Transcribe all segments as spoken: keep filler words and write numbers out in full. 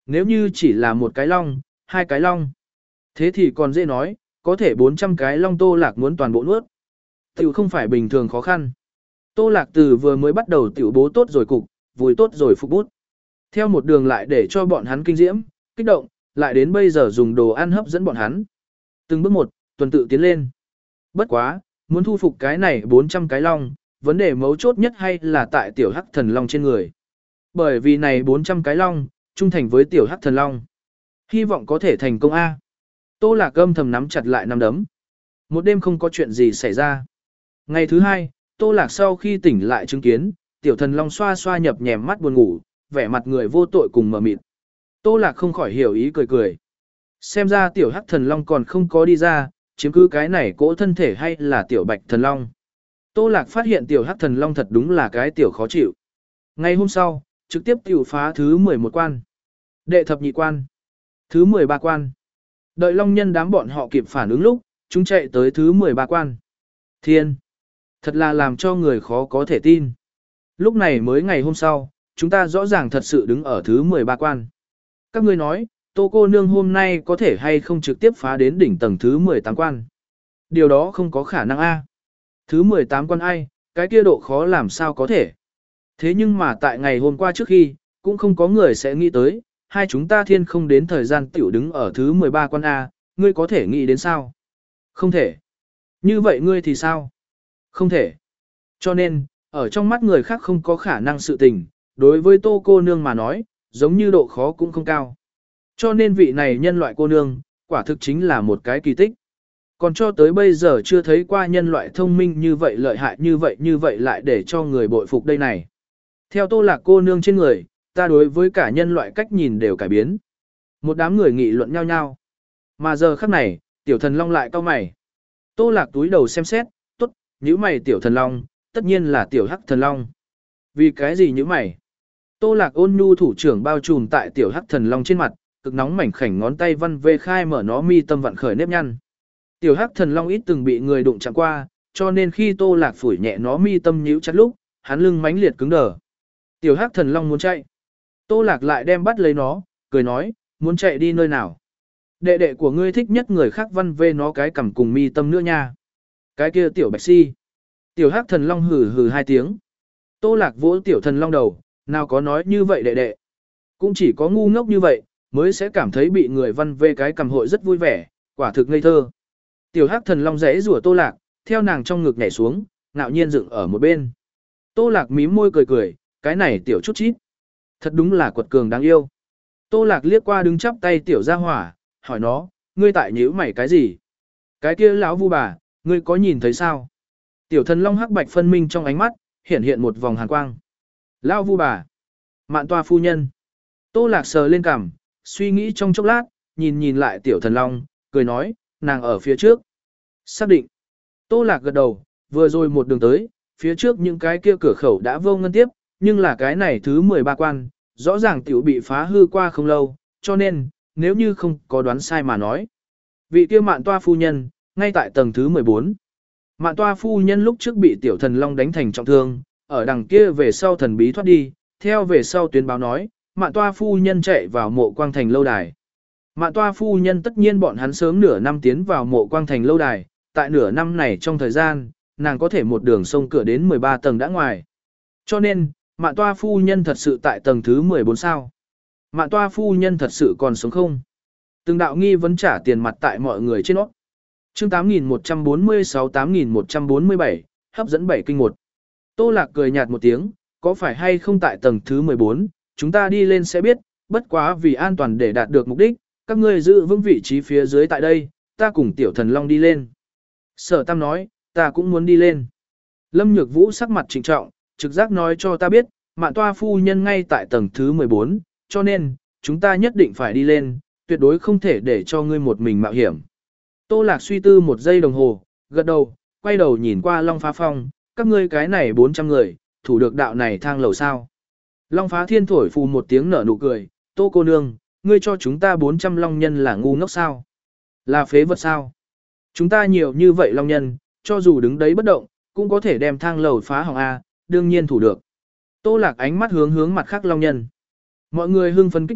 nếu như chỉ là một cái long, hai cái long. Thế thì còn dễ nói, có thể bốn trăm cái long Tô Lạc muốn toàn bộ nuốt. Tiểu không phải bình thường khó khăn. Tô Lạc từ vừa mới bắt đầu tiểu bố tốt rồi cục, vùi tốt rồi phục bút. Theo một đường lại để cho bọn hắn kinh diễm, kích động, lại đến bây giờ dùng đồ ăn hấp dẫn bọn hắn. Từng bước một, tuần tự tiến lên. Bất quá, muốn thu phục cái này bốn trăm cái long, vấn đề mấu chốt nhất hay là tại tiểu hắc thần long trên người. Bởi vì này bốn trăm cái long, trung thành với tiểu hắc thần long. Hy vọng có thể thành công A. Tô Lạc âm thầm nắm chặt lại nắm đấm. Một đêm không có chuyện gì xảy ra. Ngày thứ hai, Tô Lạc sau khi tỉnh lại chứng kiến, tiểu thần long xoa xoa nhập nhèm mắt buồn ngủ, vẻ mặt người vô tội cùng mờ mịt. Tô Lạc không khỏi hiểu ý cười cười. Xem ra tiểu hắc thần long còn không có đi ra, chiếm cứ cái này cỗ thân thể hay là tiểu bạch thần long. Tô Lạc phát hiện tiểu hắc thần long thật đúng là cái tiểu khó chịu. Ngày hôm sau, trực tiếp tiểu phá thứ mười một quan. Đệ thập nhị quan. Thứ mười ba quan. Đợi long nhân đám bọn họ kịp phản ứng lúc, chúng chạy tới thứ mười ba quan. Thiên. Thật là làm cho người khó có thể tin. Lúc này mới ngày hôm sau, chúng ta rõ ràng thật sự đứng ở thứ mười ba quan. Các ngươi nói, Tô cô nương hôm nay có thể hay không trực tiếp phá đến đỉnh tầng thứ mười tám quan. Điều đó không có khả năng a. Thứ mười tám quan ai, cái kia độ khó làm sao có thể. Thế nhưng mà tại ngày hôm qua trước khi, cũng không có người sẽ nghĩ tới, hai chúng ta thiên không đến thời gian tiểu đứng ở thứ mười ba quan A, ngươi có thể nghĩ đến sao? Không thể. Như vậy ngươi thì sao? Không thể. Cho nên, ở trong mắt người khác không có khả năng sự tình, đối với Tô cô nương mà nói, giống như độ khó cũng không cao. Cho nên vị này nhân loại cô nương, quả thực chính là một cái kỳ tích. Còn cho tới bây giờ chưa thấy qua nhân loại thông minh như vậy lợi hại như vậy như vậy lại để cho người bội phục đây này. Theo Tô Lạc cô nương trên người, ta đối với cả nhân loại cách nhìn đều cải biến. Một đám người nghị luận nhau nhau. Mà giờ khắc này, tiểu thần long lại cau mày. Tô Lạc túi đầu xem xét, tốt, nhíu mày tiểu thần long, tất nhiên là tiểu hắc thần long. Vì cái gì nhíu mày? Tô Lạc ôn nhu thủ trưởng bao trùm tại tiểu hắc thần long trên mặt, cực nóng mảnh khảnh ngón tay văn vê khai mở nó mi tâm vặn khởi nếp nhăn. Tiểu hắc thần long ít từng bị người đụng chạm qua, cho nên khi Tô Lạc phủi nhẹ nó mi tâm nhíu chặt lúc, hắn lưng mãnh liệt cứng đờ. Tiểu hắc thần long muốn chạy. Tô Lạc lại đem bắt lấy nó, cười nói, muốn chạy đi nơi nào. Đệ đệ của ngươi thích nhất người khác văn vê nó cái cằm cùng mi tâm nữa nha. Cái kia tiểu bạch si. Tiểu hắc thần long hừ hừ hai tiếng. Tô Lạc vỗ tiểu thần long đầu, nào có nói như vậy đệ đệ. Cũng chỉ có ngu ngốc như vậy, mới sẽ cảm thấy bị người văn vê cái cằm hội rất vui vẻ, quả thực ngây thơ. Tiểu hắc thần long rẽ rủa Tô Lạc, theo nàng trong ngực nhảy xuống, ngạo nhiên dựng ở một bên. Tô Lạc mím môi cười cười, cái này tiểu chút chít. Thật đúng là quật cường đáng yêu. Tô Lạc liếc qua đứng chắp tay tiểu gia hỏa, hỏi nó, ngươi tại nhíu mày cái gì? Cái kia lão vu bà, ngươi có nhìn thấy sao? Tiểu thần long hắc bạch phân minh trong ánh mắt, hiện hiện một vòng hàn quang. Lão vu bà, Mạn Toa phu nhân. Tô Lạc sờ lên cằm, suy nghĩ trong chốc lát, nhìn nhìn lại tiểu thần long, cười nói, nàng ở phía trước. Xác định. Tô Lạc gật đầu, vừa rồi một đường tới, phía trước những cái kia cửa khẩu đã vô ngân tiếp, nhưng là cái này thứ mười ba quan, rõ ràng tiểu bị phá hư qua không lâu, cho nên, nếu như không có đoán sai mà nói. Vị kia Mạn Toa phu nhân, ngay tại tầng thứ mười bốn. Mạn Toa phu nhân lúc trước bị tiểu thần long đánh thành trọng thương, ở đằng kia về sau thần bí thoát đi, theo về sau tuyến báo nói, Mạn Toa phu nhân chạy vào mộ quang thành lâu đài. Mạn Toa phu nhân tất nhiên bọn hắn sớm nửa năm tiến vào mộ quang thành lâu đài, tại nửa năm này trong thời gian, nàng có thể một đường sông cửa đến mười ba tầng đã ngoài. Cho nên, Mạn Toa phu nhân thật sự tại tầng thứ mười bốn sao. Mạn Toa phu nhân thật sự còn sống không? Từng đạo nghi vấn trả tiền mặt tại mọi người trên nó. Chương tám nghìn một trăm bốn mươi sáu tám nghìn một trăm bốn mươi bảy, hấp dẫn bảy kinh một. Tô Lạc cười nhạt một tiếng, có phải hay không tại tầng thứ mười bốn, chúng ta đi lên sẽ biết, bất quá vì an toàn để đạt được mục đích, các ngươi giữ vững vị trí phía dưới tại đây, ta cùng tiểu thần long đi lên. Sở Tam nói, ta cũng muốn đi lên. Lâm Nhược Vũ sắc mặt trịnh trọng, trực giác nói cho ta biết, Mạn Toa phu nhân ngay tại tầng thứ mười bốn, cho nên, chúng ta nhất định phải đi lên, tuyệt đối không thể để cho ngươi một mình mạo hiểm. Tô Lạc suy tư một giây đồng hồ, gật đầu, quay đầu nhìn qua Long Phá Phong, các ngươi cái này bốn trăm người, thủ được đạo này thang lầu sao. Long Phá Thiên thổi phù một tiếng nở nụ cười, Tô cô nương, ngươi cho chúng ta bốn trăm long nhân là ngu ngốc sao? Là phế vật sao? Chúng ta nhiều như vậy long nhân, cho dù đứng đấy bất động, cũng có thể đem thang lầu phá hỏng A, đương nhiên thủ được. Tô Lạc ánh mắt hướng hướng mặt khác long nhân. Mọi người hưng phấn kích động,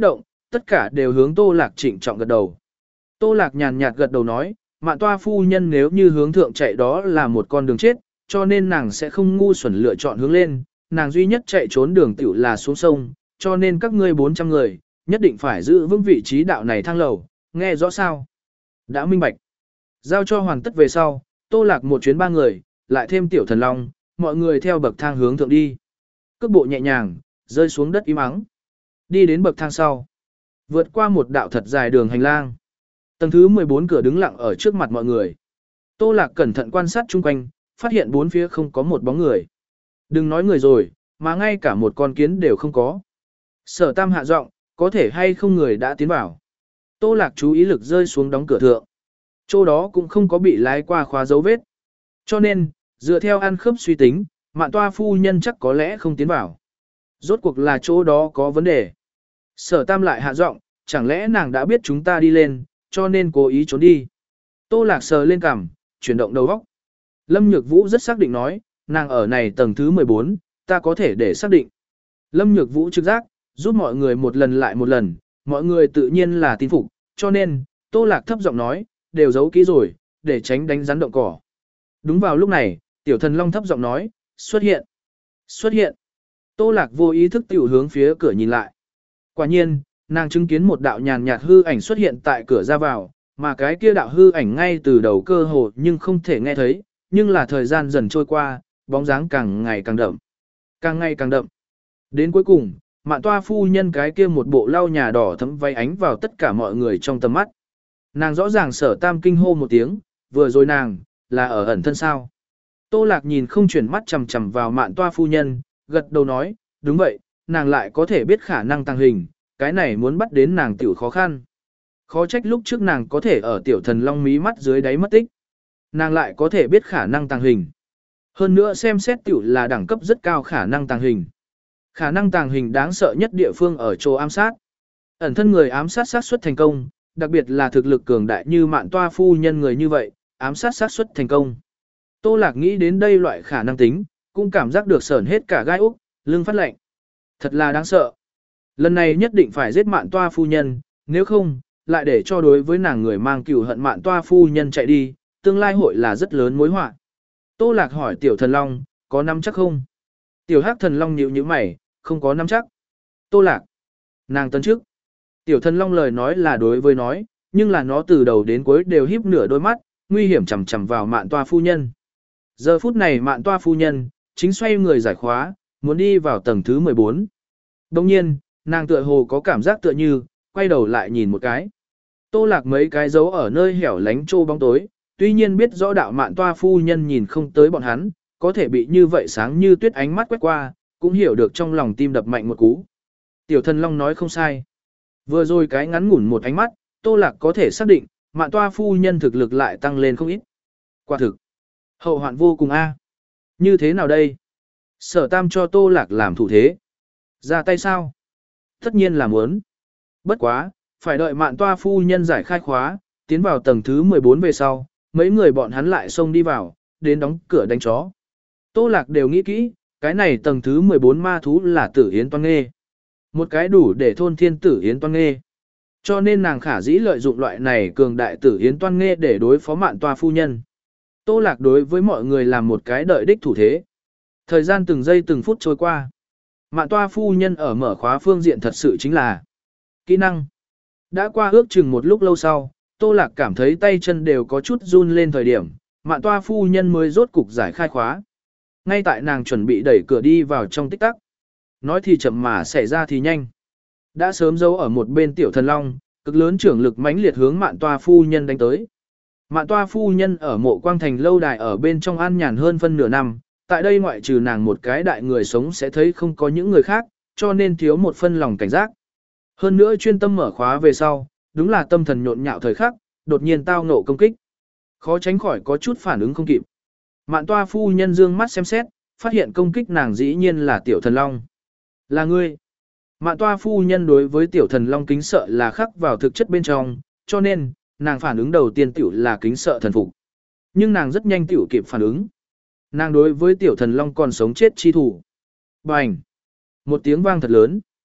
tất cả đều hướng Tô Lạc trịnh trọng gật đầu. Tô Lạc nhàn nhạt gật đầu nói, Mạn Toa phu nhân nếu như hướng thượng chạy đó là một con đường chết, cho nên nàng sẽ không ngu xuẩn lựa chọn hướng lên, nàng duy nhất chạy trốn đường tiểu là xuống sông, cho nên các ngươi bốn trăm người, nhất định phải giữ vững vị trí đạo này thang lầu, nghe rõ sao? Đã minh bạch. Giao cho hoàn tất về sau, Tô Lạc một chuyến ba người, lại thêm tiểu thần long, mọi người theo bậc thang hướng thượng đi. Cước bộ nhẹ nhàng, rơi xuống đất im ắng. Đi đến bậc thang sau. Vượt qua một đạo thật dài đường hành lang. Tầng thứ mười bốn cửa đứng lặng ở trước mặt mọi người. Tô Lạc cẩn thận quan sát chung quanh, phát hiện bốn phía không có một bóng người. Đừng nói người rồi, mà ngay cả một con kiến đều không có. Sở Tam hạ giọng, có thể hay không người đã tiến vào. Tô Lạc chú ý lực rơi xuống đóng cửa thượng. Chỗ đó cũng không có bị lái qua khóa dấu vết. Cho nên, dựa theo ăn khớp suy tính, Mạn Toa phu nhân chắc có lẽ không tiến vào. Rốt cuộc là chỗ đó có vấn đề. Sở Tam lại hạ giọng, chẳng lẽ nàng đã biết chúng ta đi lên, cho nên cố ý trốn đi. Tô Lạc sờ lên cằm, chuyển động đầu óc. Lâm Nhược Vũ rất xác định nói, nàng ở này tầng thứ mười bốn, ta có thể để xác định. Lâm Nhược Vũ trực giác, giúp mọi người một lần lại một lần, mọi người tự nhiên là tin phục, cho nên, Tô Lạc thấp giọng nói, đều giấu kỹ rồi, để tránh đánh rắn động cỏ. Đúng vào lúc này, tiểu thần long thấp giọng nói, xuất hiện, xuất hiện. Tô Lạc vô ý thức tiểu hướng phía cửa nhìn lại. Quả nhiên, nàng chứng kiến một đạo nhàn nhạt hư ảnh xuất hiện tại cửa ra vào, mà cái kia đạo hư ảnh ngay từ đầu cơ hồ nhưng không thể nghe thấy, nhưng là thời gian dần trôi qua, bóng dáng càng ngày càng đậm, càng ngày càng đậm. Đến cuối cùng, Mạn Toa phu nhân cái kia một bộ lau nhà đỏ thấm váy ánh vào tất cả mọi người trong tầm mắt. Nàng rõ ràng Sở Tam kinh hô một tiếng, vừa rồi nàng, là ở ẩn thân sao. Tô Lạc nhìn không chuyển mắt chằm chằm vào Mạn Toa phu nhân, gật đầu nói, đúng vậy, nàng lại có thể biết khả năng tăng hình, cái này muốn bắt đến nàng tiểu khó khăn. Khó trách lúc trước nàng có thể ở tiểu thần long mí mắt dưới đáy mất tích. Nàng lại có thể biết khả năng tăng hình. Hơn nữa xem xét tiểu là đẳng cấp rất cao khả năng tăng hình. Khả năng tàng hình đáng sợ nhất địa phương ở chỗ ám sát. Ẩn thân người ám sát xác suất thành công, đặc biệt là thực lực cường đại như Mạn Toa phu nhân người như vậy, ám sát xác suất thành công. Tô Lạc nghĩ đến đây loại khả năng tính, cũng cảm giác được sởn hết cả gai úc, lưng phát lạnh. Thật là đáng sợ. Lần này nhất định phải giết Mạn Toa phu nhân, nếu không, lại để cho đối với nàng người mang cừu hận Mạn Toa phu nhân chạy đi, tương lai hội là rất lớn mối họa. Tô Lạc hỏi tiểu thần long, có nắm chắc không? Tiểu hắc thần long nhíu nhíu mày, không có nắm chắc. Tô Lạc. Nàng tấn trước. Tiểu thần long lời nói là đối với nói, nhưng là nó từ đầu đến cuối đều híp nửa đôi mắt, nguy hiểm chằm chằm vào Mạn Toa phu nhân. Giờ phút này Mạn Toa phu nhân, chính xoay người giải khóa, muốn đi vào tầng thứ mười bốn. Đồng nhiên, nàng tựa hồ có cảm giác tựa như, quay đầu lại nhìn một cái. Tô Lạc mấy cái dấu ở nơi hẻo lánh trô bóng tối, tuy nhiên biết rõ đạo Mạn Toa phu nhân nhìn không tới bọn hắn, có thể bị như vậy sáng như tuyết ánh mắt quét qua, cũng hiểu được trong lòng tim đập mạnh một cú. Tiểu thần long nói không sai. Vừa rồi cái ngắn ngủn một ánh mắt, Tô Lạc có thể xác định, Mạn Toa phu nhân thực lực lại tăng lên không ít. Quả thực, hậu hoạn vô cùng a. Như thế nào đây? Sở Tam cho Tô Lạc làm thủ thế. Ra tay sao? Tất nhiên là muốn. Bất quá, phải đợi Mạn Toa phu nhân giải khai khóa, tiến vào tầng thứ mười bốn về sau, mấy người bọn hắn lại xông đi vào, đến đóng cửa đánh chó. Tô Lạc đều nghĩ kỹ, cái này tầng thứ mười bốn ma thú là Tử Yến Toan Nghê. Một cái đủ để thôn thiên Tử Yến Toan Nghê. Cho nên nàng khả dĩ lợi dụng loại này cường đại Tử Yến Toan Nghê để đối phó Mạn Toa phu nhân. Tô Lạc đối với mọi người làm một cái đợi đích thủ thế. Thời gian từng giây từng phút trôi qua. Mạn Toa phu nhân ở mở khóa phương diện thật sự chính là kỹ năng. Đã qua ước chừng một lúc lâu sau, Tô Lạc cảm thấy tay chân đều có chút run lên thời điểm, Mạn Toa phu nhân mới rốt cục giải khai khóa. Ngay tại nàng chuẩn bị đẩy cửa đi vào trong tích tắc. Nói thì chậm mà xảy ra thì nhanh. Đã sớm giấu ở một bên tiểu thần long, cực lớn trưởng lực mãnh liệt hướng Mạn Toa phu nhân đánh tới. Mạn Toa phu nhân ở Mộ Quang Thành lâu đài ở bên trong an nhàn hơn phân nửa năm, tại đây ngoại trừ nàng một cái đại người sống sẽ thấy không có những người khác, cho nên thiếu một phân lòng cảnh giác. Hơn nữa chuyên tâm mở khóa về sau, đúng là tâm thần nhộn nhạo thời khắc, đột nhiên tao ngộ công kích. Khó tránh khỏi có chút phản ứng không kịp. Mạn Toa phu nhân dương mắt xem xét, phát hiện công kích nàng dĩ nhiên là tiểu thần long. Là ngươi. Mạn Toa phu nhân đối với tiểu thần long kính sợ là khắc vào thực chất bên trong, cho nên, nàng phản ứng đầu tiên tiểu là kính sợ thần phục. Nhưng nàng rất nhanh tiểu kịp phản ứng. Nàng đối với tiểu thần long còn sống chết chi thủ. Bành! Một tiếng vang thật lớn.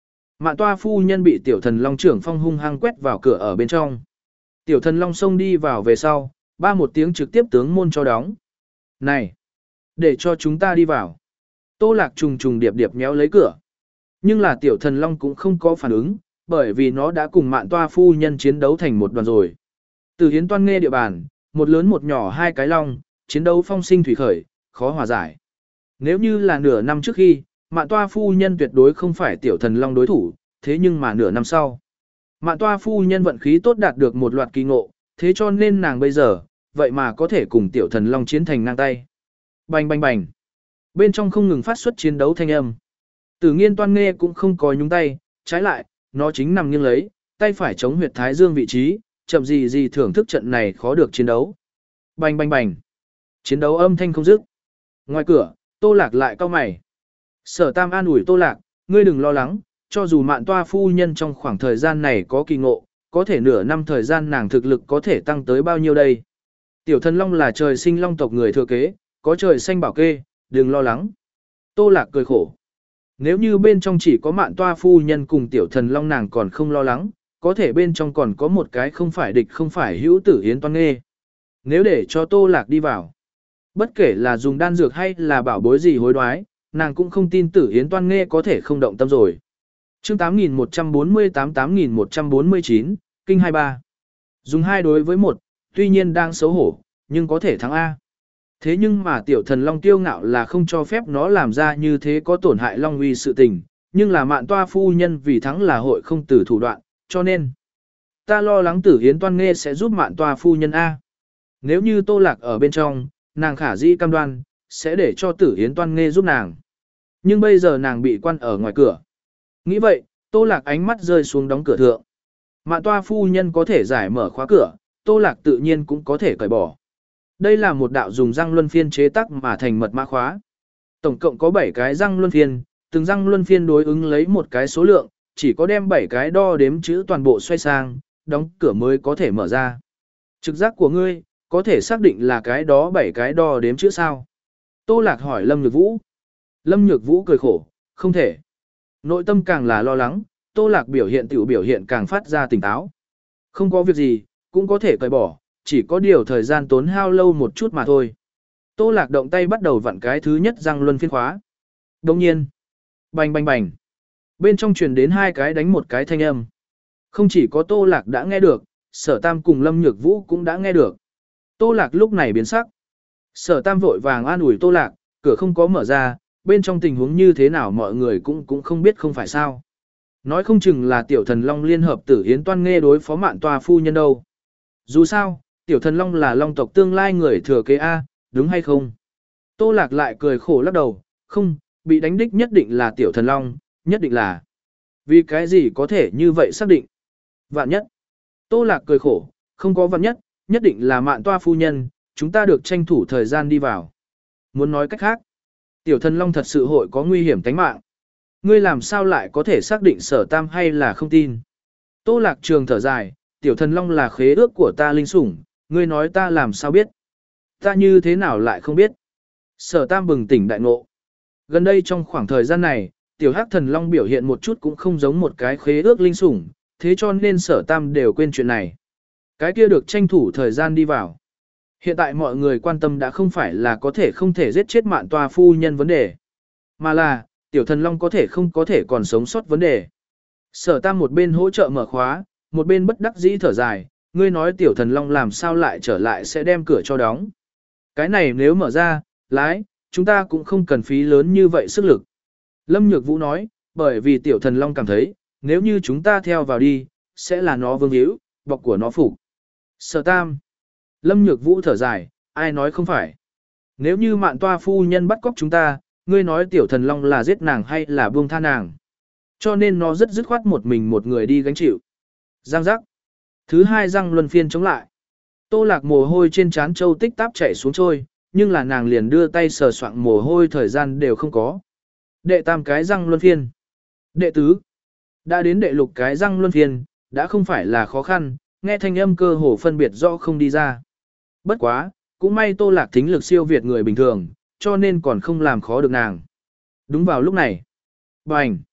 Mạn toa phu nhân bị tiểu thần long trưởng phong hung hăng quét vào cửa ở bên trong. Tiểu thần long xông đi vào về sau, ba một tiếng trực tiếp tướng môn cho đóng. Này! Để cho chúng ta đi vào. Tô Lạc trùng trùng điệp điệp méo lấy cửa. Nhưng là tiểu thần long cũng không có phản ứng, bởi vì nó đã cùng mạn toa phu nhân chiến đấu thành một đoàn rồi. Từ hiến toan nghe địa bàn, một lớn một nhỏ hai cái long, chiến đấu phong sinh thủy khởi, khó hòa giải. Nếu như là nửa năm trước khi, mạn toa phu nhân tuyệt đối không phải tiểu thần long đối thủ, thế nhưng mà nửa năm sau. Mạn toa phu nhân vận khí tốt đạt được một loạt kỳ ngộ, thế cho nên nàng bây giờ, vậy mà có thể cùng tiểu thần long chiến thành ngang tay. Bành bành bành. Bên trong không ngừng phát xuất chiến đấu thanh âm. Tử nghiên toan nghe cũng không có nhúng tay, trái lại, nó chính nằm nghiêng lấy, tay phải chống huyệt thái dương vị trí, chậm gì gì thưởng thức trận này khó được chiến đấu. Bành bành bành. Chiến đấu âm thanh không dứt. Ngoài cửa, Tô Lạc lại cau mày. Sở Tam an ủi Tô Lạc, ngươi đừng lo lắng, cho dù mạn toa phu nhân trong khoảng thời gian này có kỳ ngộ, có thể nửa năm thời gian nàng thực lực có thể tăng tới bao nhiêu đây. Tiểu thần long là trời sinh long tộc người thừa kế, có trời xanh bảo kê, đừng lo lắng. Tô Lạc cười khổ. Nếu như bên trong chỉ có mạn toa phu nhân cùng tiểu thần long nàng còn không lo lắng, có thể bên trong còn có một cái không phải địch không phải hữu tử hiến toan nghê. Nếu để cho Tô Lạc đi vào, bất kể là dùng đan dược hay là bảo bối gì hối đoái, nàng cũng không tin tử hiến toan nghê có thể không động tâm rồi. Chương tám nghìn một trăm bốn mươi tám tám nghìn một trăm bốn mươi chín, Kinh hai mươi ba. Dùng hai đối với một, tuy nhiên đang xấu hổ, nhưng có thể thắng A. Thế nhưng mà tiểu thần long kiêu ngạo là không cho phép nó làm ra như thế có tổn hại long uy sự tình, nhưng là mạn toa phu nhân vì thắng là hội không từ thủ đoạn, cho nên ta lo lắng tử hiến toan nghe sẽ giúp mạn toa phu nhân A. Nếu như Tô Lạc ở bên trong, nàng khả dĩ cam đoan, sẽ để cho tử hiến toan nghe giúp nàng. Nhưng bây giờ nàng bị quan ở ngoài cửa. Nghĩ vậy, Tô Lạc ánh mắt rơi xuống đóng cửa thượng. Mạn toa phu nhân có thể giải mở khóa cửa, Tô Lạc tự nhiên cũng có thể cởi bỏ. Đây là một đạo dùng răng luân phiên chế tác mà thành mật mã khóa. Tổng cộng có bảy cái răng luân phiên, từng răng luân phiên đối ứng lấy một cái số lượng, chỉ có đem bảy cái đo đếm chữ toàn bộ xoay sang, đóng cửa mới có thể mở ra. Trực giác của ngươi, có thể xác định là cái đó bảy cái đo đếm chữ sao? Tô Lạc hỏi Lâm Nhược Vũ. Lâm Nhược Vũ cười khổ, không thể. Nội tâm càng là lo lắng, Tô Lạc biểu hiện tiểu biểu hiện càng phát ra tỉnh táo. Không có việc gì, cũng có thể cởi bỏ, chỉ có điều thời gian tốn hao lâu một chút mà thôi. Tô Lạc động tay bắt đầu vặn cái thứ nhất răng luân phiên khóa. Đồng nhiên, bành bành bành, bên trong truyền đến hai cái đánh một cái thanh âm. Không chỉ có Tô Lạc đã nghe được, Sở Tam cùng Lâm Nhược Vũ cũng đã nghe được. Tô Lạc lúc này biến sắc. Sở Tam vội vàng an ủi Tô Lạc, cửa không có mở ra, bên trong tình huống như thế nào mọi người cũng cũng không biết không phải sao. Nói không chừng là tiểu thần long liên hợp tử hiến toan nghe đối phó mạn toa phu nhân đâu. Dù sao, tiểu thần long là long tộc tương lai người thừa kế A, đúng hay không? Tô Lạc lại cười khổ lắc đầu, không, bị đánh đích nhất định là tiểu thần long, nhất định là. Vì cái gì có thể như vậy xác định? Vạn nhất. Tô Lạc cười khổ, không có vạn nhất, nhất định là mạn toa phu nhân, chúng ta được tranh thủ thời gian đi vào. Muốn nói cách khác, tiểu thần long thật sự hội có nguy hiểm tính mạng. Ngươi làm sao lại có thể xác định Sở Tam hay là không tin? Tô Lạc trường thở dài, tiểu thần long là khế ước của ta linh sủng, ngươi nói ta làm sao biết? Ta như thế nào lại không biết? Sở Tam bừng tỉnh đại ngộ. Gần đây trong khoảng thời gian này, tiểu hắc thần long biểu hiện một chút cũng không giống một cái khế ước linh sủng, thế cho nên Sở Tam đều quên chuyện này. Cái kia được tranh thủ thời gian đi vào. Hiện tại mọi người quan tâm đã không phải là có thể không thể giết chết mạn toa phu nhân vấn đề, mà là tiểu thần long có thể không có thể còn sống sót vấn đề. Sở Tam một bên hỗ trợ mở khóa, một bên bất đắc dĩ thở dài, ngươi nói tiểu thần long làm sao lại trở lại sẽ đem cửa cho đóng. Cái này nếu mở ra, lái, chúng ta cũng không cần phí lớn như vậy sức lực. Lâm Nhược Vũ nói, bởi vì tiểu thần long cảm thấy, nếu như chúng ta theo vào đi, sẽ là nó vương hữu, bọc của nó phục. Sở Tam. Lâm Nhược Vũ thở dài, ai nói không phải. Nếu như mạn toa phu nhân bắt cóc chúng ta, ngươi nói tiểu thần long là giết nàng hay là buông tha nàng. Cho nên nó rất dứt khoát một mình một người đi gánh chịu. Giang giác. Thứ hai răng luân phiên chống lại. Tô Lạc mồ hôi trên trán châu tích táp chảy xuống trôi, nhưng là nàng liền đưa tay sờ soạng mồ hôi thời gian đều không có. Đệ tam cái răng luân phiên. Đệ tứ. Đã đến đệ lục cái răng luân phiên, đã không phải là khó khăn, nghe thanh âm cơ hồ phân biệt rõ không đi ra. Bất quá, cũng may Tô Lạc thính lực siêu việt người bình thường, cho nên còn không làm khó được nàng. Đúng vào lúc này. Bành.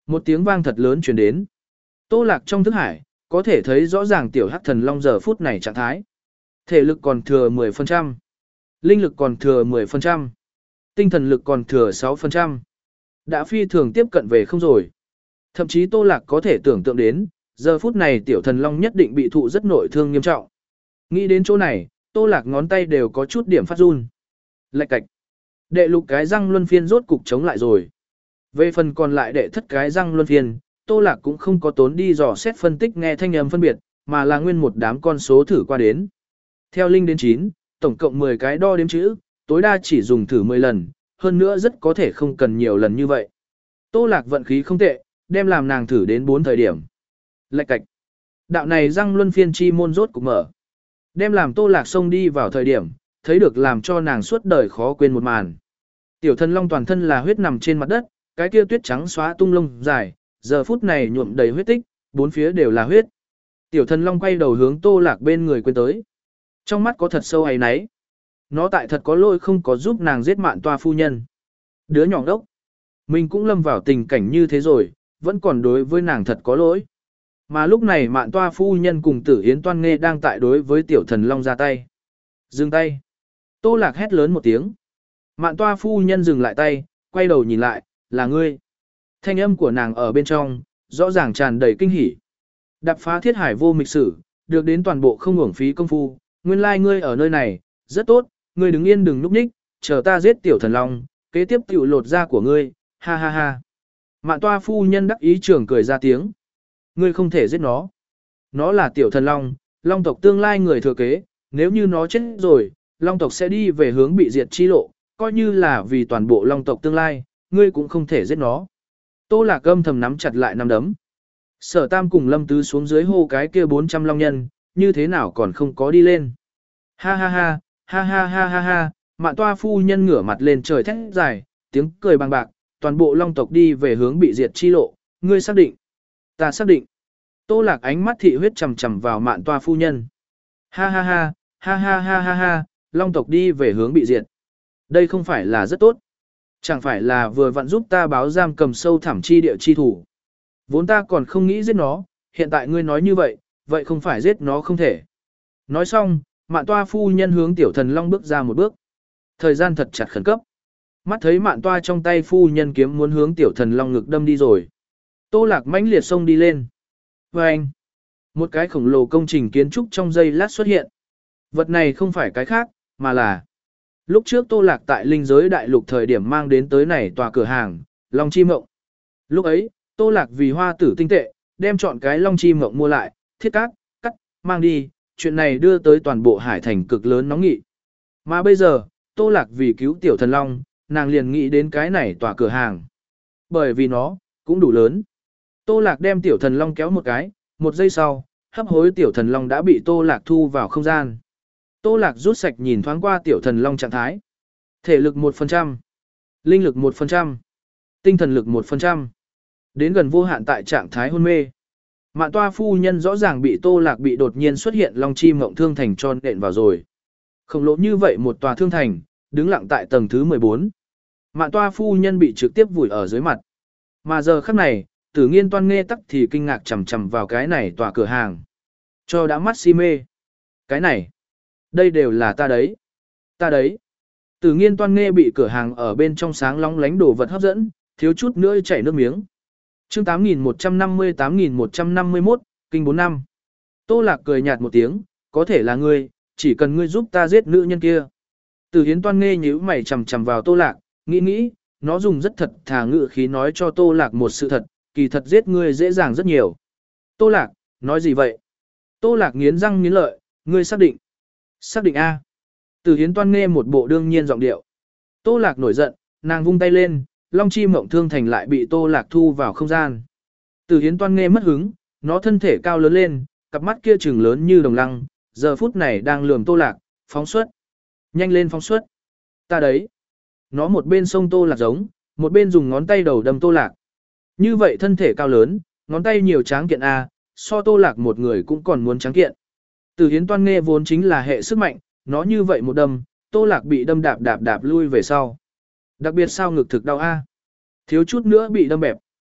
Một tiếng vang thật lớn truyền đến. Tô Lạc trong thức hải, có thể thấy rõ ràng tiểu hắc thần long giờ phút này trạng thái. Thể lực còn thừa mười phần trăm, linh lực còn thừa mười phần trăm, tinh thần lực còn thừa sáu phần trăm. Đã phi thường tiếp cận về không rồi. Thậm chí Tô Lạc có thể tưởng tượng đến, giờ phút này tiểu thần long nhất định bị thụ rất nội thương nghiêm trọng. Nghĩ đến chỗ này, Tô Lạc ngón tay đều có chút điểm phát run. Lạch cạch. Đệ lục cái răng luân phiên rốt cục chống lại rồi. Về phần còn lại đệ thất cái răng luân phiên, Tô Lạc cũng không có tốn đi dò xét phân tích nghe thanh âm phân biệt, mà là nguyên một đám con số thử qua đến. Theo linh đến chín, tổng cộng mười cái đo đếm chữ, tối đa chỉ dùng thử mười lần, hơn nữa rất có thể không cần nhiều lần như vậy. Tô Lạc vận khí không tệ, đem làm nàng thử đến bốn thời điểm. Lạch cạch. Đạo này răng luân phiên chi môn rốt cục mở. Đem làm Tô Lạc xông đi vào thời điểm, thấy được làm cho nàng suốt đời khó quên một màn. Tiểu thần long toàn thân là huyết nằm trên mặt đất, cái kia tuyết trắng xóa tung lông dài, giờ phút này nhuộm đầy huyết tích, bốn phía đều là huyết. Tiểu thần long quay đầu hướng Tô Lạc bên người quên tới. Trong mắt có thật sâu ấy náy. Nó tại thật có lỗi không có giúp nàng giết Mạn Toa phu nhân. Đứa nhỏ đốc. Mình cũng lâm vào tình cảnh như thế rồi, vẫn còn đối với nàng thật có lỗi. Mà lúc này Mạn Toa phu nhân cùng Tử Hiến Toan Nghê đang tại đối với tiểu thần long ra tay. Dừng tay. Tô Lạc hét lớn một tiếng. Mạn Toa phu nhân dừng lại tay, quay đầu nhìn lại, là ngươi. Thanh âm của nàng ở bên trong, rõ ràng tràn đầy kinh hỉ. Đạp phá thiết hải vô mịch sử, được đến toàn bộ không uổng phí công phu, nguyên lai like ngươi ở nơi này, rất tốt, ngươi đứng yên đừng núp ních, chờ ta giết tiểu thần long, kế tiếp tiểu lột da của ngươi, ha ha ha. Mạn Toa phu nhân đắc ý trưởng cười ra tiếng. Ngươi không thể giết nó. Nó là tiểu thần long, long tộc tương lai người thừa kế, nếu như nó chết rồi, long tộc sẽ đi về hướng bị diệt chi lộ, coi như là vì toàn bộ long tộc tương lai, ngươi cũng không thể giết nó. Tô Lạc âm thầm nắm chặt lại nắm đấm. Sở Tam cùng Lâm Tứ xuống dưới hô cái kia bốn trăm long nhân, như thế nào còn không có đi lên. Ha ha ha, ha ha ha ha ha, Mạn Toa phu nhân ngửa mặt lên trời thét dài, tiếng cười bằng bạc, toàn bộ long tộc đi về hướng bị diệt chi lộ, ngươi xác định. Ta xác định. Tô Lạc ánh mắt thị huyết chầm chầm vào Mạn Toa phu nhân. Ha ha ha, ha ha ha ha ha, long tộc đi về hướng bị diệt. Đây không phải là rất tốt. Chẳng phải là vừa vặn giúp ta báo giam cầm sâu thẳm chi địa chi thủ. Vốn ta còn không nghĩ giết nó, hiện tại ngươi nói như vậy, vậy không phải giết nó không thể. Nói xong, Mạn Toa phu nhân hướng tiểu thần long bước ra một bước. Thời gian thật chặt khẩn cấp. Mắt thấy Mạn Toa trong tay phu nhân kiếm muốn hướng tiểu thần long ngực đâm đi rồi. Tô Lạc mãnh liệt xông đi lên. Và anh, một cái khổng lồ công trình kiến trúc trong giây lát xuất hiện. Vật này không phải cái khác, mà là lúc trước Tô Lạc tại linh giới đại lục thời điểm mang đến tới này tòa cửa hàng, Long Chi Mộng. Lúc ấy, Tô Lạc vì hoa tử tinh tệ, đem chọn cái Long Chi Mộng mua lại, thiết cát, cắt, mang đi, chuyện này đưa tới toàn bộ hải thành cực lớn nóng nghị. Mà bây giờ, Tô Lạc vì cứu tiểu thần Long, nàng liền nghĩ đến cái này tòa cửa hàng. Bởi vì nó, cũng đủ lớn. Tô Lạc đem tiểu thần Long kéo một cái, một giây sau, hấp hối tiểu thần Long đã bị Tô Lạc thu vào không gian. Tô Lạc rút sạch nhìn thoáng qua tiểu thần Long trạng thái. Thể lực một phần trăm, linh lực một phần trăm, tinh thần lực một phần trăm. Đến gần vô hạn tại trạng thái hôn mê. Mạn Toa phu nhân rõ ràng bị Tô Lạc bị đột nhiên xuất hiện Long Chi Mộng thương thành tròn đện vào rồi. Khổng lồ như vậy một tòa thương thành, đứng lặng tại tầng thứ mười bốn. Mạn Toa phu nhân bị trực tiếp vùi ở dưới mặt. Mà giờ khắc này, Tử Nghiên Toan Nghê tắc thì kinh ngạc chằm chằm vào cái này tòa cửa hàng. Cho đã mắt si mê. Cái này, đây đều là ta đấy. Ta đấy. Tử Nghiên Toan Nghê bị cửa hàng ở bên trong sáng lóng lánh đồ vật hấp dẫn, thiếu chút nữa chảy nước miếng. Chương tám nghìn một trăm năm mươi tám nghìn một trăm năm mươi mốt, kinh bốn năm. Tô Lạc cười nhạt một tiếng, có thể là ngươi, chỉ cần ngươi giúp ta giết nữ nhân kia. Tử Hiến Toan Nghê nhíu mày chằm chằm vào Tô Lạc, nghĩ nghĩ, nó dùng rất thật thà ngữ khí nói cho Tô Lạc một sự thật, kỳ thật giết ngươi dễ dàng rất nhiều. Tô Lạc, nói gì vậy? Tô Lạc nghiến răng nghiến lợi, ngươi xác định. Xác định A. Tử Hiến Toan Nghê một bộ đương nhiên giọng điệu. Tô Lạc nổi giận, nàng vung tay lên, Long Chi Mộng thương thành lại bị Tô Lạc thu vào không gian. Tử Hiến Toan Nghê mất hứng, nó thân thể cao lớn lên, cặp mắt kia trừng lớn như đồng lăng, giờ phút này đang lườm Tô Lạc, phóng xuất. Nhanh lên phóng xuất. Ta đấy. Nó một bên xông Tô Lạc giống, một bên dùng ngón tay đầu đâm Tô Lạc. Như vậy thân thể cao lớn, ngón tay nhiều tráng kiện A, so Tô Lạc một người cũng còn muốn tráng kiện. Tử Hiến Toan Nghê vốn chính là hệ sức mạnh, nó như vậy một đâm, Tô Lạc bị đâm đạp đạp đạp lui về sau. Đặc biệt sao ngực thực đau A. Thiếu chút nữa bị đâm bẹp.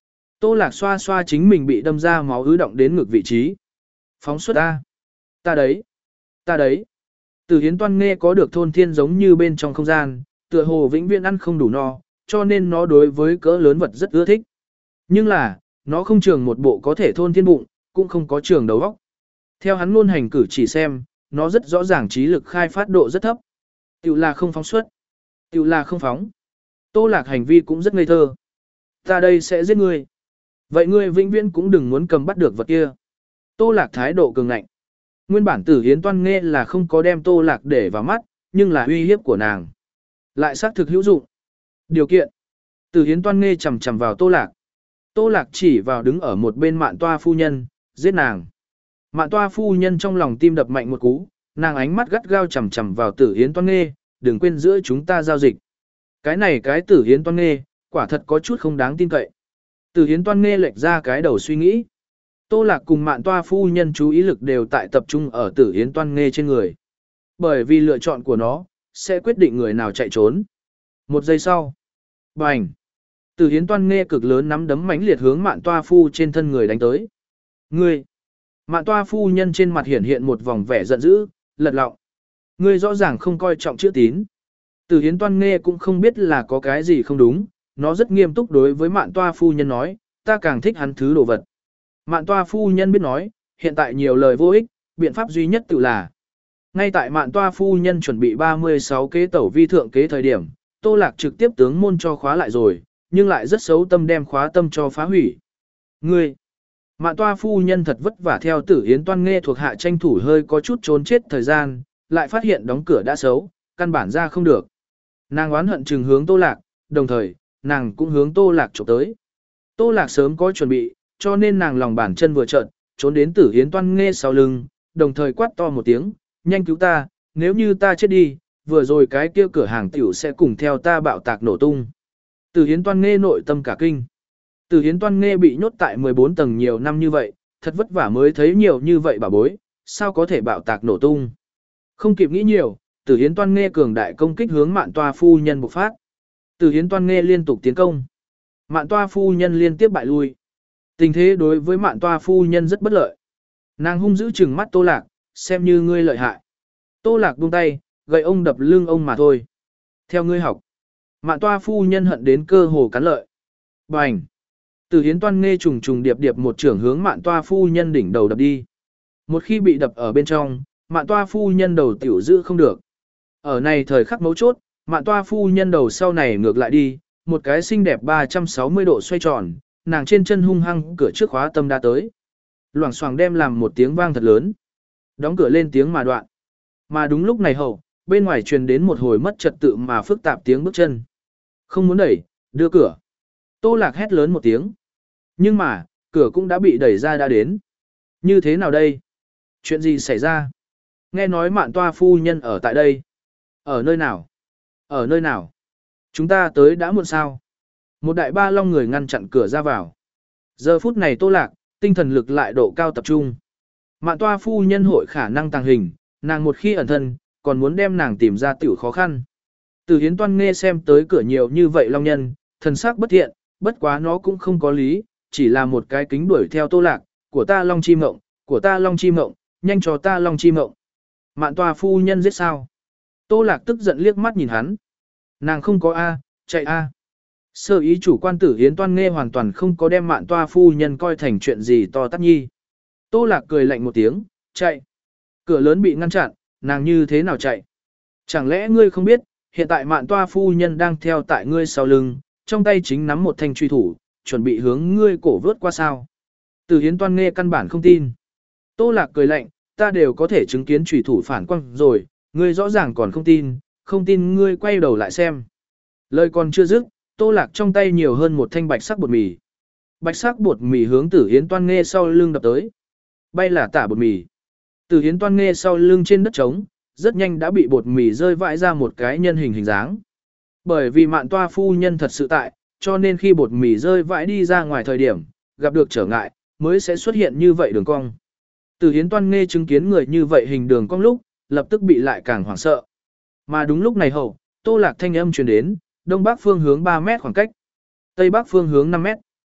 Tô Lạc xoa xoa chính mình bị đâm ra máu ứ động đến ngực vị trí. Phóng xuất ta. Ta đấy. Ta đấy. Từ Hiến Toan nghe có được thôn thiên giống như bên trong không gian, tựa hồ vĩnh viễn ăn không đủ no, cho nên nó đối với cỡ lớn vật rất ưa thích. Nhưng là, nó không trường một bộ có thể thôn thiên bụng, cũng không có trường đầu óc. Theo hắn luôn hành cử chỉ xem, nó rất rõ ràng trí lực khai phát độ rất thấp. Tiểu là không phóng xuất. Tiểu là không phóng. Tô Lạc hành vi cũng rất ngây thơ. Ta đây sẽ giết ngươi. Vậy ngươi vĩnh viễn cũng đừng muốn cầm bắt được vật kia. Tô Lạc thái độ cường ngạnh. Nguyên bản Tử Hiến Toan nghe là không có đem Tô Lạc để vào mắt, nhưng là uy hiếp của nàng. Lại xác thực hữu dụng. Điều kiện. Tử Hiến Toan nghe chầm chầm vào Tô Lạc. Tô Lạc chỉ vào đứng ở một bên Mạn Toa phu nhân, giết nàng. Mạn Toa phu nhân trong lòng tim đập mạnh một cú, nàng ánh mắt gắt gao chầm chầm vào Tử Hiến Toan nghe, đừng quên giữa chúng ta giao dịch. Cái này cái Tử Hiến Toan nghe, quả thật có chút không đáng tin cậy. Tử Hiến Toan nghe lệch ra cái đầu suy nghĩ. Tô Lạc cùng Mạn Toa phu nhân chú ý lực đều tại tập trung ở Tử Hiến Toan nghe trên người. Bởi vì lựa chọn của nó, sẽ quyết định người nào chạy trốn. Một giây sau. Bành! Tử Hiến Toan nghe cực lớn nắm đấm mãnh liệt hướng Mạn Toa phu trên thân người đánh tới. Ngươi! Mạn Toa phu nhân trên mặt hiển hiện một vòng vẻ giận dữ, lật lọng. Ngươi rõ ràng không coi trọng chữ tín. Tử Hiến Toan nghe cũng không biết là có cái gì không đúng, nó rất nghiêm túc đối với Mạn Toa phu nhân nói, ta càng thích hắn thứ đồ vật. Mạn Toa phu nhân biết nói, hiện tại nhiều lời vô ích, biện pháp duy nhất tự là. Ngay tại Mạn Toa phu nhân chuẩn bị ba mươi sáu kế tẩu vi thượng kế thời điểm, Tô Lạc trực tiếp tướng môn cho khóa lại rồi, nhưng lại rất xấu tâm đem khóa tâm cho phá hủy. Ngươi! Mạn Toa phu nhân thật vất vả theo Tử Hiến Toan nghe thuộc hạ tranh thủ hơi có chút trốn chết thời gian, lại phát hiện đóng cửa đã xấu, căn bản ra không được. Nàng oán hận chừng hướng Tô Lạc, đồng thời, nàng cũng hướng Tô Lạc chụp tới. Tô Lạc sớm có chuẩn bị, cho nên nàng lòng bàn chân vừa trợn, trốn đến Tử Hiến Toan nghe sau lưng, đồng thời quát to một tiếng, nhanh cứu ta, nếu như ta chết đi, vừa rồi cái kia cửa hàng tiểu sẽ cùng theo ta bạo tạc nổ tung. Tử Hiến Toan nghe nội tâm cả kinh. Tử Hiến Toan nghe bị nhốt tại mười bốn tầng nhiều năm như vậy, thật vất vả mới thấy nhiều như vậy bà bối, sao có thể bạo tạc nổ tung. Không kịp nghĩ nhiều, Tử Hiến Toan nghe cường đại công kích hướng Mạn Toa phu nhân bộc phát. Tử Hiến Toan nghe liên tục tiến công. Mạn Toa phu nhân liên tiếp bại lui. Tình thế đối với Mạn Toa phu nhân rất bất lợi. Nàng hung dữ trừng mắt Tô Lạc, xem như ngươi lợi hại. Tô Lạc buông tay, gậy ông đập lưng ông mà thôi. Theo ngươi học. Mạn Toa phu nhân hận đến cơ hồ cắn lợi. Bành! Tử Hiến Toan nghe trùng trùng điệp điệp một trưởng hướng Mạn Toa phu nhân đỉnh đầu đập đi. Một khi bị đập ở bên trong, Mạn Toa phu nhân đầu tiểu giữ không được. Ở này thời khắc mấu chốt, Mạn Toa phu nhân đầu sau này ngược lại đi, một cái xinh đẹp ba trăm sáu mươi độ xoay tròn, nàng trên chân hung hăng cửa trước khóa tâm đã tới. Loảng xoảng đem làm một tiếng vang thật lớn. Đóng cửa lên tiếng mà đoạn. Mà đúng lúc này hậu, bên ngoài truyền đến một hồi mất trật tự mà phức tạp tiếng bước chân. Không muốn đẩy, đưa cửa. Tô Lạc hét lớn một tiếng. Nhưng mà, cửa cũng đã bị đẩy ra đã đến. Như thế nào đây? Chuyện gì xảy ra? Nghe nói Mạn Toa phu nhân ở tại đây. Ở nơi nào? Ở nơi nào? Chúng ta tới đã muộn sao? Một đại ba long người ngăn chặn cửa ra vào. Giờ phút này Tô Lạc, tinh thần lực lại độ cao tập trung. Mạn Toa phu nhân hội khả năng tàng hình, nàng một khi ẩn thân, còn muốn đem nàng tìm ra tiểu khó khăn. Tử Hiến Toan nghe xem tới cửa nhiều như vậy long nhân, thần sắc bất thiện, bất quá nó cũng không có lý, chỉ là một cái kính đuổi theo Tô Lạc, của ta long chi mộng, của ta long chi mộng, nhanh cho ta long chi mộng. Mạn Toa phu nhân giết sao? Tô Lạc tức giận liếc mắt nhìn hắn. Nàng không có A, chạy A. Sơ ý chủ quan Tử Hiến Toan nghe hoàn toàn không có đem Mạn Toa phu nhân coi thành chuyện gì to tát nhi. Tô Lạc cười lạnh một tiếng, chạy. Cửa lớn bị ngăn chặn, nàng như thế nào chạy? Chẳng lẽ ngươi không biết, hiện tại Mạn Toa phu nhân đang theo tại ngươi sau lưng, trong tay chính nắm một thanh truy thủ, chuẩn bị hướng ngươi cổ vớt qua sao? Tử Hiến Toan nghe căn bản không tin. Tô Lạc cười lạnh, ta đều có thể chứng kiến truy thủ phản quang rồi, ngươi rõ ràng còn không tin, không tin ngươi quay đầu lại xem. Lời còn chưa dứt, Tô Lạc trong tay nhiều hơn một thanh bạch sắc bột mì. Bạch sắc bột mì hướng Tử Hiến Toan nghe sau lưng đập tới. Bay là tả bột mì. Tử Hiến Toan nghe sau lưng trên đất trống, rất nhanh đã bị bột mì rơi vãi ra một cái nhân hình hình dáng. Bởi vì Mạn Toa phu nhân thật sự tại, cho nên khi bột mì rơi vãi đi ra ngoài thời điểm, gặp được trở ngại, mới sẽ xuất hiện như vậy đường cong. Tử Hiến Toan nghe chứng kiến người như vậy hình đường cong lúc, lập tức bị lại càng hoảng sợ. Mà đúng lúc này hậu, Tô Lạc thanh âm truyền đến, đông bắc phương hướng ba mét khoảng cách, tây bắc phương hướng năm mét.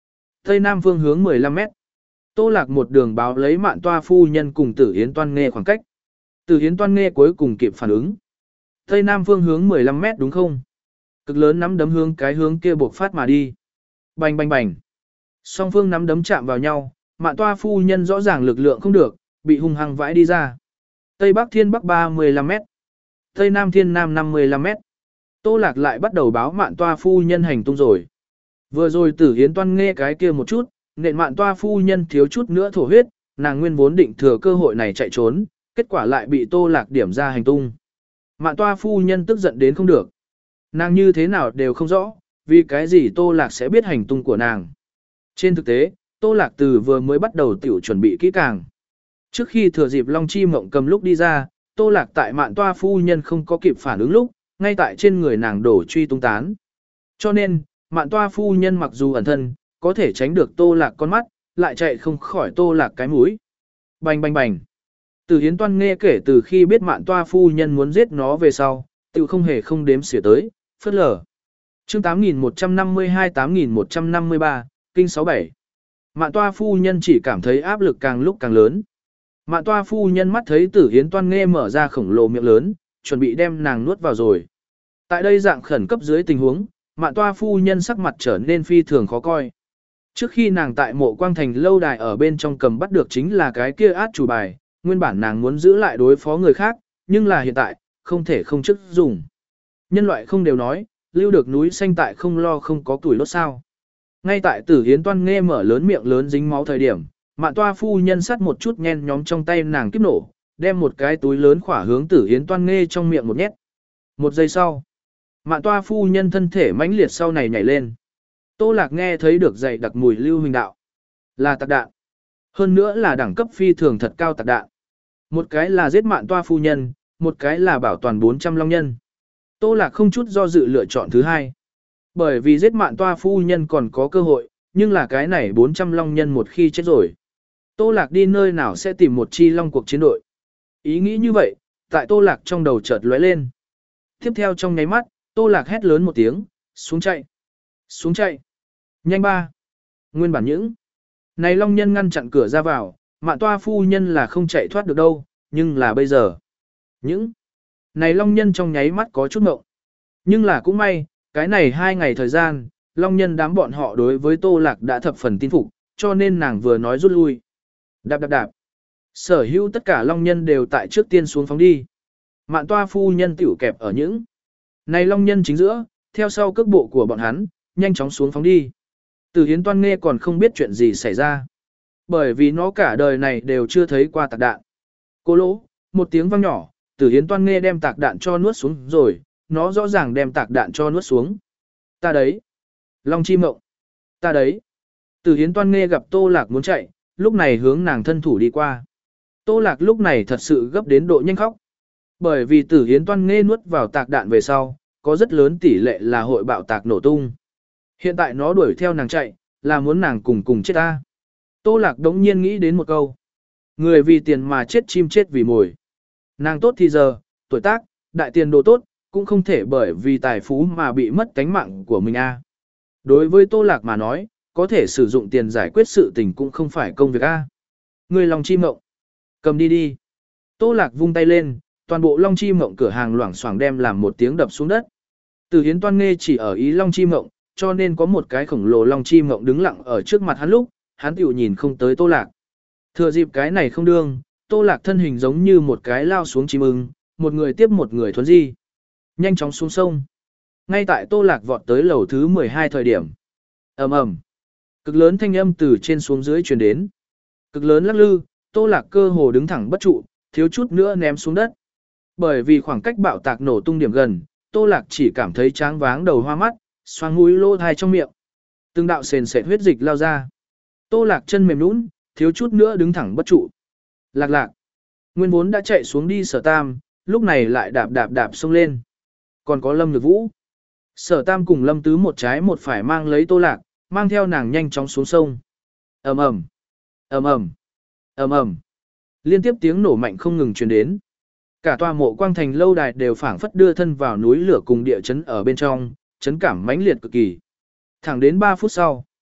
Tây Nam phương hướng mười lăm mét. Tô Lạc một đường báo lấy Mạn Toa phu nhân cùng Tử Hiến Toan Nghê khoảng cách. Tử Hiến Toan Nghê cuối cùng kịp phản ứng. Tây Nam phương hướng mười lăm mét đúng không? Cực lớn nắm đấm hướng cái hướng kia buộc phát mà đi. Bành bành bành. Song phương nắm đấm chạm vào nhau, Mạn Toa phu nhân rõ ràng lực lượng không được, bị hung hăng vãi đi ra. Tây Bắc Thiên Bắc ba mươi lăm mét. Tây Nam Thiên Nam năm mươi lăm mét. Tô Lạc lại bắt đầu báo Mạn Toa phu nhân hành tung rồi. Vừa rồi Tử Hiến Toan Nghê cái kia một chút, nện Mạn Toa phu nhân thiếu chút nữa thổ huyết, nàng nguyên vốn định thừa cơ hội này chạy trốn, kết quả lại bị Tô Lạc điểm ra hành tung. Mạn Toa phu nhân tức giận đến không được. Nàng như thế nào đều không rõ, vì cái gì Tô Lạc sẽ biết hành tung của nàng. Trên thực tế, Tô Lạc từ vừa mới bắt đầu tiểu chuẩn bị kỹ càng. Trước khi thừa dịp Long Chi Mộng cầm lúc đi ra, Tô Lạc tại Mạn Toa phu nhân không có kịp phản ứng lúc, ngay tại trên người nàng đổ truy tung tán. Cho nên, Mạn Toa phu nhân mặc dù ẩn thân, có thể tránh được Tô Lạc con mắt, lại chạy không khỏi Tô Lạc cái mũi. Bành bành bành. Tử Hiến Toan Nghê kể từ khi biết Mạn Toa phu nhân muốn giết nó về sau, tự không hề không đếm xỉa tới, phất lờ. Chương tám nghìn một trăm năm mươi hai tám nghìn một trăm năm mươi ba, Kinh sáu bảy. Mạn Toa phu nhân chỉ cảm thấy áp lực càng lúc càng lớn. Mạn Toa phu nhân mắt thấy Tử Hiến Toan Nghê mở ra khổng lồ miệng lớn, chuẩn bị đem nàng nuốt vào rồi. Tại đây dạng khẩn cấp dưới tình huống, Mạn Toa phu nhân sắc mặt trở nên phi thường khó coi. Trước khi nàng tại Mộ Quang Thành lâu đài ở bên trong cầm bắt được chính là cái kia át chủ bài, nguyên bản nàng muốn giữ lại đối phó người khác, nhưng là hiện tại, không thể không chức dùng. Nhân loại không đều nói, lưu được núi xanh tại không lo không có tuổi đốt sao. Ngay tại Tử Hiến Toan Nghê mở lớn miệng lớn dính máu thời điểm, Mạn Toa phu nhân sắt một chút nhen nhóm trong tay nàng kiếp nổ, đem một cái túi lớn khỏa hướng Tử Hiến Toan Nghê trong miệng một nhét. Một giây sau, Mạn Toa phu nhân thân thể mãnh liệt sau này nhảy lên. Tô Lạc nghe thấy được dày đặc mùi lưu huỳnh đạo. Là tạc đạn. Hơn nữa là đẳng cấp phi thường thật cao tạc đạn. Một cái là giết Mạn Toa phu nhân, một cái là bảo toàn bốn trăm long nhân. Tô Lạc không chút do dự lựa chọn thứ hai. Bởi vì giết Mạn Toa phu nhân còn có cơ hội, nhưng là cái này bốn trăm long nhân một khi chết rồi. Tô Lạc đi nơi nào sẽ tìm một chi long cuộc chiến đội. Ý nghĩ như vậy, tại Tô Lạc trong đầu chợt lóe lên. Tiếp theo trong nháy mắt, Tô Lạc hét lớn một tiếng, xuống chạy. Xuống chạy. Nhanh ba. Nguyên bản những này long nhân ngăn chặn cửa ra vào, Mạn Toa phu nhân là không chạy thoát được đâu, nhưng là bây giờ. Những này long nhân trong nháy mắt có chút mộng. Nhưng là cũng may, cái này hai ngày thời gian, long nhân đám bọn họ đối với Tô Lạc đã thập phần tin phục, cho nên nàng vừa nói rút lui. Đạp đạp đạp. Sở hữu tất cả long nhân đều tại trước tiên xuống phóng đi. Mạn Toa phu nhân tiểu kẹp ở những này long nhân chính giữa, theo sau cước bộ của bọn hắn, nhanh chóng xuống phóng đi. Tử Hiến Toan Nghê còn không biết chuyện gì xảy ra. Bởi vì nó cả đời này đều chưa thấy qua tạc đạn. Cô lỗ, một tiếng vang nhỏ, Tử Hiến Toan Nghê đem tạc đạn cho nuốt xuống rồi, nó rõ ràng đem tạc đạn cho nuốt xuống. Ta đấy. Long Chi Mộng. Ta đấy. Tử Hiến Toan Nghê gặp Tô Lạc muốn chạy, lúc này hướng nàng thân thủ đi qua. Tô Lạc lúc này thật sự gấp đến độ nhanh khóc. Bởi vì Tử Hiến Toan Nghê nuốt vào tạc đạn về sau, có rất lớn tỷ lệ là hội bạo tạc nổ tung. Hiện tại nó đuổi theo nàng chạy, là muốn nàng cùng cùng chết ta. Tô Lạc đống nhiên nghĩ đến một câu. Người vì tiền mà chết chim chết vì mồi. Nàng tốt thì giờ, tuổi tác, đại tiền đồ tốt, cũng không thể bởi vì tài phú mà bị mất tánh mạng của mình a. Đối với Tô Lạc mà nói, có thể sử dụng tiền giải quyết sự tình cũng không phải công việc a. Người Long Chi Mộng. Cầm đi đi. Tô Lạc vung tay lên, toàn bộ Long Chi Mộng cửa hàng loảng xoảng đem làm một tiếng đập xuống đất. Tử Hiến Toan Nghê chỉ ở ý Long Chi Mộng, cho nên có một cái khổng lồ Long Chi Mộng đứng lặng ở trước mặt hắn lúc, hắn tiểu nhìn không tới Tô Lạc. Thừa dịp cái này không đương, Tô Lạc thân hình giống như một cái lao xuống chim ưng, một người tiếp một người thuấn di. Nhanh chóng xuống sông. Ngay tại Tô Lạc vọt tới lầu thứ mười hai thời điểm. Ầm ầm. Cực lớn thanh âm từ trên xuống dưới truyền đến. Cực lớn lắc lư, Tô Lạc cơ hồ đứng thẳng bất trụ, thiếu chút nữa ném xuống đất. Bởi vì khoảng cách bạo tạc nổ tung điểm gần, Tô Lạc chỉ cảm thấy tráng váng đầu hoa mắt, xoang mũi lỗ tai trong miệng. Từng đạo sền sệt huyết dịch lao ra. Tô Lạc chân mềm nhũn, thiếu chút nữa đứng thẳng bất trụ. Lạc lạc. Nguyên vốn đã chạy xuống đi Sở Tam, lúc này lại đạp đạp đạp xông lên. Còn có Lâm Nhược Vũ. Sở Tam cùng Lâm Tứ một trái một phải mang lấy Tô Lạc, mang theo nàng nhanh chóng xuống sông. Ầm ầm, ầm ầm, ầm ầm. Liên tiếp tiếng nổ mạnh không ngừng truyền đến. Cả tòa Mộ Quang Thành lâu đài đều phảng phất đưa thân vào núi lửa cùng địa chấn ở bên trong, chấn cảm mãnh liệt cực kỳ. Thẳng đến ba phút sau,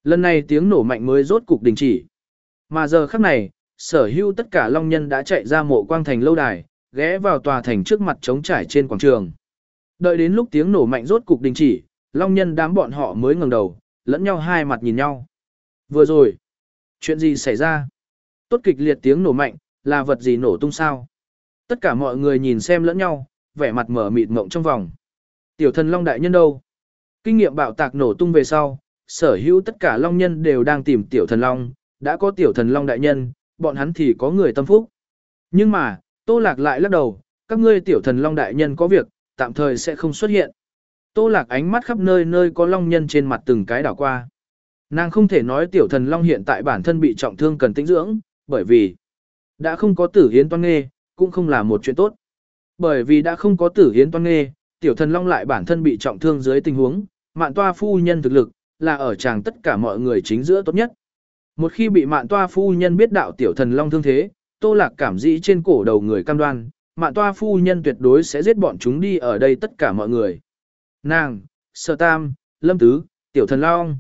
Lần này tiếng nổ mạnh mới rốt cục đình chỉ. Mà giờ khắc này, sở hữu tất cả long nhân đã chạy ra mộ quang thành lâu đài, ghé vào tòa thành trước mặt trống trải trên quảng trường. Đợi đến lúc tiếng nổ mạnh rốt cục đình chỉ, long nhân đám bọn họ mới ngẩng đầu, lẫn nhau hai mặt nhìn nhau. Vừa rồi, chuyện gì xảy ra? Tốt kịch liệt tiếng nổ mạnh, là vật gì nổ tung sao? Tất cả mọi người nhìn xem lẫn nhau, vẻ mặt mở mịt mộng trong vòng. Tiểu thần long đại nhân đâu? Kinh nghiệm bạo tạc nổ tung về sau, sở hữu tất cả long nhân đều đang tìm tiểu thần long, đã có tiểu thần long đại nhân, bọn hắn thì có người tâm phúc. Nhưng mà, Tô Lạc lại lắc đầu, các ngươi tiểu thần long đại nhân có việc, tạm thời sẽ không xuất hiện. Tô Lạc ánh mắt khắp nơi nơi có long nhân trên mặt từng cái đảo qua. Nàng không thể nói tiểu thần long hiện tại bản thân bị trọng thương cần tĩnh dưỡng, bởi vì đã không có tử hiến toan nghê, cũng không là một chuyện tốt. Bởi vì đã không có tử hiến toan nghê, tiểu thần long lại bản thân bị trọng thương dưới tình huống, Mạn Toa phu nhân thực lực là ở chàng tất cả mọi người chính giữa tốt nhất. Một khi bị Mạn Toa phu nhân biết đạo tiểu thần long thương thế, Tô Lạc cảm dĩ trên cổ đầu người cam đoan, Mạn Toa phu nhân tuyệt đối sẽ giết bọn chúng đi ở đây tất cả mọi người. Nàng, Sở Tam, Lâm Tứ, tiểu thần long,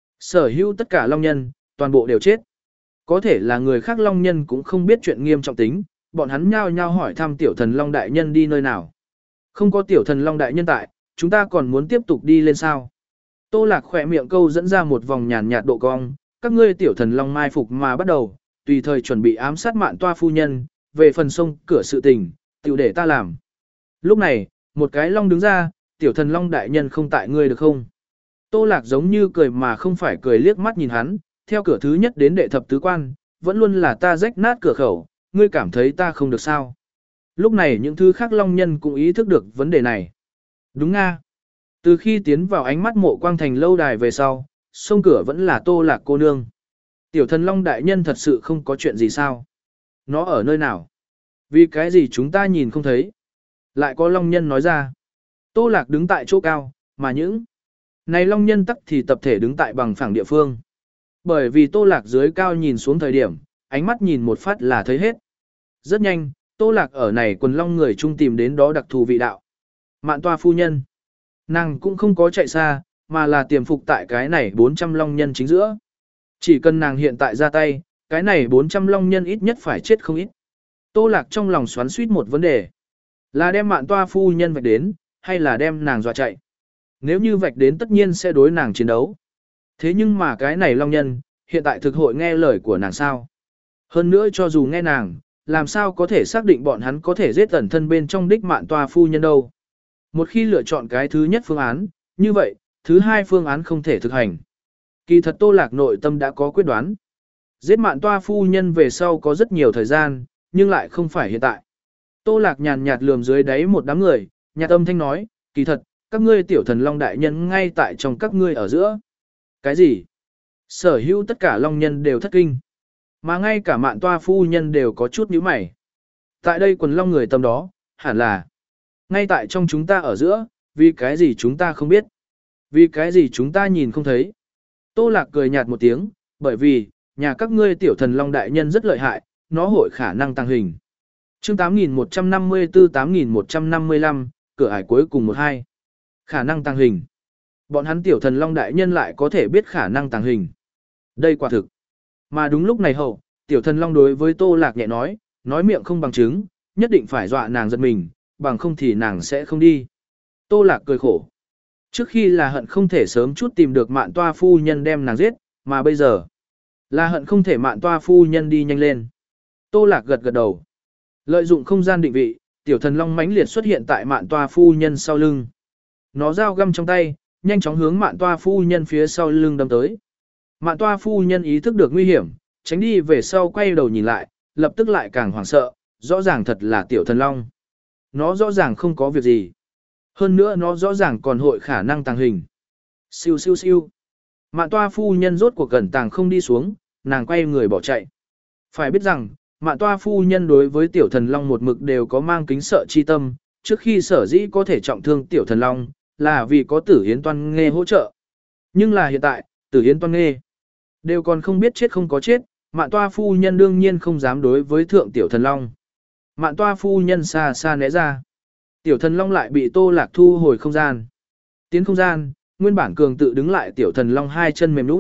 sở hữu tất cả long nhân, toàn bộ đều chết. Có thể là người khác long nhân cũng không biết chuyện nghiêm trọng tính, bọn hắn nhao nhao hỏi thăm tiểu thần long đại nhân đi nơi nào. Không có tiểu thần long đại nhân tại, chúng ta còn muốn tiếp tục đi lên sao? Tô Lạc khỏe miệng câu dẫn ra một vòng nhàn nhạt độ cong, các ngươi tiểu thần long mai phục mà bắt đầu, tùy thời chuẩn bị ám sát Mạn Toa phu nhân, về phần sông cửa sự tình, tiểu để ta làm. Lúc này, một cái long đứng ra, tiểu thần long đại nhân không tại ngươi được không? Tô Lạc giống như cười mà không phải cười liếc mắt nhìn hắn, theo cửa thứ nhất đến đệ thập tứ quan, vẫn luôn là ta rách nát cửa khẩu, ngươi cảm thấy ta không được sao? Lúc này những thứ khác long nhân cũng ý thức được vấn đề này. Đúng nga. Từ khi tiến vào ánh mắt mộ quang thành lâu đài về sau, sông cửa vẫn là Tô Lạc cô nương. Tiểu thần long đại nhân thật sự không có chuyện gì sao? Nó ở nơi nào? Vì cái gì chúng ta nhìn không thấy? Lại có long nhân nói ra. Tô Lạc đứng tại chỗ cao, mà những này long nhân tắc thì tập thể đứng tại bằng phẳng địa phương. Bởi vì Tô Lạc dưới cao nhìn xuống thời điểm, ánh mắt nhìn một phát là thấy hết. Rất nhanh, Tô Lạc ở này quần long người chung tìm đến đó đặc thù vị đạo. Mạn Toa phu nhân. Nàng cũng không có chạy xa, mà là tiềm phục tại cái này bốn trăm long nhân chính giữa. Chỉ cần nàng hiện tại ra tay, cái này bốn trăm long nhân ít nhất phải chết không ít. Tô Lạc trong lòng xoắn suýt một vấn đề. Là đem Mạn Toa phu nhân vạch đến, hay là đem nàng dọa chạy. Nếu như vạch đến tất nhiên sẽ đối nàng chiến đấu. Thế nhưng mà cái này long nhân, hiện tại thực hội nghe lời của nàng sao. Hơn nữa cho dù nghe nàng, làm sao có thể xác định bọn hắn có thể giết ẩn thân bên trong đích Mạn Toa phu nhân đâu. Một khi lựa chọn cái thứ nhất phương án, như vậy, thứ hai phương án không thể thực hành. Kỳ thật Tô Lạc nội tâm đã có quyết đoán. Giết Mạn Toa phu nhân về sau có rất nhiều thời gian, nhưng lại không phải hiện tại. Tô Lạc nhàn nhạt lườm dưới đáy một đám người, nhạt âm thanh nói, kỳ thật, các ngươi tiểu thần long đại nhân ngay tại trong các ngươi ở giữa. Cái gì? Sở hữu tất cả long nhân đều thất kinh. Mà ngay cả Mạn Toa phu nhân đều có chút nhíu mày. Tại đây quần long người tâm đó, hẳn là ngay tại trong chúng ta ở giữa, vì cái gì chúng ta không biết. Vì cái gì chúng ta nhìn không thấy. Tô Lạc cười nhạt một tiếng, bởi vì, nhà các ngươi tiểu thần long đại nhân rất lợi hại, nó hội khả năng tăng hình. Chương tám nghìn một trăm năm mươi tư tám nghìn một trăm năm mươi lăm, cửa ải cuối cùng một hai. Khả năng tăng hình. Bọn hắn tiểu thần long đại nhân lại có thể biết khả năng tăng hình. Đây quả thực. Mà đúng lúc này hậu, tiểu thần long đối với Tô Lạc nhẹ nói, nói miệng không bằng chứng, nhất định phải dọa nàng giật mình, bằng không thì nàng sẽ không đi. Tô Lạc cười khổ. Trước khi là hận không thể sớm chút tìm được Mạn Toa phu nhân đem nàng giết, mà bây giờ là hận không thể Mạn Toa phu nhân đi nhanh lên. Tô Lạc gật gật đầu. Lợi dụng không gian định vị, tiểu thần long mãnh liệt xuất hiện tại Mạn Toa phu nhân sau lưng. Nó dao găm trong tay, nhanh chóng hướng Mạn Toa phu nhân phía sau lưng đâm tới. Mạn Toa phu nhân ý thức được nguy hiểm, tránh đi về sau quay đầu nhìn lại, lập tức lại càng hoảng sợ, rõ ràng thật là tiểu thần long. Nó rõ ràng không có việc gì. Hơn nữa nó rõ ràng còn hội khả năng tàng hình. Siêu siêu siêu. Mạn Toa phu nhân rốt cuộc gần tàng không đi xuống, nàng quay người bỏ chạy. Phải biết rằng, Mạn Toa phu nhân đối với tiểu thần long một mực đều có mang kính sợ chi tâm, trước khi sở dĩ có thể trọng thương tiểu thần long, là vì có Tử Hiến Toan Nghê hỗ trợ. Nhưng là hiện tại, Tử Hiến Toan Nghê đều còn không biết chết không có chết, Mạn Toa phu nhân đương nhiên không dám đối với thượng tiểu thần long. Mạn Toa phu nhân xa xa né ra. Tiểu thần long lại bị Tô Lạc thu hồi không gian. Tiến không gian, nguyên bản cường tự đứng lại tiểu thần long hai chân mềm nhũn,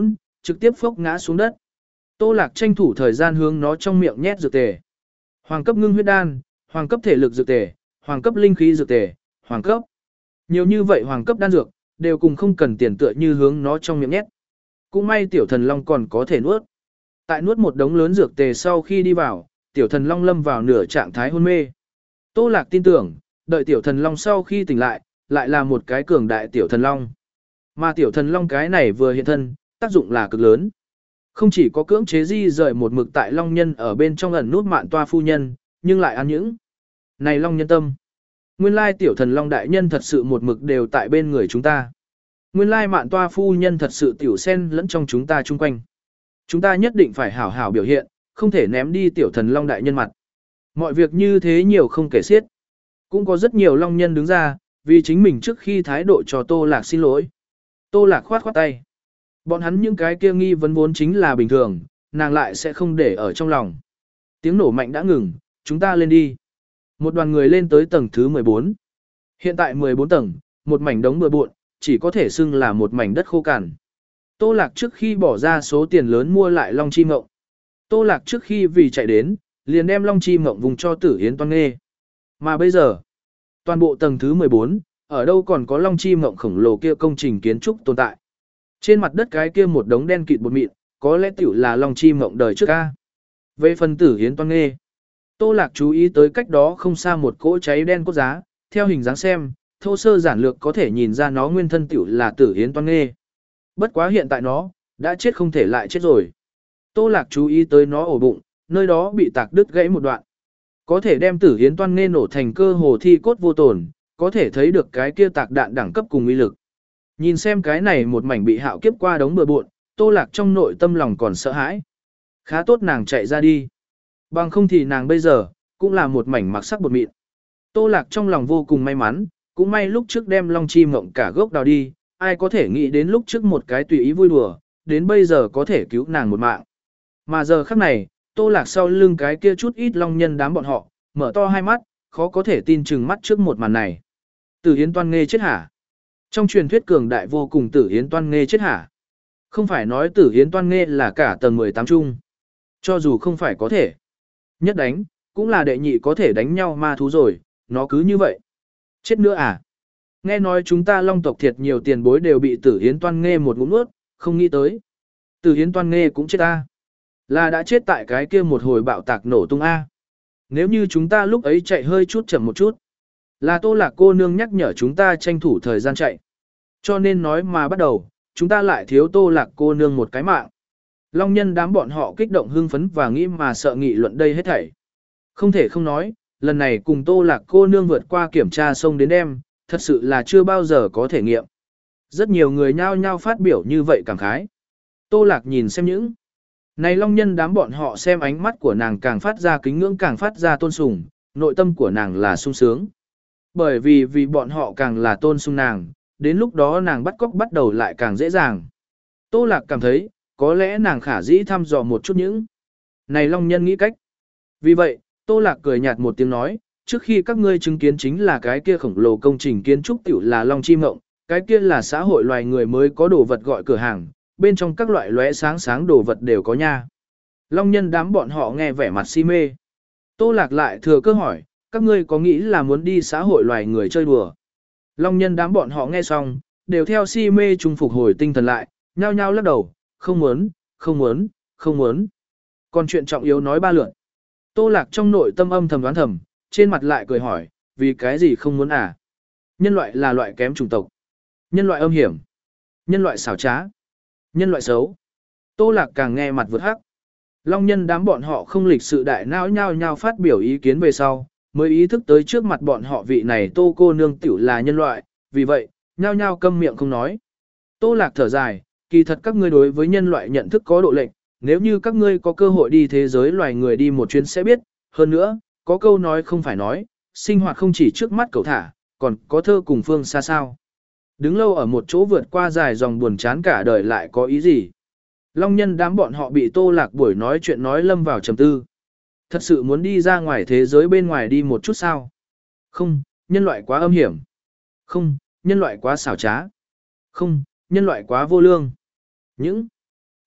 trực tiếp phốc ngã xuống đất. Tô Lạc tranh thủ thời gian hướng nó trong miệng nhét dược tề. Hoàng cấp ngưng huyết đan, hoàng cấp thể lực dược tề, hoàng cấp linh khí dược tề, hoàng cấp. Nhiều như vậy hoàng cấp đan dược, đều cùng không cần tiền tựa như hướng nó trong miệng nhét. Cũng may tiểu thần long còn có thể nuốt. Tại nuốt một đống lớn dược tề sau khi đi vào, tiểu thần long lâm vào nửa trạng thái hôn mê. Tô Lạc tin tưởng, đợi tiểu thần long sau khi tỉnh lại, lại là một cái cường đại tiểu thần long. Mà tiểu thần long cái này vừa hiện thân, tác dụng là cực lớn. Không chỉ có cưỡng chế di rời một mực tại long nhân ở bên trong ẩn nút mạn toa phu nhân, nhưng lại ăn những. Này long nhân tâm. Nguyên lai tiểu thần long đại nhân thật sự một mực đều tại bên người chúng ta. Nguyên lai mạn toa phu nhân thật sự tiểu sen lẫn trong chúng ta chung quanh. Chúng ta nhất định phải hảo hảo biểu hiện, không thể ném đi tiểu thần long đại nhân mặt. Mọi việc như thế nhiều không kể xiết. Cũng có rất nhiều long nhân đứng ra, vì chính mình trước khi thái độ cho Tô Lạc xin lỗi. Tô Lạc khoát khoát tay. Bọn hắn những cái kia nghi vấn vốn chính là bình thường, nàng lại sẽ không để ở trong lòng. Tiếng nổ mạnh đã ngừng, chúng ta lên đi. Một đoàn người lên tới tầng thứ mười bốn. Hiện tại mười bốn tầng, một mảnh đống bừa bộn, chỉ có thể xưng là một mảnh đất khô cằn. Tô Lạc trước khi bỏ ra số tiền lớn mua lại Long Chi Mộng. Tô Lạc trước khi vì chạy đến, liền đem Long Chi Mộng vùng cho Tử Yến Toan Nghê. Mà bây giờ, toàn bộ tầng thứ mười bốn, ở đâu còn có Long Chi Mộng khổng lồ kia công trình kiến trúc tồn tại. Trên mặt đất cái kia một đống đen kịt bột mịn, có lẽ tiểu là Long Chi Mộng đời trước ca. Về phần Tử Yến Toan Nghê, Tô Lạc chú ý tới cách đó không xa một cỗ cháy đen cốt giá, theo hình dáng xem, thô sơ giản lược có thể nhìn ra nó nguyên thân tiểu là Tử Yến Toan Nghê. Bất quá hiện tại nó, đã chết không thể lại chết rồi. Tô Lạc chú ý tới nó ổ bụng, nơi đó bị tạc đứt gãy một đoạn. Có thể đem Tử Yến Toan Nghê nổ thành cơ hồ thi cốt vô tổn, có thể thấy được cái kia tạc đạn đẳng cấp cùng uy lực. Nhìn xem cái này một mảnh bị hạo kiếp qua đống bừa bộn, Tô Lạc trong nội tâm lòng còn sợ hãi. Khá tốt nàng chạy ra đi. Bằng không thì nàng bây giờ, cũng là một mảnh mặc sắc bột mịn. Tô Lạc trong lòng vô cùng may mắn, cũng may lúc trước đem Long Chi Mộng cả gốc đào đi, ai có thể nghĩ đến lúc trước một cái tùy ý vui đùa, đến bây giờ có thể cứu nàng một mạng. Mà giờ khắc này, Tô Lạc sau lưng cái kia chút ít long nhân đám bọn họ, mở to hai mắt, khó có thể tin chừng mắt trước một màn này. Tử Yến Toan Nghê chết hả? Trong truyền thuyết cường đại vô cùng Tử Yến Toan Nghê chết hả? Không phải nói Tử Yến Toan Nghê là cả tầng mười tám chung. Cho dù không phải có thể. Nhất đánh, cũng là đệ nhị có thể đánh nhau ma thú rồi, nó cứ như vậy. Chết nữa à? Nghe nói chúng ta long tộc thiệt nhiều tiền bối đều bị Tử Yến Toan Nghê một ngụm nuốt, không nghĩ tới. Tử Yến Toan Nghê cũng chết a. Là đã chết tại cái kia một hồi bạo tạc nổ tung a. Nếu như chúng ta lúc ấy chạy hơi chút chậm một chút, là Tô Lạc cô nương nhắc nhở chúng ta tranh thủ thời gian chạy. Cho nên nói mà bắt đầu, chúng ta lại thiếu Tô Lạc cô nương một cái mạng. Long nhân đám bọn họ kích động hưng phấn và nghĩ mà sợ nghị luận đây hết thảy. Không thể không nói, lần này cùng Tô Lạc cô nương vượt qua kiểm tra sông đến đêm, thật sự là chưa bao giờ có thể nghiệm. Rất nhiều người nhao nhao phát biểu như vậy cảm khái. Tô Lạc nhìn xem những này long nhân đám bọn họ xem ánh mắt của nàng càng phát ra kính ngưỡng càng phát ra tôn sùng, nội tâm của nàng là sung sướng. Bởi vì vì bọn họ càng là tôn sùng nàng, đến lúc đó nàng bắt cóc bắt đầu lại càng dễ dàng. Tô Lạc cảm thấy, có lẽ nàng khả dĩ thăm dò một chút những này long nhân nghĩ cách. Vì vậy, Tô Lạc cười nhạt một tiếng nói, trước khi các ngươi chứng kiến chính là cái kia khổng lồ công trình kiến trúc tiểu là Long Chi Mộng, cái kia là xã hội loài người mới có đồ vật gọi cửa hàng, bên trong các loại lóe sáng sáng đồ vật đều có nha. Long nhân đám bọn họ nghe vẻ mặt si mê. Tô Lạc lại thừa cơ hỏi, các ngươi có nghĩ là muốn đi xã hội loài người chơi đùa? Long nhân đám bọn họ nghe xong, đều theo si mê trung phục hồi tinh thần lại, nhao nhao lắc đầu, không muốn, không muốn, không muốn. Còn chuyện trọng yếu nói ba lượn. Tô Lạc trong nội tâm âm thầm đoán thầm, trên mặt lại cười hỏi, vì cái gì không muốn à? Nhân loại là loại kém chủng tộc. Nhân loại âm hiểm. Nhân loại xảo trá. Nhân loại xấu. Tô Lạc càng nghe mặt vượt hắc. Long nhân đám bọn họ không lịch sự đại não nhao nhao phát biểu ý kiến về sau, mới ý thức tới trước mặt bọn họ vị này Tô cô nương tiểu là nhân loại, vì vậy, nhao nhao câm miệng không nói. Tô Lạc thở dài, kỳ thật các ngươi đối với nhân loại nhận thức có độ lệch, nếu như các ngươi có cơ hội đi thế giới loài người đi một chuyến sẽ biết, hơn nữa, có câu nói không phải nói, sinh hoạt không chỉ trước mắt cậu thả, còn có thơ cùng phương xa sao. Đứng lâu ở một chỗ vượt qua dài dòng buồn chán cả đời lại có ý gì. Long nhân đám bọn họ bị Tô Lạc buổi nói chuyện nói lâm vào trầm tư. Thật sự muốn đi ra ngoài thế giới bên ngoài đi một chút sao? Không, nhân loại quá âm hiểm. Không, nhân loại quá xảo trá. Không, nhân loại quá vô lương. Những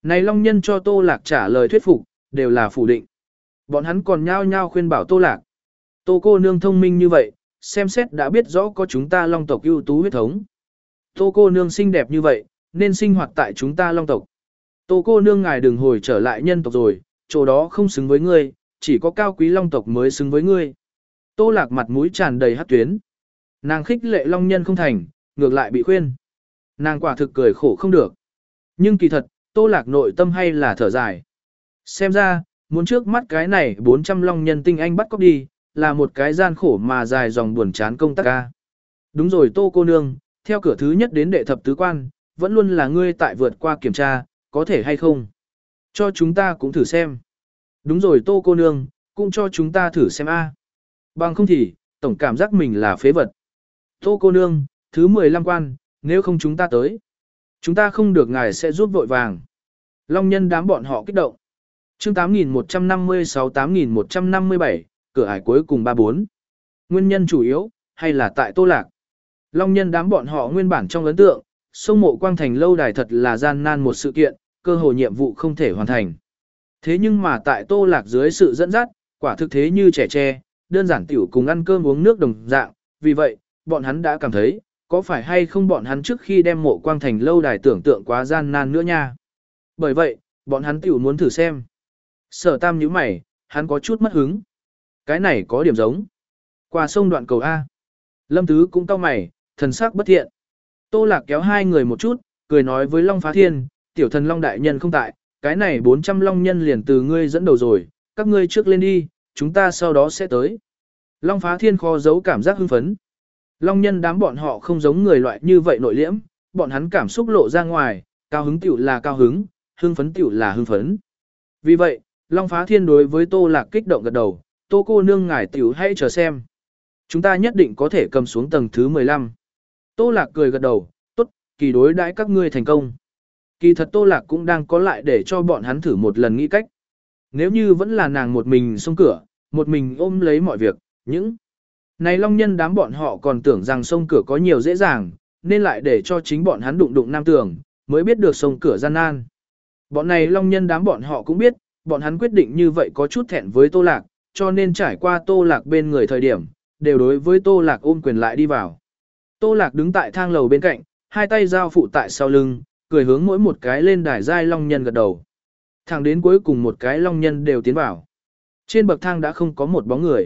Này long nhân cho Tô Lạc trả lời thuyết phục, đều là phủ định. Bọn hắn còn nhao nhao khuyên bảo Tô Lạc. Tô cô nương thông minh như vậy, xem xét đã biết rõ có chúng ta long tộc ưu tú huyết thống. Tô cô nương xinh đẹp như vậy, nên sinh hoạt tại chúng ta long tộc. Tô cô nương ngài đừng hồi trở lại nhân tộc rồi, chỗ đó không xứng với ngươi, chỉ có cao quý long tộc mới xứng với ngươi. Tô Lạc mặt mũi tràn đầy hắc tuyến. Nàng khích lệ long nhân không thành, ngược lại bị khuyên. Nàng quả thực cười khổ không được. Nhưng kỳ thật, Tô Lạc nội tâm hay là thở dài. Xem ra, muốn trước mắt cái này bốn trăm long nhân tinh anh bắt cóc đi, là một cái gian khổ mà dài dòng buồn chán công tác ca. Đúng rồi Tô cô nương, theo cửa thứ nhất đến đệ thập tứ quan, vẫn luôn là ngươi tại vượt qua kiểm tra, có thể hay không? Cho chúng ta cũng thử xem. Đúng rồi Tô cô nương, cũng cho chúng ta thử xem a. Bằng không thì, tổng cảm giác mình là phế vật. Tô cô nương, thứ mười lăm quan, nếu không chúng ta tới. Chúng ta không được ngài sẽ giúp vội vàng. Long nhân đám bọn họ kích động. chương tám nghìn một trăm năm mươi sáu tám nghìn một trăm năm mươi bảy, cửa ải cuối cùng ba bốn. Nguyên nhân chủ yếu, hay là tại Tô Lạc. Long nhân đám bọn họ nguyên bản trong ấn tượng, sông mộ quang thành lâu đài thật là gian nan một sự kiện, cơ hội nhiệm vụ không thể hoàn thành. Thế nhưng mà tại Tô Lạc dưới sự dẫn dắt, quả thực thế như trẻ tre, đơn giản tiểu cùng ăn cơm uống nước đồng dạng, vì vậy, bọn hắn đã cảm thấy, có phải hay không bọn hắn trước khi đem mộ quang thành lâu đài tưởng tượng quá gian nan nữa nha. Bởi vậy, bọn hắn tiểu muốn thử xem. Sở Tam nhíu mày, hắn có chút mất hứng. Cái này có điểm giống. Qua sông đoạn cầu A. Lâm Tứ cũng cau mày, thần sắc bất thiện. Tô Lạc kéo hai người một chút, cười nói với Long Phá Thiên, tiểu thần Long đại nhân không tại, cái này bốn trăm Long nhân liền từ ngươi dẫn đầu rồi, các ngươi trước lên đi, chúng ta sau đó sẽ tới. Long Phá Thiên khó giấu cảm giác hưng phấn. Long nhân đám bọn họ không giống người loại như vậy nội liễm, bọn hắn cảm xúc lộ ra ngoài, cao hứng tiểu là cao hứng, hưng phấn tiểu là hưng phấn. Vì vậy, Long Phá Thiên đối với Tô Lạc kích động gật đầu, Tô cô nương ngài tiểu hãy chờ xem. Chúng ta nhất định có thể cầm xuống tầng thứ mười lăm. Tô Lạc cười gật đầu, tốt, kỳ đối đãi các ngươi thành công. Kỳ thật Tô Lạc cũng đang có lại để cho bọn hắn thử một lần nghĩ cách. Nếu như vẫn là nàng một mình xông cửa, một mình ôm lấy mọi việc, những này long nhân đám bọn họ còn tưởng rằng xông cửa có nhiều dễ dàng, nên lại để cho chính bọn hắn đụng đụng nam tường, mới biết được xông cửa gian nan. Bọn này long nhân đám bọn họ cũng biết, bọn hắn quyết định như vậy có chút thẹn với Tô Lạc, cho nên trải qua Tô Lạc bên người thời điểm, đều đối với Tô Lạc ôm quyền lại đi vào. Tô Lạc đứng tại thang lầu bên cạnh, hai tay giao phụ tại sau lưng, cười hướng mỗi một cái lên đài giai long nhân gật đầu. Thẳng đến cuối cùng một cái long nhân đều tiến vào. Trên bậc thang đã không có một bóng người.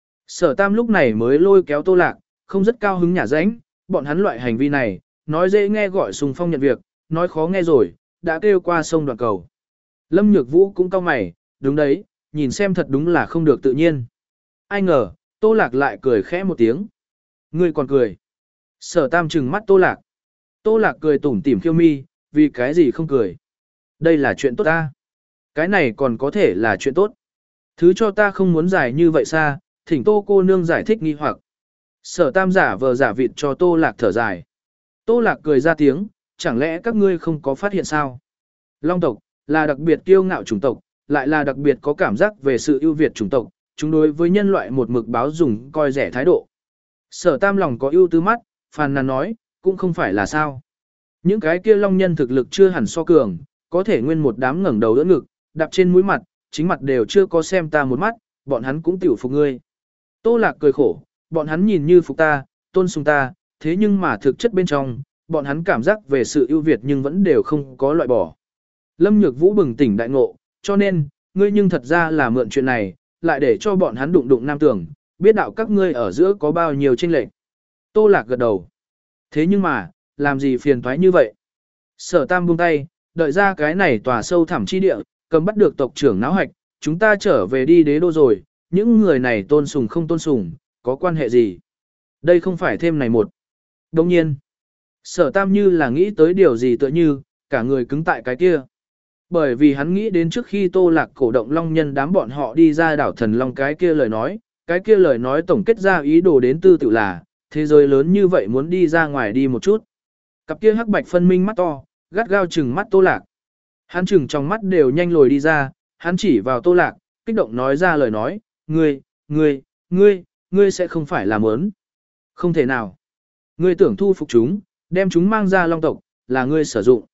Sở Tam lúc này mới lôi kéo Tô Lạc, không rất cao hứng nhả rãnh, bọn hắn loại hành vi này, nói dễ nghe gọi sùng phong nhận việc, nói khó nghe rồi, đã kêu qua sông đoạn cầu. Lâm Nhược Vũ cũng cau mày, đúng đấy, nhìn xem thật đúng là không được tự nhiên. Ai ngờ, Tô Lạc lại cười khẽ một tiếng. Ngươi còn cười. Sở Tam trừng mắt Tô Lạc. Tô Lạc cười tủm tỉm khiêu mi, vì cái gì không cười. Đây là chuyện tốt ta. Cái này còn có thể là chuyện tốt. Thứ cho ta không muốn giải như vậy xa, thỉnh Tô cô nương giải thích nghi hoặc. Sở Tam giả vờ giả vịt cho Tô Lạc thở dài. Tô Lạc cười ra tiếng, chẳng lẽ các ngươi không có phát hiện sao? Long tộc, là đặc biệt kiêu ngạo chủng tộc, lại là đặc biệt có cảm giác về sự ưu việt chủng tộc, chúng đối với nhân loại một mực báo dùng coi rẻ thái độ. Sở Tam lòng có ưu tư mắt, phàn nàn nói, cũng không phải là sao. Những cái kia long nhân thực lực chưa hẳn so cường, có thể nguyên một đám ngẩng đầu đỡ ngực, đạp trên mũi mặt, chính mặt đều chưa có xem ta một mắt, bọn hắn cũng tiểu phục ngươi. Tô Lạc cười khổ, bọn hắn nhìn như phục ta, tôn sùng ta, thế nhưng mà thực chất bên trong, bọn hắn cảm giác về sự ưu việt nhưng vẫn đều không có loại bỏ. Lâm Nhược Vũ bừng tỉnh đại ngộ, cho nên, ngươi nhưng thật ra là mượn chuyện này, lại để cho bọn hắn đụng đụng nam tưởng, biết đạo các ngươi ở giữa có bao nhiêu chênh lệch. Tô Lạc gật đầu. Thế nhưng mà, làm gì phiền toái như vậy? Sở Tam buông tay, đợi ra cái này tòa sâu thẳm chi địa, cầm bắt được tộc trưởng náo hạch, chúng ta trở về đi đế đô rồi, những người này tôn sùng không tôn sùng, có quan hệ gì? Đây không phải thêm này một. Đồng nhiên, Sở Tam như là nghĩ tới điều gì tựa như, cả người cứng tại cái kia. Bởi vì hắn nghĩ đến trước khi Tô Lạc cổ động long nhân đám bọn họ đi ra đảo thần long cái kia lời nói, cái kia lời nói tổng kết ra ý đồ đến tư tự là, thế giới lớn như vậy muốn đi ra ngoài đi một chút. Cặp kia hắc bạch phân minh mắt to, gắt gao chừng mắt Tô Lạc. Hắn chừng trong mắt đều nhanh lồi đi ra, hắn chỉ vào Tô Lạc, kích động nói ra lời nói, ngươi, ngươi, ngươi, ngươi sẽ không phải làm ớn. Không thể nào. Ngươi tưởng thu phục chúng, đem chúng mang ra long tộc, là ngươi sử dụng.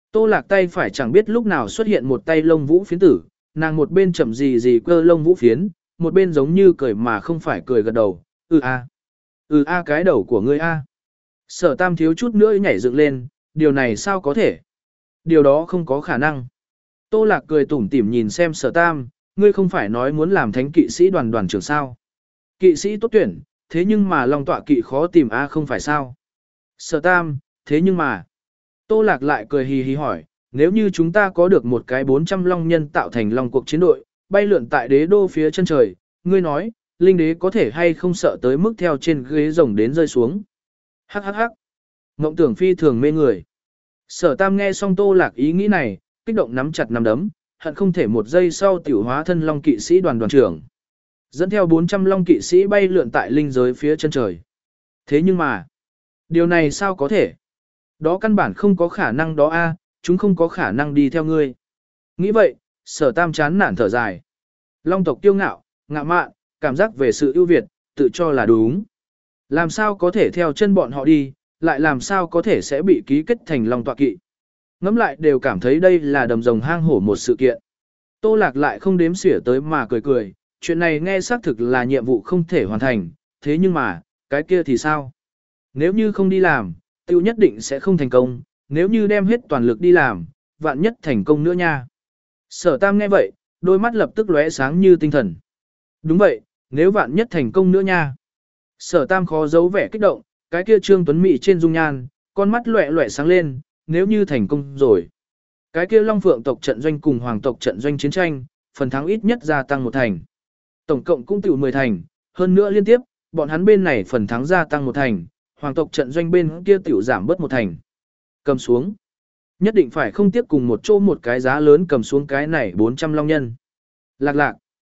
Tô Lạc tay phải chẳng biết lúc nào xuất hiện một tay lông vũ phiến tử, nàng một bên chậm gì gì cơ lông vũ phiến, một bên giống như cười mà không phải cười gật đầu, ừ a, ừ a cái đầu của ngươi a. Sở Tam thiếu chút nữa nhảy dựng lên, điều này sao có thể? Điều đó không có khả năng. Tô Lạc cười tủm tỉm nhìn xem Sở Tam, ngươi không phải nói muốn làm thánh kỵ sĩ đoàn đoàn trưởng sao? Kỵ sĩ tốt tuyển, thế nhưng mà Long tọa kỵ khó tìm a không phải sao? Sở Tam, thế nhưng mà... Tô Lạc lại cười hì hì hỏi, nếu như chúng ta có được một cái bốn trăm long nhân tạo thành long cuộc chiến đội, bay lượn tại đế đô phía chân trời, ngươi nói, linh đế có thể hay không sợ tới mức theo trên ghế rồng đến rơi xuống? Hắc hắc hắc. Ngộng tưởng phi thường mê người. Sở Tam nghe xong Tô Lạc ý nghĩ này, kích động nắm chặt nắm đấm, hận không thể một giây sau tiểu hóa thân long kỵ sĩ đoàn đoàn trưởng. Dẫn theo bốn trăm long kỵ sĩ bay lượn tại linh giới phía chân trời. Thế nhưng mà, điều này sao có thể? Đó căn bản không có khả năng đó a, chúng không có khả năng đi theo ngươi. Nghĩ vậy, Sở Tam chán nản thở dài. Long tộc kiêu ngạo, ngạo mạn, cảm giác về sự ưu việt, tự cho là đúng. Làm sao có thể theo chân bọn họ đi, lại làm sao có thể sẽ bị ký kết thành long tọa kỵ. Ngắm lại đều cảm thấy đây là đầm rồng hang hổ một sự kiện. Tô Lạc lại không đếm xỉa tới mà cười cười, chuyện này nghe xác thực là nhiệm vụ không thể hoàn thành, thế nhưng mà, cái kia thì sao? Nếu như không đi làm, tiêu nhất định sẽ không thành công, nếu như đem hết toàn lực đi làm, vạn nhất thành công nữa nha. Sở Tam nghe vậy, đôi mắt lập tức lóe sáng như tinh thần. Đúng vậy, nếu vạn nhất thành công nữa nha. Sở Tam khó giấu vẻ kích động, cái kia Trương Tuấn Mỹ trên dung nhan, con mắt loẹ loẹ sáng lên, nếu như thành công rồi. Cái kia Long Phượng tộc trận doanh cùng Hoàng tộc trận doanh chiến tranh, phần thắng ít nhất gia tăng một thành. Tổng cộng cũng tiểu mười thành, hơn nữa liên tiếp, bọn hắn bên này phần thắng gia tăng một thành, Hoàng tộc trận doanh bên kia tiểu giảm bớt một thành. Cầm xuống. Nhất định phải không tiếc cùng một chỗ một cái giá lớn cầm xuống cái này bốn trăm long nhân. Lạc lạc.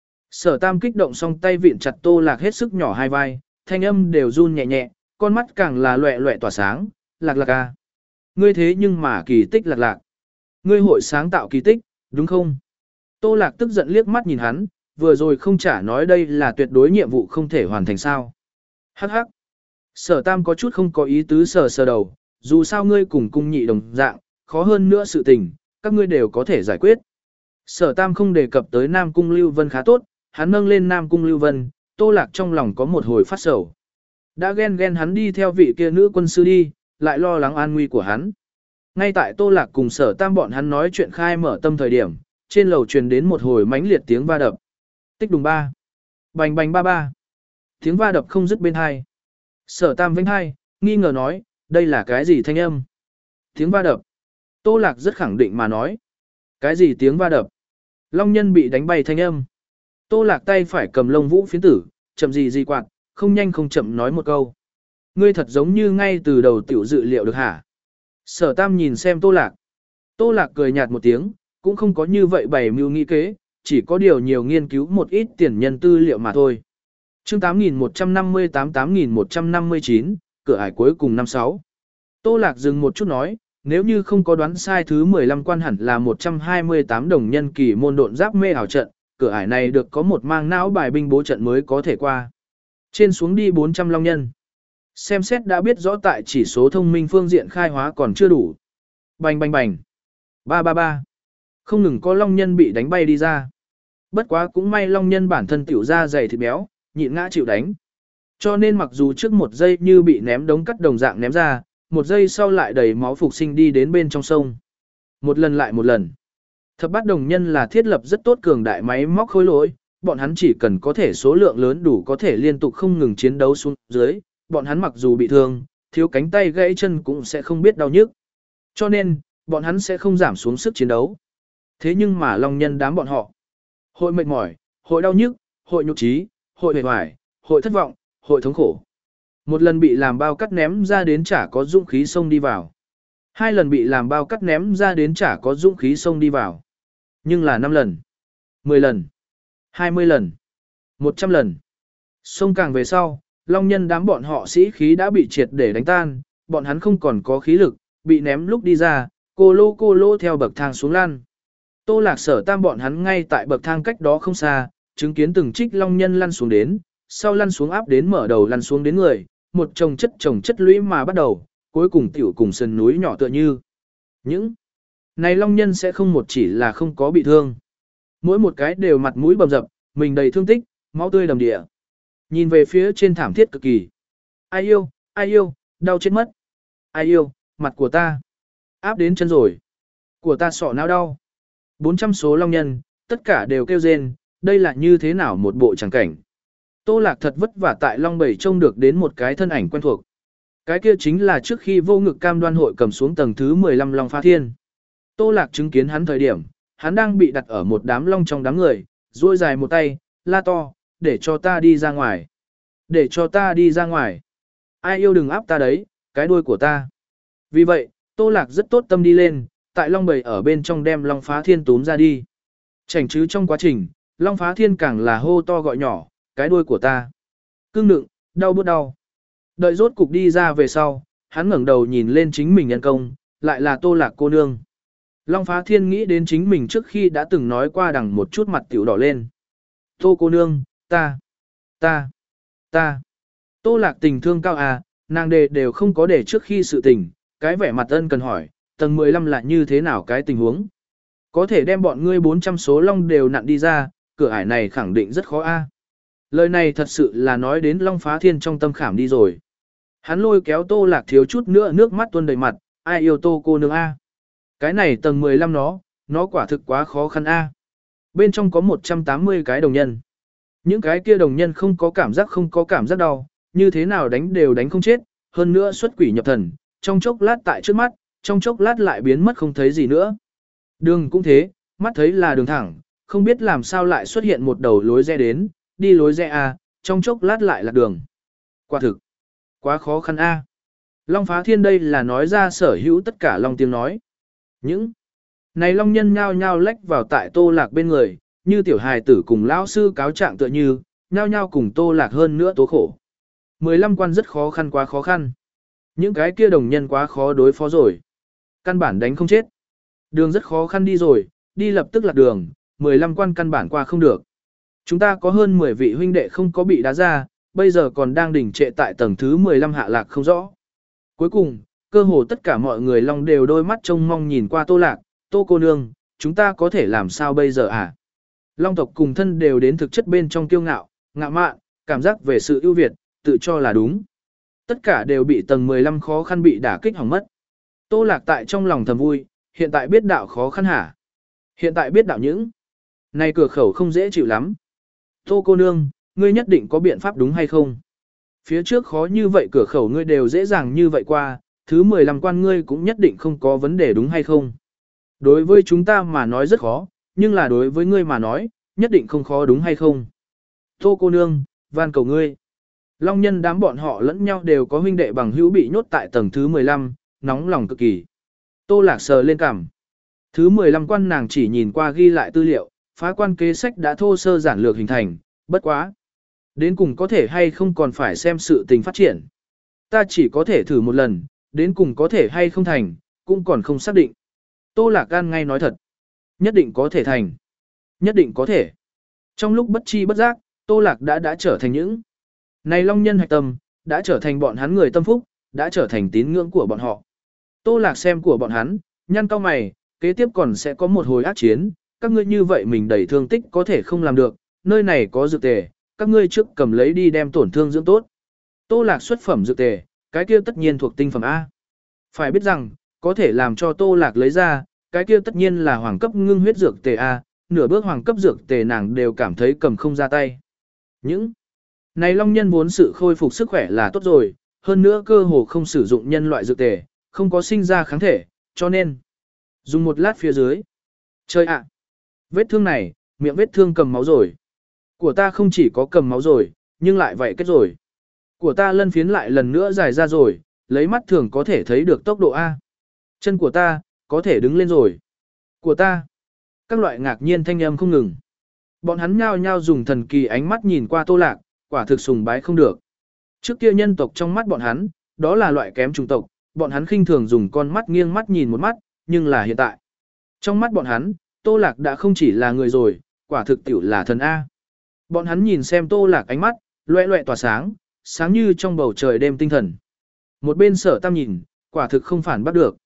Sở Tam kích động song tay vịn chặt Tô Lạc hết sức nhỏ hai vai, thanh âm đều run nhẹ nhẹ, con mắt càng là loẹ loẹ tỏa sáng. Lạc lạc à. Ngươi thế nhưng mà kỳ tích lạc lạc. Ngươi hội sáng tạo kỳ tích, đúng không? Tô Lạc tức giận liếc mắt nhìn hắn, vừa rồi không trả nói đây là tuyệt đối nhiệm vụ không thể hoàn thành sao. Hắc hắc. Sở Tam có chút không có ý tứ sờ sờ đầu, dù sao ngươi cùng cung nhị đồng dạng, khó hơn nữa sự tình, các ngươi đều có thể giải quyết. Sở Tam không đề cập tới Nam Cung Lưu Vân khá tốt, hắn nâng lên Nam Cung Lưu Vân, Tô Lạc trong lòng có một hồi phát sầu. Đã ghen ghen hắn đi theo vị kia nữ quân sư đi, lại lo lắng an nguy của hắn. Ngay tại Tô Lạc cùng Sở Tam bọn hắn nói chuyện khai mở tâm thời điểm, trên lầu truyền đến một hồi mãnh liệt tiếng va đập. Tích đùng ba. Bành bành ba ba. Tiếng va đập không dứt bên hai. Sở Tam vinh hai, nghi ngờ nói, đây là cái gì thanh âm? Tiếng va đập. Tô Lạc rất khẳng định mà nói. Cái gì tiếng va đập? Long nhân bị đánh bay thanh âm. Tô Lạc tay phải cầm lông vũ phiến tử, chậm gì gì quạt, không nhanh không chậm nói một câu. Ngươi thật giống như ngay từ đầu tiểu dự liệu được hả? Sở Tam nhìn xem Tô Lạc. Tô Lạc cười nhạt một tiếng, cũng không có như vậy bày mưu nghĩ kế, chỉ có điều nhiều nghiên cứu một ít tiền nhân tư liệu mà thôi. Chương tám nghìn một trăm năm mươi tám tám nghìn một trăm năm mươi chín, cửa ải cuối cùng năm sáu. Tô Lạc dừng một chút nói, nếu như không có đoán sai thứ mười lăm quan hẳn là một trăm hai mươi tám đồng nhân kỳ môn độn giáp mê ảo trận, cửa ải này được có một mang não bài binh bố trận mới có thể qua. Trên xuống đi bốn trăm long nhân. Xem xét đã biết rõ tại chỉ số thông minh phương diện khai hóa còn chưa đủ. Bành bành bành. Ba ba ba. Không ngừng có long nhân bị đánh bay đi ra. Bất quá cũng may long nhân bản thân tiểu ra dày thịt béo, nhịn ngã chịu đánh. Cho nên mặc dù trước một giây như bị ném đống cắt đồng dạng ném ra, một giây sau lại đầy máu phục sinh đi đến bên trong sông. Một lần lại một lần. Thập bát đồng nhân là thiết lập rất tốt cường đại máy móc khối lỗi, bọn hắn chỉ cần có thể số lượng lớn đủ có thể liên tục không ngừng chiến đấu xuống dưới, bọn hắn mặc dù bị thương, thiếu cánh tay gãy chân cũng sẽ không biết đau nhức. Cho nên, bọn hắn sẽ không giảm xuống sức chiến đấu. Thế nhưng mà long nhân đám bọn họ, hội mệt mỏi, hội đau nhức, hội nhục trí, hội bề hoài, hội thất vọng, hội thống khổ. Một lần bị làm bao cắt ném ra đến chả có dũng khí xông đi vào. Hai lần bị làm bao cắt ném ra đến chả có dũng khí xông đi vào. Nhưng là năm lần, mười lần, hai mươi lần, một trăm lần. Xông càng về sau, long nhân đám bọn họ sĩ khí đã bị triệt để đánh tan, bọn hắn không còn có khí lực, bị ném lúc đi ra, cô lô cô lô theo bậc thang xuống lan. Tô Lạc Sở Tam bọn hắn ngay tại bậc thang cách đó không xa, chứng kiến từng trích long nhân lăn xuống đến, sau lăn xuống áp đến mở đầu lăn xuống đến người, một chồng chất chồng chất lũy mà bắt đầu, cuối cùng tiểu cùng sườn núi nhỏ tựa như. Những Này long nhân sẽ không một chỉ là không có bị thương. Mỗi một cái đều mặt mũi bầm dập, mình đầy thương tích, máu tươi đầm địa. Nhìn về phía trên thảm thiết cực kỳ. Ai yêu, ai yêu, đau chết mất. Ai yêu, mặt của ta. Áp đến chân rồi. Của ta sọ não đau. bốn trăm số long nhân, tất cả đều kêu rên, đây là như thế nào một bộ tràng cảnh. Tô Lạc thật vất vả tại Long Bầy trông được đến một cái thân ảnh quen thuộc. Cái kia chính là trước khi vô ngực cam đoan hội cầm xuống tầng thứ mười lăm Long Phá Thiên. Tô Lạc chứng kiến hắn thời điểm, hắn đang bị đặt ở một đám long trong đám người, duỗi dài một tay, la to, để cho ta đi ra ngoài. Để cho ta đi ra ngoài. Ai yêu đừng áp ta đấy, cái đuôi của ta. Vì vậy, Tô Lạc rất tốt tâm đi lên, tại Long Bầy ở bên trong đem Long Phá Thiên túm ra đi. Chảnh chứ trong quá trình, Long Phá Thiên càng là hô to gọi nhỏ, cái đuôi của ta. Cưng nựng, đau bút đau. Đợi rốt cục đi ra về sau, hắn ngẩng đầu nhìn lên chính mình nhân công, lại là Tô Lạc cô nương. Long Phá Thiên nghĩ đến chính mình trước khi đã từng nói qua đằng một chút mặt tiểu đỏ lên. Tô cô nương, ta, ta, ta. Tô Lạc tình thương cao à, nàng đề đều không có để trước khi sự tình, cái vẻ mặt ân cần hỏi, tầng mười lăm là như thế nào cái tình huống. Có thể đem bọn ngươi bốn trăm số long đều nặn đi ra, cửa ải này khẳng định rất khó a. Lời này thật sự là nói đến Long Phá Thiên trong tâm khảm đi rồi. Hắn lôi kéo Tô Lạc thiếu chút nữa nước mắt tuôn đầy mặt, ai yêu Tô cô nương a. Cái này tầng mười lăm nó, nó quả thực quá khó khăn a. Bên trong có một trăm tám mươi cái đồng nhân. Những cái kia đồng nhân không có cảm giác không có cảm giác đau, như thế nào đánh đều đánh không chết, hơn nữa xuất quỷ nhập thần, trong chốc lát tại trước mắt, trong chốc lát lại biến mất không thấy gì nữa. Đường cũng thế, mắt thấy là đường thẳng, không biết làm sao lại xuất hiện một đầu lối rẽ đến, đi lối rẽ A, trong chốc lát lại là đường. Quả thực, quá khó khăn A. Long Phá Thiên đây là nói ra sở hữu tất cả long tiếng nói. Những này long nhân nhao nhao lách vào tại Tô Lạc bên người, như tiểu hài tử cùng lão sư cáo trạng tựa như, nhao nhao cùng Tô Lạc hơn nữa tố khổ. mười lăm quan rất khó khăn quá khó khăn. Những cái kia đồng nhân quá khó đối phó rồi. Căn bản đánh không chết. Đường rất khó khăn đi rồi, đi lập tức lạc đường, mười lăm quan căn bản qua không được. Chúng ta có hơn mười vị huynh đệ không có bị đá ra, bây giờ còn đang đỉnh trệ tại tầng thứ mười lăm hạ lạc không rõ. Cuối cùng, cơ hồ tất cả mọi người long đều đôi mắt trông mong nhìn qua Tô Lạc, Tô cô nương, chúng ta có thể làm sao bây giờ à? Long tộc cùng thân đều đến thực chất bên trong kiêu ngạo, ngạo mạn, cảm giác về sự ưu việt, tự cho là đúng. Tất cả đều bị tầng mười lăm khó khăn bị đả kích hỏng mất. Tô Lạc tại trong lòng thầm vui, hiện tại biết đạo khó khăn hả? Hiện tại biết đạo những. Này cửa khẩu không dễ chịu lắm. Tô cô nương, ngươi nhất định có biện pháp đúng hay không? Phía trước khó như vậy cửa khẩu ngươi đều dễ dàng như vậy qua, thứ mười lăm quan ngươi cũng nhất định không có vấn đề đúng hay không? Đối với chúng ta mà nói rất khó, nhưng là đối với ngươi mà nói, nhất định không khó đúng hay không? Tô cô nương, van cầu ngươi. Long nhân đám bọn họ lẫn nhau đều có huynh đệ bằng hữu bị nhốt tại tầng thứ mười lăm, nóng lòng cực kỳ. Tô Lạc sờ lên cằm. Thứ mười lăm quan nàng chỉ nhìn qua ghi lại tư liệu, phá quan kế sách đã thô sơ giản lược hình thành, bất quá. Đến cùng có thể hay không còn phải xem sự tình phát triển. Ta chỉ có thể thử một lần, đến cùng có thể hay không thành, cũng còn không xác định. Tô Lạc gan ngay nói thật. Nhất định có thể thành. Nhất định có thể. Trong lúc bất chi bất giác, Tô Lạc đã đã trở thành những này long nhân hạch tâm, đã trở thành bọn hắn người tâm phúc, đã trở thành tín ngưỡng của bọn họ. Tô Lạc xem của bọn hắn, nhăn cau mày, kế tiếp còn sẽ có một hồi ác chiến, các ngươi như vậy mình đầy thương tích có thể không làm được, nơi này có dược tề, các ngươi trước cầm lấy đi đem tổn thương dưỡng tốt. Tô Lạc xuất phẩm dược tề, cái kia tất nhiên thuộc tinh phẩm A. Phải biết rằng, có thể làm cho Tô Lạc lấy ra, cái kia tất nhiên là hoàng cấp ngưng huyết dược tề A, nửa bước hoàng cấp dược tề nàng đều cảm thấy cầm không ra tay. Những này long nhân vốn sự khôi phục sức khỏe là tốt rồi, hơn nữa cơ hồ không sử dụng nhân loại dược tề, không có sinh ra kháng thể, cho nên dùng một lát phía dưới. Chơi ạ! Vết thương này, miệng vết thương cầm máu rồi. Của ta không chỉ có cầm máu rồi, nhưng lại vậy kết rồi. Của ta lân phiến lại lần nữa dài ra rồi, lấy mắt thường có thể thấy được tốc độ A. Chân của ta, có thể đứng lên rồi. Của ta. Các loại ngạc nhiên thanh âm không ngừng. Bọn hắn nhao nhao dùng thần kỳ ánh mắt nhìn qua Tô Lạc, quả thực sùng bái không được. Trước kia nhân tộc trong mắt bọn hắn, đó là loại kém chủng tộc, bọn hắn khinh thường dùng con mắt nghiêng mắt nhìn một mắt, nhưng là hiện tại. Trong mắt bọn hắn, Tô Lạc đã không chỉ là người rồi, quả thực tiểu là thần A. Bọn hắn nhìn xem Tô Lạc ánh mắt, loẹ loẹ tỏa sáng, sáng như trong bầu trời đêm tinh thần. Một bên Sở Tam nhìn, quả thực không phản bắt được.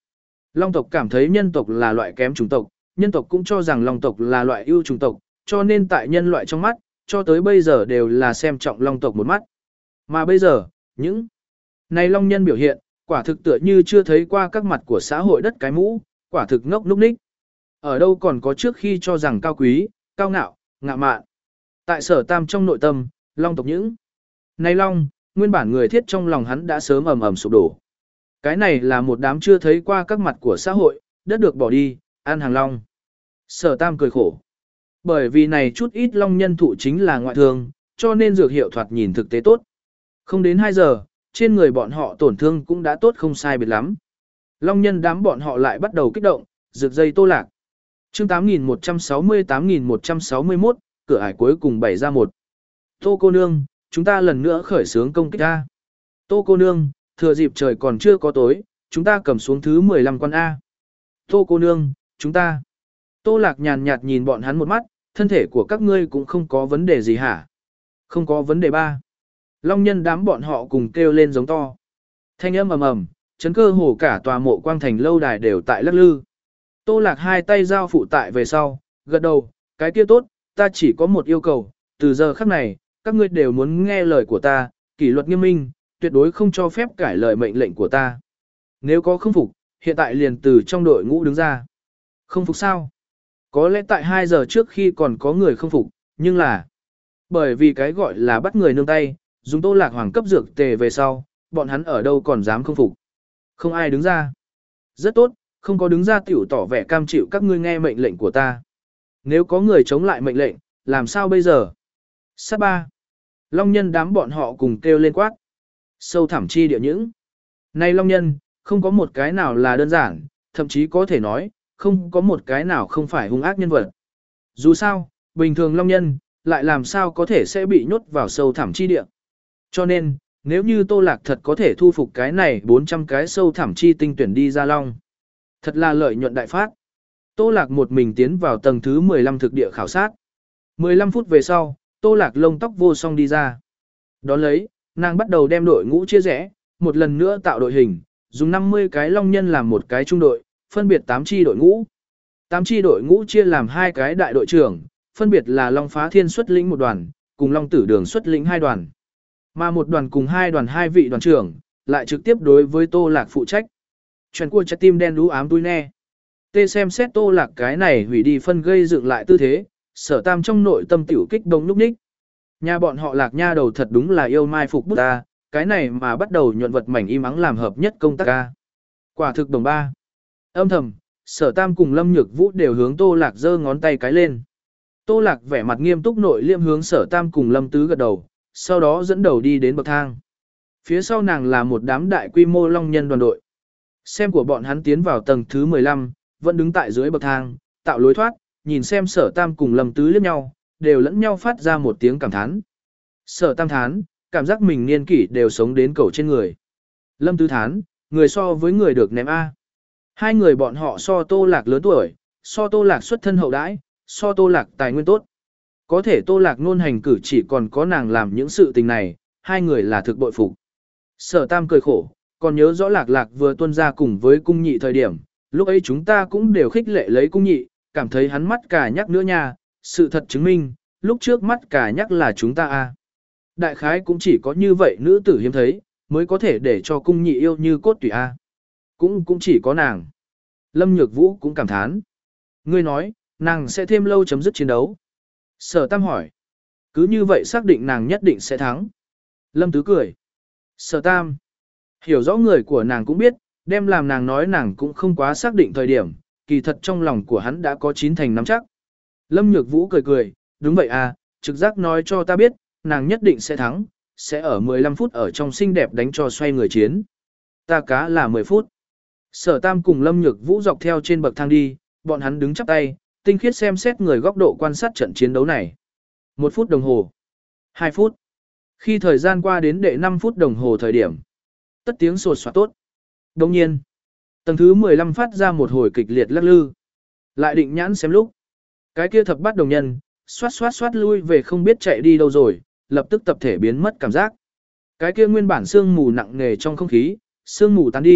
Long tộc cảm thấy nhân tộc là loại kém chủng tộc, nhân tộc cũng cho rằng long tộc là loại ưu chủng tộc, cho nên tại nhân loại trong mắt, cho tới bây giờ đều là xem trọng long tộc một mắt. Mà bây giờ, những này long nhân biểu hiện, quả thực tựa như chưa thấy qua các mặt của xã hội đất cái mũ, quả thực ngốc núc ních. Ở đâu còn có trước khi cho rằng cao quý, cao ngạo, ngạo mạn. Tại Sở Tam trong nội tâm, long tộc những này long, nguyên bản người thiết trong lòng hắn đã sớm ầm ầm sụp đổ. Cái này là một đám chưa thấy qua các mặt của xã hội, đất được bỏ đi, ăn hàng long. Sở Tam cười khổ. Bởi vì này chút ít long nhân thụ chính là ngoại thương, cho nên dược hiệu thoạt nhìn thực tế tốt. Không đến hai giờ, trên người bọn họ tổn thương cũng đã tốt không sai biệt lắm. Long nhân đám bọn họ lại bắt đầu kích động, rực dây Tô Lạc. Chương tám nghìn một trăm sáu mươi tám nghìn một trăm sáu mươi mốt, cửa ải cuối cùng bảy ra một. Tô cô nương, chúng ta lần nữa khởi xướng công kích A. Tô cô nương, thừa dịp trời còn chưa có tối, chúng ta cầm xuống thứ mười lăm quan A. Tô cô nương, chúng ta. Tô Lạc nhàn nhạt nhìn bọn hắn một mắt, thân thể của các ngươi cũng không có vấn đề gì hả? Không có vấn đề ba. Long nhân đám bọn họ cùng kêu lên giống to. Thanh âm ầm ầm, chấn cơ hồ cả tòa mộ quang thành lâu đài đều tại lắc lư. Tô Lạc hai tay giao phụ tại về sau, gật đầu, cái kia tốt, ta chỉ có một yêu cầu, từ giờ khắc này, các ngươi đều muốn nghe lời của ta, kỷ luật nghiêm minh, tuyệt đối không cho phép cải lời mệnh lệnh của ta. Nếu có không phục, hiện tại liền từ trong đội ngũ đứng ra. Không phục sao? Có lẽ tại hai giờ trước khi còn có người không phục, nhưng là bởi vì cái gọi là bắt người nương tay, dùng Tô Lạc hoàng cấp dược tề về sau, bọn hắn ở đâu còn dám không phục. Không ai đứng ra. Rất tốt, không có đứng ra tiểu tỏ vẻ cam chịu các ngươi nghe mệnh lệnh của ta. Nếu có người chống lại mệnh lệnh, làm sao bây giờ? Sát ba. Long nhân đám bọn họ cùng kêu lên quát. Sâu thẳm chi địa những. Này long nhân, không có một cái nào là đơn giản, thậm chí có thể nói, không có một cái nào không phải hung ác nhân vật. Dù sao, bình thường long nhân, lại làm sao có thể sẽ bị nhốt vào sâu thẳm chi địa. Cho nên, nếu như Tô Lạc thật có thể thu phục cái này bốn trăm cái sâu thẳm chi tinh tuyển đi ra long. Thật là lợi nhuận đại phát. Tô Lạc một mình tiến vào tầng thứ mười lăm thực địa khảo sát. mười lăm phút về sau, Tô Lạc lông tóc vô song đi ra. Đón lấy, nàng bắt đầu đem đội ngũ chia rẽ, một lần nữa tạo đội hình, dùng năm mươi cái long nhân làm một cái trung đội, phân biệt tám chi đội ngũ. tám chi đội ngũ chia làm hai cái đại đội trưởng, phân biệt là Long Phá Thiên xuất lĩnh một đoàn, cùng Long Tử Đường xuất lĩnh hai đoàn. Mà một đoàn cùng hai đoàn hai vị đoàn trưởng, lại trực tiếp đối với Tô Lạc phụ trách. Chuyện của trái tim đen đú ám tôi nghe. Tê xem xét Tô Lạc cái này hủy đi phân gây dựng lại tư thế, Sở Tam trong nội tâm tiểu kích đông núp ních. Nhà bọn họ Lạc nha đầu thật đúng là yêu mai phục bút ta, cái này mà bắt đầu nhuận vật mảnh im ắng làm hợp nhất công tác ca. Quả thực đồng ba. Âm thầm, Sở Tam cùng Lâm Nhược Vũ đều hướng Tô Lạc giơ ngón tay cái lên. Tô Lạc vẻ mặt nghiêm túc nội liêm hướng Sở Tam cùng Lâm Tứ gật đầu, sau đó dẫn đầu đi đến bậc thang. Phía sau nàng là một đám đại quy mô long nhân đoàn đội. Xem của bọn hắn tiến vào tầng thứ mười lăm, vẫn đứng tại dưới bậc thang, tạo lối thoát, nhìn xem Sở Tam cùng Lâm Tứ liếc nhau, đều lẫn nhau phát ra một tiếng cảm thán. Sở Tam thán, cảm giác mình niên kỷ đều sống đến cầu trên người. Lâm Tứ thán, người so với người được ném A. Hai người bọn họ so Tô Lạc lớn tuổi, so Tô Lạc xuất thân hậu đãi, so Tô Lạc tài nguyên tốt. Có thể Tô Lạc nôn hành cử chỉ còn có nàng làm những sự tình này, hai người là thực bội phục. Sở Tam cười khổ, còn nhớ rõ Lạc Lạc vừa tuân ra cùng với cung nhị thời điểm, lúc ấy chúng ta cũng đều khích lệ lấy cung nhị, cảm thấy hắn mắt cả nhắc nữa nha, sự thật chứng minh, lúc trước mắt cả nhắc là chúng ta a. Đại khái cũng chỉ có như vậy nữ tử hiếm thấy, mới có thể để cho cung nhị yêu như cốt tủy a. Cũng cũng chỉ có nàng. Lâm Nhược Vũ cũng cảm thán. Ngươi nói, nàng sẽ thêm lâu chấm dứt chiến đấu. Sở Tam hỏi. Cứ như vậy xác định nàng nhất định sẽ thắng. Lâm Tứ cười. Sở Tam. Hiểu rõ người của nàng cũng biết, đem làm nàng nói nàng cũng không quá xác định thời điểm, kỳ thật trong lòng của hắn đã có chín thành nắm chắc. Lâm Nhược Vũ cười cười, đúng vậy à, trực giác nói cho ta biết, nàng nhất định sẽ thắng, sẽ ở mười lăm phút ở trong xinh đẹp đánh cho xoay người chiến. Ta cá là mười phút. Sở Tam cùng Lâm Nhược Vũ dọc theo trên bậc thang đi, bọn hắn đứng chắp tay, tinh khiết xem xét người góc độ quan sát trận chiến đấu này. Một phút đồng hồ. Hai phút. Khi thời gian qua đến đệ năm phút đồng hồ thời điểm. Tất tiếng sột soạt tốt. Đồng nhiên. Tầng thứ mười lăm phát ra một hồi kịch liệt lắc lư. Lại định nhãn xem lúc. Cái kia thập bát đồng nhân, xoát xoát xoát lui về không biết chạy đi đâu rồi, lập tức tập thể biến mất cảm giác. Cái kia nguyên bản sương mù nặng nề trong không khí, sương mù tan đi,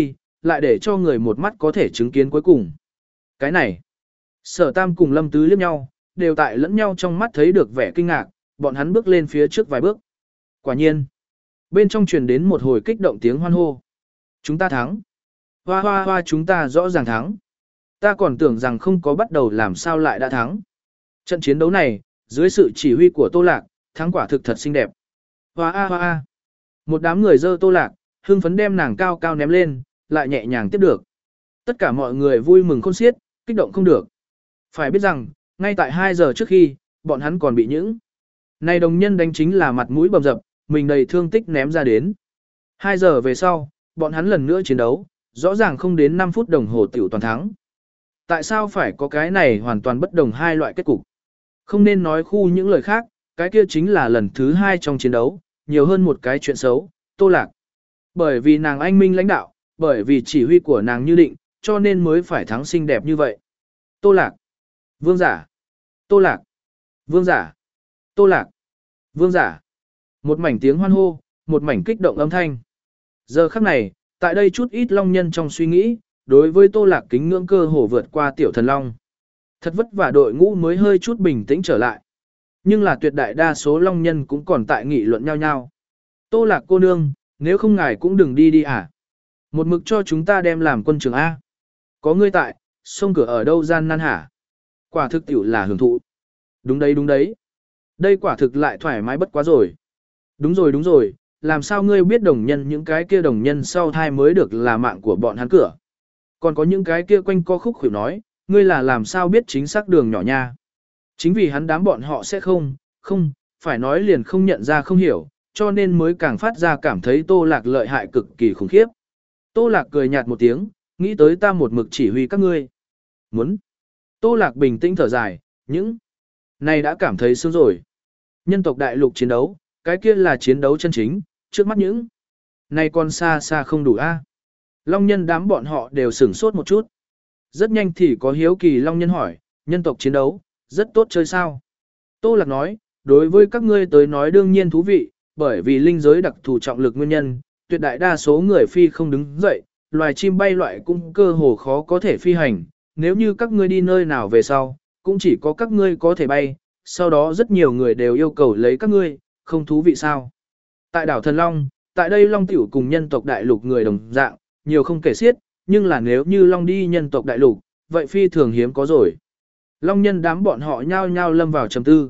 lại để cho người một mắt có thể chứng kiến cuối cùng. Cái này, Sở Tam cùng Lâm Tứ liếc nhau, đều tại lẫn nhau trong mắt thấy được vẻ kinh ngạc, bọn hắn bước lên phía trước vài bước. Quả nhiên, bên trong truyền đến một hồi kích động tiếng hoan hô. Chúng ta thắng. Hoa hoa hoa chúng ta rõ ràng thắng. Ta còn tưởng rằng không có bắt đầu làm sao lại đã thắng. Trận chiến đấu này, dưới sự chỉ huy của Tô Lạc, thắng quả thực thật xinh đẹp. Hoa a hoa a. Một đám người dơ Tô Lạc, hưng phấn đem nàng cao cao ném lên, lại nhẹ nhàng tiếp được. Tất cả mọi người vui mừng khôn xiết, kích động không được. Phải biết rằng, ngay tại hai giờ trước khi, bọn hắn còn bị những này đồng nhân đánh chính là mặt mũi bầm dập, mình đầy thương tích ném ra đến. hai giờ về sau, bọn hắn lần nữa chiến đấu, rõ ràng không đến năm phút đồng hồ tiểu toàn thắng. Tại sao phải có cái này hoàn toàn bất đồng hai loại kết cục? Không nên nói khu những lời khác, cái kia chính là lần thứ hai trong chiến đấu, nhiều hơn một cái chuyện xấu, Tô Lạc. Bởi vì nàng anh minh lãnh đạo, bởi vì chỉ huy của nàng như định, cho nên mới phải thắng xinh đẹp như vậy. Tô Lạc. Vương giả. Tô Lạc. Vương giả. Tô Lạc. Vương giả. Một mảnh tiếng hoan hô, một mảnh kích động âm thanh. Giờ khắc này, tại đây chút ít long nhân trong suy nghĩ, đối với Tô Lạc kính ngưỡng cơ hồ vượt qua tiểu thần long. Thật vất vả đội ngũ mới hơi chút bình tĩnh trở lại. Nhưng là tuyệt đại đa số long nhân cũng còn tại nghị luận nhau nhau. Tô Lạc cô nương, nếu không ngài cũng đừng đi đi à. Một mực cho chúng ta đem làm quân trường A. Có ngươi tại, sông cửa ở đâu gian nan hả? Quả thực tiểu là hưởng thụ. Đúng đấy đúng đấy. Đây quả thực lại thoải mái bất quá rồi. Đúng rồi đúng rồi, làm sao ngươi biết đồng nhân những cái kia đồng nhân sau thai mới được là mạng của bọn hắn cửa. Còn có những cái kia quanh co khúc khuỷu nói, ngươi là làm sao biết chính xác đường nhỏ nha. Chính vì hắn đám bọn họ sẽ không, không, phải nói liền không nhận ra không hiểu, cho nên mới càng phát ra cảm thấy Tô Lạc lợi hại cực kỳ khủng khiếp. Tô Lạc cười nhạt một tiếng, nghĩ tới ta một mực chỉ huy các ngươi. Muốn. Tô Lạc bình tĩnh thở dài, những này đã cảm thấy sướng rồi. Nhân tộc đại lục chiến đấu, cái kia là chiến đấu chân chính, trước mắt những này còn xa xa không đủ a. Long nhân đám bọn họ đều sửng sốt một chút. Rất nhanh thì có hiếu kỳ long nhân hỏi, nhân tộc chiến đấu, rất tốt chơi sao? Tô Lạc nói, đối với các ngươi tới nói đương nhiên thú vị, bởi vì linh giới đặc thù trọng lực nguyên nhân, tuyệt đại đa số người phi không đứng dậy, loài chim bay loại cũng cơ hồ khó có thể phi hành, nếu như các ngươi đi nơi nào về sau, cũng chỉ có các ngươi có thể bay, sau đó rất nhiều người đều yêu cầu lấy các ngươi, không thú vị sao? Tại đảo Thần Long, tại đây Long Tiểu cùng nhân tộc đại lục người đồng dạng, nhiều không kể xiết, nhưng là nếu như Long đi nhân tộc đại lục, vậy phi thường hiếm có rồi. Long nhân đám bọn họ nhao nhao lâm vào trầm tư.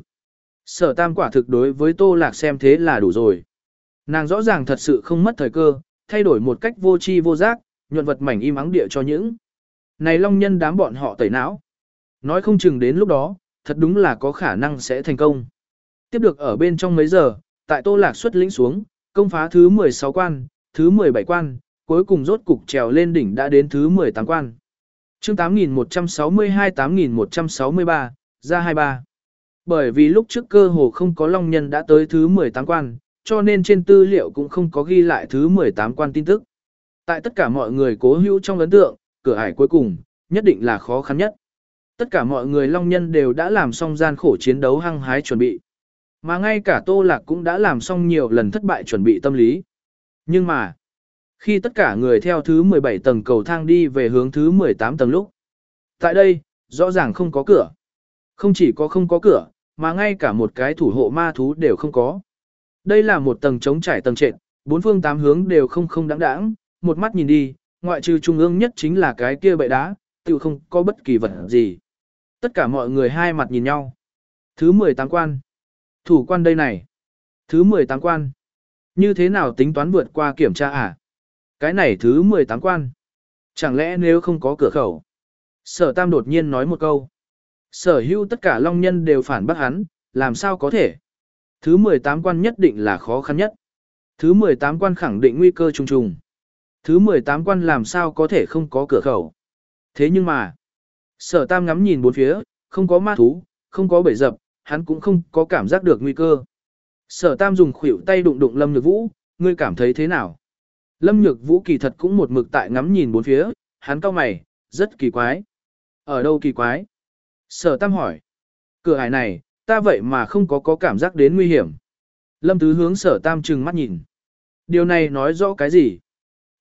Sở Tam quả thực đối với Tô Lạc xem thế là đủ rồi. Nàng rõ ràng thật sự không mất thời cơ, thay đổi một cách vô tri vô giác, nhuận vật mảnh im ắng địa cho những này long nhân đám bọn họ tẩy não. Nói không chừng đến lúc đó, thật đúng là có khả năng sẽ thành công. Tiếp được ở bên trong mấy giờ, tại Tô Lạc xuất lĩnh xuống, công phá thứ mười sáu quan, thứ mười bảy quan, cuối cùng rốt cục trèo lên đỉnh đã đến thứ mười tám quan. Chương tám nghìn một trăm sáu mươi hai tám nghìn một trăm sáu mươi ba, ra hai mươi ba. Bởi vì lúc trước cơ hồ không có long nhân đã tới thứ mười tám quan, cho nên trên tư liệu cũng không có ghi lại thứ mười tám quan tin tức. Tại tất cả mọi người cố hữu trong ấn tượng, cửa ải cuối cùng, nhất định là khó khăn nhất. Tất cả mọi người long nhân đều đã làm xong gian khổ chiến đấu hăng hái chuẩn bị. Mà ngay cả Tô Lạc cũng đã làm xong nhiều lần thất bại chuẩn bị tâm lý. Nhưng mà, khi tất cả người theo thứ mười bảy tầng cầu thang đi về hướng thứ mười tám tầng lúc, tại đây, rõ ràng không có cửa. Không chỉ có không có cửa, mà ngay cả một cái thủ hộ ma thú đều không có. Đây là một tầng trống trải tầng trệt, bốn phương tám hướng đều không không đáng đáng, một mắt nhìn đi, ngoại trừ trung ương nhất chính là cái kia bệ đá, tự không có bất kỳ vật gì. Tất cả mọi người hai mặt nhìn nhau. Thứ mười tám quan. Thủ quan đây này. Thứ mười tám quan. Như thế nào tính toán vượt qua kiểm tra à? Cái này thứ mười tám quan. Chẳng lẽ nếu không có cửa khẩu? Sở Tam đột nhiên nói một câu. Sở hữu tất cả long nhân đều phản bác hắn, làm sao có thể? Thứ mười tám quan nhất định là khó khăn nhất. Thứ mười tám quan khẳng định nguy cơ trùng trùng. Thứ mười tám quan làm sao có thể không có cửa khẩu? Thế nhưng mà, Sở Tam ngắm nhìn bốn phía, không có ma thú, không có bẫy dập, hắn cũng không có cảm giác được nguy cơ. Sở Tam dùng khuỷu tay đụng đụng Lâm Nhược Vũ, ngươi cảm thấy thế nào? Lâm Nhược Vũ kỳ thật cũng một mực tại ngắm nhìn bốn phía, hắn cau mày, rất kỳ quái. Ở đâu kỳ quái? Sở Tam hỏi. Cửa ải này, ta vậy mà không có có cảm giác đến nguy hiểm. Lâm Tứ hướng Sở Tam trừng mắt nhìn. Điều này nói rõ cái gì?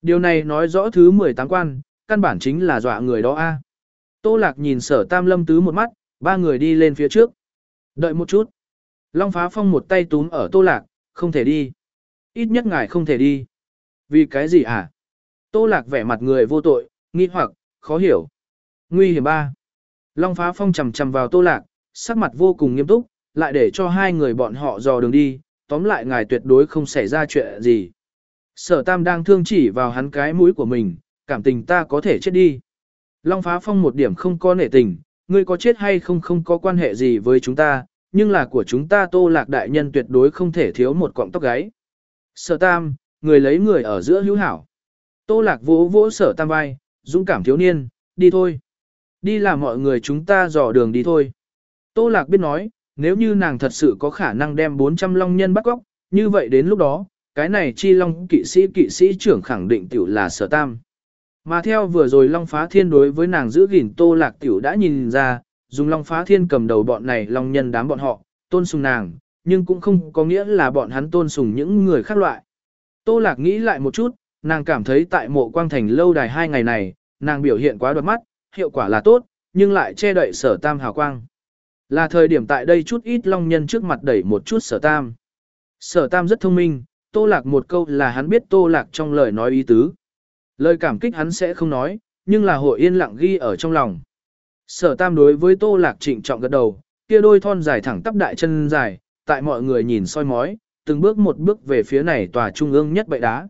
Điều này nói rõ thứ mười tám quan, căn bản chính là dọa người đó a. Tô Lạc nhìn Sở Tam Lâm Tứ một mắt, ba người đi lên phía trước. Đợi một chút. Long Phá Phong một tay túm ở Tô Lạc, không thể đi. Ít nhất ngài không thể đi. Vì cái gì hả? Tô Lạc vẻ mặt người vô tội, nghi hoặc, khó hiểu. Nguy hiểm ba. Long Phá Phong chầm chầm vào Tô Lạc, sắc mặt vô cùng nghiêm túc, lại để cho hai người bọn họ dò đường đi, tóm lại ngài tuyệt đối không xảy ra chuyện gì. Sở Tam đang thương chỉ vào hắn cái mũi của mình, cảm tình ta có thể chết đi. Long Phá Phong một điểm không có nể tình, ngươi có chết hay không không có quan hệ gì với chúng ta, nhưng là của chúng ta Tô Lạc đại nhân tuyệt đối không thể thiếu một cọng tóc gáy. Sở Tam, người lấy người ở giữa hữu hảo. Tô Lạc vỗ vỗ Sở Tam vai, dũng cảm thiếu niên, đi thôi. Đi làm mọi người chúng ta dò đường đi thôi. Tô Lạc biết nói, nếu như nàng thật sự có khả năng đem bốn trăm long nhân bắt cóc, như vậy đến lúc đó, cái này chi long kỵ sĩ kỵ sĩ trưởng khẳng định tiểu là Sở Tam. Mà theo vừa rồi Long Phá Thiên đối với nàng giữ gìn Tô Lạc tiểu đã nhìn ra, dùng Long Phá Thiên cầm đầu bọn này long nhân đám bọn họ, tôn sùng nàng, nhưng cũng không có nghĩa là bọn hắn tôn sùng những người khác loại. Tô Lạc nghĩ lại một chút, nàng cảm thấy tại mộ quang thành lâu đài hai ngày này, nàng biểu hiện quá đoạt mắt, hiệu quả là tốt, nhưng lại che đậy Sở Tam hào quang. Là thời điểm tại đây chút ít long nhân trước mặt đẩy một chút Sở Tam. Sở Tam rất thông minh, Tô Lạc một câu là hắn biết Tô Lạc trong lời nói ý tứ. Lời cảm kích hắn sẽ không nói, nhưng là hội yên lặng ghi ở trong lòng. Sở Tam đối với Tô Lạc trịnh trọng gật đầu, kia đôi thon dài thẳng tắp đại chân dài, tại mọi người nhìn soi mói, từng bước một bước về phía này tòa trung ương nhất bệ đá.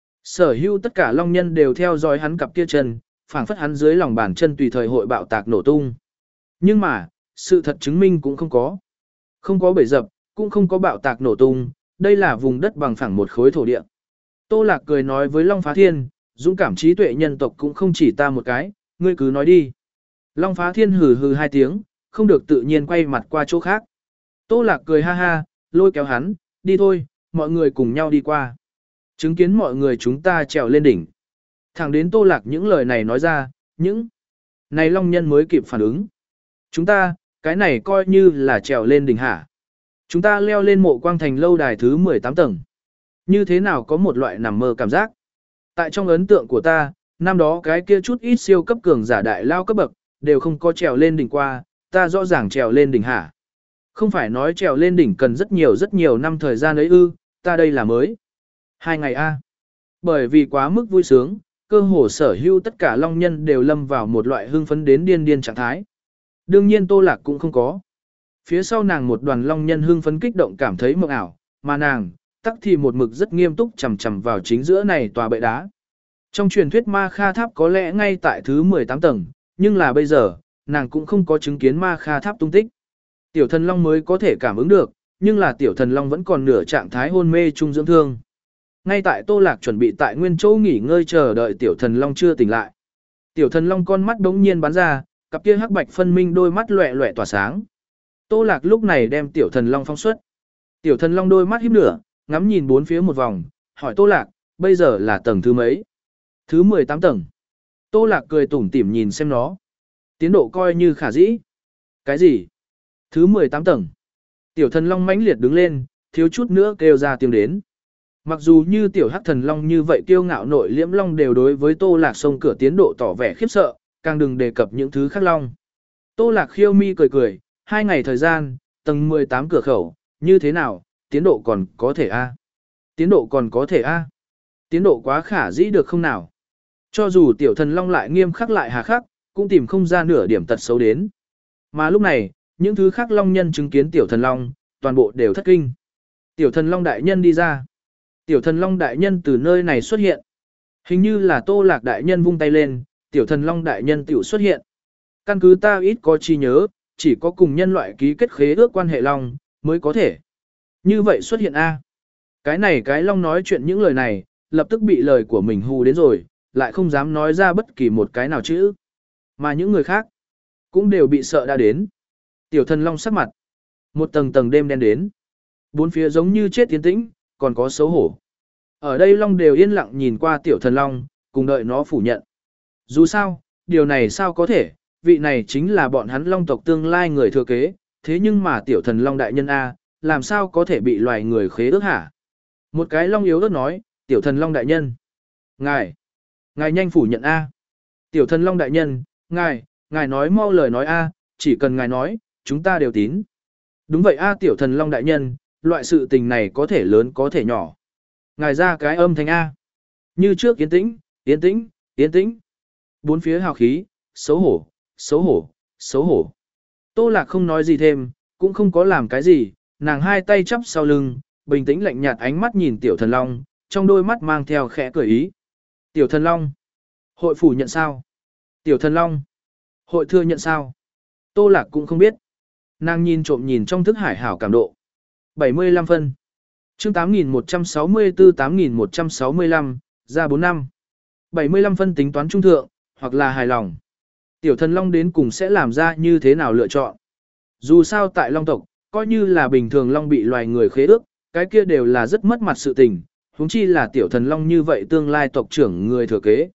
Sở hữu tất cả long nhân đều theo dõi hắn cặp kia chân, phảng phất hắn dưới lòng bàn chân tùy thời hội bạo tạc nổ tung. Nhưng mà, sự thật chứng minh cũng không có. Không có bể dập, cũng không có bạo tạc nổ tung, đây là vùng đất bằng phẳng một khối thổ địa. Tô Lạc cười nói với Long Phá Thiên, dũng cảm trí tuệ nhân tộc cũng không chỉ ta một cái, ngươi cứ nói đi. Long Phá Thiên hừ hừ hai tiếng, không được tự nhiên quay mặt qua chỗ khác. Tô Lạc cười ha ha, lôi kéo hắn, đi thôi, mọi người cùng nhau đi qua. Chứng kiến mọi người chúng ta trèo lên đỉnh. Thẳng đến Tô Lạc những lời này nói ra, những này long nhân mới kịp phản ứng. Chúng ta, cái này coi như là trèo lên đỉnh hả. Chúng ta leo lên mộ quang thành lâu đài thứ mười tám tầng. Như thế nào có một loại nằm mơ cảm giác. Tại trong ấn tượng của ta, năm đó cái kia chút ít siêu cấp cường giả đại lao cấp bậc, đều không có trèo lên đỉnh qua, ta rõ ràng trèo lên đỉnh hả. Không phải nói trèo lên đỉnh cần rất nhiều rất nhiều năm thời gian ấy ư, ta đây là mới. Hai ngày a. Bởi vì quá mức vui sướng, cơ hồ sở hữu tất cả long nhân đều lâm vào một loại hưng phấn đến điên điên trạng thái. Đương nhiên Tô Lạc cũng không có. Phía sau nàng một đoàn long nhân hưng phấn kích động cảm thấy mộng ảo, mà nàng, tắc thì một mực rất nghiêm túc chầm chầm vào chính giữa này tòa bệ đá. Trong truyền thuyết Ma Kha Tháp có lẽ ngay tại thứ mười tám tầng, nhưng là bây giờ, nàng cũng không có chứng kiến Ma Kha Tháp tung tích. Tiểu thần long mới có thể cảm ứng được, nhưng là tiểu thần long vẫn còn nửa trạng thái hôn mê trung dưỡng thương. Ngay tại Tô Lạc chuẩn bị tại nguyên chỗ nghỉ ngơi chờ đợi tiểu thần long chưa tỉnh lại. Tiểu thần long con mắt đống nhiên bắn ra, cặp kia hắc bạch phân minh đôi mắt loẻ loẻ tỏa sáng. Tô Lạc lúc này đem tiểu thần long phóng xuất. Tiểu thần long đôi mắt híp nửa, ngắm nhìn bốn phía một vòng, hỏi Tô Lạc, bây giờ là tầng thứ mấy? Thứ mười tám tầng. Tô Lạc cười tủm tỉm nhìn xem nó. Tiến độ coi như khả dĩ. Cái gì? Thứ mười tám tầng. Tiểu thần long mãnh liệt đứng lên, thiếu chút nữa kêu ra tiếng đến. Mặc dù như tiểu hắc thần long như vậy kiêu ngạo nội liễm long đều đối với Tô Lạc xông cửa tiến độ tỏ vẻ khiếp sợ, càng đừng đề cập những thứ khác long. Tô Lạc khiêu mi cười cười, hai ngày thời gian, tầng mười tám cửa khẩu, như thế nào, tiến độ còn có thể a? Tiến độ còn có thể a? Tiến độ quá khả dĩ được không nào? Cho dù tiểu thần long lại nghiêm khắc lại hà khắc, cũng tìm không ra nửa điểm tật xấu đến. Mà lúc này, những thứ khác long nhân chứng kiến tiểu thần long, toàn bộ đều thất kinh. Tiểu thần long đại nhân đi ra. Tiểu thần long đại nhân từ nơi này xuất hiện. Hình như là Tô Lạc đại nhân vung tay lên, tiểu thần long đại nhân tiểu xuất hiện. Căn cứ ta ít có chi nhớ, chỉ có cùng nhân loại ký kết khế ước quan hệ long, mới có thể. Như vậy xuất hiện A. Cái này cái long nói chuyện những lời này, lập tức bị lời của mình hù đến rồi, lại không dám nói ra bất kỳ một cái nào chữ. Mà những người khác, cũng đều bị sợ đã đến. Tiểu thần long sắc mặt. Một tầng tầng đêm đen đến. Bốn phía giống như chết tiến tĩnh, còn có xấu hổ. Ở đây long đều yên lặng nhìn qua tiểu thần long, cùng đợi nó phủ nhận. Dù sao, điều này sao có thể, vị này chính là bọn hắn long tộc tương lai người thừa kế, thế nhưng mà tiểu thần long đại nhân A, làm sao có thể bị loài người khế ước hả? Một cái long yếu ớt nói, tiểu thần long đại nhân. Ngài, Ngài nhanh phủ nhận A. Tiểu thần long đại nhân, ngài, ngài nói mau lời nói A, chỉ cần ngài nói, chúng ta đều tín. Đúng vậy A tiểu thần long đại nhân, loại sự tình này có thể lớn có thể nhỏ. Ngài ra cái âm thanh A. Như trước yên tĩnh, yên tĩnh, yên tĩnh. Bốn phía hào khí, xấu hổ, xấu hổ, xấu hổ. Tô Lạc không nói gì thêm, cũng không có làm cái gì, nàng hai tay chắp sau lưng, bình tĩnh lạnh nhạt ánh mắt nhìn tiểu thần long, trong đôi mắt mang theo khẽ cười ý. Tiểu thần long, hội phủ nhận sao? Tiểu thần long, hội thừa nhận sao? Tô Lạc cũng không biết. Nàng nhìn trộm nhìn trong thức hải hảo cảm độ. bảy mươi lăm phân. Chương tám nghìn một trăm sáu mươi tư tám nghìn một trăm sáu mươi lăm, ra bốn năm. bảy mươi lăm phân tính toán trung thượng, hoặc là hài lòng. Tiểu thần long đến cùng sẽ làm ra như thế nào lựa chọn. Dù sao tại long tộc, coi như là bình thường long bị loài người khế ước, cái kia đều là rất mất mặt sự tình, huống chi là tiểu thần long như vậy tương lai tộc trưởng người thừa kế.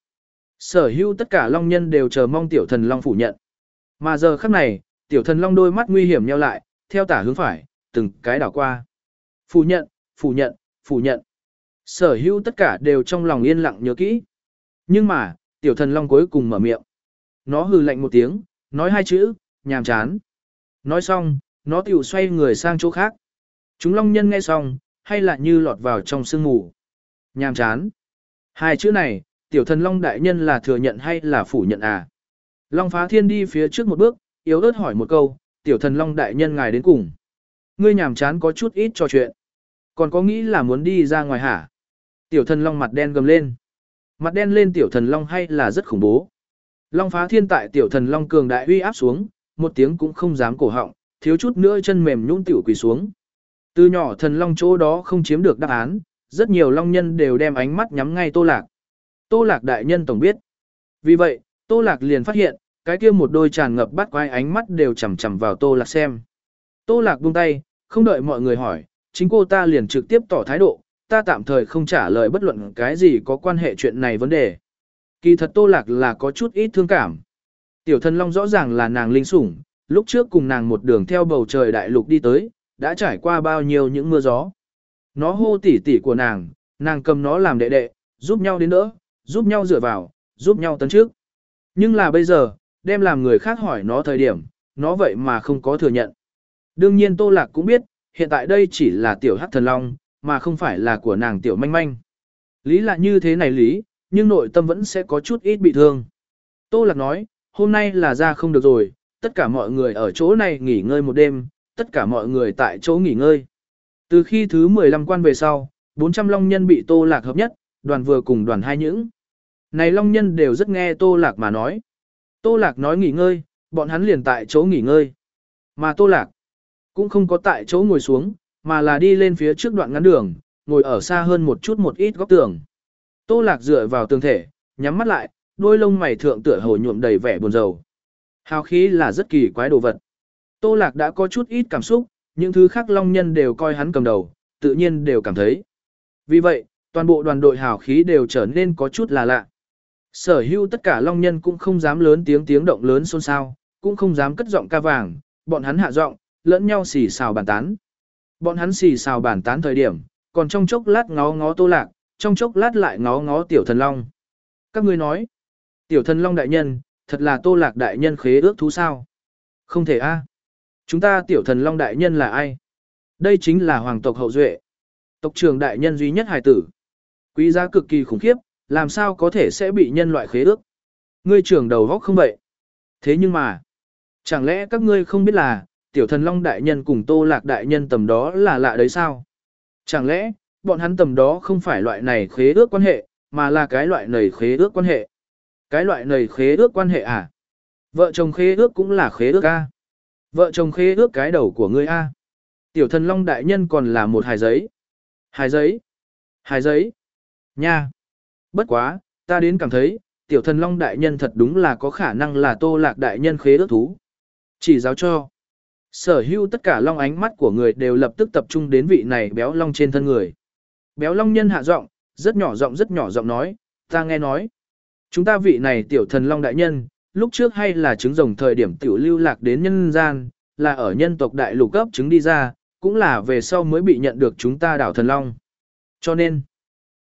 Sở hữu tất cả long nhân đều chờ mong tiểu thần long phủ nhận. Mà giờ khắc này, tiểu thần long đôi mắt nguy hiểm nheo lại, theo tả hướng phải, từng cái đảo qua. Phủ nhận, phủ nhận, phủ nhận. Sở hữu tất cả đều trong lòng yên lặng nhớ kỹ. Nhưng mà, tiểu thần long cuối cùng mở miệng. Nó hừ lạnh một tiếng, nói hai chữ, nhàm chán. Nói xong, nó tiểu xoay người sang chỗ khác. Chúng long nhân nghe xong, hay là như lọt vào trong sương mù. Nhàm chán. Hai chữ này, tiểu thần long đại nhân là thừa nhận hay là phủ nhận à? Long phá thiên đi phía trước một bước, yếu ớt hỏi một câu, tiểu thần long đại nhân ngài đến cùng. Ngươi nhàm chán có chút ít trò chuyện. Còn có nghĩ là muốn đi ra ngoài hả? Tiểu thần long mặt đen gầm lên. Mặt đen lên tiểu thần long hay là rất khủng bố. Long phá thiên tại tiểu thần long cường đại uy áp xuống, một tiếng cũng không dám cổ họng, thiếu chút nữa chân mềm nhũn tiểu quỳ xuống. Từ nhỏ thần long chỗ đó không chiếm được đáp án, rất nhiều long nhân đều đem ánh mắt nhắm ngay Tô Lạc. Tô Lạc đại nhân tổng biết. Vì vậy, Tô Lạc liền phát hiện, cái kia một đôi tràn ngập bắt quái ánh mắt đều chằm chằm vào Tô Lạc xem. Tô Lạc buông tay, không đợi mọi người hỏi, chính cô ta liền trực tiếp tỏ thái độ, ta tạm thời không trả lời bất luận cái gì có quan hệ chuyện này vấn đề. Kỳ thật Tô Lạc là có chút ít thương cảm. Tiểu thần long rõ ràng là nàng linh sủng, lúc trước cùng nàng một đường theo bầu trời đại lục đi tới, đã trải qua bao nhiêu những mưa gió. Nó hô tỉ tỉ của nàng, nàng cầm nó làm đệ đệ, giúp nhau đến đỡ, giúp nhau dựa vào, giúp nhau tấn trước. Nhưng là bây giờ, đem làm người khác hỏi nó thời điểm, nó vậy mà không có thừa nhận. Đương nhiên Tô Lạc cũng biết, hiện tại đây chỉ là tiểu hắc thần long, mà không phải là của nàng tiểu manh manh. Lý là như thế này lý, nhưng nội tâm vẫn sẽ có chút ít bị thương. Tô Lạc nói, hôm nay là ra không được rồi, tất cả mọi người ở chỗ này nghỉ ngơi một đêm, tất cả mọi người tại chỗ nghỉ ngơi. Từ khi thứ mười lăm quan về sau, bốn trăm long nhân bị Tô Lạc hợp nhất, đoàn vừa cùng đoàn hai những. Này long nhân đều rất nghe Tô Lạc mà nói. Tô Lạc nói nghỉ ngơi, bọn hắn liền tại chỗ nghỉ ngơi. Mà Tô Lạc cũng không có tại chỗ ngồi xuống, mà là đi lên phía trước đoạn ngắn đường, ngồi ở xa hơn một chút một ít góc tường. Tô Lạc dựa vào tường thể, nhắm mắt lại, đôi lông mày thượng tựa hồ nhuộm đầy vẻ buồn rầu. Hào khí là rất kỳ quái đồ vật. Tô Lạc đã có chút ít cảm xúc, những thứ khác long nhân đều coi hắn cầm đầu, tự nhiên đều cảm thấy. Vì vậy, toàn bộ đoàn đội hào khí đều trở nên có chút là lạ. Sở hữu tất cả long nhân cũng không dám lớn tiếng tiếng động lớn xôn xao, cũng không dám cất giọng ca vàng, bọn hắn hạ giọng, lẫn nhau xì xào bàn tán. Bọn hắn xì xào bàn tán thời điểm, còn trong chốc lát ngó ngó Tô Lạc, trong chốc lát lại ngó ngó tiểu thần long. Các ngươi nói, tiểu thần long đại nhân, thật là Tô Lạc đại nhân khế ước thú sao? Không thể a. Chúng ta tiểu thần long đại nhân là ai? Đây chính là hoàng tộc hậu duệ. Tộc trưởng đại nhân duy nhất hài tử. Quý giá cực kỳ khủng khiếp, làm sao có thể sẽ bị nhân loại khế ước? Ngươi trưởng đầu góc không vậy? Thế nhưng mà, chẳng lẽ các ngươi không biết là, tiểu thần long đại nhân cùng Tô Lạc đại nhân tầm đó là lạ đấy sao? Chẳng lẽ, bọn hắn tầm đó không phải loại này khế ước quan hệ, mà là cái loại này khế ước quan hệ? Cái loại này khế ước quan hệ à? Vợ chồng khế ước cũng là khế ước a. Vợ chồng khế ước cái đầu của ngươi a. Tiểu thần long đại nhân còn là một hài giấy. Hài giấy. Hài giấy. Nha. Bất quá, ta đến cảm thấy, tiểu thần long đại nhân thật đúng là có khả năng là Tô Lạc đại nhân khế ước thú. Chỉ giáo cho. Sở hữu tất cả long ánh mắt của người đều lập tức tập trung đến vị này béo long trên thân người. Béo long nhân hạ giọng, rất nhỏ giọng rất nhỏ giọng nói, ta nghe nói. Chúng ta vị này tiểu thần long đại nhân, lúc trước hay là trứng rồng thời điểm tiểu lưu lạc đến nhân gian, là ở nhân tộc đại lục cấp trứng đi ra, cũng là về sau mới bị nhận được chúng ta đảo thần long. Cho nên,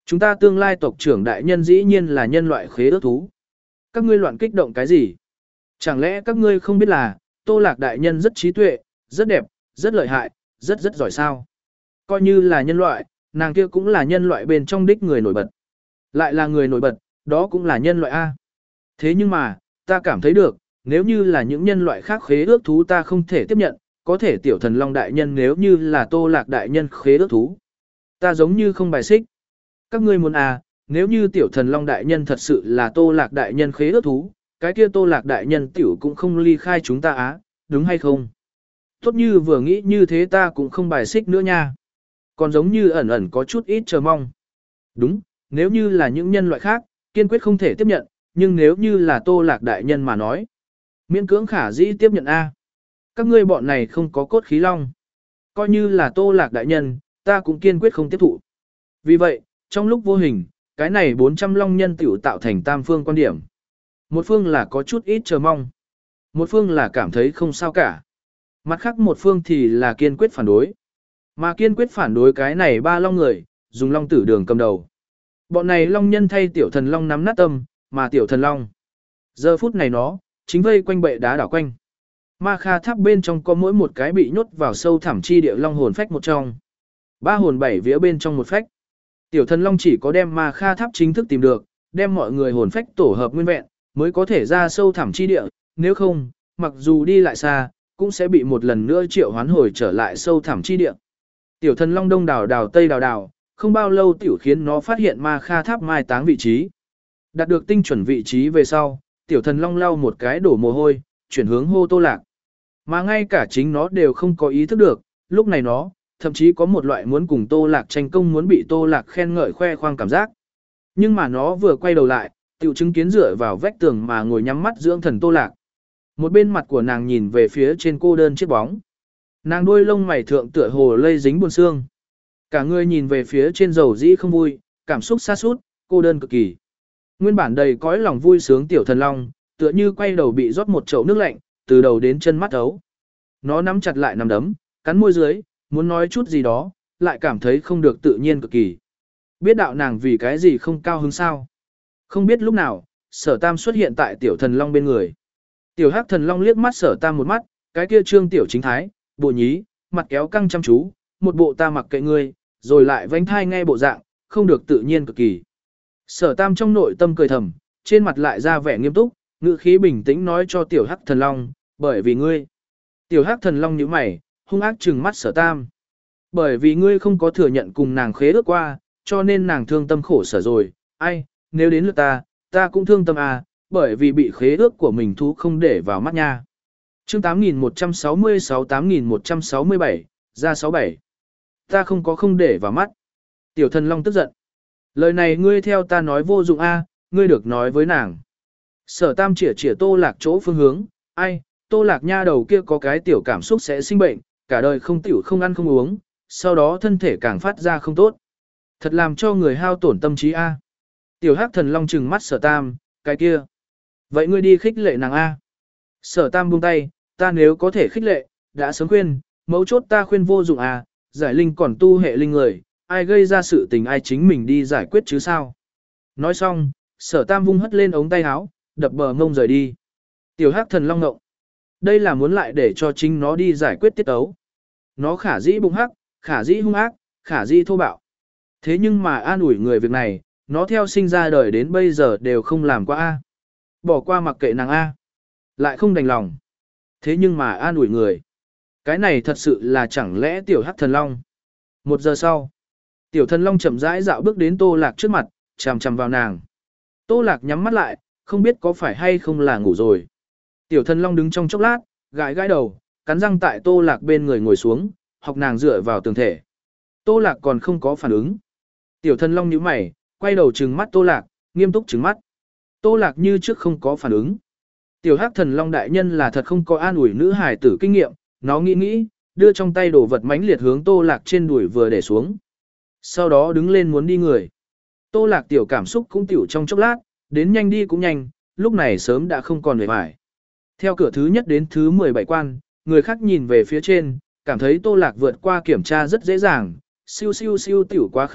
Chúng ta tương lai tộc trưởng đại nhân dĩ nhiên là nhân loại khế ước thú. Các ngươi loạn kích động cái gì? Chẳng lẽ các ngươi không biết là, Tô Lạc đại nhân rất trí tuệ, rất đẹp, rất lợi hại, rất rất giỏi sao? Coi như là nhân loại, nàng kia cũng là nhân loại bên trong đích người nổi bật. Lại là người nổi bật, đó cũng là nhân loại A. Thế nhưng mà, ta cảm thấy được, nếu như là những nhân loại khác khế ước thú ta không thể tiếp nhận, có thể tiểu thần long đại nhân nếu như là Tô Lạc đại nhân khế ước thú. Ta giống như không bài xích. Các ngươi muốn à, nếu như tiểu thần long đại nhân thật sự là Tô Lạc đại nhân khế ước thú, cái kia Tô Lạc đại nhân tiểu cũng không ly khai chúng ta á, đúng hay không? Tốt như vừa nghĩ như thế ta cũng không bài xích nữa nha. Còn giống như ẩn ẩn có chút ít chờ mong. Đúng, nếu như là những nhân loại khác, kiên quyết không thể tiếp nhận, nhưng nếu như là Tô Lạc đại nhân mà nói, miễn cưỡng khả dĩ tiếp nhận a. Các ngươi bọn này không có cốt khí long. Coi như là Tô Lạc đại nhân, ta cũng kiên quyết không tiếp thụ. Vì vậy, trong lúc vô hình, cái này bốn trăm long nhân tiểu tạo thành tam phương quan điểm. Một phương là có chút ít chờ mong. Một phương là cảm thấy không sao cả. Mặt khác một phương thì là kiên quyết phản đối. Mà kiên quyết phản đối cái này ba long người, dùng long tử đường cầm đầu. Bọn này long nhân thay tiểu thần long nắm nát tâm, mà tiểu thần long. Giờ phút này nó, chính vây quanh bệ đá đảo quanh. Ma Kha tháp bên trong có mỗi một cái bị nhốt vào sâu thẳm chi địa long hồn phách một trong. Ba hồn bảy vía bên trong một phách. Tiểu thần long chỉ có đem Ma Kha tháp chính thức tìm được, đem mọi người hồn phách tổ hợp nguyên vẹn, mới có thể ra sâu thẳm chi địa, nếu không, mặc dù đi lại xa, cũng sẽ bị một lần nữa triệu hoán hồi trở lại sâu thẳm chi địa. Tiểu thần long đông đảo đảo tây đảo đảo, không bao lâu tiểu khiến nó phát hiện Ma Kha tháp mai táng vị trí. Đạt được tinh chuẩn vị trí về sau, tiểu thần long lau một cái đổ mồ hôi, chuyển hướng hô Tô Lạc. Mà ngay cả chính nó đều không có ý thức được, lúc này nó, thậm chí có một loại muốn cùng Tô Lạc tranh công muốn bị Tô Lạc khen ngợi khoe khoang cảm giác. Nhưng mà nó vừa quay đầu lại, tiểu chứng kiến dựa vào vách tường mà ngồi nhắm mắt dưỡng thần Tô Lạc. Một bên mặt của nàng nhìn về phía trên cô đơn chiếc bóng. Nàng đuôi lông mày thượng tựa hồ lây dính buồn xương. Cả người nhìn về phía trên dầu dĩ không vui, cảm xúc xa sút, cô đơn cực kỳ. Nguyên bản đầy cõi lòng vui sướng tiểu thần long, tựa như quay đầu bị rót một chậu nước lạnh, từ đầu đến chân mắt ấu. Nó nắm chặt lại nắm đấm, cắn môi dưới, muốn nói chút gì đó, lại cảm thấy không được tự nhiên cực kỳ. Biết đạo nàng vì cái gì không cao hứng sao. Không biết lúc nào, sở tam xuất hiện tại tiểu thần long bên người. Tiểu hắc thần long liếc mắt sở tam một mắt, cái kia trương tiểu chính thái, bộ nhí, mặt kéo căng chăm chú, một bộ ta mặc kệ ngươi, rồi lại vánh thai nghe bộ dạng, không được tự nhiên cực kỳ. Sở tam trong nội tâm cười thầm, trên mặt lại ra vẻ nghiêm túc, ngữ khí bình tĩnh nói cho tiểu hắc thần long, bởi vì ngươi. Tiểu hắc thần long nhíu mày, hung ác trừng mắt sở tam. Bởi vì ngươi không có thừa nhận cùng nàng khế ước qua, cho nên nàng thương tâm khổ sở rồi, ai, nếu đến lượt ta, ta cũng thương tâm à, bởi vì bị khế ước của mình thú không để vào mắt nha. Chương tám nghìn một trăm sáu mươi sáu tám nghìn một trăm sáu mươi bảy, ra sáu bảy. Ta không có không để vào mắt. Tiểu thần long tức giận. Lời này ngươi theo ta nói vô dụng a, ngươi được nói với nàng. Sở tam chỉa chỉa Tô Lạc chỗ phương hướng, ai, Tô Lạc nha đầu kia có cái tiểu cảm xúc sẽ sinh bệnh, cả đời không tiểu không ăn không uống, sau đó thân thể càng phát ra không tốt. Thật làm cho người hao tổn tâm trí a. Tiểu hắc thần long trừng mắt sở tam, cái kia. Vậy ngươi đi khích lệ nàng a. Sở tam buông tay, ta nếu có thể khích lệ, đã sớm khuyên, mấu chốt ta khuyên vô dụng à, giải linh còn tu hệ linh người, ai gây ra sự tình ai chính mình đi giải quyết chứ sao. Nói xong, sở tam vung hất lên ống tay áo, đập bờ ngông rời đi. Tiểu hắc thần long ngộng. Đây là muốn lại để cho chính nó đi giải quyết tiết ấu. Nó khả dĩ bụng hắc, khả dĩ hung ác, khả dĩ thô bạo. Thế nhưng mà an ủi người việc này, nó theo sinh ra đời đến bây giờ đều không làm qua a. Bỏ qua mặc kệ nàng a. Lại không đành lòng. Thế nhưng mà an ủi người. Cái này thật sự là chẳng lẽ tiểu hắc thần long. Một giờ sau, tiểu thần long chậm rãi dạo bước đến Tô Lạc trước mặt, chằm chằm vào nàng. Tô Lạc nhắm mắt lại, không biết có phải hay không là ngủ rồi. Tiểu thần long đứng trong chốc lát, gãi gãi đầu, cắn răng tại Tô Lạc bên người ngồi xuống, học nàng dựa vào tường thể. Tô Lạc còn không có phản ứng. Tiểu thần long nhíu mày, quay đầu trừng mắt Tô Lạc, nghiêm túc trừng mắt. Tô Lạc như trước không có phản ứng. Tiểu hắc thần long đại nhân là thật không có an ủi nữ hài tử kinh nghiệm, nó nghĩ nghĩ, đưa trong tay đồ vật mãnh liệt hướng Tô Lạc trên đùi vừa để xuống. Sau đó đứng lên muốn đi người. Tô Lạc tiểu cảm xúc cũng tiểu trong chốc lát, đến nhanh đi cũng nhanh, lúc này sớm đã không còn về mải. Theo cửa thứ nhất đến thứ mười bảy quan, người khác nhìn về phía trên, cảm thấy Tô Lạc vượt qua kiểm tra rất dễ dàng, siêu siêu siêu tiểu quá khứ đích,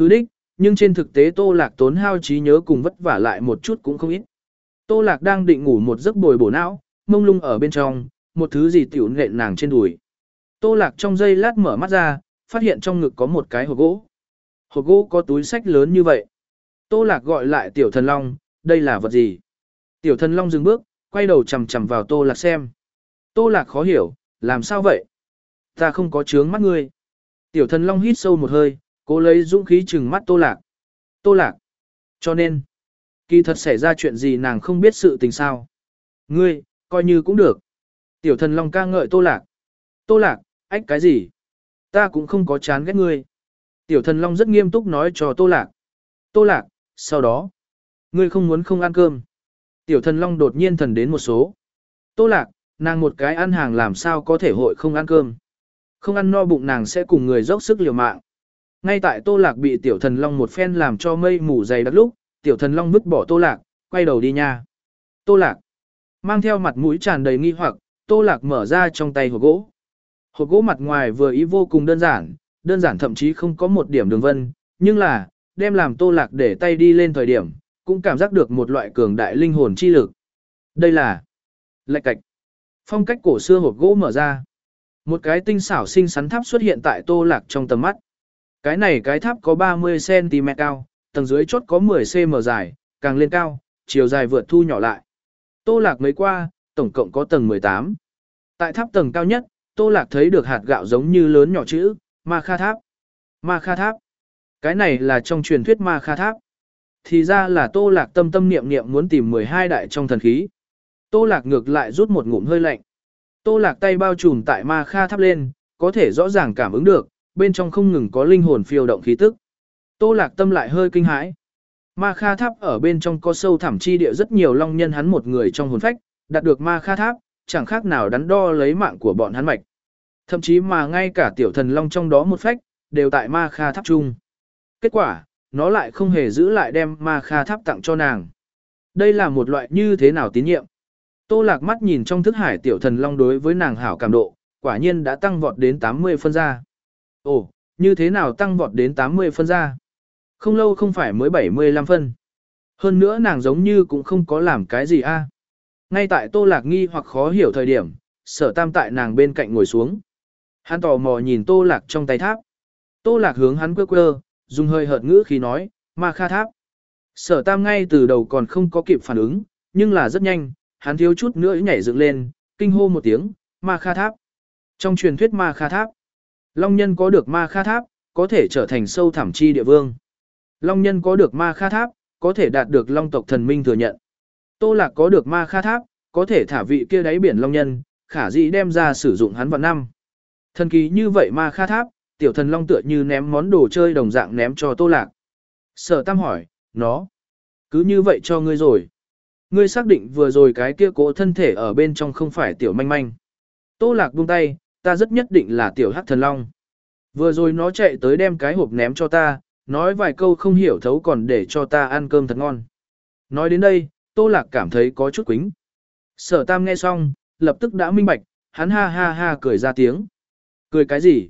nhưng trên thực tế Tô Lạc tốn hao trí nhớ cùng vất vả lại một chút cũng không ít. Tô Lạc đang định ngủ một giấc bồi bổ não, mông lung ở bên trong, một thứ gì tiểu nện nàng trên đùi. Tô Lạc trong giây lát mở mắt ra, phát hiện trong ngực có một cái hộp gỗ. Hộp gỗ có túi sách lớn như vậy. Tô Lạc gọi lại Tiểu Thần Long, đây là vật gì? Tiểu Thần Long dừng bước, quay đầu chằm chằm vào Tô Lạc xem. Tô Lạc khó hiểu, làm sao vậy? Ta không có chướng mắt ngươi. Tiểu Thần Long hít sâu một hơi, cố lấy dũng khí trừng mắt Tô Lạc. Tô Lạc. Cho nên, kỳ thật xảy ra chuyện gì nàng không biết sự tình sao. Ngươi, coi như cũng được. Tiểu Thần Long ca ngợi Tô Lạc. Tô Lạc, ách cái gì? Ta cũng không có chán ghét ngươi. Tiểu Thần Long rất nghiêm túc nói cho Tô Lạc. Tô Lạc, sau đó, ngươi không muốn không ăn cơm. Tiểu Thần Long đột nhiên thần đến một số. Tô Lạc, nàng một cái ăn hàng làm sao có thể hội không ăn cơm. Không ăn no bụng nàng sẽ cùng người dốc sức liều mạng. Ngay tại Tô Lạc bị Tiểu Thần Long một phen làm cho mây mù dày đặc lúc, Tiểu Thần Long vứt bỏ Tô Lạc, quay đầu đi nha. Tô Lạc, mang theo mặt mũi tràn đầy nghi hoặc, Tô Lạc mở ra trong tay hộp gỗ. Hộp gỗ mặt ngoài vừa ý vô cùng đơn giản, đơn giản thậm chí không có một điểm đường vân, nhưng là, đem làm Tô Lạc để tay đi lên thời điểm, cũng cảm giác được một loại cường đại linh hồn chi lực. Đây là lạch cạch. Phong cách cổ xưa hộp gỗ mở ra. Một cái tinh xảo xinh xắn tháp xuất hiện tại Tô Lạc trong tầm mắt. Cái này cái tháp có ba mươi xăng ti mét cao, tầng dưới chốt có mười xăng-ti-mét dài, càng lên cao, chiều dài vượt thu nhỏ lại. Tô Lạc mới qua, tổng cộng có tầng mười tám. Tại tháp tầng cao nhất, Tô Lạc thấy được hạt gạo giống như lớn nhỏ chữ, Ma Kha Tháp. Ma Kha Tháp. Cái này là trong truyền thuyết Ma Kha Tháp. Thì ra là Tô Lạc tâm tâm niệm niệm muốn tìm mười hai đại trong thần khí. Tô Lạc ngược lại rút một ngụm hơi lạnh. Tô Lạc tay bao trùm tại Ma Kha Tháp lên, có thể rõ ràng cảm ứng được, bên trong không ngừng có linh hồn phiêu động khí tức. Tô Lạc tâm lại hơi kinh hãi. Ma Kha Tháp ở bên trong có sâu thẳm chi địa rất nhiều long nhân hắn một người trong hồn phách, đạt được Ma Kha Tháp, chẳng khác nào đắn đo lấy mạng của bọn hắn mạch. Thậm chí mà ngay cả Tiểu Thần Long trong đó một phách, đều tại Ma Kha Tháp chung. Kết quả, nó lại không hề giữ lại đem Ma Kha Tháp tặng cho nàng. Đây là một loại như thế nào tín nhiệm? Tô Lạc mắt nhìn trong thức hải Tiểu Thần Long đối với nàng hảo cảm độ, quả nhiên đã tăng vọt đến tám mươi phân ra. Ồ, như thế nào tăng vọt đến tám mươi phân ra? Không lâu không phải mới bảy mươi lăm phân. Hơn nữa nàng giống như cũng không có làm cái gì a. Ngay tại Tô Lạc nghi hoặc khó hiểu thời điểm, Sở Tam tại nàng bên cạnh ngồi xuống. Hắn tò mò nhìn Tô Lạc trong tay tháp. Tô Lạc hướng hắn quơ quơ, dùng hơi hợt ngữ khi nói, Ma Kha Tháp. Sở Tam ngay từ đầu còn không có kịp phản ứng, nhưng là rất nhanh, hắn thiếu chút nữa nhảy dựng lên, kinh hô một tiếng, Ma Kha Tháp. Trong truyền thuyết Ma Kha Tháp, Long nhân có được Ma Kha Tháp, có thể trở thành sâu thẳm chi địa vương. Long nhân có được Ma Kha Tháp, có thể đạt được Long tộc thần minh thừa nhận. Tô Lạc có được Ma Kha Tháp, có thể thả vị kia đáy biển Long nhân, khả dĩ đem ra sử dụng hắn vào năm. Thần kỳ như vậy Ma Kha Tháp, Tiểu Thần Long tựa như ném món đồ chơi đồng dạng ném cho Tô Lạc. Sở Tam hỏi, nó, cứ như vậy cho ngươi rồi. Ngươi xác định vừa rồi cái kia cỗ thân thể ở bên trong không phải Tiểu Manh Manh. Tô Lạc buông tay, ta rất nhất định là Tiểu Hắc Thần Long. Vừa rồi nó chạy tới đem cái hộp ném cho ta, nói vài câu không hiểu thấu còn để cho ta ăn cơm thật ngon. Nói đến đây, Tô Lạc cảm thấy có chút quính. Sở Tam nghe xong, lập tức đã minh bạch, hắn ha ha ha cười ra tiếng. Cười cái gì?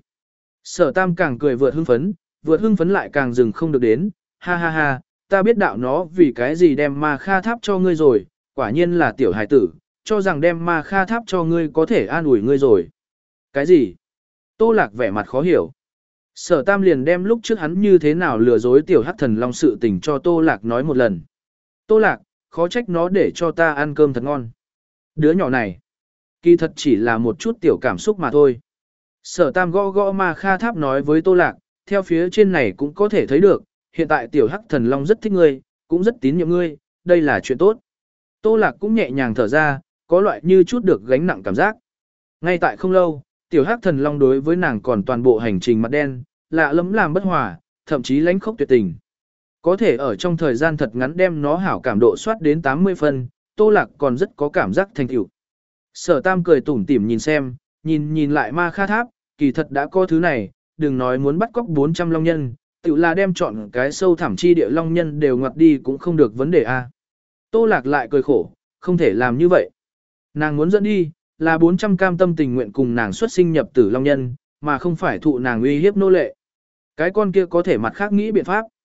Sở Tam càng cười vượt hưng phấn, vượt hưng phấn lại càng dừng không được đến, ha ha ha, ta biết đạo nó vì cái gì đem Ma Kha Tháp cho ngươi rồi, quả nhiên là tiểu hải tử, cho rằng đem Ma Kha Tháp cho ngươi có thể an ủi ngươi rồi. Cái gì? Tô Lạc vẻ mặt khó hiểu. Sở Tam liền đem lúc trước hắn như thế nào lừa dối tiểu Hắc Thần Long sự tình cho Tô Lạc nói một lần. Tô Lạc, khó trách nó để cho ta ăn cơm thật ngon. Đứa nhỏ này, kỳ thật chỉ là một chút tiểu cảm xúc mà thôi. Sở Tam gõ gõ Ma Kha Tháp nói với Tô Lạc, theo phía trên này cũng có thể thấy được, hiện tại tiểu Hắc Thần Long rất thích ngươi, cũng rất tín nhiệm ngươi, đây là chuyện tốt. Tô Lạc cũng nhẹ nhàng thở ra, có loại như chút được gánh nặng cảm giác. Ngay tại không lâu, tiểu Hắc Thần Long đối với nàng còn toàn bộ hành trình mặt đen, lạ lẫm làm bất hòa, thậm chí lánh khốc tuyệt tình. Có thể ở trong thời gian thật ngắn đem nó hảo cảm độ soát đến tám mươi phân, Tô Lạc còn rất có cảm giác thành tựu. Sở Tam cười tủm tỉm nhìn xem, nhìn nhìn lại Ma Kha Tháp, kỳ thật đã có thứ này, đừng nói muốn bắt cóc bốn trăm long nhân, tự là đem chọn cái sâu thẳm chi địa long nhân đều ngoặt đi cũng không được vấn đề a. Tô Lạc lại cười khổ, không thể làm như vậy. Nàng muốn dẫn đi, là bốn trăm cam tâm tình nguyện cùng nàng xuất sinh nhập tử long nhân, mà không phải thụ nàng uy hiếp nô lệ. Cái con kia có thể mặt khác nghĩ biện pháp.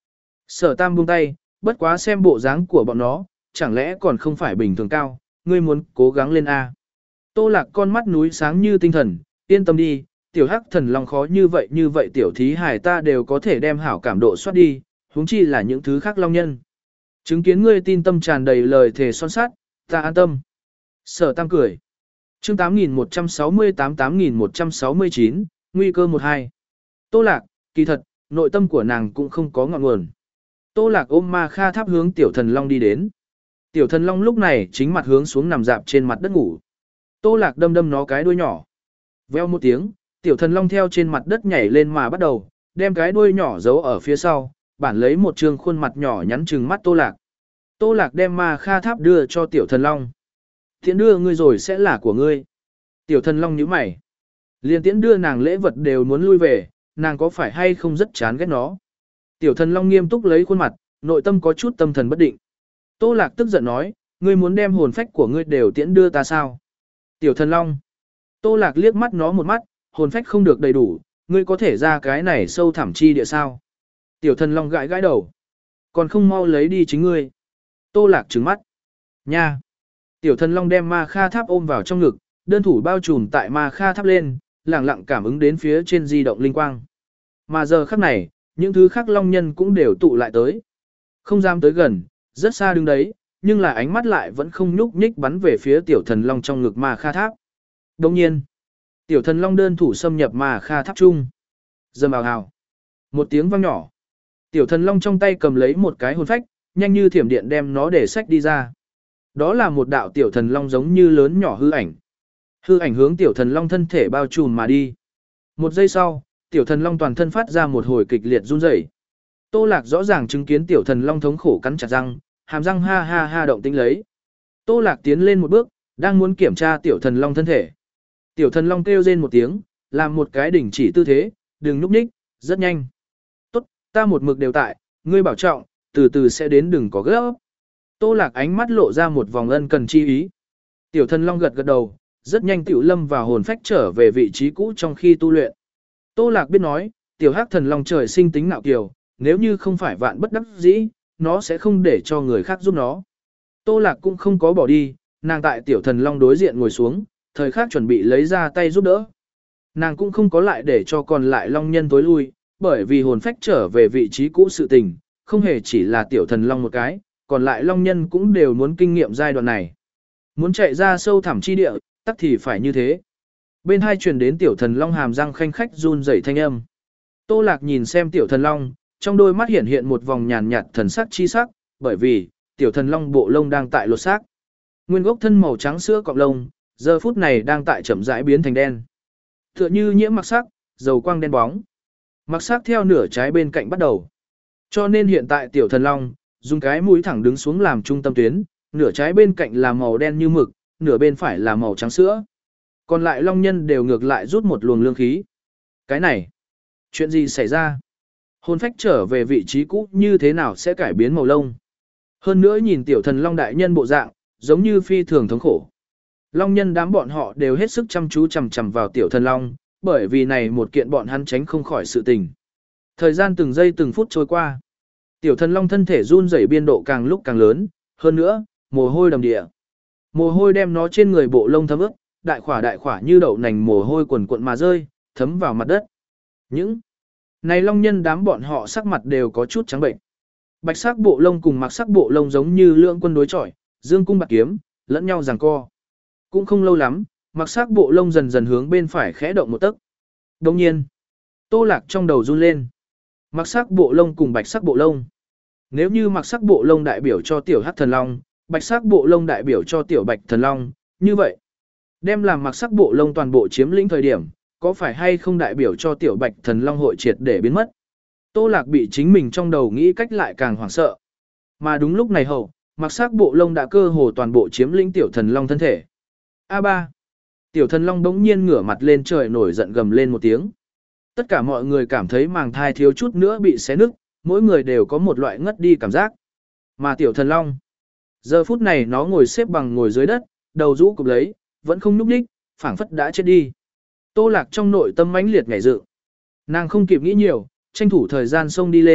Sở Tam buông tay, bất quá xem bộ dáng của bọn nó, chẳng lẽ còn không phải bình thường cao, ngươi muốn cố gắng lên A. Tô Lạc con mắt núi sáng như tinh thần, yên tâm đi, tiểu hắc thần long khó như vậy như vậy tiểu thí hài ta đều có thể đem hảo cảm độ soát đi, huống chi là những thứ khác long nhân. Chứng kiến ngươi tin tâm tràn đầy lời thề son sát, ta an tâm. Sở Tam cười. Chương tám nghìn một trăm sáu mươi tám tám nghìn một trăm sáu mươi chín, nguy cơ một hai. Tô Lạc, kỳ thật, nội tâm của nàng cũng không có ngọn nguồn. Tô Lạc ôm Ma Kha Tháp hướng tiểu thần long đi đến. Tiểu thần long lúc này chính mặt hướng xuống nằm dạp trên mặt đất ngủ. Tô Lạc đâm đâm nó cái đuôi nhỏ. Veo một tiếng, tiểu thần long theo trên mặt đất nhảy lên mà bắt đầu, đem cái đuôi nhỏ giấu ở phía sau, bản lấy một trương khuôn mặt nhỏ nhắn trừng mắt Tô Lạc. Tô Lạc đem Ma Kha Tháp đưa cho tiểu thần long. Tiễn đưa ngươi rồi sẽ là của ngươi. Tiểu thần long nhíu mày. Liên tiễn đưa nàng lễ vật đều muốn lui về, nàng có phải hay không rất chán ghét nó. Tiểu thần long nghiêm túc lấy khuôn mặt, nội tâm có chút tâm thần bất định. Tô Lạc tức giận nói, ngươi muốn đem hồn phách của ngươi đều tiễn đưa ta sao? Tiểu thần long. Tô Lạc liếc mắt nó một mắt, hồn phách không được đầy đủ, ngươi có thể ra cái này sâu thẳm chi địa sao? Tiểu thần long gãi gãi đầu. Còn không mau lấy đi chính ngươi. Tô Lạc trừng mắt. Nha. Tiểu thần long đem Ma Kha Tháp ôm vào trong ngực, đơn thủ bao trùm tại Ma Kha Tháp lên, lẳng lặng cảm ứng đến phía trên di động linh quang. Mà giờ khắc này, những thứ khác long nhân cũng đều tụ lại tới. Không dám tới gần, rất xa đứng đấy, nhưng là ánh mắt lại vẫn không nhúc nhích bắn về phía tiểu thần long trong ngực Ma Kha Tháp. Đồng nhiên, tiểu thần long đơn thủ xâm nhập Ma Kha Tháp chung. Dầm ào hào. Một tiếng vang nhỏ. Tiểu thần long trong tay cầm lấy một cái hồn phách, nhanh như thiểm điện đem nó để sách đi ra. Đó là một đạo tiểu thần long giống như lớn nhỏ hư ảnh. Hư ảnh hướng tiểu thần long thân thể bao trùm mà đi. Một giây sau, tiểu thần long toàn thân phát ra một hồi kịch liệt run rẩy. Tô Lạc rõ ràng chứng kiến tiểu thần long thống khổ cắn chặt răng, hàm răng ha ha ha động tĩnh lấy. Tô Lạc tiến lên một bước, đang muốn kiểm tra tiểu thần long thân thể. Tiểu thần long kêu rên một tiếng, làm một cái đỉnh chỉ tư thế, đừng nhúc nhích, rất nhanh. Tốt, ta một mực đều tại, ngươi bảo trọng, từ từ sẽ đến đừng có gấp. Tô Lạc ánh mắt lộ ra một vòng ân cần chi ý. Tiểu thần long gật gật đầu, rất nhanh tiểu lâm vào hồn phách trở về vị trí cũ trong khi tu luyện. Tô Lạc biết nói, tiểu hắc thần long trời sinh tính nạo kiều, nếu như không phải vạn bất đắc dĩ, nó sẽ không để cho người khác giúp nó. Tô Lạc cũng không có bỏ đi, nàng tại tiểu thần long đối diện ngồi xuống, thời khắc chuẩn bị lấy ra tay giúp đỡ. Nàng cũng không có lại để cho còn lại long nhân tối lui, bởi vì hồn phách trở về vị trí cũ sự tình, không hề chỉ là tiểu thần long một cái, còn lại long nhân cũng đều muốn kinh nghiệm giai đoạn này. Muốn chạy ra sâu thẳm chi địa, tắc thì phải như thế. Bên hai truyền đến tiểu thần long hàm răng khanh khách run rẩy thanh âm. Tô Lạc nhìn xem tiểu thần long, trong đôi mắt hiện hiện một vòng nhàn nhạt thần sắc chi sắc, bởi vì tiểu thần long bộ lông đang tại lột xác. Nguyên gốc thân màu trắng sữa cọng lông, giờ phút này đang tại chậm rãi biến thành đen. Tựa như nhiễm mặc sắc, dầu quang đen bóng. Mặc sắc theo nửa trái bên cạnh bắt đầu. Cho nên hiện tại tiểu thần long dùng cái mũi thẳng đứng xuống làm trung tâm tuyến, nửa trái bên cạnh là màu đen như mực, nửa bên phải là màu trắng sữa. Còn lại long nhân đều ngược lại rút một luồng lương khí. Cái này, chuyện gì xảy ra? Hồn phách trở về vị trí cũ như thế nào sẽ cải biến màu lông? Hơn nữa nhìn tiểu thần long đại nhân bộ dạng, giống như phi thường thống khổ. Long nhân đám bọn họ đều hết sức chăm chú chằm chằm vào tiểu thần long, bởi vì này một kiện bọn hắn tránh không khỏi sự tình. Thời gian từng giây từng phút trôi qua. Tiểu thần long thân thể run rẩy biên độ càng lúc càng lớn, hơn nữa, mồ hôi đầm địa. Mồ hôi đem nó trên người bộ lông thấm ướt, đại khỏa đại khỏa như đậu nành mồ hôi quần cuộn mà rơi, thấm vào mặt đất. Những này long nhân đám bọn họ sắc mặt đều có chút trắng bệnh. Bạch sắc bộ lông cùng mặc sắc bộ lông giống như lưỡng quân đối chọi, dương cung bạc kiếm, lẫn nhau giằng co. Cũng không lâu lắm, mặc sắc bộ lông dần dần hướng bên phải khẽ động một tấc. Đồng nhiên, Tô Lạc trong đầu run lên. Mặc sắc bộ lông cùng bạch sắc bộ lông. Nếu như mặc sắc bộ lông đại biểu cho tiểu hắc thần long, bạch sắc bộ lông đại biểu cho tiểu bạch thần long, như vậy, đem làm mặc sắc bộ lông toàn bộ chiếm lĩnh thời điểm, có phải hay không đại biểu cho tiểu bạch thần long hội triệt để biến mất? Tô Lạc bị chính mình trong đầu nghĩ cách lại càng hoảng sợ. Mà đúng lúc này hậu, mặc sắc bộ lông đã cơ hồ toàn bộ chiếm lĩnh tiểu thần long thân thể. A ba. Tiểu thần long bỗng nhiên ngửa mặt lên trời nổi giận gầm lên một tiếng. Tất cả mọi người cảm thấy màng thai thiếu chút nữa bị xé nứt, mỗi người đều có một loại ngất đi cảm giác. Mà tiểu thần long, giờ phút này nó ngồi xếp bằng ngồi dưới đất, đầu rũ cụp lấy, vẫn không nhúc nhích, phảng phất đã chết đi. Tô Lạc trong nội tâm mãnh liệt nhảy dựng. Nàng không kịp nghĩ nhiều, tranh thủ thời gian xông đi lên,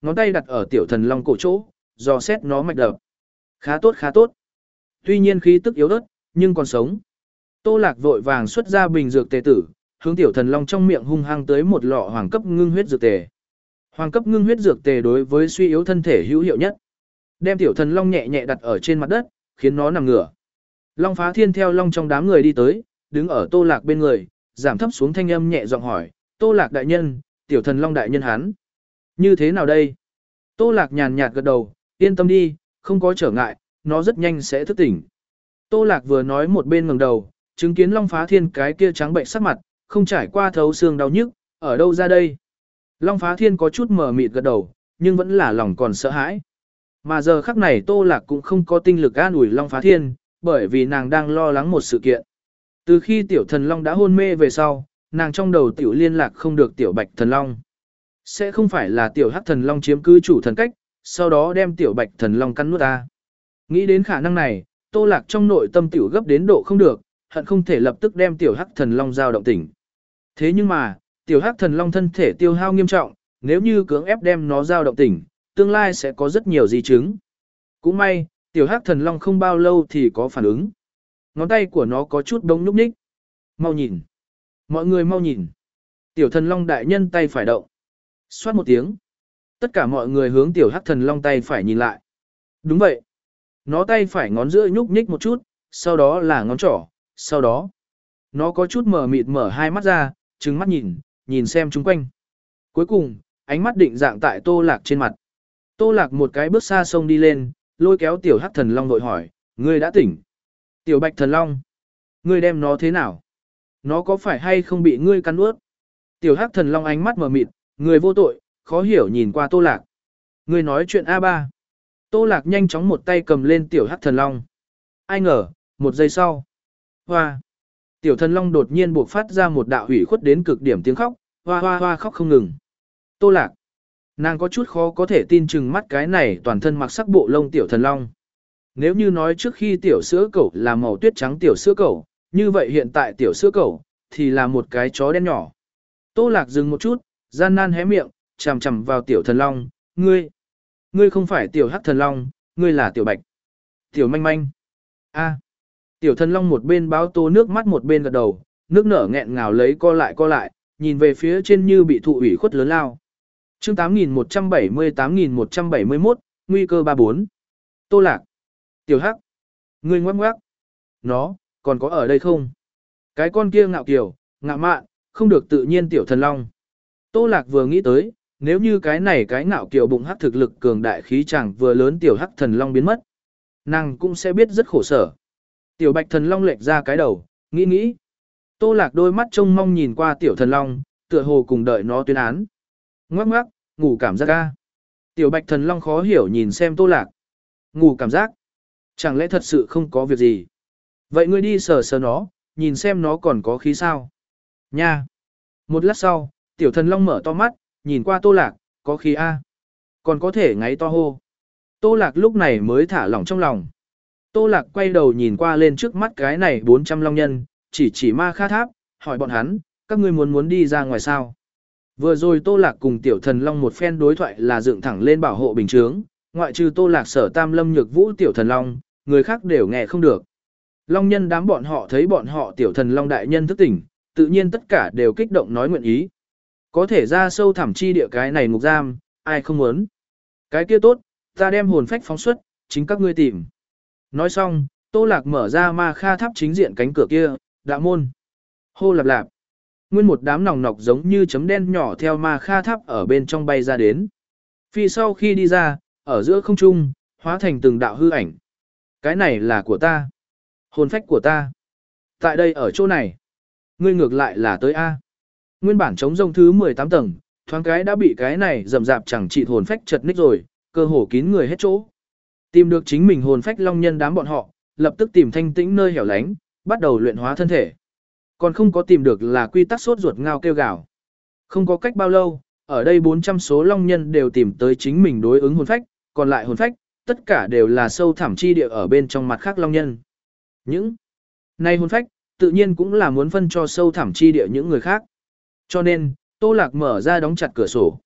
ngón tay đặt ở tiểu thần long cổ chỗ, dò xét nó mạch đập. Khá tốt khá tốt. Tuy nhiên khí tức yếu ớt, nhưng còn sống. Tô Lạc vội vàng xuất ra bình dược tề tử, hướng tiểu thần long trong miệng hung hăng tới một lọ hoàng cấp ngưng huyết dược tề. Hoàng cấp ngưng huyết dược tề đối với suy yếu thân thể hữu hiệu nhất. Đem tiểu thần long nhẹ nhẹ đặt ở trên mặt đất, khiến nó nằm ngửa. Long Phá Thiên theo long trong đám người đi tới, đứng ở Tô Lạc bên người, giảm thấp xuống thanh âm nhẹ giọng hỏi, Tô Lạc đại nhân, tiểu thần long đại nhân hắn. Như thế nào đây? Tô Lạc nhàn nhạt gật đầu, yên tâm đi, không có trở ngại, nó rất nhanh sẽ thức tỉnh. Tô Lạc vừa nói một bên ngẩng đầu, chứng kiến Long Phá Thiên cái kia trắng bệnh sắc mặt, không trải qua thấu xương đau nhức, ở đâu ra đây? Long Phá Thiên có chút mờ mịt gật đầu, nhưng vẫn là lòng còn sợ hãi. Mà giờ khắc này Tô Lạc cũng không có tinh lực an ủi Long Phá Thiên, bởi vì nàng đang lo lắng một sự kiện. Từ khi tiểu thần long đã hôn mê về sau, nàng trong đầu tiểu liên lạc không được tiểu bạch thần long. Sẽ không phải là tiểu hắc thần long chiếm cứ chủ thần cách, sau đó đem tiểu bạch thần long cắn nuốt ta. Nghĩ đến khả năng này, Tô Lạc trong nội tâm tiểu gấp đến độ không được, hận không thể lập tức đem tiểu hắc thần long giao động tỉnh. Thế nhưng mà, tiểu hắc thần long thân thể tiêu hao nghiêm trọng, nếu như cưỡng ép đem nó giao động tỉnh, tương lai sẽ có rất nhiều di chứng. Cũng may, tiểu hắc thần long không bao lâu thì có phản ứng. Ngón tay của nó có chút đống nhúc nhích. Mau nhìn. Mọi người mau nhìn. Tiểu thần long đại nhân tay phải động. Xoát một tiếng. Tất cả mọi người hướng tiểu hắc thần long tay phải nhìn lại. Đúng vậy. Nó tay phải ngón giữa nhúc nhích một chút, sau đó là ngón trỏ, sau đó. Nó có chút mở mịt mở hai mắt ra, trừng mắt nhìn, nhìn xem chung quanh. Cuối cùng, ánh mắt định dạng tại Tô Lạc trên mặt. Tô Lạc một cái bước xa sông đi lên, lôi kéo tiểu hắc thần long vội hỏi, ngươi đã tỉnh. Tiểu bạch thần long, ngươi đem nó thế nào? Nó có phải hay không bị ngươi cắn nuốt? Tiểu hắc thần long ánh mắt mở mịt, người vô tội, khó hiểu nhìn qua Tô Lạc. Ngươi nói chuyện a ba. Tô Lạc nhanh chóng một tay cầm lên tiểu hắc thần long. Ai ngờ, một giây sau. Hoa. Tiểu thần long đột nhiên buộc phát ra một đạo hủy khuất đến cực điểm tiếng khóc, hoa hoa hoa khóc không ngừng. Tô Lạc. Nàng có chút khó có thể tin chừng mắt cái này toàn thân mặc sắc bộ lông tiểu thần long. Nếu như nói trước khi tiểu sữa cẩu là màu tuyết trắng tiểu sữa cẩu, như vậy hiện tại tiểu sữa cẩu thì là một cái chó đen nhỏ. Tô Lạc dừng một chút, gian nan hé miệng, chằm chằm vào tiểu thần long, ngươi, ngươi không phải tiểu hắc thần long, ngươi là tiểu bạch. Tiểu manh manh. A. Tiểu thần long một bên báo tô nước mắt một bên gật đầu, nước nở nghẹn ngào lấy co lại co lại, nhìn về phía trên như bị thụ ủy khuất lớn lao. Chương tám nghìn một trăm bảy mươi tám nghìn một trăm bảy mươi mốt, nguy cơ ba bốn. Tô Lạc. Tiểu hắc. Ngươi ngoắc ngoắc. Nó, còn có ở đây không? Cái con kia ngạo kiều, ngạo mạn, không được tự nhiên tiểu thần long. Tô Lạc vừa nghĩ tới, nếu như cái này cái ngạo kiều bụng hắc thực lực cường đại khí chẳng vừa lớn tiểu hắc thần long biến mất, nàng cũng sẽ biết rất khổ sở. Tiểu bạch thần long lệch ra cái đầu, nghĩ nghĩ. Tô Lạc đôi mắt trông mong nhìn qua tiểu thần long, tựa hồ cùng đợi nó tuyên án. Ngoắc ngoắc, ngủ cảm giác ca. Tiểu bạch thần long khó hiểu nhìn xem Tô Lạc. Ngủ cảm giác. Chẳng lẽ thật sự không có việc gì? Vậy ngươi đi sờ sờ nó, nhìn xem nó còn có khí sao? Nha! Một lát sau, tiểu thần long mở to mắt, nhìn qua Tô Lạc, có khí a, còn có thể ngáy to hô. Tô Lạc lúc này mới thả lỏng trong lòng. Tô Lạc quay đầu nhìn qua lên trước mắt cái này bốn trăm long nhân, chỉ chỉ ma kha tháp, hỏi bọn hắn, các ngươi muốn muốn đi ra ngoài sao? Vừa rồi Tô Lạc cùng tiểu thần long một phen đối thoại là dựng thẳng lên bảo hộ bình chướng, ngoại trừ Tô Lạc Sở Tam Lâm Nhược Vũ tiểu thần long, người khác đều nghe không được. Long nhân đám bọn họ thấy bọn họ tiểu thần long đại nhân thức tỉnh, tự nhiên tất cả đều kích động nói nguyện ý. Có thể ra sâu thẳm chi địa cái này ngục giam, ai không muốn. Cái kia tốt, ta đem hồn phách phóng xuất, chính các ngươi tìm. Nói xong, Tô Lạc mở ra ma kha tháp chính diện cánh cửa kia, đạo môn. Hô lạp lạp. Nguyên một đám nòng nọc giống như chấm đen nhỏ theo ma kha tháp ở bên trong bay ra đến. Phi sau khi đi ra, ở giữa không trung, hóa thành từng đạo hư ảnh. Cái này là của ta. Hồn phách của ta. Tại đây ở chỗ này. Ngươi ngược lại là tới A. Nguyên bản chống rông thứ mười tám tầng, thoáng cái đã bị cái này rầm rạp chẳng trị hồn phách chật ních rồi, cơ hồ kín người hết chỗ. Tìm được chính mình hồn phách long nhân đám bọn họ, lập tức tìm thanh tĩnh nơi hẻo lánh, bắt đầu luyện hóa thân thể. Còn không có tìm được là quy tắc sốt ruột ngao kêu gào. Không có cách bao lâu, ở đây bốn trăm số long nhân đều tìm tới chính mình đối ứng hồn phách, còn lại hồn phách, tất cả đều là sâu thẳm chi địa ở bên trong mặt khác long nhân. Những này hồn phách, tự nhiên cũng là muốn phân cho sâu thẳm chi địa những người khác. Cho nên, Tô Lạc mở ra đóng chặt cửa sổ.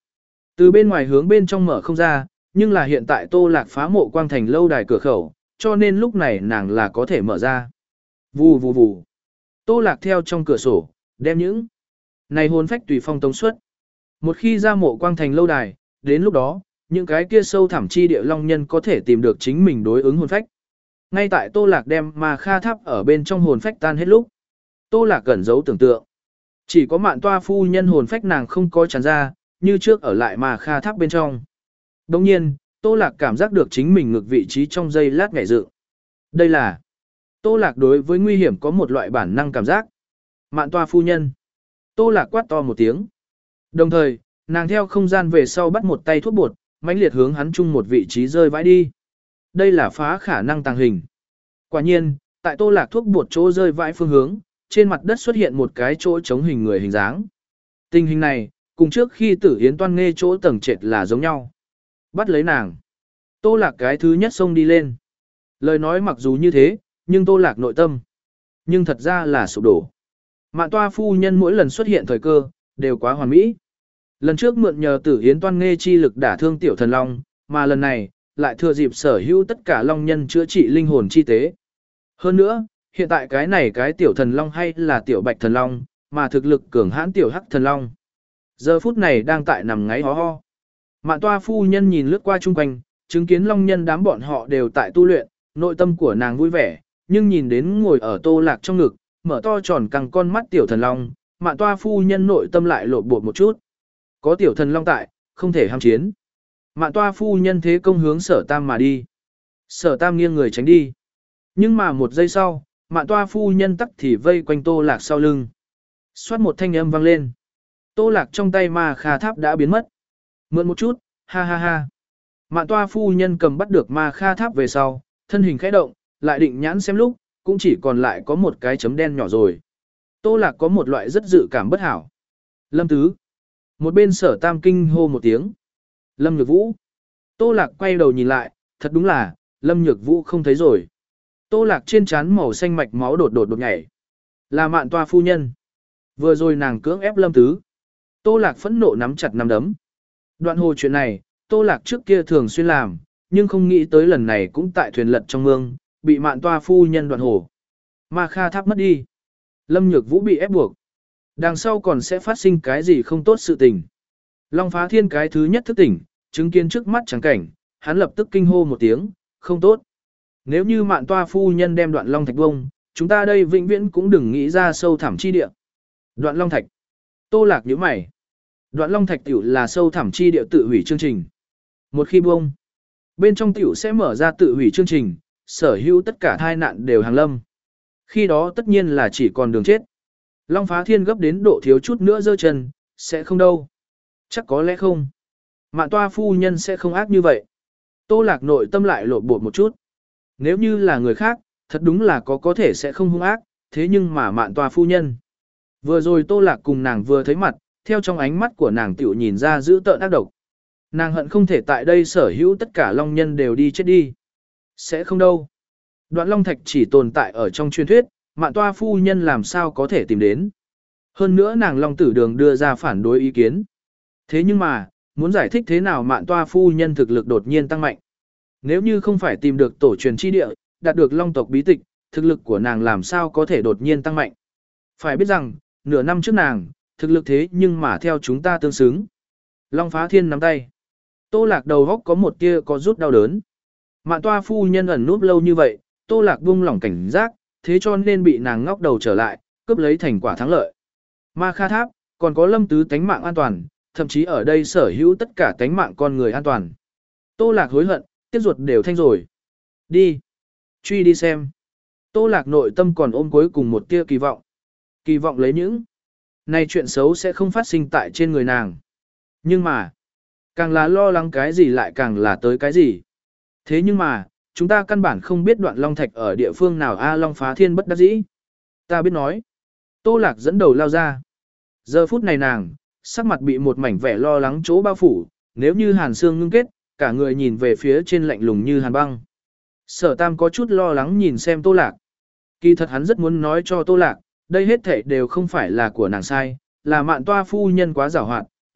Từ bên ngoài hướng bên trong mở không ra, nhưng là hiện tại Tô Lạc phá mộ quang thành lâu đài cửa khẩu, cho nên lúc này nàng là có thể mở ra. Vù vù vù. Tô Lạc theo trong cửa sổ, đem những này hồn phách tùy phong tống xuất. Một khi ra mộ quang thành lâu đài, đến lúc đó, những cái kia sâu thẳm chi địa long nhân có thể tìm được chính mình đối ứng hồn phách. Ngay tại Tô Lạc đem mà kha tháp ở bên trong hồn phách tan hết lúc. Tô Lạc cẩn giấu tưởng tượng. Chỉ có Mạn Toa phu nhân hồn phách nàng không có tràn ra, như trước ở lại mà kha tháp bên trong. Đồng nhiên, Tô Lạc cảm giác được chính mình ngược vị trí trong giây lát nhảy dựng. Đây là Tô Lạc đối với nguy hiểm có một loại bản năng cảm giác. Mạn Toa phu nhân. Tô Lạc quát to một tiếng. Đồng thời, nàng theo không gian về sau bắt một tay thuốc bột, mãnh liệt hướng hắn chung một vị trí rơi vãi đi. Đây là phá khả năng tàng hình. Quả nhiên, tại Tô Lạc thuốc bột chỗ rơi vãi phương hướng, trên mặt đất xuất hiện một cái chỗ chống hình người hình dáng. Tình hình này, cùng trước khi Tử Yến Toan nghe chỗ tầng trệt là giống nhau. Bắt lấy nàng. Tô Lạc cái thứ nhất xông đi lên. Lời nói mặc dù như thế, nhưng Tô Lạc nội tâm. Nhưng thật ra là sụp đổ. Mạn Toa phu nhân mỗi lần xuất hiện thời cơ, đều quá hoàn mỹ. Lần trước mượn nhờ Tử Yến Toan nghe chi lực đả thương tiểu thần long, mà lần này, lại thừa dịp sở hữu tất cả long nhân chữa trị linh hồn chi tế. Hơn nữa, hiện tại cái này cái tiểu thần long hay là tiểu bạch thần long, mà thực lực cường hãn tiểu hắc thần long. Giờ phút này đang tại nằm ngáy ho ho. Mạn Toa phu nhân nhìn lướt qua chung quanh, chứng kiến long nhân đám bọn họ đều tại tu luyện, nội tâm của nàng vui vẻ, nhưng nhìn đến ngồi ở Tô Lạc trong ngực, mở to tròn căng con mắt tiểu thần long, Mạn Toa phu nhân nội tâm lại lộn bột một chút. Có tiểu thần long tại, không thể ham chiến. Mạn Toa phu nhân thế công hướng Sở Tam mà đi. Sở Tam nghiêng người tránh đi. Nhưng mà một giây sau, Mạn Toa phu nhân tắc thì vây quanh Tô Lạc sau lưng. Xoát một thanh âm vang lên. Tô Lạc trong tay ma kha tháp đã biến mất. Mượn một chút, ha ha ha. Mạn Toa phu nhân cầm bắt được ma kha tháp về sau, thân hình khẽ động, lại định nhãn xem lúc, cũng chỉ còn lại có một cái chấm đen nhỏ rồi. Tô Lạc có một loại rất dự cảm bất hảo. Lâm Tứ. Một bên Sở Tam kinh hô một tiếng. Lâm Nhược Vũ. Tô Lạc quay đầu nhìn lại, thật đúng là, Lâm Nhược Vũ không thấy rồi. Tô Lạc trên trán màu xanh mạch máu đột đột đột nhảy. Là Mạn Toa phu nhân. Vừa rồi nàng cưỡng ép Lâm Tứ. Tô Lạc phẫn nộ nắm chặt nắm đấm. Đoạn hồ chuyện này, Tô Lạc trước kia thường xuyên làm, nhưng không nghĩ tới lần này cũng tại thuyền lật trong mương, bị Mạn Toa phu nhân đoạn hồ. Ma kha tháp mất đi. Lâm Nhược Vũ bị ép buộc. Đằng sau còn sẽ phát sinh cái gì không tốt sự tình. Long Phá Thiên cái thứ nhất thức tỉnh, chứng kiến trước mắt trắng cảnh, hắn lập tức kinh hô một tiếng, không tốt. Nếu như Mạn Toa phu nhân đem đoạn long thạch bông, chúng ta đây vĩnh viễn cũng đừng nghĩ ra sâu thẳm chi địa. Đoạn long thạch. Tô Lạc nhíu mày. Đoạn long thạch tiểu là sâu thẳm chi địa tự hủy chương trình. Một khi bông, bên trong tiểu sẽ mở ra tự hủy chương trình, sở hữu tất cả thai nạn đều hàng lâm. Khi đó tất nhiên là chỉ còn đường chết. Long Phá Thiên gấp đến độ thiếu chút nữa giơ chân, sẽ không đâu. Chắc có lẽ không. Mạn Toa phu nhân sẽ không ác như vậy. Tô Lạc nội tâm lại lộn bột một chút. Nếu như là người khác, thật đúng là có có thể sẽ không hung ác, thế nhưng mà Mạn Toa phu nhân. Vừa rồi Tô Lạc cùng nàng vừa thấy mặt, theo trong ánh mắt của nàng tiểu nhìn ra dữ tợn ác độc. Nàng hận không thể tại đây sở hữu tất cả long nhân đều đi chết đi. Sẽ không đâu. Đoạn long thạch chỉ tồn tại ở trong truyền thuyết, Mạn Toa phu nhân làm sao có thể tìm đến. Hơn nữa nàng long tử đường đưa ra phản đối ý kiến. Thế nhưng mà, muốn giải thích thế nào Mạn Toa phu nhân thực lực đột nhiên tăng mạnh. Nếu như không phải tìm được tổ truyền chi địa, đạt được long tộc bí tịch, thực lực của nàng làm sao có thể đột nhiên tăng mạnh. Phải biết rằng, nửa năm trước nàng, thực lực thế nhưng mà theo chúng ta tương xứng. Long Phá Thiên nắm tay. Tô Lạc đầu góc có một tia có rút đau đớn. Mạn Toa phu nhân ẩn núp lâu như vậy, Tô Lạc buông lỏng cảnh giác, thế cho nên bị nàng ngóc đầu trở lại, cướp lấy thành quả thắng lợi. Ma kha tháp, còn có Lâm Tứ tánh mạng an toàn, thậm chí ở đây sở hữu tất cả tánh mạng con người an toàn. Tô Lạc hối hận, tiết ruột đều thanh rồi. Đi. Truy đi xem. Tô Lạc nội tâm còn ôm cuối cùng một tia kỳ vọng. Kỳ vọng lấy những này chuyện xấu sẽ không phát sinh tại trên người nàng. Nhưng mà, càng là lo lắng cái gì lại càng là tới cái gì. Thế nhưng mà, chúng ta căn bản không biết đoạn long thạch ở địa phương nào. A Long Phá Thiên bất đắc dĩ. Ta biết nói. Tô Lạc dẫn đầu lao ra. Giờ phút này nàng, sắc mặt bị một mảnh vẻ lo lắng chỗ bao phủ, nếu như hàn xương ngưng kết, cả người nhìn về phía trên lạnh lùng như hàn băng. Sở Tam có chút lo lắng nhìn xem Tô Lạc. Kỳ thật hắn rất muốn nói cho Tô Lạc, đây hết thảy đều không phải là của nàng sai, là Mạn Toa phu nhân quá giàu hoạt,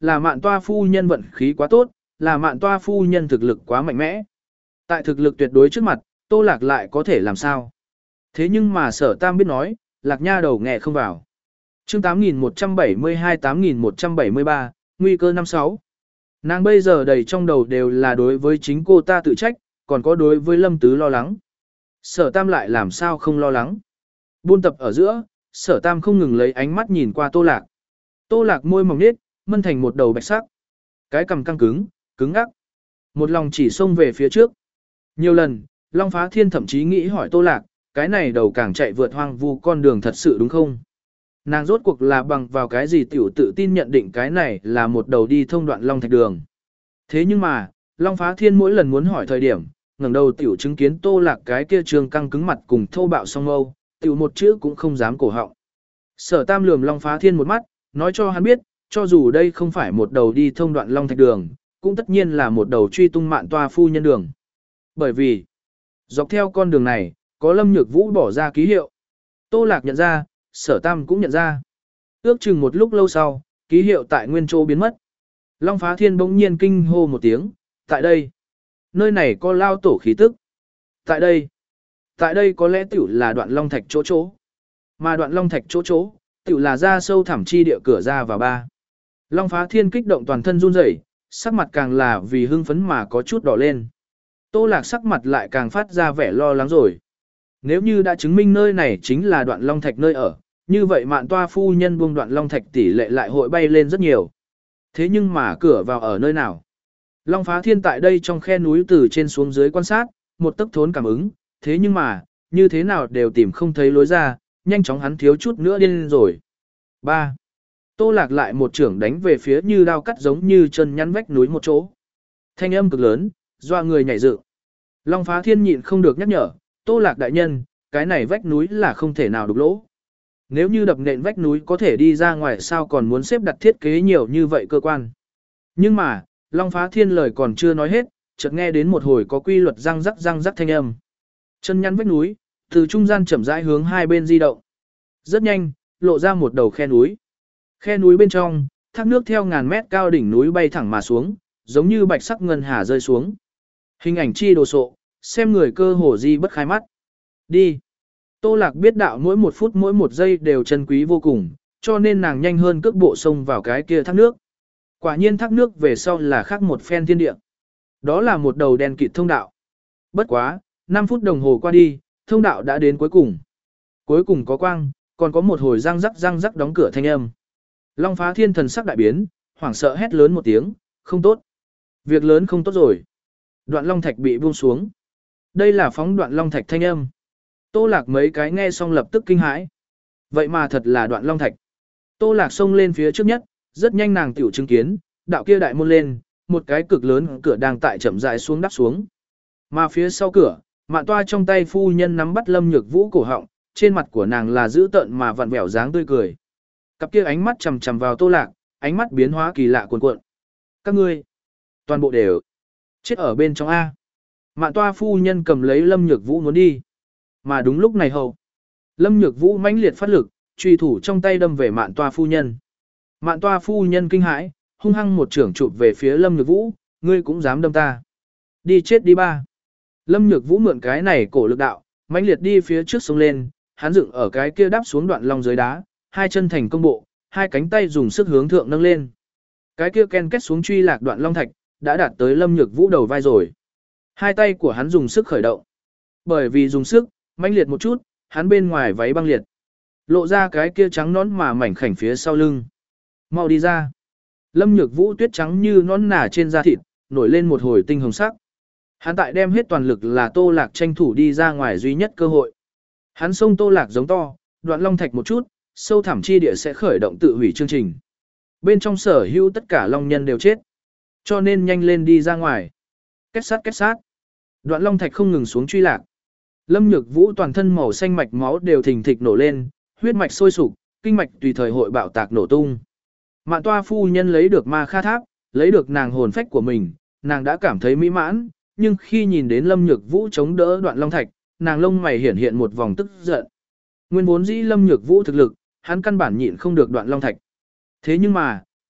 Là Mạn Toa phu nhân vận khí quá tốt, là Mạn Toa phu nhân thực lực quá mạnh mẽ. Tại thực lực tuyệt đối trước mặt, Tô Lạc lại có thể làm sao? Thế nhưng mà Sở Tam biết nói, Lạc nha đầu nghe không vào. Chương tám nghìn một trăm bảy mươi hai tám nghìn một trăm bảy mươi ba, nguy cơ năm sáu. Nàng bây giờ đầy trong đầu đều là đối với chính cô ta tự trách, còn có đối với Lâm Tứ lo lắng. Sở Tam lại làm sao không lo lắng? Buôn tập ở giữa, Sở Tam không ngừng lấy ánh mắt nhìn qua Tô Lạc. Tô Lạc môi mỏng nết, mân thành một đầu bạch sắc. Cái cằm căng cứng, cứng ngắc. Một lòng chỉ xông về phía trước. Nhiều lần, Long Phá Thiên thậm chí nghĩ hỏi Tô Lạc, cái này đầu càng chạy vượt hoang vu con đường thật sự đúng không? Nàng rốt cuộc là bằng vào cái gì tiểu tự tin nhận định cái này là một đầu đi thông đoạn Long Thạch đường. Thế nhưng mà, Long Phá Thiên mỗi lần muốn hỏi thời điểm, ngẩng đầu tiểu chứng kiến Tô Lạc cái kia trường căng cứng mặt cùng thô bạo song mâu, tiểu một chữ cũng không dám cổ họng. Sở Tam lườm Long Phá Thiên một mắt, nói cho hắn biết, cho dù đây không phải một đầu đi thông đoạn Long Thạch đường, cũng tất nhiên là một đầu truy tung Mạn Toa phu nhân đường. Bởi vì, dọc theo con đường này, có Lâm Nhược Vũ bỏ ra ký hiệu. Tô Lạc nhận ra, Sở Tam cũng nhận ra. Ước chừng một lúc lâu sau, ký hiệu tại nguyên chỗ biến mất. Long Phá Thiên bỗng nhiên kinh hô một tiếng, tại đây. Nơi này có lao tổ khí tức. Tại đây. Tại đây có lẽ tiểu là đoạn Long Thạch chỗ chỗ. Mà đoạn Long Thạch chỗ chỗ, tiểu là ra sâu thẳm chi địa cửa ra vào ba. Long Phá Thiên kích động toàn thân run rẩy, sắc mặt càng là vì hưng phấn mà có chút đỏ lên. Tô Lạc sắc mặt lại càng phát ra vẻ lo lắng rồi. Nếu như đã chứng minh nơi này chính là đoạn Long Thạch nơi ở, như vậy Mạn Toa phu nhân buông đoạn Long Thạch tỷ lệ lại hội bay lên rất nhiều. Thế nhưng mà cửa vào ở nơi nào? Long Phá Thiên tại đây trong khe núi từ trên xuống dưới quan sát, một tấc thốn cảm ứng, thế nhưng mà, như thế nào đều tìm không thấy lối ra, nhanh chóng hắn thiếu chút nữa điên lên rồi. ba. Tô Lạc lại một trưởng đánh về phía như đao cắt giống như chân nhăn vách núi một chỗ. Thanh âm cực lớn, doa người nhảy dựng. Long Phá Thiên nhịn không được nhắc nhở, Tô Lạc đại nhân, cái này vách núi là không thể nào đục lỗ. Nếu như đập nện vách núi có thể đi ra ngoài sao còn muốn xếp đặt thiết kế nhiều như vậy cơ quan. Nhưng mà, Long Phá Thiên lời còn chưa nói hết, chợt nghe đến một hồi có quy luật răng rắc răng rắc thanh âm. Chân nhăn vách núi, từ trung gian chậm rãi hướng hai bên di động. Rất nhanh, lộ ra một đầu khe núi. Khe núi bên trong, thác nước theo ngàn mét cao đỉnh núi bay thẳng mà xuống, giống như bạch sắc ngân hà rơi xuống. Hình ảnh chi đồ sộ, xem người cơ hồ di bất khai mắt. Đi. Tô Lạc biết đạo mỗi một phút mỗi một giây đều chân quý vô cùng, cho nên nàng nhanh hơn cước bộ xông vào cái kia thác nước. Quả nhiên thác nước về sau là khác một phen thiên địa. Đó là một đầu đen kịt thông đạo. Bất quá, năm phút đồng hồ qua đi, thông đạo đã đến cuối cùng. Cuối cùng có quang, còn có một hồi răng rắc răng rắc đóng cửa thanh âm. Long Phá Thiên thần sắc đại biến, hoảng sợ hét lớn một tiếng, không tốt. Việc lớn không tốt rồi. Đoạn Long Thạch bị buông xuống. Đây là phóng đoạn Long Thạch thanh âm. Tô Lạc mấy cái nghe xong lập tức kinh hãi. Vậy mà thật là đoạn Long Thạch. Tô Lạc xông lên phía trước nhất, rất nhanh nàng tiểu chứng kiến, đạo kia đại môn lên, một cái cực lớn cửa đang tại chậm rãi xuống đắp xuống. Mà phía sau cửa, Mạn Toa trong tay phu nhân nắm bắt Lâm Nhược Vũ cổ họng, trên mặt của nàng là dữ tợn mà vặn vẹo dáng tươi cười. Cặp kia ánh mắt chằm chằm vào Tô Lạc, ánh mắt biến hóa kỳ lạ cuồn cuộn. Các ngươi, toàn bộ đều chết ở bên trong A. Mạn Toa phu nhân cầm lấy Lâm Nhược Vũ muốn đi. Mà đúng lúc này hầu, Lâm Nhược Vũ mãnh liệt phát lực, truy thủ trong tay đâm về Mạn Toa phu nhân. Mạn Toa phu nhân kinh hãi, hung hăng một trưởng chụp về phía Lâm Nhược Vũ, ngươi cũng dám đâm ta. Đi chết đi ba. Lâm Nhược Vũ mượn cái này cổ lực đạo, mãnh liệt đi phía trước sông lên, hắn dựng ở cái kia đáp xuống đoạn long dưới đá, hai chân thành công bộ, hai cánh tay dùng sức hướng thượng nâng lên. Cái kia ken kết xuống truy lạc đoạn long thạch, đã đạt tới Lâm Nhược Vũ đầu vai rồi. Hai tay của hắn dùng sức khởi động. Bởi vì dùng sức, mãnh liệt một chút, hắn bên ngoài váy băng liệt. Lộ ra cái kia trắng nón mà mảnh khảnh phía sau lưng. Mau đi ra. Lâm Nhược Vũ tuyết trắng như nón nả trên da thịt, nổi lên một hồi tinh hồng sắc. Hắn tại đem hết toàn lực là Tô Lạc tranh thủ đi ra ngoài duy nhất cơ hội. Hắn xông Tô Lạc giống to, đoạn long thạch một chút, sâu thẳm chi địa sẽ khởi động tự hủy chương trình. Bên trong sở hữu tất cả long nhân đều chết. Cho nên nhanh lên đi ra ngoài. Kết sát kết sát. Đoạn long thạch không ngừng xuống truy lạc. Lâm Nhược Vũ toàn thân màu xanh mạch máu đều thình thịch nổ lên, huyết mạch sôi sục, kinh mạch tùy thời hội bạo tạc nổ tung. Mạn Toa phu nhân lấy được ma kha tháp, lấy được nàng hồn phách của mình, nàng đã cảm thấy mỹ mãn, nhưng khi nhìn đến Lâm Nhược Vũ chống đỡ đoạn long thạch, nàng lông mày hiển hiện một vòng tức giận. Nguyên vốn dĩ Lâm Nhược Vũ thực lực, hắn căn bản nhịn không được đoạn long thạch. Thế nhưng mà,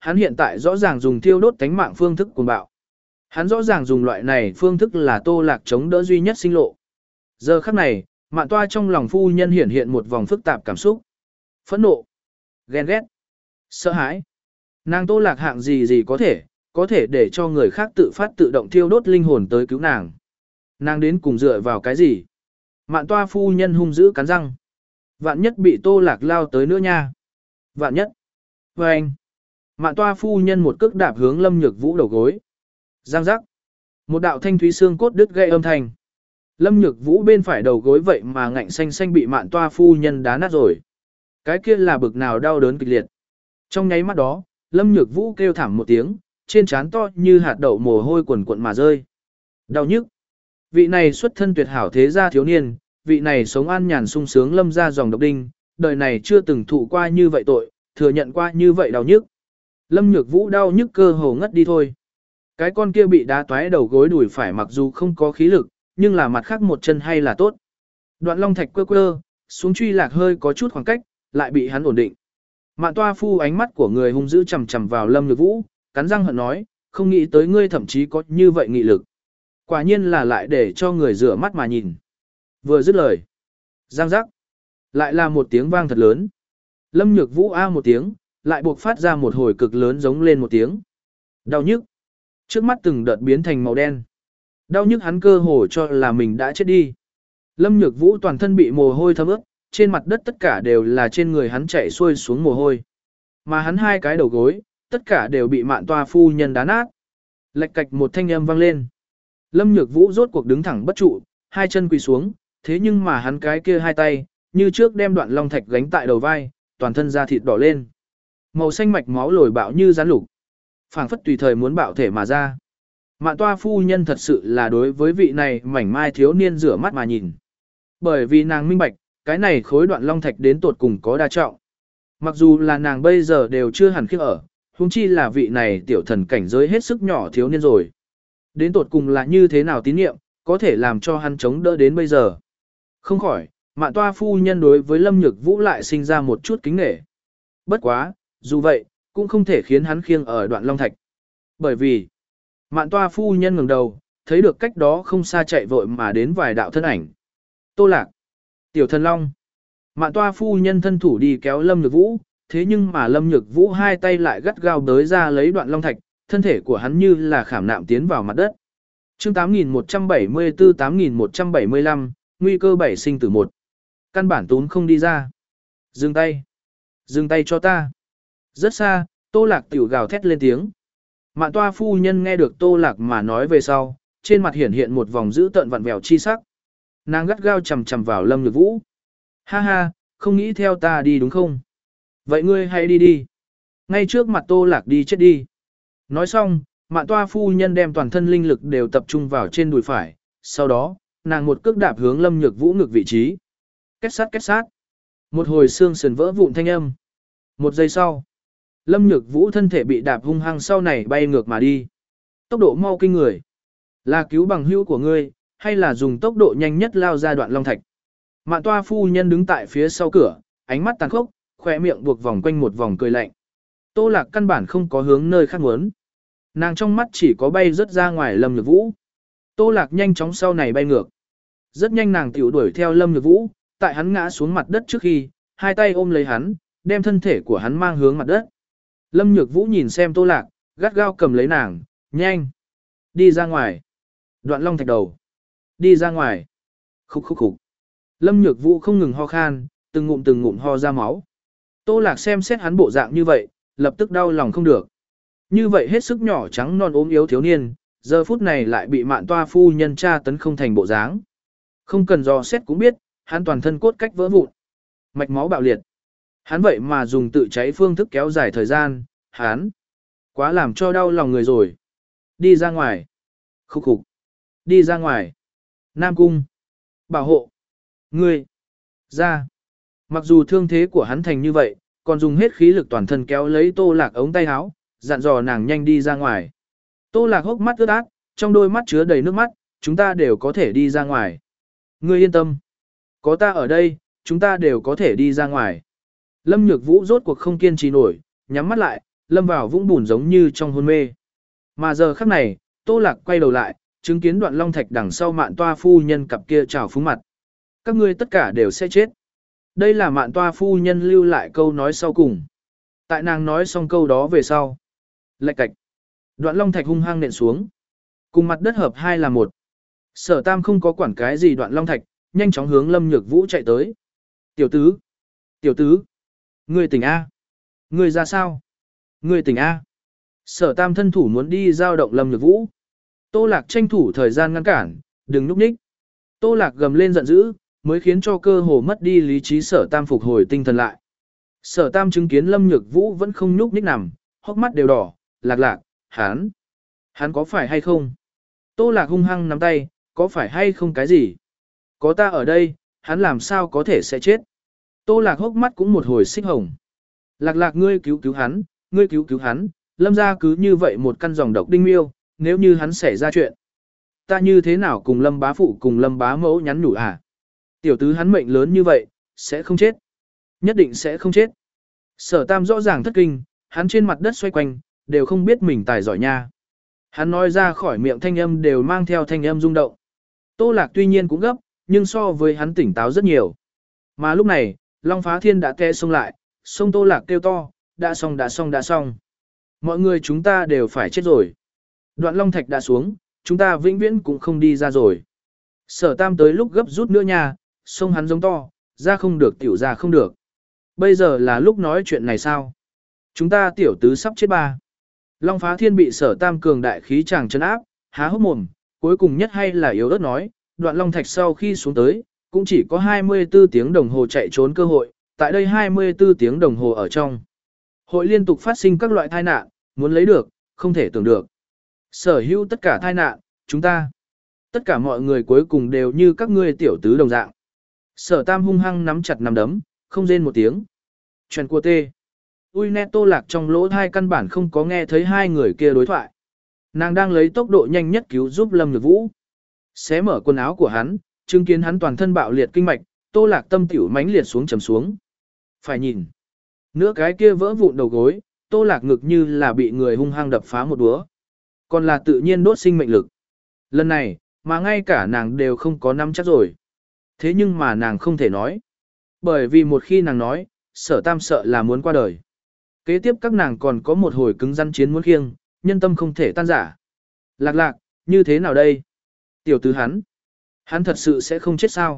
Hắn hiện tại rõ ràng dùng thiêu đốt tánh mạng phương thức cuồng bạo. Hắn rõ ràng dùng loại này phương thức là Tô Lạc chống đỡ duy nhất sinh lộ. Giờ khắc này, Mạn Toa trong lòng phu nhân hiện hiện một vòng phức tạp cảm xúc. Phẫn nộ, ghen ghét, sợ hãi. Nàng Tô Lạc hạng gì gì có thể, có thể để cho người khác tự phát tự động thiêu đốt linh hồn tới cứu nàng. Nàng đến cùng dựa vào cái gì? Mạn Toa phu nhân hung dữ cắn răng. Vạn nhất bị Tô Lạc lao tới nữa nha. Vạn nhất. Và anh. Mạn Toa phu nhân một cước đạp hướng Lâm Nhược Vũ đầu gối. Giang giác. Một đạo thanh thúy xương cốt đứt gãy âm thanh. Lâm Nhược Vũ bên phải đầu gối vậy mà ngạnh xanh xanh bị Mạn Toa phu nhân đá nát rồi. Cái kia là bực nào đau đớn kịch liệt. Trong nháy mắt đó, Lâm Nhược Vũ kêu thảm một tiếng, trên trán to như hạt đậu mồ hôi quần quần mà rơi. Đau nhức. Vị này xuất thân tuyệt hảo thế gia thiếu niên, vị này sống an nhàn sung sướng Lâm gia dòng độc đinh, đời này chưa từng thụ qua như vậy tội, thừa nhận qua như vậy đau nhức. Lâm Nhược Vũ đau nhức cơ hồ ngất đi thôi. Cái con kia bị đá toái đầu gối đùi phải mặc dù không có khí lực, nhưng là mặt khác một chân hay là tốt. Đoạn Long Thạch quơ quơ, xuống truy lạc hơi có chút khoảng cách, lại bị hắn ổn định. Mạn Toa phu ánh mắt của người hung dữ chằm chằm vào Lâm Nhược Vũ, cắn răng hận nói, không nghĩ tới ngươi thậm chí có như vậy nghị lực. Quả nhiên là lại để cho người rửa mắt mà nhìn. Vừa dứt lời, giang giác, lại là một tiếng vang thật lớn. Lâm Nhược Vũ a một tiếng, lại buộc phát ra một hồi cực lớn giống lên một tiếng. Đau nhức. Trước mắt từng đợt biến thành màu đen. Đau nhức hắn cơ hồ cho là mình đã chết đi. Lâm Nhược Vũ toàn thân bị mồ hôi thấm ướt, trên mặt đất tất cả đều là trên người hắn chảy xuôi xuống mồ hôi. Mà hắn hai cái đầu gối, tất cả đều bị Mạn Toa phu nhân đá nát. Lạch cạch một thanh âm vang lên. Lâm Nhược Vũ rốt cuộc đứng thẳng bất trụ, hai chân quỳ xuống, thế nhưng mà hắn cái kia hai tay, như trước đem Đoạn Long Thạch gánh tại đầu vai, toàn thân da thịt đỏ lên. Màu xanh mạch máu lồi bạo như rắn lục, phảng phất tùy thời muốn bạo thể mà ra. Mạn Toa phu nhân thật sự là đối với vị này mảnh mai thiếu niên rửa mắt mà nhìn. Bởi vì nàng minh bạch, cái này khối Đoạn Long Thạch đến tột cùng có đa trọng. Mặc dù là nàng bây giờ đều chưa hẳn khiếp ở, huống chi là vị này tiểu thần cảnh giới hết sức nhỏ thiếu niên rồi. Đến tột cùng là như thế nào tín nhiệm, có thể làm cho hắn chống đỡ đến bây giờ. Không khỏi, Mạn Toa phu nhân đối với Lâm Nhược Vũ lại sinh ra một chút kính nể. Bất quá, dù vậy, cũng không thể khiến hắn khiêng ở Đoạn Long Thạch. Bởi vì, Mạn Toa phu nhân ngẩng đầu, thấy được cách đó không xa chạy vội mà đến vài đạo thân ảnh. Tô Lạc, Tiểu Thần Long. Mạn Toa phu nhân thân thủ đi kéo Lâm Nhược Vũ, thế nhưng mà Lâm Nhược Vũ hai tay lại gắt gao đới ra lấy Đoạn Long Thạch, thân thể của hắn như là khảm nạm tiến vào mặt đất. Chương tám nghìn một trăm bảy mươi tư tám nghìn một trăm bảy mươi lăm, nguy cơ bảy sinh tử một. Căn bản tún không đi ra. Dừng tay. Dừng tay cho ta. Rất xa, Tô Lạc tiểu gào thét lên tiếng. Mạn Toa phu nhân nghe được Tô Lạc mà nói về sau, trên mặt hiển hiện một vòng dữ tợn vặn vẹo chi sắc. Nàng gắt gao chầm chầm vào Lâm Nhược Vũ. Ha ha, không nghĩ theo ta đi đúng không? Vậy ngươi hãy đi đi. Ngay trước mặt Tô Lạc đi chết đi. Nói xong, Mạn Toa phu nhân đem toàn thân linh lực đều tập trung vào trên đùi phải, sau đó, nàng một cước đạp hướng Lâm Nhược Vũ ngực vị trí. Kết sát kết sát. Một hồi xương sườn vỡ vụn thanh âm. Một giây sau, Lâm Nhược Vũ thân thể bị đạp hung hăng sau này bay ngược mà đi. Tốc độ mau kinh người. Là cứu bằng hữu của ngươi, hay là dùng tốc độ nhanh nhất lao ra Đoạn Long Thạch? Mạn Toa phu nhân đứng tại phía sau cửa, ánh mắt tàn khốc, khỏe miệng buộc vòng quanh một vòng cười lạnh. Tô Lạc căn bản không có hướng nơi khác muốn. Nàng trong mắt chỉ có bay rất ra ngoài Lâm Nhược Vũ. Tô Lạc nhanh chóng sau này bay ngược. Rất nhanh nàng tiểu đuổi theo Lâm Nhược Vũ, tại hắn ngã xuống mặt đất trước khi, hai tay ôm lấy hắn, đem thân thể của hắn mang hướng mặt đất. Lâm Nhược Vũ nhìn xem Tô Lạc, gắt gao cầm lấy nàng, nhanh. Đi ra ngoài. Đoạn Long Thạch đầu. Đi ra ngoài. Khúc khúc khúc. Lâm Nhược Vũ không ngừng ho khan, từng ngụm từng ngụm ho ra máu. Tô Lạc xem xét hắn bộ dạng như vậy, lập tức đau lòng không được. Như vậy hết sức nhỏ trắng non ốm yếu thiếu niên, giờ phút này lại bị Mạn Toa phu nhân tra tấn không thành bộ dáng. Không cần dò xét cũng biết, hắn toàn thân cốt cách vỡ vụn, mạch máu bạo liệt. Hắn vậy mà dùng tự cháy phương thức kéo dài thời gian, hắn quá làm cho đau lòng người rồi. Đi ra ngoài. Khúc khục. Đi ra ngoài. Nam Cung. Bảo hộ. Ngươi. Ra. Mặc dù thương thế của hắn thành như vậy, còn dùng hết khí lực toàn thân kéo lấy Tô Lạc ống tay áo, dặn dò nàng nhanh đi ra ngoài. Tô Lạc hốc mắt ướt át, trong đôi mắt chứa đầy nước mắt, chúng ta đều có thể đi ra ngoài. Ngươi yên tâm. Có ta ở đây, chúng ta đều có thể đi ra ngoài. Lâm Nhược Vũ rốt cuộc không kiên trì nổi, nhắm mắt lại, lâm vào vũng bùn giống như trong hôn mê. Mà giờ khắc này, Tô Lạc quay đầu lại, chứng kiến Đoạn Long Thạch đằng sau Mạn Toa phu nhân cặp kia trào phúng mặt. Các ngươi tất cả đều sẽ chết. Đây là Mạn Toa phu nhân lưu lại câu nói sau cùng. Tại nàng nói xong câu đó về sau. Lạch cạch. Đoạn Long Thạch hung hăng nện xuống. Cùng mặt đất hợp hai là một. Sở Tam không có quản cái gì Đoạn Long Thạch, nhanh chóng hướng Lâm Nhược Vũ chạy tới. Tiểu tứ. Tiểu tứ. Ngươi tỉnh A. Ngươi ra sao? Ngươi tỉnh A. Sở Tam thân thủ muốn đi giao động Lâm Nhược Vũ. Tô Lạc tranh thủ thời gian ngăn cản, đừng núp nhích. Tô Lạc gầm lên giận dữ, mới khiến cho cơ hồ mất đi lý trí Sở Tam phục hồi tinh thần lại. Sở Tam chứng kiến Lâm Nhược Vũ vẫn không nhúc nhích nằm, hốc mắt đều đỏ, Lạc Lạc, hắn, hắn có phải hay không? Tô Lạc hung hăng nắm tay, có phải hay không cái gì? Có ta ở đây, hắn làm sao có thể sẽ chết? Tô Lạc hốc mắt cũng một hồi xích hồng. Lạc Lạc ngươi cứu cứu hắn, ngươi cứu cứu hắn, Lâm gia cứ như vậy một căn dòng độc đinh miêu, nếu như hắn xảy ra chuyện. Ta như thế nào cùng Lâm bá phụ cùng Lâm bá mẫu nhắn nhủ à? Tiểu tứ hắn mệnh lớn như vậy, sẽ không chết. Nhất định sẽ không chết. Sở Tam rõ ràng thất kinh, hắn trên mặt đất xoay quanh, đều không biết mình tài giỏi nha. Hắn nói ra khỏi miệng thanh âm đều mang theo thanh âm rung động. Tô Lạc tuy nhiên cũng gấp, nhưng so với hắn tỉnh táo rất nhiều. Mà lúc này, Long Phá Thiên đã té xông lại, xông Tô Lạc kêu to, đã xong đã xong đã xong. Mọi người chúng ta đều phải chết rồi. Đoạn Long Thạch đã xuống, chúng ta vĩnh viễn cũng không đi ra rồi. Sở Tam tới lúc gấp rút nữa nha, xông hắn giống to, ra không được tiểu ra không được. Bây giờ là lúc nói chuyện này sao? Chúng ta tiểu tứ sắp chết ba. Long Phá Thiên bị Sở Tam cường đại khí chàng trấn áp, há hốc mồm, cuối cùng nhất hay là yếu ớt nói, Đoạn Long Thạch sau khi xuống tới, cũng chỉ có hai mươi tư tiếng đồng hồ chạy trốn cơ hội, tại đây hai mươi tư tiếng đồng hồ ở trong. Hội liên tục phát sinh các loại tai nạn, muốn lấy được, không thể tưởng được. Sở hữu tất cả tai nạn, chúng ta, tất cả mọi người cuối cùng đều như các ngươi tiểu tứ đồng dạng. Sở Tam hung hăng nắm chặt nắm đấm, không rên một tiếng. Chuyện của tê. Ui nét Tô Lạc trong lỗ hai căn bản không có nghe thấy hai người kia đối thoại. Nàng đang lấy tốc độ nhanh nhất cứu giúp Lâm Nhược Vũ. Xé mở quần áo của hắn, chứng kiến hắn toàn thân bạo liệt kinh mạch, Tô Lạc tâm tiểu mãnh liệt xuống trầm xuống. Phải nhìn. Nữa cái kia vỡ vụn đầu gối, Tô Lạc ngực như là bị người hung hăng đập phá một búa. Còn là tự nhiên đốt sinh mệnh lực. Lần này, mà ngay cả nàng đều không có nắm chắc rồi. Thế nhưng mà nàng không thể nói. Bởi vì một khi nàng nói, Sở Tam sợ là muốn qua đời. Kế tiếp các nàng còn có một hồi cứng rắn chiến muốn khiêng, nhân tâm không thể tan rã. Lạc Lạc, như thế nào đây? Tiểu tứ hắn. Hắn thật sự sẽ không chết sao?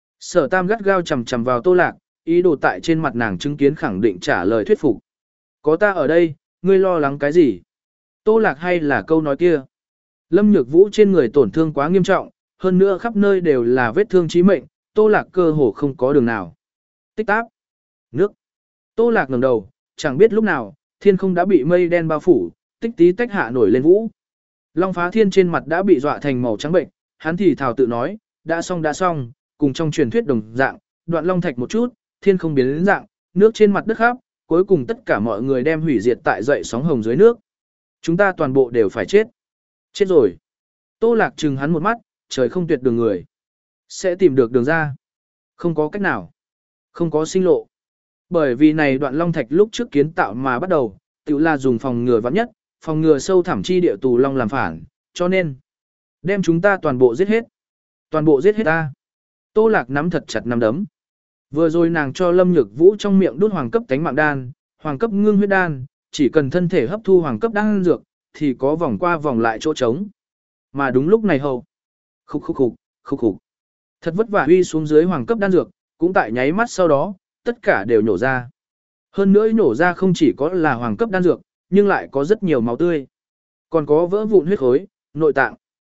Sở Tam gắt gao chầm chầm vào Tô Lạc, ý đồ tại trên mặt nàng chứng kiến khẳng định trả lời thuyết phục. Có ta ở đây, ngươi lo lắng cái gì? Tô Lạc hay là câu nói kia? Lâm Nhược Vũ trên người tổn thương quá nghiêm trọng, hơn nữa khắp nơi đều là vết thương chí mệnh, Tô Lạc cơ hồ không có đường nào. Tích táp. Nước. Tô Lạc ngẩng đầu, chẳng biết lúc nào, thiên không đã bị mây đen bao phủ, tích tí tách hạ nổi lên vũ. Long Phá Thiên trên mặt đã bị dọa thành màu trắng bệnh, hắn thì thào tự nói, đã xong đã xong, cùng trong truyền thuyết đồng dạng, Đoạn Long Thạch một chút, thiên không biến đến dạng, nước trên mặt đất khắp, cuối cùng tất cả mọi người đem hủy diệt tại dậy sóng hồng dưới nước. Chúng ta toàn bộ đều phải chết. Chết rồi. Tô Lạc trừng hắn một mắt, trời không tuyệt đường người. Sẽ tìm được đường ra. Không có cách nào. Không có sinh lộ. Bởi vì này Đoạn Long Thạch lúc trước kiến tạo mà bắt đầu, tự là dùng phòng ngừa vắng nhất, phòng ngừa sâu thẳm chi địa tù long làm phản, cho nên đem chúng ta toàn bộ giết hết. Toàn bộ giết hết ta. Tô Lạc nắm thật chặt nắm đấm. Vừa rồi nàng cho Lâm Nhược Vũ trong miệng đút hoàng cấp tánh mạng đan, hoàng cấp ngưng huyết đan, chỉ cần thân thể hấp thu hoàng cấp đan dược, thì có vòng qua vòng lại chỗ trống. Mà đúng lúc này hầu. Khúc khúc khúc, khúc khúc. Thật vất vả huy xuống dưới hoàng cấp đan dược, cũng tại nháy mắt sau đó, tất cả đều nhổ ra. Hơn nữa nhổ ra không chỉ có là hoàng cấp đan dược, nhưng lại có rất nhiều máu tươi. Còn có vỡ vụn huyết khối, nội tạng.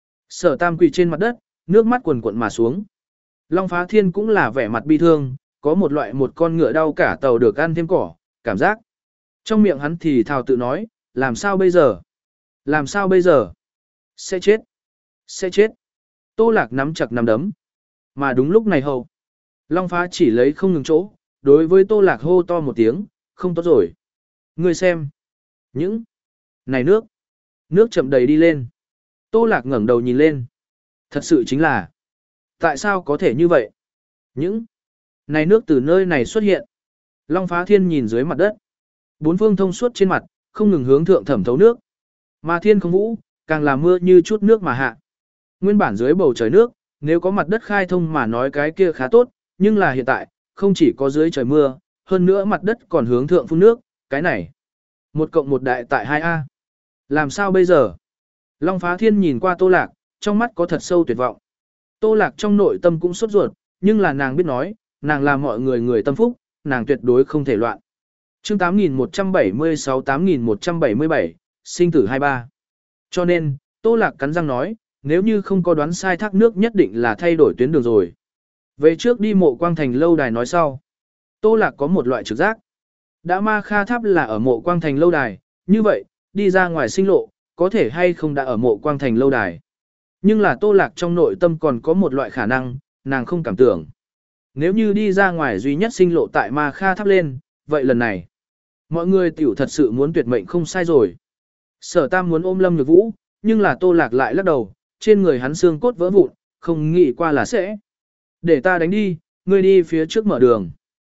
Sở Tam quỳ trên mặt đất, nước mắt quần quận mà xuống. Long Phá Thiên cũng là vẻ mặt bi thương, có một loại một con ngựa đau cả tàu được ăn thêm cỏ, cảm giác. Trong miệng hắn thì thào tự nói, làm sao bây giờ? Làm sao bây giờ? Sẽ chết. Sẽ chết. Tô Lạc nắm chặt nắm đấm. Mà đúng lúc này hầu. Long Phá chỉ lấy không ngừng chỗ, đối với Tô Lạc hô to một tiếng, không tốt rồi. Ngươi xem. Những. Này nước. Nước chậm đầy đi lên. Tô Lạc ngẩng đầu nhìn lên. Thật sự chính là. Tại sao có thể như vậy? Những. Này nước từ nơi này xuất hiện. Long Phá Thiên nhìn dưới mặt đất. Bốn phương thông suốt trên mặt, không ngừng hướng thượng thẩm thấu nước. Mà thiên không vũ, càng là mưa như chút nước mà hạ. Nguyên bản dưới bầu trời nước, nếu có mặt đất khai thông mà nói cái kia khá tốt, nhưng là hiện tại, không chỉ có dưới trời mưa, hơn nữa mặt đất còn hướng thượng phun nước, cái này. Một cộng một đại tại hai a. Làm sao bây giờ? Long Phá Thiên nhìn qua Tô Lạc, trong mắt có thật sâu tuyệt vọng. Tô Lạc trong nội tâm cũng sốt ruột, nhưng là nàng biết nói, nàng là mọi người người tâm phúc, nàng tuyệt đối không thể loạn. Chương tám nghìn một trăm bảy mươi sáu tám nghìn một trăm bảy mươi bảy, sinh tử hai ba. Cho nên, Tô Lạc cắn răng nói, nếu như không có đoán sai thác nước nhất định là thay đổi tuyến đường rồi. Về trước đi mộ quang thành lâu đài nói sau. Tô Lạc có một loại trực giác. Đã ma kha tháp là ở mộ quang thành lâu đài, như vậy, đi ra ngoài sinh lộ, có thể hay không đã ở mộ quang thành lâu đài. Nhưng là Tô Lạc trong nội tâm còn có một loại khả năng, nàng không cảm tưởng. Nếu như đi ra ngoài duy nhất sinh lộ tại ma kha tháp lên, vậy lần này, mọi người tiểu thật sự muốn tuyệt mệnh không sai rồi. Sở Tam muốn ôm Lâm Nhược Vũ, nhưng là Tô Lạc lại lắc đầu, trên người hắn xương cốt vỡ vụn, không nghĩ qua là sẽ. Để ta đánh đi, ngươi đi phía trước mở đường.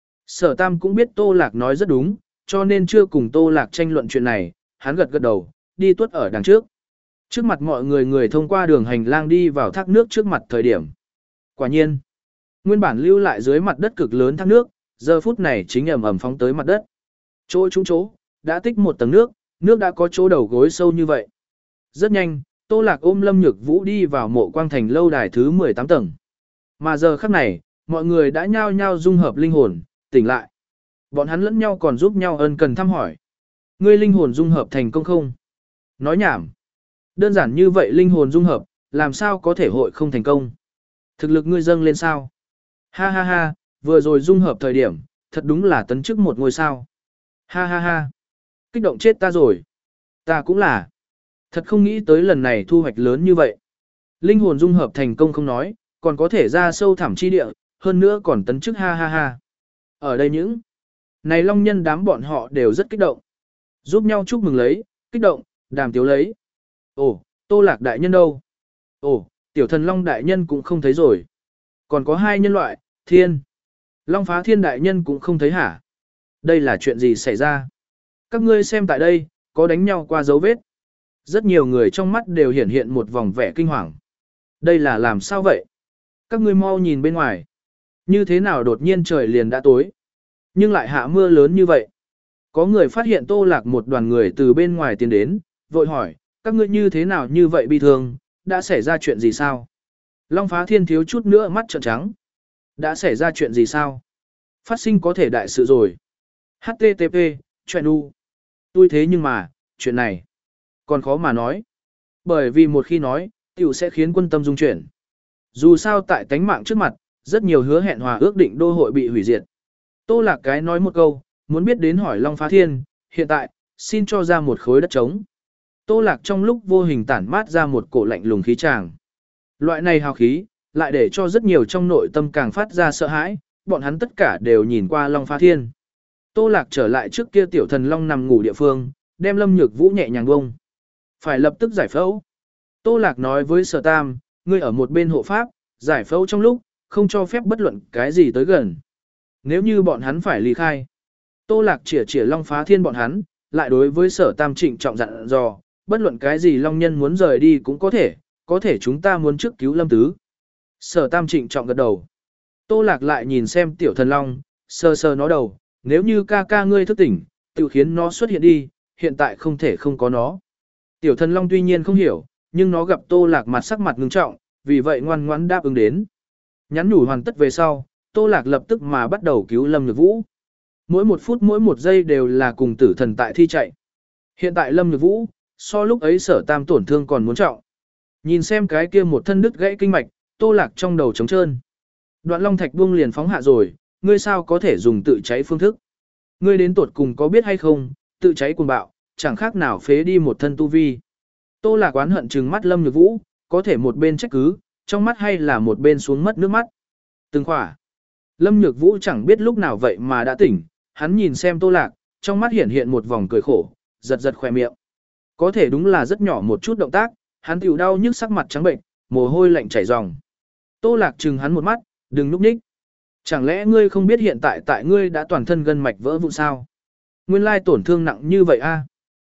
Sở Tam cũng biết Tô Lạc nói rất đúng, cho nên chưa cùng Tô Lạc tranh luận chuyện này, hắn gật gật đầu, đi tuốt ở đằng trước. Trước mặt mọi người người thông qua đường hành lang đi vào thác nước trước mặt thời điểm. Quả nhiên, nguyên bản lưu lại dưới mặt đất cực lớn thác nước, giờ phút này chính ẩm ẩm phóng tới mặt đất. Chỗ trúng chỗ, đã tích một tầng nước, nước đã có chỗ đầu gối sâu như vậy. Rất nhanh, Tô Lạc ôm Lâm Nhược Vũ đi vào mộ quang thành lâu đài thứ mười tám tầng. Mà giờ khắc này, mọi người đã nhao nhao dung hợp linh hồn, tỉnh lại. Bọn hắn lẫn nhau còn giúp nhau ân cần thăm hỏi. Ngươi linh hồn dung hợp thành công không? Nói nhảm. Đơn giản như vậy linh hồn dung hợp, làm sao có thể hội không thành công? Thực lực ngươi dâng lên sao? Ha ha ha, vừa rồi dung hợp thời điểm, thật đúng là tấn chức một ngôi sao. Ha ha ha. Kích động chết ta rồi. Ta cũng là. Thật không nghĩ tới lần này thu hoạch lớn như vậy. Linh hồn dung hợp thành công không nói, còn có thể ra sâu thẳm chi địa, hơn nữa còn tấn chức ha ha ha. Ở đây những này long nhân đám bọn họ đều rất kích động. Giúp nhau chúc mừng lấy, kích động, đàm tiếu lấy. Ồ, Tô Lạc đại nhân đâu? Ồ, tiểu thần long đại nhân cũng không thấy rồi. Còn có hai nhân loại, thiên. Long Phá Thiên đại nhân cũng không thấy hả? Đây là chuyện gì xảy ra? Các ngươi xem tại đây, có đánh nhau qua dấu vết. Rất nhiều người trong mắt đều hiện hiện một vòng vẻ kinh hoàng. Đây là làm sao vậy? Các ngươi mau nhìn bên ngoài. Như thế nào đột nhiên trời liền đã tối? Nhưng lại hạ mưa lớn như vậy. Có người phát hiện Tô Lạc một đoàn người từ bên ngoài tiến đến, vội hỏi, các ngươi như thế nào như vậy bị thương, đã xảy ra chuyện gì sao? Long Phá Thiên thiếu chút nữa mắt trợn trắng. Đã xảy ra chuyện gì sao? Phát sinh có thể đại sự rồi. hát tê tê pê, chuyện u. Tôi thế nhưng mà, chuyện này, còn khó mà nói. Bởi vì một khi nói, tiểu sẽ khiến quân tâm dung chuyển. Dù sao tại tánh mạng trước mặt, rất nhiều hứa hẹn hòa ước định đô hội bị hủy diệt. Tô Lạc cái nói một câu, muốn biết đến hỏi Long Phá Thiên, hiện tại, xin cho ra một khối đất trống. Tô Lạc trong lúc vô hình tản mát ra một cổ lạnh lùng khí tràng. Loại này hào khí, lại để cho rất nhiều trong nội tâm càng phát ra sợ hãi, bọn hắn tất cả đều nhìn qua Long Phá Thiên. Tô Lạc trở lại trước kia tiểu thần Long nằm ngủ địa phương, đem Lâm Nhược Vũ nhẹ nhàng bông. Phải lập tức giải phẫu. Tô Lạc nói với Sở Tam, ngươi ở một bên hộ pháp, giải phẫu trong lúc, không cho phép bất luận cái gì tới gần. Nếu như bọn hắn phải ly khai. Tô Lạc chỉa chỉa Long Phá Thiên bọn hắn, lại đối với Sở Tam trịnh trọng dặn dò, bất luận cái gì Long nhân muốn rời đi cũng có thể, có thể chúng ta muốn trước cứu Lâm Tứ. Sở Tam trịnh trọng gật đầu. Tô Lạc lại nhìn xem tiểu thần Long, sờ sờ nó đầu, nếu như ca ca ngươi thức tỉnh, tự khiến nó xuất hiện đi, hiện tại không thể không có nó. Tiểu thần Long tuy nhiên không hiểu, nhưng nó gặp Tô Lạc mặt sắc mặt ngưng trọng, vì vậy ngoan ngoãn đáp ứng đến. Nhắn nhủ hoàn tất về sau, Tô Lạc lập tức mà bắt đầu cứu Lâm Nhược Vũ. Mỗi một phút mỗi một giây đều là cùng tử thần tại thi chạy. Hiện tại Lâm Nhược Vũ, so lúc ấy Sở Tam tổn thương còn muốn trọng. Nhìn xem cái kia một thân đứt gãy kinh mạch, Tô Lạc trong đầu trống trơn. Đoạn Long Thạch buông liền phóng hạ rồi, ngươi sao có thể dùng tự cháy phương thức? Ngươi đến tột cùng có biết hay không, tự cháy cuồng bạo, chẳng khác nào phế đi một thân tu vi. Tô Lạc oán hận trừng mắt Lâm Nhược Vũ, có thể một bên trách cứ, trong mắt hay là một bên xuống mất nước mắt. Từng khỏa. Lâm Nhược Vũ chẳng biết lúc nào vậy mà đã tỉnh, hắn nhìn xem Tô Lạc, trong mắt hiện hiện một vòng cười khổ, giật giật khỏe miệng. Có thể đúng là rất nhỏ một chút động tác, hắn tiểu đau nhức sắc mặt trắng bệnh, mồ hôi lạnh chảy ròng. Tô Lạc trừng hắn một mắt, đừng núp ních. Chẳng lẽ ngươi không biết hiện tại tại ngươi đã toàn thân gân mạch vỡ vụn sao? Nguyên lai tổn thương nặng như vậy a?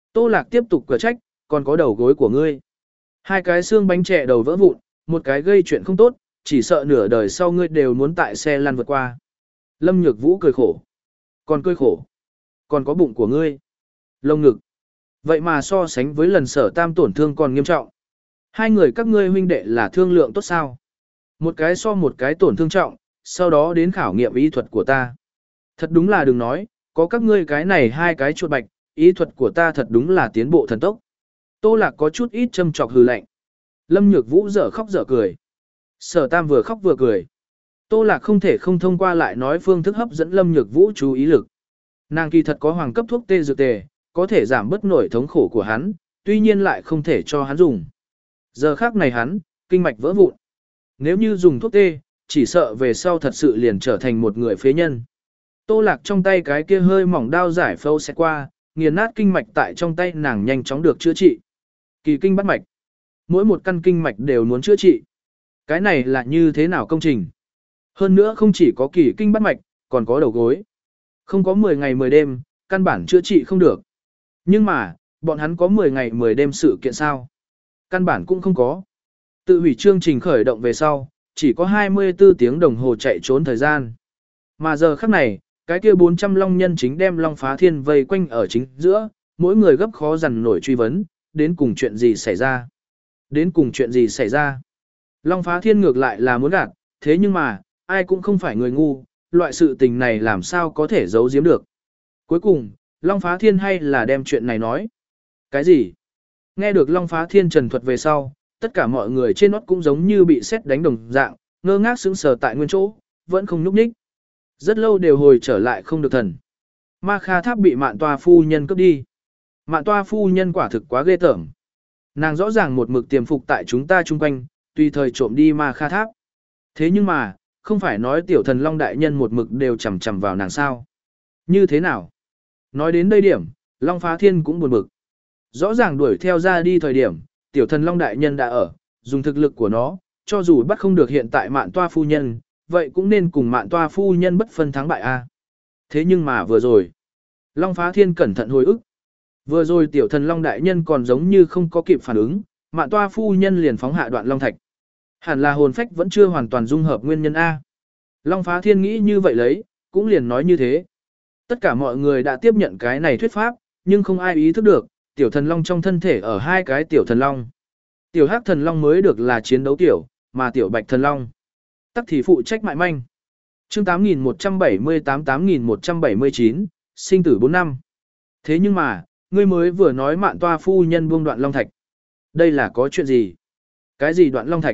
Tô Lạc tiếp tục cửa trách, còn có đầu gối của ngươi. Hai cái xương bánh trẻ đầu vỡ vụn, một cái gây chuyện không tốt, chỉ sợ nửa đời sau ngươi đều muốn tại xe lăn vượt qua. Lâm Nhược Vũ cười khổ. Còn cười khổ. Còn có bụng của ngươi. Lông ngực. Vậy mà so sánh với lần Sở Tam tổn thương còn nghiêm trọng. Hai người các ngươi huynh đệ là thương lượng tốt sao? Một cái so một cái tổn thương trọng, sau đó đến khảo nghiệm y thuật của ta. Thật đúng là đừng nói, có các ngươi cái này hai cái chuột bạch, y thuật của ta thật đúng là tiến bộ thần tốc. Tô Lạc có chút ít châm chọc hừ lạnh. Lâm Nhược Vũ dở khóc dở cười. Sở Tam vừa khóc vừa cười. Tô Lạc không thể không thông qua lại nói phương thức hấp dẫn Lâm Nhược Vũ chú ý lực. Nàng kỳ thật có hoàng cấp thuốc tê dược tề, có thể giảm bớt nổi thống khổ của hắn, tuy nhiên lại không thể cho hắn dùng. Giờ khác này hắn, kinh mạch vỡ vụn. Nếu như dùng thuốc tê, chỉ sợ về sau thật sự liền trở thành một người phế nhân. Tô Lạc trong tay cái kia hơi mỏng đao giải phẫu sẽ qua, nghiền nát kinh mạch tại trong tay nàng nhanh chóng được chữa trị. Kỳ kinh bắt mạch. Mỗi một căn kinh mạch đều muốn chữa trị. Cái này là như thế nào công trình? Hơn nữa không chỉ có kỳ kinh bắt mạch, còn có đầu gối. Không có mười ngày mười đêm, căn bản chữa trị không được. Nhưng mà, bọn hắn có mười ngày mười đêm sự kiện sao? Căn bản cũng không có. Tự hủy chương trình khởi động về sau, chỉ có hai mươi tư tiếng đồng hồ chạy trốn thời gian. Mà giờ khắc này, cái kia bốn trăm long nhân chính đem Long Phá Thiên vây quanh ở chính giữa, mỗi người gấp khó dằn nổi truy vấn, đến cùng chuyện gì xảy ra. Đến cùng chuyện gì xảy ra. Long Phá Thiên ngược lại là muốn gạt, thế nhưng mà, ai cũng không phải người ngu, loại sự tình này làm sao có thể giấu giếm được. Cuối cùng, Long Phá Thiên hay là đem chuyện này nói. Cái gì? Nghe được Long Phá Thiên trần thuật về sau, tất cả mọi người trên nót cũng giống như bị sét đánh đồng dạng, ngơ ngác sững sờ tại nguyên chỗ, vẫn không nhúc nhích. Rất lâu đều hồi trở lại không được thần. Ma Kha Tháp bị Mạn Toa phu nhân cướp đi. Mạn Toa phu nhân quả thực quá ghê tởm. Nàng rõ ràng một mực tiềm phục tại chúng ta chung quanh, tùy thời trộm đi Ma Kha Tháp. Thế nhưng mà, không phải nói tiểu thần Long đại nhân một mực đều chầm chầm vào nàng sao? Như thế nào? Nói đến đây điểm, Long Phá Thiên cũng buồn bực. Rõ ràng đuổi theo ra đi thời điểm, tiểu thần Long đại nhân đã ở, dùng thực lực của nó, cho dù bắt không được hiện tại Mạn Toa phu nhân, vậy cũng nên cùng Mạn Toa phu nhân bất phân thắng bại a. Thế nhưng mà vừa rồi, Long Phá Thiên cẩn thận hồi ức. Vừa rồi tiểu thần Long đại nhân còn giống như không có kịp phản ứng, Mạn Toa phu nhân liền phóng hạ đoạn long thạch. Hẳn là hồn phách vẫn chưa hoàn toàn dung hợp nguyên nhân a. Long Phá Thiên nghĩ như vậy lấy, cũng liền nói như thế. Tất cả mọi người đã tiếp nhận cái này thuyết pháp, nhưng không ai ý thức được, tiểu thần long trong thân thể ở hai cái tiểu thần long. Tiểu hắc thần long mới được là chiến đấu tiểu, mà tiểu bạch thần long tắc thì phụ trách mại manh. Chương tám nghìn một trăm bảy mươi tám tám nghìn một trăm bảy mươi chín, sinh tử bốn năm. Thế nhưng mà, ngươi mới vừa nói Mạn Toa phu nhân buông đoạn long thạch. Đây là có chuyện gì? Cái gì đoạn long thạch?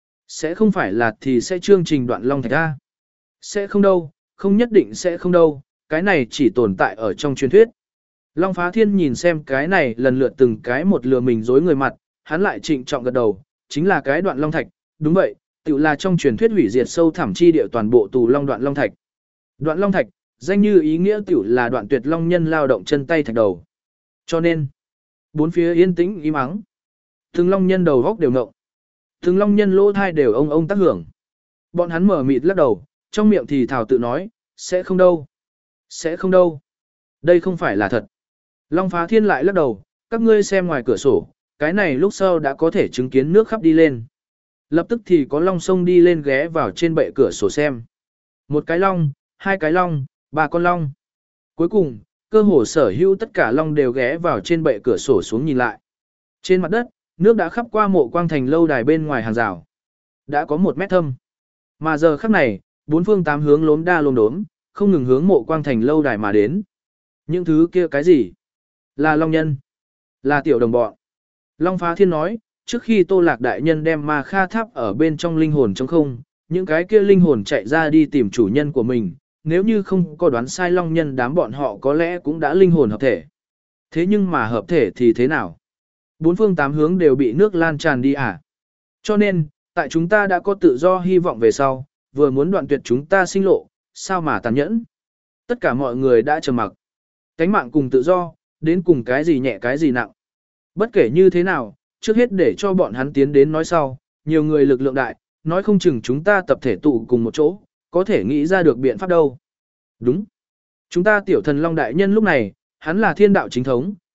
Sẽ không phải là thì sẽ chương trình đoạn long thạch a? Sẽ không đâu, không nhất định sẽ không đâu, cái này chỉ tồn tại ở trong truyền thuyết. Long Phá Thiên nhìn xem cái này lần lượt từng cái một lừa mình dối người mặt, hắn lại trịnh trọng gật đầu, chính là cái đoạn long thạch, đúng vậy, tự là trong truyền thuyết hủy diệt sâu thẳm chi địa toàn bộ tù long đoạn long thạch. Đoạn long thạch, danh như ý nghĩa tiểu là đoạn tuyệt long nhân lao động chân tay thạch đầu. Cho nên, bốn phía yên tĩnh im ắng. Từng long nhân đầu góc đều ngộng. Từng long nhân lỗ thai đều ông ông tác hưởng. Bọn hắn mở mịt lắc đầu, trong miệng thì thảo tự nói, sẽ không đâu. Sẽ không đâu. Đây không phải là thật. Long Phá Thiên lại lắc đầu, các ngươi xem ngoài cửa sổ, cái này lúc sau đã có thể chứng kiến nước khắp đi lên. Lập tức thì có long sông đi lên ghé vào trên bệ cửa sổ xem. Một cái long, hai cái long, ba con long. Cuối cùng, cơ hồ sở hữu tất cả long đều ghé vào trên bệ cửa sổ xuống nhìn lại. Trên mặt đất, nước đã khắp qua mộ quang thành lâu đài bên ngoài hàng rào. Đã có một mét thâm. Mà giờ khắc này, bốn phương tám hướng lốm đa lốm đốm, không ngừng hướng mộ quang thành lâu đài mà đến. Những thứ kia cái gì? Là long nhân. Là tiểu đồng bọn. Long Phá Thiên nói, trước khi Tô Lạc đại nhân đem Ma Kha Tháp ở bên trong linh hồn trống không, những cái kia linh hồn chạy ra đi tìm chủ nhân của mình, nếu như không có đoán sai long nhân đám bọn họ có lẽ cũng đã linh hồn hợp thể. Thế nhưng mà hợp thể thì thế nào? Bốn phương tám hướng đều bị nước lan tràn đi à? Cho nên, tại chúng ta đã có tự do hy vọng về sau, vừa muốn đoạn tuyệt chúng ta sinh lộ, sao mà tàn nhẫn? Tất cả mọi người đã trầm mặc. Cánh mạng cùng tự do, đến cùng cái gì nhẹ cái gì nặng. Bất kể như thế nào, trước hết để cho bọn hắn tiến đến nói sau, nhiều người lực lượng đại, nói không chừng chúng ta tập thể tụ cùng một chỗ, có thể nghĩ ra được biện pháp đâu. Đúng. Chúng ta tiểu thần Long đại nhân lúc này, hắn là thiên đạo chính thống,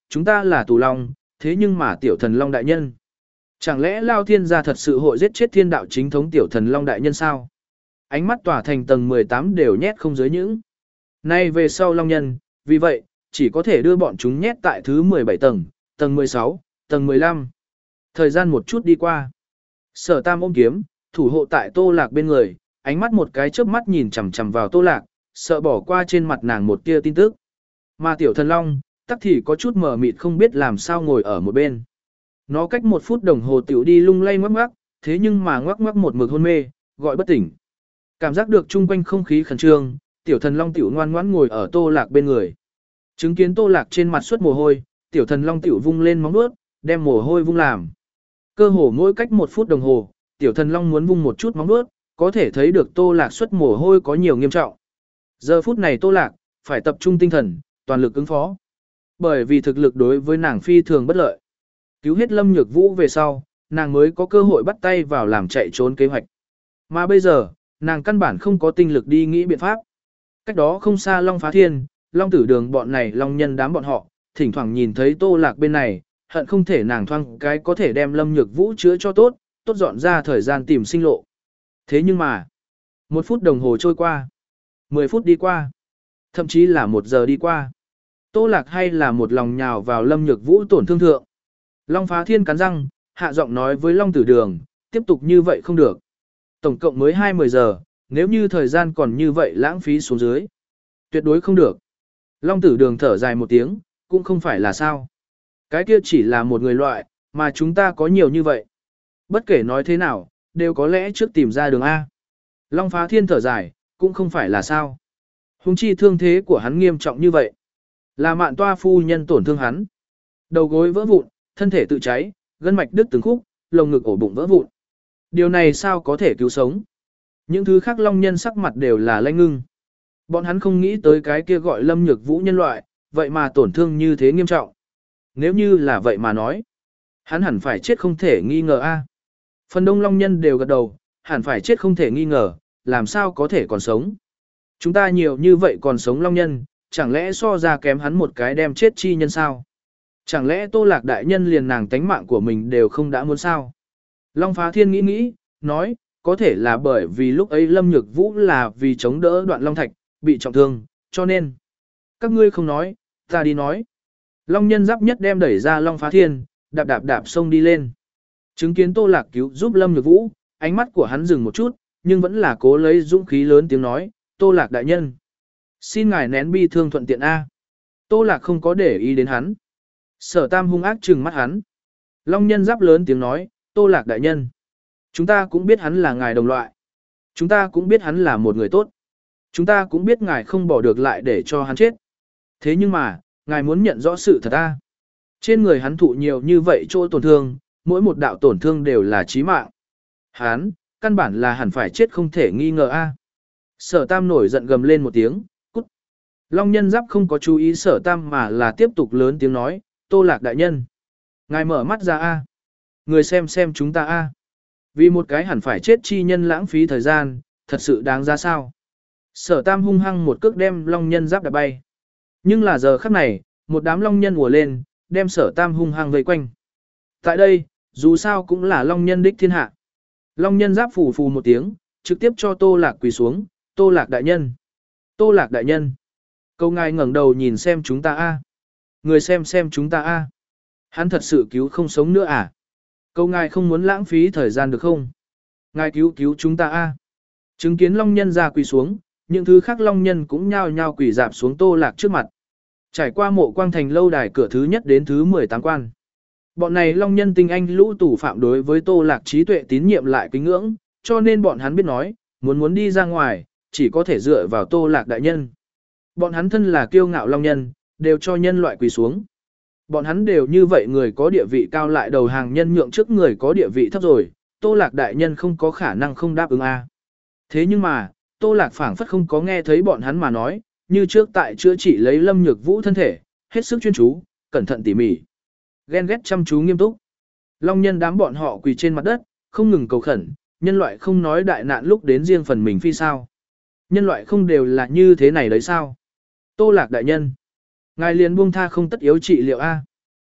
chúng ta là tù long, thế nhưng mà tiểu thần long đại nhân. Chẳng lẽ Lao Thiên gia thật sự hội giết chết thiên đạo chính thống tiểu thần long đại nhân sao? Ánh mắt tỏa thành tầng mười tám đều nhét không dưới những. Nay về sau long nhân, vì vậy, chỉ có thể đưa bọn chúng nhét tại thứ mười bảy tầng, tầng mười sáu, tầng mười lăm. Thời gian một chút đi qua. Sở Tam ôm kiếm, thủ hộ tại Tô Lạc bên người, ánh mắt một cái chớp mắt nhìn chằm chằm vào Tô Lạc, sợ bỏ qua trên mặt nàng một tia tin tức. Mà tiểu thần long, tắc thì có chút mờ mịt không biết làm sao ngồi ở một bên. Nó cách một phút đồng hồ tiểu đi lung lay ngoắc ngoắc, thế nhưng mà ngoắc ngoắc một mực hôn mê, gọi bất tỉnh. Cảm giác được chung quanh không khí khẩn trương, tiểu thần long tiểu ngoan ngoãn ngồi ở Tô Lạc bên người. Chứng kiến Tô Lạc trên mặt xuất mồ hôi, tiểu thần long tiểu vung lên móng vuốt, đem mồ hôi vung làm. Cơ hồ mỗi cách một phút đồng hồ, tiểu thần long muốn vung một chút móng vuốt, có thể thấy được Tô Lạc xuất mồ hôi có nhiều nghiêm trọng. Giờ phút này Tô Lạc phải tập trung tinh thần, toàn lực ứng phó. Bởi vì thực lực đối với nàng phi thường bất lợi. Cứu hết Lâm Nhược Vũ về sau, nàng mới có cơ hội bắt tay vào làm chạy trốn kế hoạch. Mà bây giờ, nàng căn bản không có tinh lực đi nghĩ biện pháp. Cách đó không xa Long Phá Thiên, Long Tử Đường bọn này Long nhân đám bọn họ, thỉnh thoảng nhìn thấy Tô Lạc bên này, hận không thể nàng thoang cái có thể đem Lâm Nhược Vũ chữa cho tốt, tốt dọn ra thời gian tìm sinh lộ. Thế nhưng mà, một phút đồng hồ trôi qua, mười phút đi qua, thậm chí là một giờ đi qua. Tô Lạc hay là một lòng nhào vào Lâm Nhược Vũ tổn thương thượng. Long Phá Thiên cắn răng, hạ giọng nói với Long Tử Đường, tiếp tục như vậy không được. Tổng cộng mới hai mươi giờ, nếu như thời gian còn như vậy lãng phí xuống dưới. Tuyệt đối không được. Long Tử Đường thở dài một tiếng, cũng không phải là sao. Cái kia chỉ là một người loại, mà chúng ta có nhiều như vậy. Bất kể nói thế nào, đều có lẽ trước tìm ra đường A. Long Phá Thiên thở dài, cũng không phải là sao. Hùng chi thương thế của hắn nghiêm trọng như vậy. Là Mạn Toa phu nhân tổn thương hắn. Đầu gối vỡ vụn, thân thể tự cháy, gân mạch đứt từng khúc, lồng ngực ổ bụng vỡ vụn. Điều này sao có thể cứu sống? Những thứ khác long nhân sắc mặt đều là lanh ngưng. Bọn hắn không nghĩ tới cái kia gọi Lâm Nhược Vũ nhân loại, vậy mà tổn thương như thế nghiêm trọng. Nếu như là vậy mà nói, hắn hẳn phải chết không thể nghi ngờ a. Phần đông long nhân đều gật đầu, hẳn phải chết không thể nghi ngờ, làm sao có thể còn sống. Chúng ta nhiều như vậy còn sống long nhân, chẳng lẽ so ra kém hắn một cái đem chết chi nhân sao? Chẳng lẽ Tô Lạc đại nhân liền nàng tánh mạng của mình đều không đã muốn sao? Long Phá Thiên nghĩ nghĩ, nói, có thể là bởi vì lúc ấy Lâm Nhược Vũ là vì chống đỡ đoạn long thạch, bị trọng thương, cho nên. Các ngươi không nói, ta đi nói. Long nhân giáp nhất đem đẩy ra Long Phá Thiên, đạp đạp đạp xông đi lên. Chứng kiến Tô Lạc cứu giúp Lâm Nhược Vũ, ánh mắt của hắn dừng một chút, nhưng vẫn là cố lấy dũng khí lớn tiếng nói, Tô Lạc đại nhân. Xin ngài nén bi thương thuận tiện A. Tô Lạc không có để ý đến hắn. Sở Tam hung ác trừng mắt hắn. Long nhân giáp lớn tiếng nói, Tô Lạc đại nhân. Chúng ta cũng biết hắn là ngài đồng loại. Chúng ta cũng biết hắn là một người tốt. Chúng ta cũng biết ngài không bỏ được lại để cho hắn chết. Thế nhưng mà, ngài muốn nhận rõ sự thật A. Trên người hắn thụ nhiều như vậy chỗ tổn thương, mỗi một đạo tổn thương đều là chí mạng. Hắn, căn bản là hẳn phải chết không thể nghi ngờ A. Sở Tam nổi giận gầm lên một tiếng, cút. Long nhân giáp không có chú ý Sở Tam mà là tiếp tục lớn tiếng nói, Tô Lạc đại nhân. Ngài mở mắt ra A. Người xem xem chúng ta A. Vì một cái hẳn phải chết chi nhân lãng phí thời gian, thật sự đáng ra sao. Sở Tam hung hăng một cước đem Long nhân giáp đạp bay. Nhưng là giờ khắc này, một đám Long nhân ùa lên, đem Sở Tam hung hăng vây quanh. Tại đây, dù sao cũng là Long nhân đích thiên hạ. Long nhân giáp phù phù một tiếng, trực tiếp cho Tô Lạc quỳ xuống, Tô Lạc đại nhân. Tô Lạc đại nhân. Câu ngài ngẩng đầu nhìn xem chúng ta A. Người xem xem chúng ta A. Hắn thật sự cứu không sống nữa à? Câu ngài không muốn lãng phí thời gian được không? Ngài cứu cứu chúng ta A. Chứng kiến Long nhân ra quỳ xuống, những thứ khác Long nhân cũng nhao nhao quỳ dạp xuống Tô Lạc trước mặt. Trải qua mộ quang thành lâu đài cửa thứ nhất đến thứ mười tám quan. Bọn này Long nhân tinh anh lũ tù phạm đối với Tô Lạc trí tuệ tín nhiệm lại kính ngưỡng, cho nên bọn hắn biết nói, muốn muốn đi ra ngoài, chỉ có thể dựa vào Tô Lạc đại nhân. Bọn hắn thân là kiêu ngạo Long nhân, đều cho nhân loại quỳ xuống. Bọn hắn đều như vậy người có địa vị cao lại đầu hàng nhân nhượng trước người có địa vị thấp rồi, Tô Lạc đại nhân không có khả năng không đáp ứng A. Thế nhưng mà, Tô Lạc phảng phất không có nghe thấy bọn hắn mà nói, như trước tại chữa trị lấy Lâm Nhược Vũ thân thể, hết sức chuyên chú, cẩn thận tỉ mỉ. Ghen ghét chăm chú nghiêm túc. Long nhân đám bọn họ quỳ trên mặt đất, không ngừng cầu khẩn, nhân loại không nói đại nạn lúc đến riêng phần mình phi sao. Nhân loại không đều là như thế này đấy sao? Tô Lạc đại nhân. Ngài liền buông tha không tất yếu trị liệu A.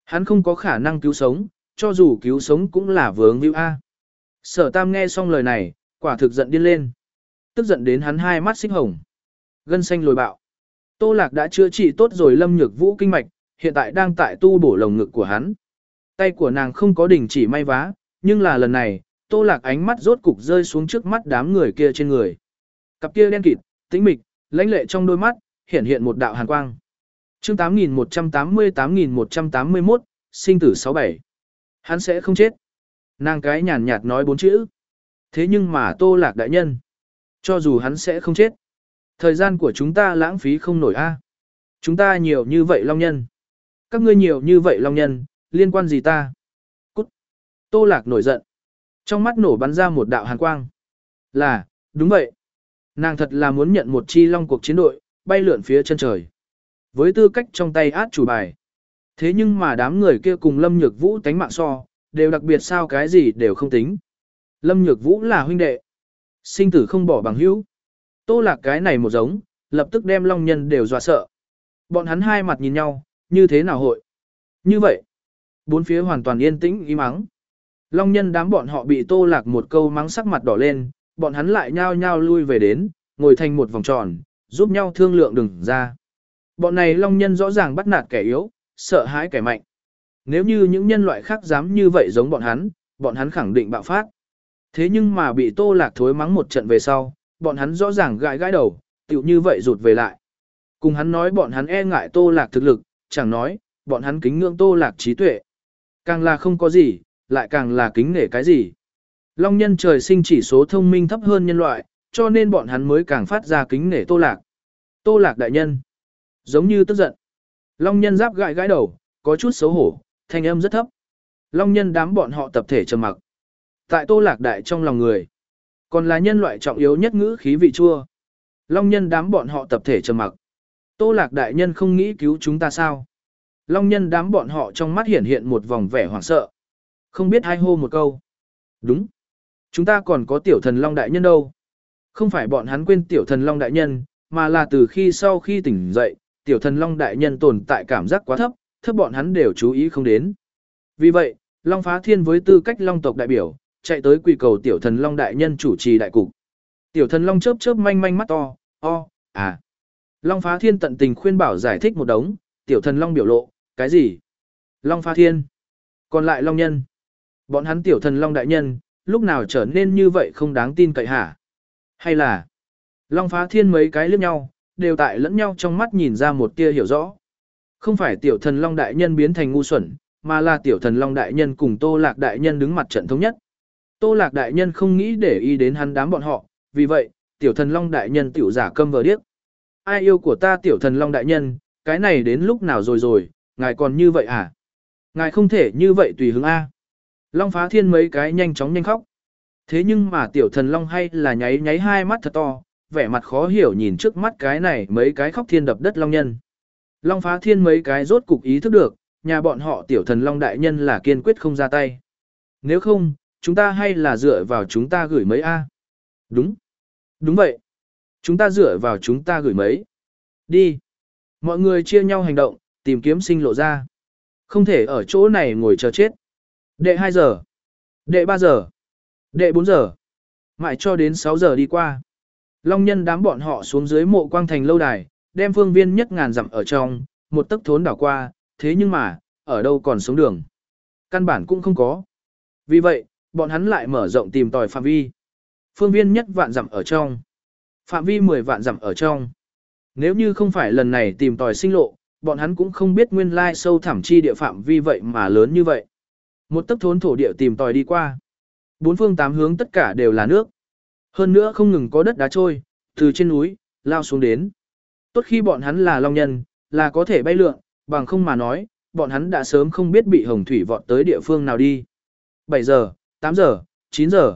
Hắn không có khả năng cứu sống, cho dù cứu sống cũng là vướng víu A. Sở Tam nghe xong lời này, quả thực giận điên lên. Tức giận đến hắn hai mắt xích hồng. Gân xanh lồi bạo. Tô Lạc đã chữa trị tốt rồi Lâm Nhược Vũ kinh mạch, hiện tại đang tại tu bổ lồng ngực của hắn. Tay của nàng không có đình chỉ may vá, nhưng là lần này, Tô Lạc ánh mắt rốt cục rơi xuống trước mắt đám người kia trên người. Cặp kia đen kịt, tĩnh mịch, lãnh lệ trong đôi mắt, hiện hiện một đạo hàn quang. Chương tám nghìn một trăm tám mươi tám nghìn một trăm tám mươi mốt, sinh tử sáu bảy. Hắn sẽ không chết. Nàng cái nhàn nhạt nói bốn chữ. Thế nhưng mà Tô Lạc đại nhân, cho dù hắn sẽ không chết, thời gian của chúng ta lãng phí không nổi a. Chúng ta nhiều như vậy long nhân. Các ngươi nhiều như vậy long nhân, liên quan gì ta? Cút. Tô Lạc nổi giận. Trong mắt nổ bắn ra một đạo hàn quang. Là, đúng vậy. Nàng thật là muốn nhận một chi long cuộc chiến đội, bay lượn phía chân trời. Với tư cách trong tay át chủ bài. Thế nhưng mà đám người kia cùng Lâm Nhược Vũ tánh mạng so, đều đặc biệt sao cái gì đều không tính. Lâm Nhược Vũ là huynh đệ. Sinh tử không bỏ bằng hữu. Tô Lạc cái này một giống, lập tức đem long nhân đều dọa sợ. Bọn hắn hai mặt nhìn nhau, như thế nào hội? Như vậy, bốn phía hoàn toàn yên tĩnh im mắng. Long nhân đám bọn họ bị Tô Lạc một câu mắng sắc mặt đỏ lên, bọn hắn lại nhao nhao lui về đến, ngồi thành một vòng tròn, giúp nhau thương lượng đừng ra. Bọn này long nhân rõ ràng bắt nạt kẻ yếu, sợ hãi kẻ mạnh. Nếu như những nhân loại khác dám như vậy giống bọn hắn, bọn hắn khẳng định bạo phát. Thế nhưng mà bị Tô Lạc thối mắng một trận về sau, bọn hắn rõ ràng gãi gãi đầu, tựu như vậy rụt về lại. Cùng hắn nói bọn hắn e ngại Tô Lạc thực lực, chẳng nói, bọn hắn kính ngưỡng Tô Lạc trí tuệ. Càng là không có gì, lại càng là kính nể cái gì. Long nhân trời sinh chỉ số thông minh thấp hơn nhân loại, cho nên bọn hắn mới càng phát ra kính nể Tô Lạc. Tô Lạc đại nhân, giống như tức giận. Long nhân giáp gãi gãi đầu, có chút xấu hổ, thanh âm rất thấp. Long nhân đám bọn họ tập thể trầm mặc. Tại Tô Lạc đại trong lòng người, còn là nhân loại trọng yếu nhất ngữ khí vị chua. Long nhân đám bọn họ tập thể trầm mặc. Tô Lạc đại nhân không nghĩ cứu chúng ta sao? Long nhân đám bọn họ trong mắt hiện hiện một vòng vẻ hoảng sợ. Không biết hai hô một câu. Đúng. Chúng ta còn có tiểu thần Long đại nhân đâu. Không phải bọn hắn quên tiểu thần Long đại nhân, mà là từ khi sau khi tỉnh dậy, tiểu thần Long đại nhân tồn tại cảm giác quá thấp, thấp bọn hắn đều chú ý không đến. Vì vậy, Long Phá Thiên với tư cách Long tộc đại biểu, chạy tới quỳ cầu tiểu thần Long đại nhân chủ trì đại cục. Tiểu thần Long chớp chớp manh manh mắt to, o, à. Long Phá Thiên tận tình khuyên bảo giải thích một đống, tiểu thần Long biểu lộ, cái gì? Long Phá Thiên. Còn lại Long nhân. Bọn hắn tiểu thần Long đại nhân, lúc nào trở nên như vậy không đáng tin cậy hả? Hay là Long Phá Thiên mấy cái liếc nhau, đều tại lẫn nhau trong mắt nhìn ra một tia hiểu rõ. Không phải tiểu thần Long đại nhân biến thành ngu xuẩn, mà là tiểu thần Long đại nhân cùng Tô Lạc đại nhân đứng mặt trận thống nhất. Tô Lạc đại nhân không nghĩ để ý đến hắn đám bọn họ, vì vậy, tiểu thần Long đại nhân tiểu giả câm vờ điếc. Ai yêu của ta tiểu thần Long đại nhân, cái này đến lúc nào rồi rồi, ngài còn như vậy à? Ngài không thể như vậy tùy hứng A. Long Phá Thiên mấy cái nhanh chóng nhanh khóc. Thế nhưng mà tiểu thần Long hay là nháy nháy hai mắt thật to, vẻ mặt khó hiểu nhìn trước mắt cái này mấy cái khóc thiên đập đất Long nhân. Long Phá Thiên mấy cái rốt cục ý thức được, nhà bọn họ tiểu thần Long đại nhân là kiên quyết không ra tay. Nếu không, chúng ta hay là dựa vào chúng ta gửi mấy A. Đúng. Đúng vậy. Chúng ta dựa vào chúng ta gửi mấy. Đi. Mọi người chia nhau hành động, tìm kiếm sinh lộ ra. Không thể ở chỗ này ngồi chờ chết. Đệ hai giờ. Đệ ba giờ. Đệ bốn giờ. Mãi cho đến sáu giờ đi qua. Long nhân đám bọn họ xuống dưới mộ quang thành lâu đài, đem phương viên nhất ngàn dặm ở trong, một tấc thốn đảo qua, thế nhưng mà, ở đâu còn sống đường. Căn bản cũng không có. Vì vậy, bọn hắn lại mở rộng tìm tòi phạm vi. Phương viên nhất vạn dặm ở trong. Phạm vi mười vạn dặm ở trong. Nếu như không phải lần này tìm tòi sinh lộ, bọn hắn cũng không biết nguyên lai sâu thẳm chi địa phạm vi vậy mà lớn như vậy. Một tấc thốn thổ địa tìm tòi đi qua. Bốn phương tám hướng tất cả đều là nước. Hơn nữa không ngừng có đất đá trôi, từ trên núi, lao xuống đến. Tốt khi bọn hắn là long nhân, là có thể bay lượn, bằng không mà nói, bọn hắn đã sớm không biết bị hồng thủy vọt tới địa phương nào đi. bảy giờ, tám giờ, chín giờ.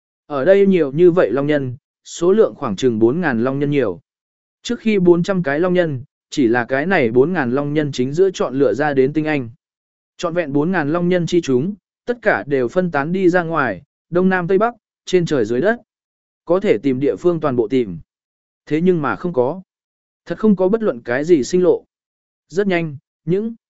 Ở đây nhiều như vậy long nhân, số lượng khoảng chừng bốn nghìn long nhân nhiều. Trước khi bốn trăm cái long nhân, chỉ là cái này bốn nghìn long nhân chính giữa chọn lựa ra đến tinh anh. Chọn vẹn bốn nghìn long nhân chi chúng, tất cả đều phân tán đi ra ngoài, đông nam tây bắc, trên trời dưới đất. Có thể tìm địa phương toàn bộ tìm. Thế nhưng mà không có. Thật không có bất luận cái gì sinh lộ. Rất nhanh, những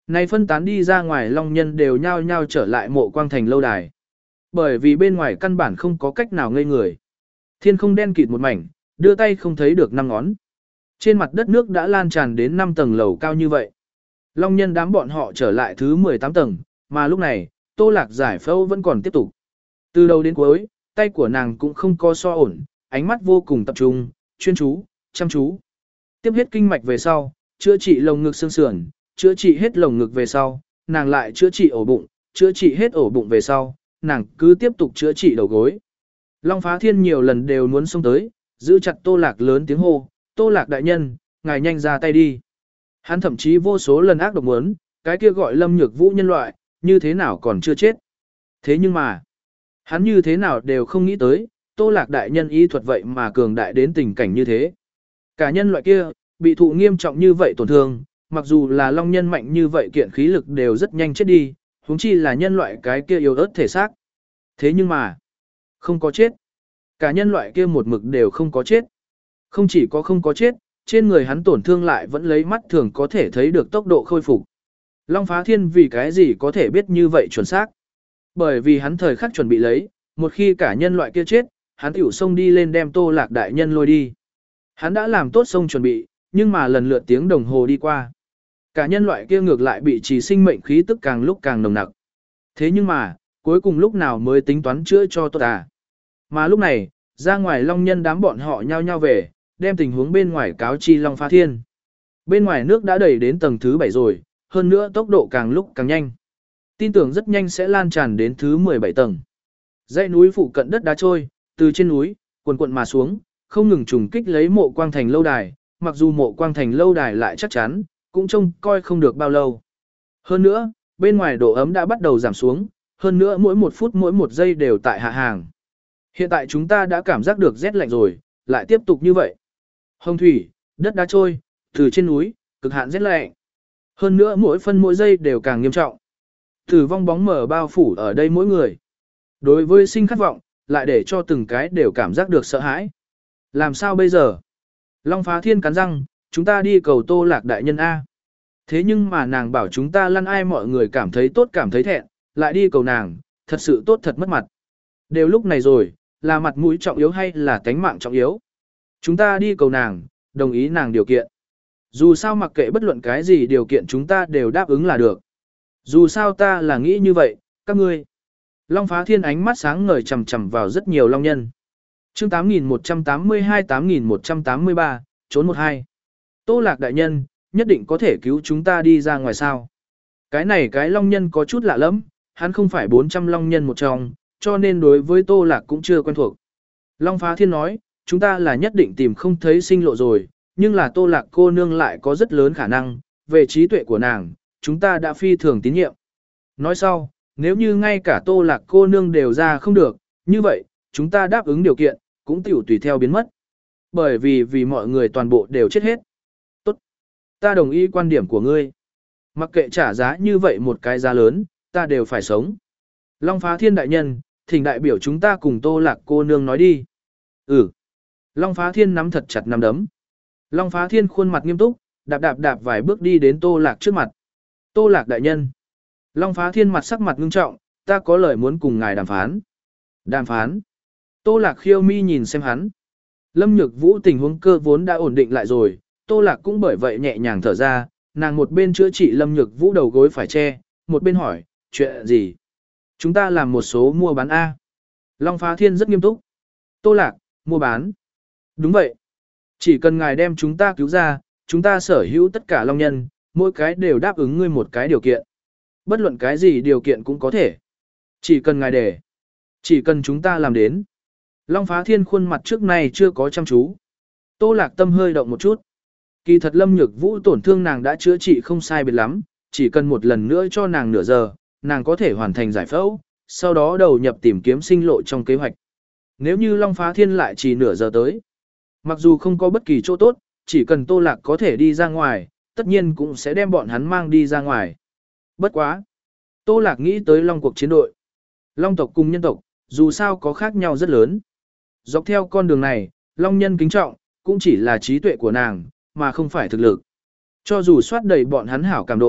Này phân tán đi ra ngoài long nhân đều nhao nhao trở lại mộ quang thành lâu đài. Bởi vì bên ngoài căn bản không có cách nào ngây người. Thiên không đen kịt một mảnh, đưa tay không thấy được năm ngón. Trên mặt đất nước đã lan tràn đến năm tầng lầu cao như vậy. Long nhân đám bọn họ trở lại thứ mười tám tầng, mà lúc này, Tô Lạc giải phẫu vẫn còn tiếp tục. Từ đầu đến cuối, tay của nàng cũng không có so ổn, ánh mắt vô cùng tập trung, chuyên chú, chăm chú. Tiếp hết kinh mạch về sau, chữa trị lồng ngực xương sườn, chữa trị hết lồng ngực về sau, nàng lại chữa trị ổ bụng, chữa trị hết ổ bụng về sau, nàng cứ tiếp tục chữa trị đầu gối. Long Phá Thiên nhiều lần đều muốn xông tới, giữ chặt Tô Lạc lớn tiếng hô, Tô Lạc đại nhân, ngài nhanh ra tay đi. Hắn thậm chí vô số lần ác độc muốn, cái kia gọi Lâm Nhược Vũ nhân loại, như thế nào còn chưa chết. Thế nhưng mà, hắn như thế nào đều không nghĩ tới, Tô Lạc đại nhân y thuật vậy mà cường đại đến tình cảnh như thế. Cả nhân loại kia, bị thụ nghiêm trọng như vậy tổn thương, mặc dù là long nhân mạnh như vậy kiện khí lực đều rất nhanh chết đi, huống chi là nhân loại cái kia yếu ớt thể xác. Thế nhưng mà, không có chết. Cả nhân loại kia một mực đều không có chết. Không chỉ có không có chết, trên người hắn tổn thương lại vẫn lấy mắt thường có thể thấy được tốc độ khôi phục. Long Phá Thiên vì cái gì có thể biết như vậy chuẩn xác? Bởi vì hắn thời khắc chuẩn bị lấy, một khi cả nhân loại kia chết, hắn tiểu xông đi lên đem Tô Lạc đại nhân lôi đi. Hắn đã làm tốt xông chuẩn bị, nhưng mà lần lượt tiếng đồng hồ đi qua. Cả nhân loại kia ngược lại bị trì sinh mệnh khí tức càng lúc càng nồng nặc. Thế nhưng mà, cuối cùng lúc nào mới tính toán chữa cho tốt à? Mà lúc này, ra ngoài long nhân đám bọn họ nhao nhao về, đem tình huống bên ngoài cáo chi Long Phá Thiên. Bên ngoài nước đã đẩy đến tầng thứ bảy rồi, hơn nữa tốc độ càng lúc càng nhanh. Tin tưởng rất nhanh sẽ lan tràn đến thứ mười bảy tầng. Dãy núi phụ cận đất đá trôi, từ trên núi, cuồn cuộn mà xuống, không ngừng trùng kích lấy mộ quang thành lâu đài, mặc dù mộ quang thành lâu đài lại chắc chắn, cũng trông coi không được bao lâu. Hơn nữa, bên ngoài độ ấm đã bắt đầu giảm xuống, hơn nữa mỗi một phút mỗi một giây đều tại hạ hàng. Hiện tại chúng ta đã cảm giác được rét lạnh rồi, lại tiếp tục như vậy. Hồng thủy, đất đá trôi, từ trên núi, cực hạn rét lạnh. Hơn nữa mỗi phân mỗi giây đều càng nghiêm trọng. Tử vong bóng mờ bao phủ ở đây mỗi người. Đối với sinh khát vọng, lại để cho từng cái đều cảm giác được sợ hãi. Làm sao bây giờ? Long Phá Thiên cắn răng, chúng ta đi cầu Tô Lạc đại nhân A. Thế nhưng mà nàng bảo chúng ta lăn ai mọi người cảm thấy tốt cảm thấy thẹn, lại đi cầu nàng, thật sự tốt thật mất mặt. Đều lúc này rồi, là mặt mũi trọng yếu hay là tánh mạng trọng yếu? Chúng ta đi cầu nàng, đồng ý nàng điều kiện. Dù sao mặc kệ bất luận cái gì điều kiện chúng ta đều đáp ứng là được. Dù sao ta là nghĩ như vậy, các ngươi. Long Phá Thiên ánh mắt sáng ngời chằm chằm vào rất nhiều long nhân. Chương tám nghìn một trăm tám mươi hai tám nghìn một trăm tám mươi ba, trốn một hai. Tô Lạc đại nhân, nhất định có thể cứu chúng ta đi ra ngoài sao? Cái này cái long nhân có chút lạ lắm, hắn không phải bốn trăm long nhân một trong, cho nên đối với Tô Lạc cũng chưa quen thuộc. Long Phá Thiên nói, chúng ta là nhất định tìm không thấy sinh lộ rồi, nhưng là Tô Lạc cô nương lại có rất lớn khả năng, về trí tuệ của nàng, chúng ta đã phi thường tín nhiệm. Nói sau, nếu như ngay cả Tô Lạc cô nương đều ra không được, như vậy, chúng ta đáp ứng điều kiện, cũng tiểu tùy theo biến mất. Bởi vì vì mọi người toàn bộ đều chết hết. Tốt. Ta đồng ý quan điểm của ngươi. Mặc kệ trả giá như vậy một cái giá lớn, ta đều phải sống. Long Phá Thiên đại nhân, thỉnh đại biểu chúng ta cùng Tô Lạc cô nương nói đi. Ừ. Long Phá Thiên nắm thật chặt nắm đấm. Long Phá Thiên khuôn mặt nghiêm túc, đạp đạp đạp vài bước đi đến Tô Lạc trước mặt. Tô Lạc đại nhân. Long Phá Thiên mặt sắc mặt ngưng trọng, ta có lời muốn cùng ngài đàm phán. Đàm phán. Tô Lạc khiêu mi nhìn xem hắn. Lâm Nhược Vũ tình huống cơ vốn đã ổn định lại rồi, Tô Lạc cũng bởi vậy nhẹ nhàng thở ra, nàng một bên chữa trị Lâm Nhược Vũ đầu gối phải che, một bên hỏi, chuyện gì? Chúng ta làm một số mua bán A. Long Phá Thiên rất nghiêm túc. Tô Lạc, mua bán. Đúng vậy. Chỉ cần ngài đem chúng ta cứu ra, chúng ta sở hữu tất cả long nhân, mỗi cái đều đáp ứng ngươi một cái điều kiện. Bất luận cái gì điều kiện cũng có thể. Chỉ cần ngài để. Chỉ cần chúng ta làm đến. Long Phá Thiên khuôn mặt trước này chưa có chăm chú. Tô Lạc tâm hơi động một chút. Kỳ thật Lâm Nhược Vũ tổn thương nàng đã chữa trị không sai biệt lắm, chỉ cần một lần nữa cho nàng nửa giờ, nàng có thể hoàn thành giải phẫu, sau đó đầu nhập tìm kiếm sinh lộ trong kế hoạch. Nếu như Long Phá Thiên lại chỉ nửa giờ tới, mặc dù không có bất kỳ chỗ tốt, chỉ cần Tô Lạc có thể đi ra ngoài, tất nhiên cũng sẽ đem bọn hắn mang đi ra ngoài. Bất quá. Tô Lạc nghĩ tới Long cuộc chiến đội. Long tộc cùng nhân tộc, dù sao có khác nhau rất lớn. Dọc theo con đường này, Long nhân kính trọng, cũng chỉ là trí tuệ của nàng, mà không phải thực lực. Cho dù soát đầy bọn hắn hảo cảm độ,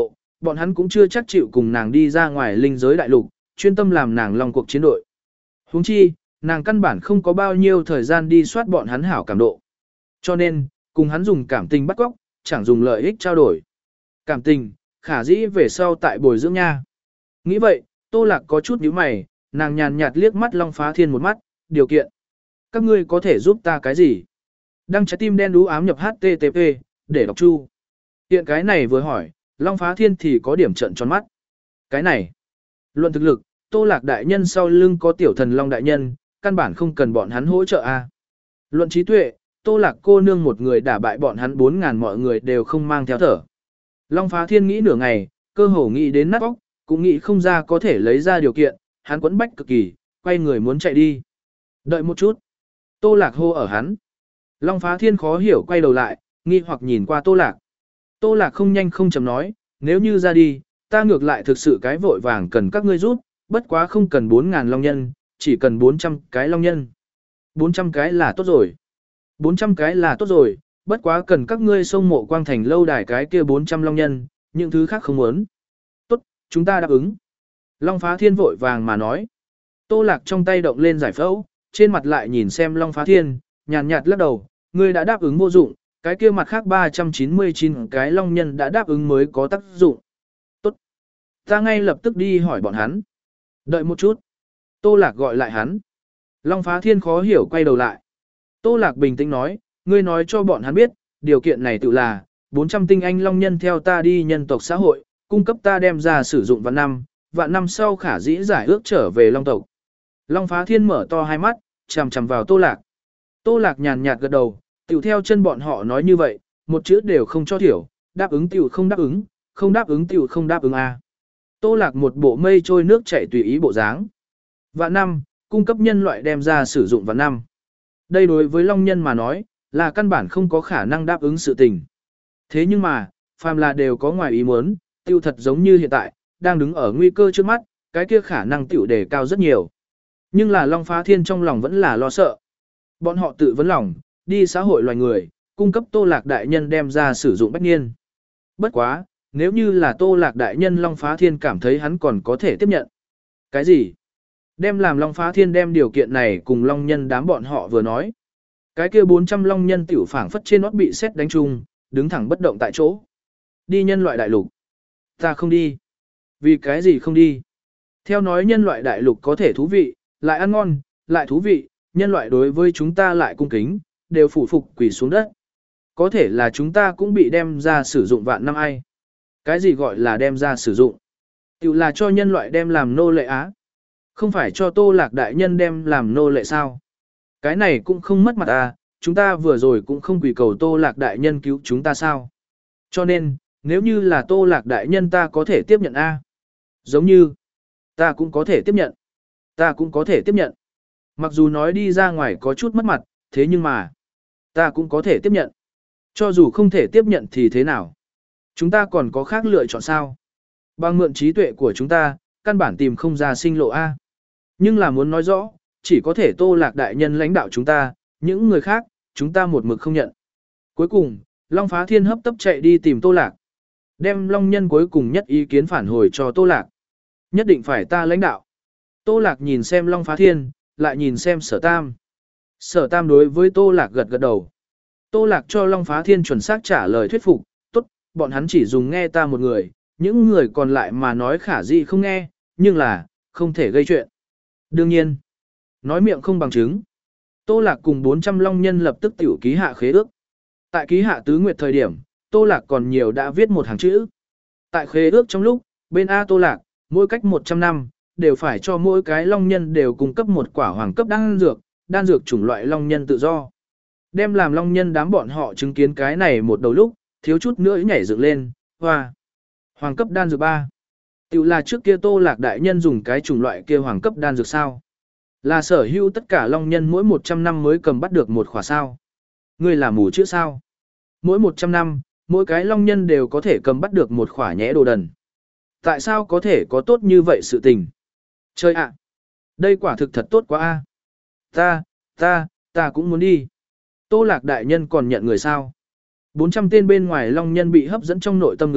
bọn hắn cũng chưa chắc chịu cùng nàng đi ra ngoài linh giới đại lục, chuyên tâm làm nàng long cuộc chiến đội. Huống chi, nàng căn bản không có bao nhiêu thời gian đi soát bọn hắn hảo cảm độ. Cho nên, cùng hắn dùng cảm tình bắt góc, chẳng dùng lợi ích trao đổi. Cảm tình, khả dĩ về sau tại bồi dưỡng nha. Nghĩ vậy, Tô Lạc có chút nhíu mày, nàng nhàn nhạt liếc mắt Long Phá Thiên một mắt, điều kiện. Các ngươi có thể giúp ta cái gì? Đăng trái tim đen đú ám nhập hát tê tê pê, để đọc chu. Hiện cái này vừa hỏi, Long Phá Thiên thì có điểm trận tròn mắt. Cái này, luận thực lực, Tô Lạc đại nhân sau lưng có tiểu thần Long đại nhân, căn bản không cần bọn hắn hỗ trợ a. Luận trí tuệ, Tô Lạc cô nương một người đả bại bọn hắn bốn ngàn mọi người đều không mang theo thở. Long Phá Thiên nghĩ nửa ngày, cơ hồ nghĩ đến nát óc, cũng nghĩ không ra có thể lấy ra điều kiện, hắn quẫn bách cực kỳ, quay người muốn chạy đi. Đợi một chút. Tô Lạc hô ở hắn. Long Phá Thiên khó hiểu quay đầu lại, nghi hoặc nhìn qua Tô Lạc. Tô Lạc không nhanh không chậm nói, nếu như ra đi, ta ngược lại thực sự cái vội vàng cần các ngươi giúp, bất quá không cần bốn ngàn long nhân, chỉ cần bốn trăm cái long nhân. bốn trăm cái là tốt rồi. bốn trăm cái là tốt rồi, bất quá cần các ngươi sông mộ quang thành lâu đài cái kia bốn trăm long nhân, những thứ khác không muốn. Tốt, chúng ta đáp ứng. Long Phá Thiên vội vàng mà nói. Tô Lạc trong tay động lên giải phẫu, trên mặt lại nhìn xem Long Phá Thiên, nhàn nhạt lắc đầu, ngươi đã đáp ứng vô dụng, cái kia mặt khác ba trăm chín mươi chín cái long nhân đã đáp ứng mới có tác dụng. Tốt. Ta ngay lập tức đi hỏi bọn hắn. Đợi một chút. Tô Lạc gọi lại hắn. Long Phá Thiên khó hiểu quay đầu lại. Tô Lạc bình tĩnh nói, ngươi nói cho bọn hắn biết, điều kiện này tự là, bốn trăm tinh anh long nhân theo ta đi nhân tộc xã hội, cung cấp ta đem ra sử dụng vạn năm, vạn năm sau khả dĩ giải ước trở về long tộc. Long Phá Thiên mở to hai mắt, chằm chằm vào Tô Lạc. Tô Lạc nhàn nhạt gật đầu, tiểu theo chân bọn họ nói như vậy, một chữ đều không cho thiểu, đáp ứng tiểu không đáp ứng, không đáp ứng tiểu không đáp ứng a. Tô Lạc một bộ mây trôi nước chảy tùy ý bộ dáng. Vạn năm, cung cấp nhân loại đem ra sử dụng vạn năm. Đây đối với long nhân mà nói, là căn bản không có khả năng đáp ứng sự tình. Thế nhưng mà, phàm là đều có ngoài ý muốn, tiêu thật giống như hiện tại, đang đứng ở nguy cơ trước mắt, cái kia khả năng tiểu đề cao rất nhiều. Nhưng là Long Phá Thiên trong lòng vẫn là lo sợ. Bọn họ tự vấn lòng, đi xã hội loài người, cung cấp Tô Lạc đại nhân đem ra sử dụng bách niên. Bất quá, nếu như là Tô Lạc đại nhân Long Phá Thiên cảm thấy hắn còn có thể tiếp nhận. Cái gì? Đem làm Long Phá Thiên đem điều kiện này cùng Long nhân đám bọn họ vừa nói. Cái kia bốn trăm Long nhân tiểu phảng phất trên nót bị xét đánh chung, đứng thẳng bất động tại chỗ. Đi nhân loại đại lục. Ta không đi. Vì cái gì không đi? Theo nói nhân loại đại lục có thể thú vị, lại ăn ngon, lại thú vị, nhân loại đối với chúng ta lại cung kính, đều phủ phục quỳ xuống đất. Có thể là chúng ta cũng bị đem ra sử dụng vạn năm ai. Cái gì gọi là đem ra sử dụng? Tiểu là cho nhân loại đem làm nô lệ á. Không phải cho Tô Lạc đại nhân đem làm nô lệ sao? Cái này cũng không mất mặt à, chúng ta vừa rồi cũng không quỳ cầu Tô Lạc đại nhân cứu chúng ta sao? Cho nên, nếu như là Tô Lạc đại nhân ta có thể tiếp nhận a. Giống như, ta cũng có thể tiếp nhận. Ta cũng có thể tiếp nhận. Mặc dù nói đi ra ngoài có chút mất mặt, thế nhưng mà, ta cũng có thể tiếp nhận. Cho dù không thể tiếp nhận thì thế nào? Chúng ta còn có khác lựa chọn sao? Bằng mượn trí tuệ của chúng ta, căn bản tìm không ra sinh lộ A. Nhưng là muốn nói rõ, chỉ có thể Tô Lạc đại nhân lãnh đạo chúng ta, những người khác, chúng ta một mực không nhận. Cuối cùng, Long Phá Thiên hấp tấp chạy đi tìm Tô Lạc. Đem Long nhân cuối cùng nhất ý kiến phản hồi cho Tô Lạc. Nhất định phải ta lãnh đạo. Tô Lạc nhìn xem Long Phá Thiên, lại nhìn xem Sở Tam. Sở Tam đối với Tô Lạc gật gật đầu. Tô Lạc cho Long Phá Thiên chuẩn xác trả lời thuyết phục, tốt, bọn hắn chỉ dùng nghe ta một người, những người còn lại mà nói khả dĩ không nghe, nhưng là, không thể gây chuyện. Đương nhiên, nói miệng không bằng chứng. Tô Lạc cùng bốn trăm Long nhân lập tức tiểu ký hạ khế ước. Tại ký hạ tứ nguyệt thời điểm, Tô Lạc còn nhiều đã viết một hàng chữ. Tại khế ước trong lúc, bên A Tô Lạc, mỗi cách một trăm năm, đều phải cho mỗi cái Long nhân đều cung cấp một quả hoàng cấp đan dược, đan dược chủng loại Long nhân tự do. Đem làm Long nhân đám bọn họ chứng kiến cái này một đầu lúc, thiếu chút nữa nhảy dựng lên, hoa. Hoàng cấp đan dược ba. Tiểu là trước kia Tô Lạc đại nhân dùng cái chủng loại kia hoàng cấp đan dược sao? Là sở hữu tất cả Long nhân mỗi một trăm năm mới cầm bắt được một khỏa sao? Ngươi là mù chữ sao? Mỗi một trăm năm, mỗi cái Long nhân đều có thể cầm bắt được một khỏa nhẽ đồ đần. Tại sao có thể có tốt như vậy sự tình? Chơi ạ! Đây quả thực thật tốt quá a. Ta, ta, ta cũng muốn đi. Tô Lạc đại nhân còn nhận người sao? bốn trăm tên bên ngoài Long nhân bị hấp dẫn trong nội tâm ngứa,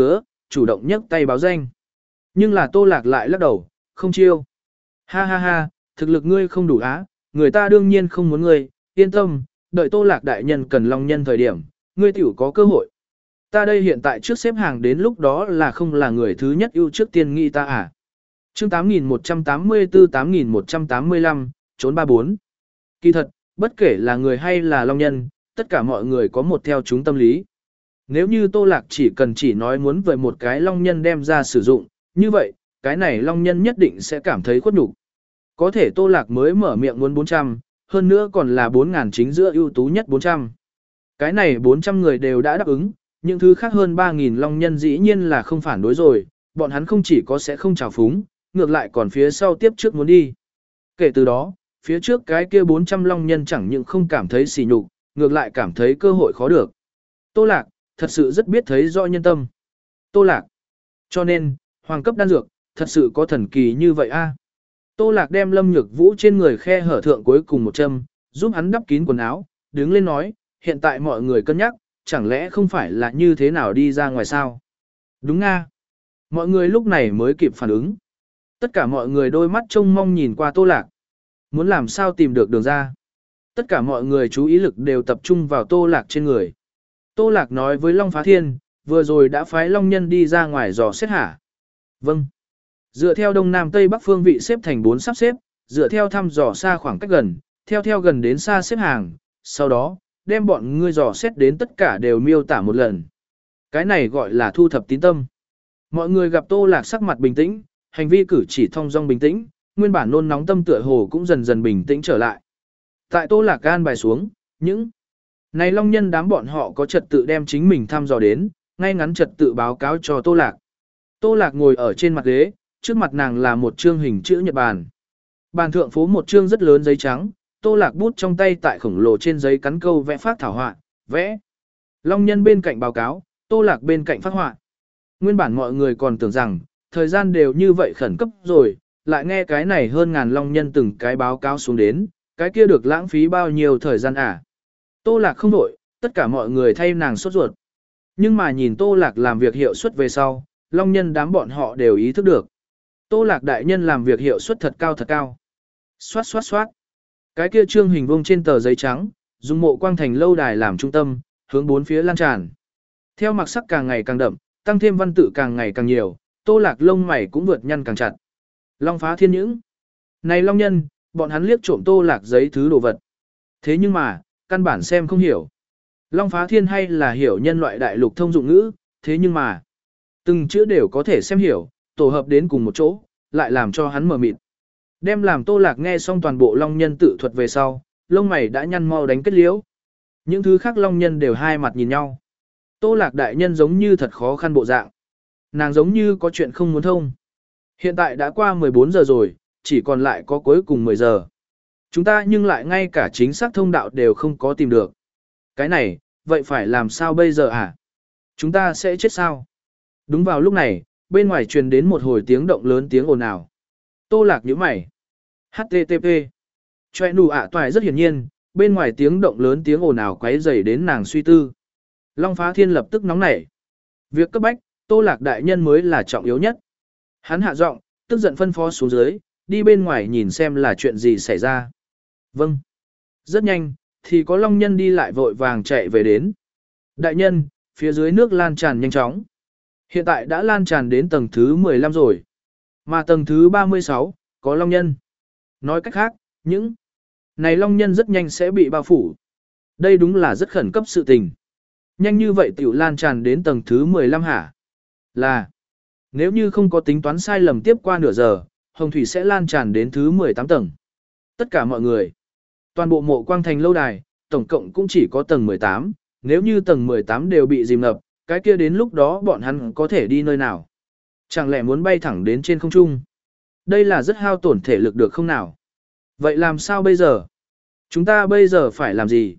chủ động nhấc tay báo danh. Nhưng là Tô Lạc lại lắc đầu, không chiêu. Ha ha ha, thực lực ngươi không đủ á, người ta đương nhiên không muốn ngươi, yên tâm, đợi Tô Lạc đại nhân cần long nhân thời điểm, ngươi tiểu có cơ hội. Ta đây hiện tại trước xếp hàng đến lúc đó là không là người thứ nhất ưu trước tiên nghĩ ta à. Chương tám nghìn một trăm tám mươi tư tám nghìn một trăm tám mươi lăm, trốn ba bốn. Kỳ thật, bất kể là người hay là long nhân, tất cả mọi người có một theo chúng tâm lý. Nếu như Tô Lạc chỉ cần chỉ nói muốn về một cái long nhân đem ra sử dụng, như vậy, cái này long nhân nhất định sẽ cảm thấy khuất nhục. Có thể Tô Lạc mới mở miệng muốn bốn trăm, hơn nữa còn là bốn nghìn chính giữa ưu tú nhất bốn trăm. Cái này bốn trăm người đều đã đáp ứng, những thứ khác hơn ba nghìn long nhân dĩ nhiên là không phản đối rồi, bọn hắn không chỉ có sẽ không trào phúng, ngược lại còn phía sau tiếp trước muốn đi. Kể từ đó, phía trước cái kia bốn trăm long nhân chẳng những không cảm thấy sỉ nhục, ngược lại cảm thấy cơ hội khó được. Tô Lạc, thật sự rất biết thấy rõ nhân tâm. Tô Lạc. Cho nên, hoàng cấp đan dược, thật sự có thần kỳ như vậy a. Tô Lạc đem Lâm Nhược Vũ trên người khe hở thượng cuối cùng một châm, giúp hắn đắp kín quần áo, đứng lên nói, hiện tại mọi người cân nhắc, chẳng lẽ không phải là như thế nào đi ra ngoài sao? Đúng nga. Mọi người lúc này mới kịp phản ứng. Tất cả mọi người đôi mắt trông mong nhìn qua Tô Lạc. Muốn làm sao tìm được đường ra. Tất cả mọi người chú ý lực đều tập trung vào Tô Lạc trên người. Tô Lạc nói với Long Phá Thiên, vừa rồi đã phái Long Nhân đi ra ngoài dò xét hả? Vâng. Dựa theo đông nam tây bắc phương vị xếp thành bốn sắp xếp, dựa theo thăm dò xa khoảng cách gần, theo theo gần đến xa xếp hàng, sau đó, đem bọn ngươi dò xét đến tất cả đều miêu tả một lần. Cái này gọi là thu thập tín tâm. Mọi người gặp Tô Lạc sắc mặt bình tĩnh, hành vi cử chỉ thong dong bình tĩnh, nguyên bản nôn nóng tâm tựa hồ cũng dần dần bình tĩnh trở lại. Tại Tô Lạc gan bài xuống, những này long nhân đám bọn họ có trật tự đem chính mình thăm dò đến, ngay ngắn trật tự báo cáo cho Tô Lạc. Tô Lạc ngồi ở trên mặt ghế, trước mặt nàng là một chương hình chữ nhật bàn. Bàn thượng phố một chương rất lớn giấy trắng, Tô Lạc bút trong tay tại khổng lồ trên giấy cắn câu vẽ phát thảo họa, vẽ. Long nhân bên cạnh báo cáo, Tô Lạc bên cạnh phát họa. Nguyên bản mọi người còn tưởng rằng, thời gian đều như vậy khẩn cấp rồi, lại nghe cái này hơn ngàn long nhân từng cái báo cáo xuống đến, cái kia được lãng phí bao nhiêu thời gian à. Tô Lạc không đổi, tất cả mọi người thay nàng sốt ruột. Nhưng mà nhìn Tô Lạc làm việc hiệu suất về sau, long nhân đám bọn họ đều ý thức được. Tô Lạc đại nhân làm việc hiệu suất thật cao thật cao. Xoát xoát xoát. Cái kia trương hình vuông trên tờ giấy trắng, dùng mộ quang thành lâu đài làm trung tâm, hướng bốn phía lan tràn. Theo mặc sắc càng ngày càng đậm, tăng thêm văn tự càng ngày càng nhiều, Tô Lạc lông mày cũng vượt nhăn càng chặt. Long Phá Thiên những. Này long nhân, bọn hắn liếc trộm Tô Lạc giấy thứ đồ vật. Thế nhưng mà, căn bản xem không hiểu. Long Phá Thiên hay là hiểu nhân loại đại lục thông dụng ngữ, thế nhưng mà, từng chữ đều có thể xem hiểu, tổ hợp đến cùng một chỗ, lại làm cho hắn mờ mịt. Đem làm Tô Lạc nghe xong toàn bộ long nhân tự thuật về sau, lông mày đã nhăn mau đánh kết liễu. Những thứ khác long nhân đều hai mặt nhìn nhau. Tô Lạc đại nhân giống như thật khó khăn bộ dạng. Nàng giống như có chuyện không muốn thông. Hiện tại đã qua mười bốn giờ rồi, chỉ còn lại có cuối cùng mười giờ. Chúng ta nhưng lại ngay cả chính xác thông đạo đều không có tìm được. Cái này, vậy phải làm sao bây giờ à? Chúng ta sẽ chết sao? Đúng vào lúc này, bên ngoài truyền đến một hồi tiếng động lớn tiếng ồn ào. Tô Lạc nhíu mày. hát tê tê pê. Choe nụ ạ toài rất hiển nhiên, bên ngoài tiếng động lớn tiếng ồn ào quấy rầy đến nàng suy tư. Long Phá Thiên lập tức nóng nảy. Việc cấp bách, Tô Lạc đại nhân mới là trọng yếu nhất. Hắn hạ giọng, tức giận phân phó xuống dưới, đi bên ngoài nhìn xem là chuyện gì xảy ra. Vâng. Rất nhanh, thì có long nhân đi lại vội vàng chạy về đến. Đại nhân, phía dưới nước lan tràn nhanh chóng. Hiện tại đã lan tràn đến tầng thứ mười lăm rồi. Mà tầng thứ ba mươi sáu, có long nhân. Nói cách khác, những này long nhân rất nhanh sẽ bị bao phủ. Đây đúng là rất khẩn cấp sự tình. Nhanh như vậy tiểu lan tràn đến tầng thứ mười lăm hả? Là, nếu như không có tính toán sai lầm tiếp qua nửa giờ, hồng thủy sẽ lan tràn đến thứ mười tám tầng. Tất cả mọi người, toàn bộ mộ quang thành lâu đài, tổng cộng cũng chỉ có tầng mười tám, nếu như tầng mười tám đều bị dìm ngập, cái kia đến lúc đó bọn hắn có thể đi nơi nào? Chẳng lẽ muốn bay thẳng đến trên không trung? Đây là rất hao tổn thể lực được không nào? Vậy làm sao bây giờ? Chúng ta bây giờ phải làm gì?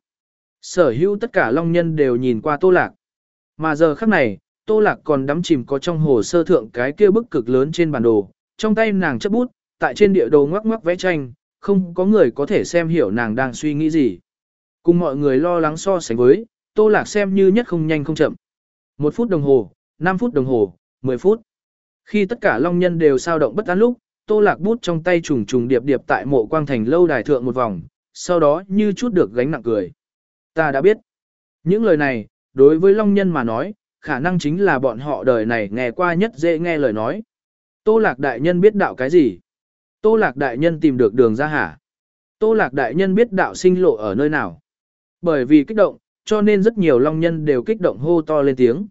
Sở hữu tất cả long nhân đều nhìn qua Tô Lạc. Mà giờ khắc này, Tô Lạc còn đắm chìm có trong hồ sơ thượng cái kia bức cực lớn trên bản đồ, trong tay nàng chấp bút, tại trên địa đồ ngoắc ngoắc vẽ tranh, không có người có thể xem hiểu nàng đang suy nghĩ gì. Cùng mọi người lo lắng so sánh với, Tô Lạc xem như nhất không nhanh không chậm. Một phút đồng hồ, năm phút đồng hồ, mười phút. Khi tất cả long nhân đều sao động bất an lúc, Tô Lạc bút trong tay trùng trùng điệp điệp tại Mộ Quang Thành lâu đài thượng một vòng, sau đó như chút được gánh nặng cười. Ta đã biết. Những lời này, đối với long nhân mà nói, khả năng chính là bọn họ đời này nghe qua nhất dễ nghe lời nói. Tô Lạc đại nhân biết đạo cái gì? Tô Lạc đại nhân tìm được đường ra hả? Tô Lạc đại nhân biết đạo sinh lộ ở nơi nào? Bởi vì kích động, cho nên rất nhiều long nhân đều kích động hô to lên tiếng.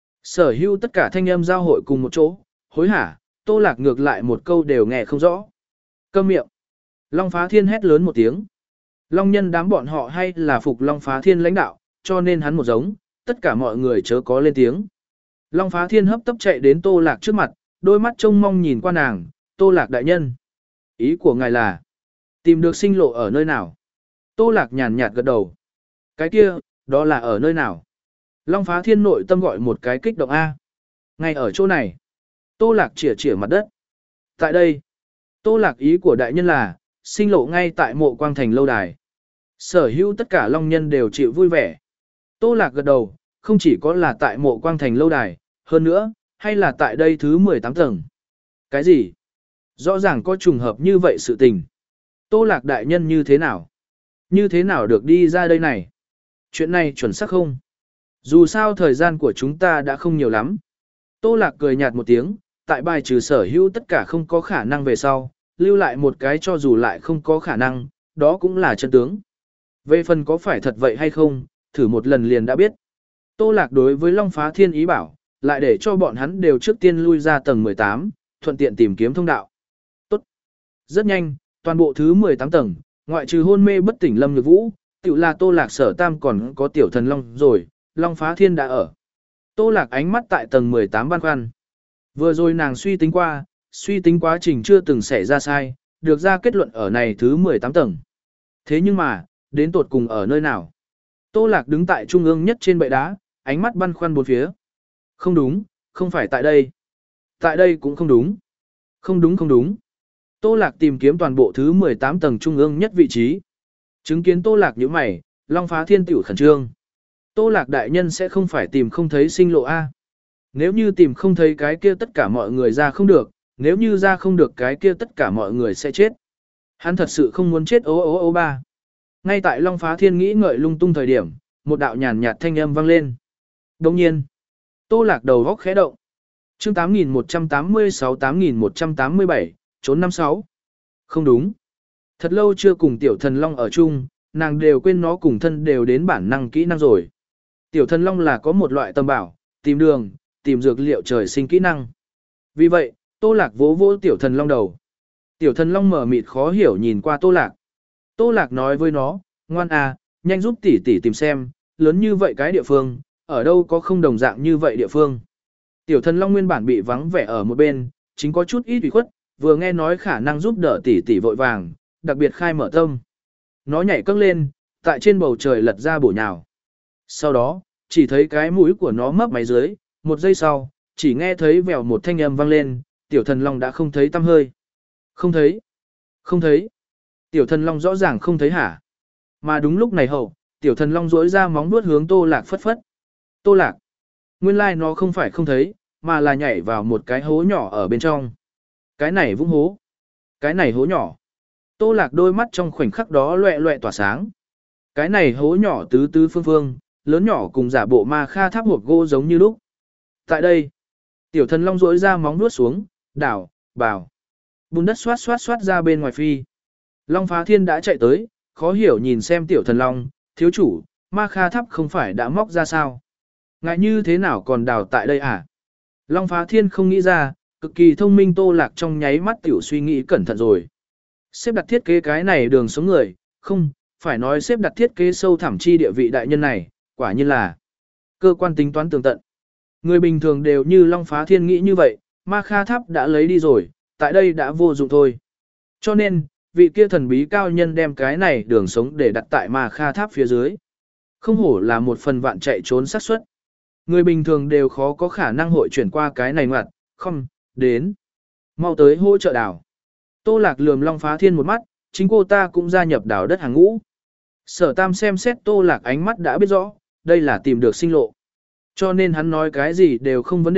Sở hữu tất cả thanh âm giao hội cùng một chỗ, hối hả, Tô Lạc ngược lại một câu đều nghe không rõ. Câm miệng. Long Phá Thiên hét lớn một tiếng. Long nhân đám bọn họ hay là phục Long Phá Thiên lãnh đạo, cho nên hắn một giống, tất cả mọi người chớ có lên tiếng. Long Phá Thiên hấp tấp chạy đến Tô Lạc trước mặt, đôi mắt trông mong nhìn qua nàng, Tô Lạc đại nhân. Ý của ngài là, tìm được sinh lộ ở nơi nào? Tô Lạc nhàn nhạt gật đầu. Cái kia, đó là ở nơi nào? Long Phá Thiên nội tâm gọi một cái kích động A. Ngay ở chỗ này. Tô Lạc chỉa chỉa mặt đất. Tại đây. Tô Lạc ý của đại nhân là, sinh lộ ngay tại Mộ Quang Thành lâu đài. Sở hữu tất cả long nhân đều chịu vui vẻ. Tô Lạc gật đầu, không chỉ có là tại Mộ Quang Thành lâu đài, hơn nữa, hay là tại đây thứ mười tám tầng. Cái gì? Rõ ràng có trùng hợp như vậy sự tình. Tô Lạc đại nhân như thế nào? Như thế nào được đi ra đây này? Chuyện này chuẩn xác không? Dù sao thời gian của chúng ta đã không nhiều lắm. Tô Lạc cười nhạt một tiếng, tại bài trừ sở hữu tất cả không có khả năng về sau, lưu lại một cái cho dù lại không có khả năng, đó cũng là chân tướng. Về phần có phải thật vậy hay không, thử một lần liền đã biết. Tô Lạc đối với Long Phá Thiên ý bảo, lại để cho bọn hắn đều trước tiên lui ra tầng mười tám, thuận tiện tìm kiếm thông đạo. Tốt. Rất nhanh, toàn bộ thứ mười tám tầng, ngoại trừ hôn mê bất tỉnh Lâm Nhược Vũ, tự là Tô Lạc Sở Tam còn có Tiểu Thần Long rồi, Long Phá Thiên đã ở. Tô Lạc ánh mắt tại tầng mười tám băn khoăn. Vừa rồi nàng suy tính qua, suy tính quá trình chưa từng xảy ra sai, được ra kết luận ở này thứ mười tám tầng. Thế nhưng mà, đến tột cùng ở nơi nào? Tô Lạc đứng tại trung ương nhất trên bệ đá, ánh mắt băn khoăn bốn phía. Không đúng, không phải tại đây. Tại đây cũng không đúng. Không đúng không đúng. Tô Lạc tìm kiếm toàn bộ thứ mười tám tầng trung ương nhất vị trí. Chứng kiến Tô Lạc nhíu mày, Long Phá Thiên tiểu khẩn trương. Tô Lạc đại nhân sẽ không phải tìm không thấy sinh lộ A. Nếu như tìm không thấy cái kia tất cả mọi người ra không được, nếu như ra không được cái kia tất cả mọi người sẽ chết. Hắn thật sự không muốn chết ố ố ố ba. Ngay tại Long Phá Thiên nghĩ ngợi lung tung thời điểm, một đạo nhàn nhạt thanh âm vang lên. Đồng nhiên, Tô Lạc đầu góc khẽ động. Chương tám nghìn một trăm tám mươi sáu tám nghìn một trăm tám mươi bảy, trốn năm sáu. Không đúng. Thật lâu chưa cùng Tiểu Thần Long ở chung, nàng đều quên nó cùng thân đều đến bản năng kỹ năng rồi. Tiểu Thần Long là có một loại tâm bảo, tìm đường, tìm dược liệu trời sinh kỹ năng. Vì vậy, Tô Lạc vỗ vỗ Tiểu Thần Long đầu. Tiểu Thần Long mở mịt khó hiểu nhìn qua Tô Lạc. Tô Lạc nói với nó, ngoan à, nhanh giúp tỷ tỷ tìm xem, lớn như vậy cái địa phương, ở đâu có không đồng dạng như vậy địa phương. Tiểu Thần Long nguyên bản bị vắng vẻ ở một bên, chính có chút ít ủy khuất, vừa nghe nói khả năng giúp đỡ tỷ tỷ vội vàng, đặc biệt khai mở tâm. Nó nhảy cất lên, tại trên bầu trời lật ra bổ nhào. Sau đó, chỉ thấy cái mũi của nó mấp máy dưới, một giây sau, chỉ nghe thấy vèo một thanh âm vang lên, Tiểu Thần Long đã không thấy tăm hơi. Không thấy, không thấy. Tiểu Thần Long rõ ràng không thấy hả? Mà đúng lúc này hậu, Tiểu Thần Long duỗi ra móng vuốt hướng Tô Lạc phất phất. Tô Lạc, nguyên lai nó không phải không thấy, mà là nhảy vào một cái hố nhỏ ở bên trong. Cái này vũng hố. Cái này hố nhỏ. Tô Lạc đôi mắt trong khoảnh khắc đó loẹ loẹ tỏa sáng. Cái này hố nhỏ tứ tứ phương phương, lớn nhỏ cùng giả bộ ma kha tháp hộp gỗ giống như lúc. Tại đây, Tiểu Thần Long duỗi ra móng vuốt xuống, đảo, bảo. Bùn đất xoát xoát xoát ra bên ngoài phi. Long Phá Thiên đã chạy tới, khó hiểu nhìn xem Tiểu Thần Long, thiếu chủ, ma kha tháp không phải đã móc ra sao? Ngại như thế nào còn đào tại đây à? Long Phá Thiên không nghĩ ra, cực kỳ thông minh Tô Lạc trong nháy mắt tiểu suy nghĩ cẩn thận rồi. Xếp đặt thiết kế cái này đường sống người, không, phải nói xếp đặt thiết kế sâu thẳm chi địa vị đại nhân này, quả nhiên là cơ quan tính toán tường tận. Người bình thường đều như Long Phá Thiên nghĩ như vậy, ma kha tháp đã lấy đi rồi, tại đây đã vô dụng thôi. Cho nên, vị kia thần bí cao nhân đem cái này đường sống để đặt tại ma kha tháp phía dưới. Không hổ là một phần vạn chạy trốn xác suất. Người bình thường đều khó có khả năng hội chuyển qua cái này ngoặt, không, đến. Mau tới hỗ trợ đào. Tô Lạc lườm Long Phá Thiên một mắt, chính cô ta cũng gia nhập đào đất hàng ngũ. Sở Tam xem xét Tô Lạc ánh mắt đã biết rõ, đây là tìm được sinh lộ. Cho nên hắn nói cái gì đều không vấn đề,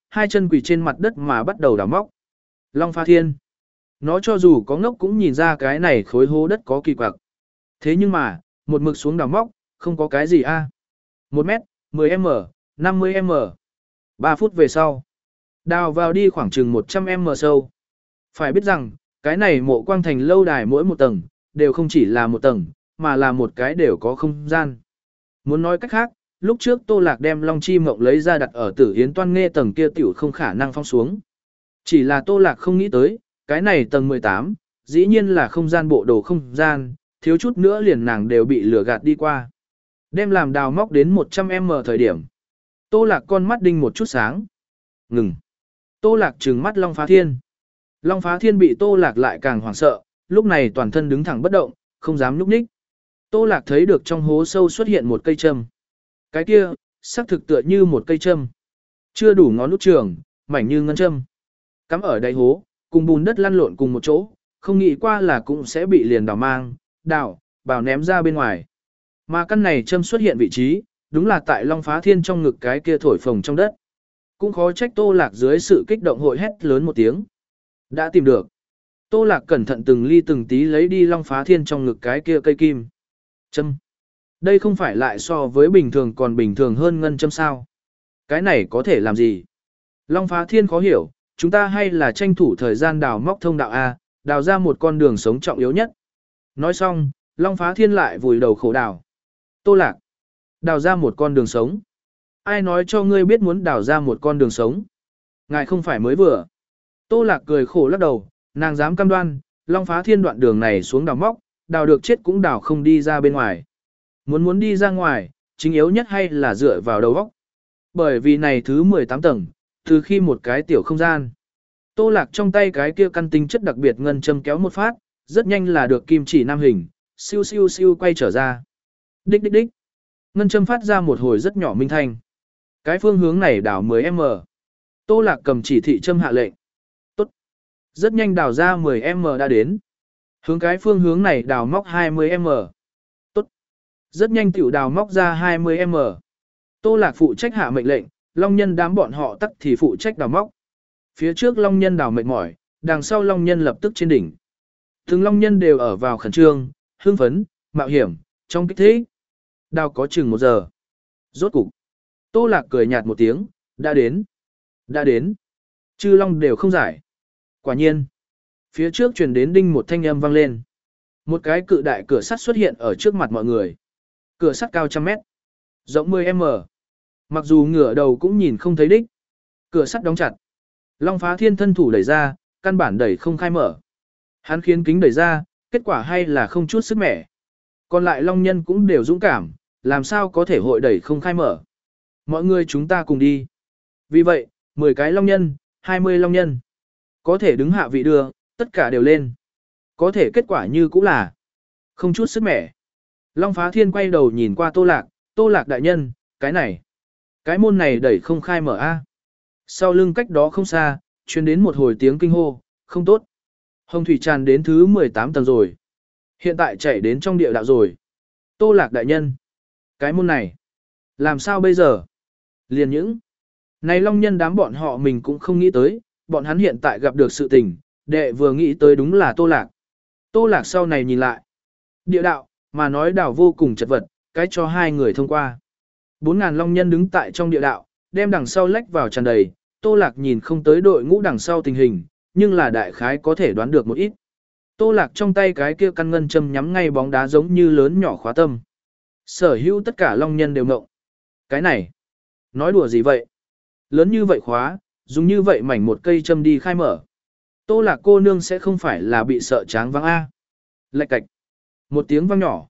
hai chân quỳ trên mặt đất mà bắt đầu đào móc. Long Phá Thiên. Nó cho dù có ngốc cũng nhìn ra cái này khối hố đất có kỳ quặc. Thế nhưng mà, một mực xuống đào móc, không có cái gì a. một mét, mười mét, năm mươi mét. ba phút về sau. Đào vào đi khoảng chừng một trăm mét sâu. Phải biết rằng, cái này mộ quang thành lâu đài mỗi một tầng, đều không chỉ là một tầng, mà là một cái đều có không gian. Muốn nói cách khác, lúc trước Tô Lạc đem Long Chi Mộng lấy ra đặt ở Tử Hiến Toan Nghê tầng kia tiểu không khả năng phong xuống. Chỉ là Tô Lạc không nghĩ tới, cái này tầng mười tám, dĩ nhiên là không gian bộ đồ không gian, thiếu chút nữa liền nàng đều bị lừa gạt đi qua. Đem làm đào móc đến một trăm mét thời điểm. Tô Lạc con mắt đinh một chút sáng. Ngừng. Tô Lạc trừng mắt Long Phá Thiên. Long Phá Thiên bị Tô Lạc lại càng hoảng sợ, lúc này toàn thân đứng thẳng bất động, không dám nhúc nhích. Tô Lạc thấy được trong hố sâu xuất hiện một cây châm. Cái kia, xác thực tựa như một cây châm. Chưa đủ ngón út trường, mảnh như ngân châm. Cắm ở đáy hố, cùng bùn đất lăn lộn cùng một chỗ, không nghĩ qua là cũng sẽ bị liền đào mang, đào, bảo ném ra bên ngoài. Mà căn này châm xuất hiện vị trí, đúng là tại Long Phá Thiên trong ngực cái kia thổi phồng trong đất. Cũng khó trách Tô Lạc dưới sự kích động hội hét lớn một tiếng. Đã tìm được. Tô Lạc cẩn thận từng ly từng tí lấy đi Long Phá Thiên trong ngực cái kia cây kim. Châm. Đây không phải lại so với bình thường còn bình thường hơn ngân châm sao. Cái này có thể làm gì? Long Phá Thiên khó hiểu, chúng ta hay là tranh thủ thời gian đào móc thông đạo A, đào ra một con đường sống trọng yếu nhất. Nói xong, Long Phá Thiên lại vùi đầu khổ đào. Tô Lạc. Đào ra một con đường sống. Ai nói cho ngươi biết muốn đào ra một con đường sống? Ngài không phải mới vừa. Tô Lạc cười khổ lắc đầu, nàng dám cam đoan, Long Phá Thiên đoạn đường này xuống đào móc, đào được chết cũng đào không đi ra bên ngoài. Muốn muốn đi ra ngoài, chính yếu nhất hay là dựa vào đầu óc. Bởi vì này thứ mười tám tầng, từ khi một cái tiểu không gian. Tô Lạc trong tay cái kia căn tinh chất đặc biệt ngân châm kéo một phát, rất nhanh là được kim chỉ nam hình, siêu siêu siêu quay trở ra. Đích đích đích. Ngân châm phát ra một hồi rất nhỏ minh thanh. Cái phương hướng này đào mười mét. Tô Lạc cầm chỉ thị châm hạ lệnh. Tốt. Rất nhanh đào ra mười mét đã đến. Hướng cái phương hướng này đào móc hai mươi mét. Tốt. Rất nhanh tiểu đào móc ra hai mươi mét. Tô Lạc phụ trách hạ mệnh lệnh, Long Nhân đám bọn họ tắc thì phụ trách đào móc. Phía trước Long Nhân đào mệt mỏi, đằng sau Long Nhân lập tức trên đỉnh. Từng Long Nhân đều ở vào khẩn trương, hưng phấn, mạo hiểm, trong kích thích. Đào có chừng một giờ. Rốt cục. Tô Lạc cười nhạt một tiếng, đã đến. Đã đến. Chư Long đều không giải. Quả nhiên. Phía trước truyền đến đinh một thanh âm vang lên. Một cái cự đại cửa sắt xuất hiện ở trước mặt mọi người. Cửa sắt cao trăm mét. Rộng mười mét. Mặc dù ngửa đầu cũng nhìn không thấy đích. Cửa sắt đóng chặt. Long Phá Thiên thân thủ đẩy ra, căn bản đẩy không khai mở. Hắn khiến kính đẩy ra, kết quả hay là không chút sức mẻ. Còn lại Long Nhân cũng đều dũng cảm, làm sao có thể hội đẩy không khai mở. Mọi người chúng ta cùng đi. Vì vậy, mười cái Long Nhân, hai mươi Long Nhân. Có thể đứng hạ vị đưa, tất cả đều lên. Có thể kết quả như cũng là không chút sức mẻ. Long Phá Thiên quay đầu nhìn qua Tô Lạc, Tô Lạc đại nhân, cái này. Cái môn này đẩy không khai mở a. Sau lưng cách đó không xa, truyền đến một hồi tiếng kinh hô, không tốt. Hồng thủy tràn đến thứ mười tám tầng rồi. Hiện tại chạy đến trong địa đạo rồi. Tô Lạc đại nhân. Cái môn này. Làm sao bây giờ? Liền những. Này Long Nhân đám bọn họ mình cũng không nghĩ tới, bọn hắn hiện tại gặp được sự tình, đệ vừa nghĩ tới đúng là Tô Lạc. Tô Lạc sau này nhìn lại. Địa đạo, mà nói đảo vô cùng chật vật, cái cho hai người thông qua. Bốn ngàn Long Nhân đứng tại trong địa đạo, đem đằng sau lách vào tràn đầy, Tô Lạc nhìn không tới đội ngũ đằng sau tình hình, nhưng là đại khái có thể đoán được một ít. Tô Lạc trong tay cái kia căn ngân châm nhắm ngay bóng đá giống như lớn nhỏ khóa tâm. Sở hữu tất cả Long Nhân đều ngộng. Cái này, nói đùa gì vậy? Lớn như vậy khóa, dùng như vậy mảnh một cây châm đi khai mở. Tô Lạc cô nương sẽ không phải là bị sợ tráng vắng A. Lạch cạch. Một tiếng vang nhỏ.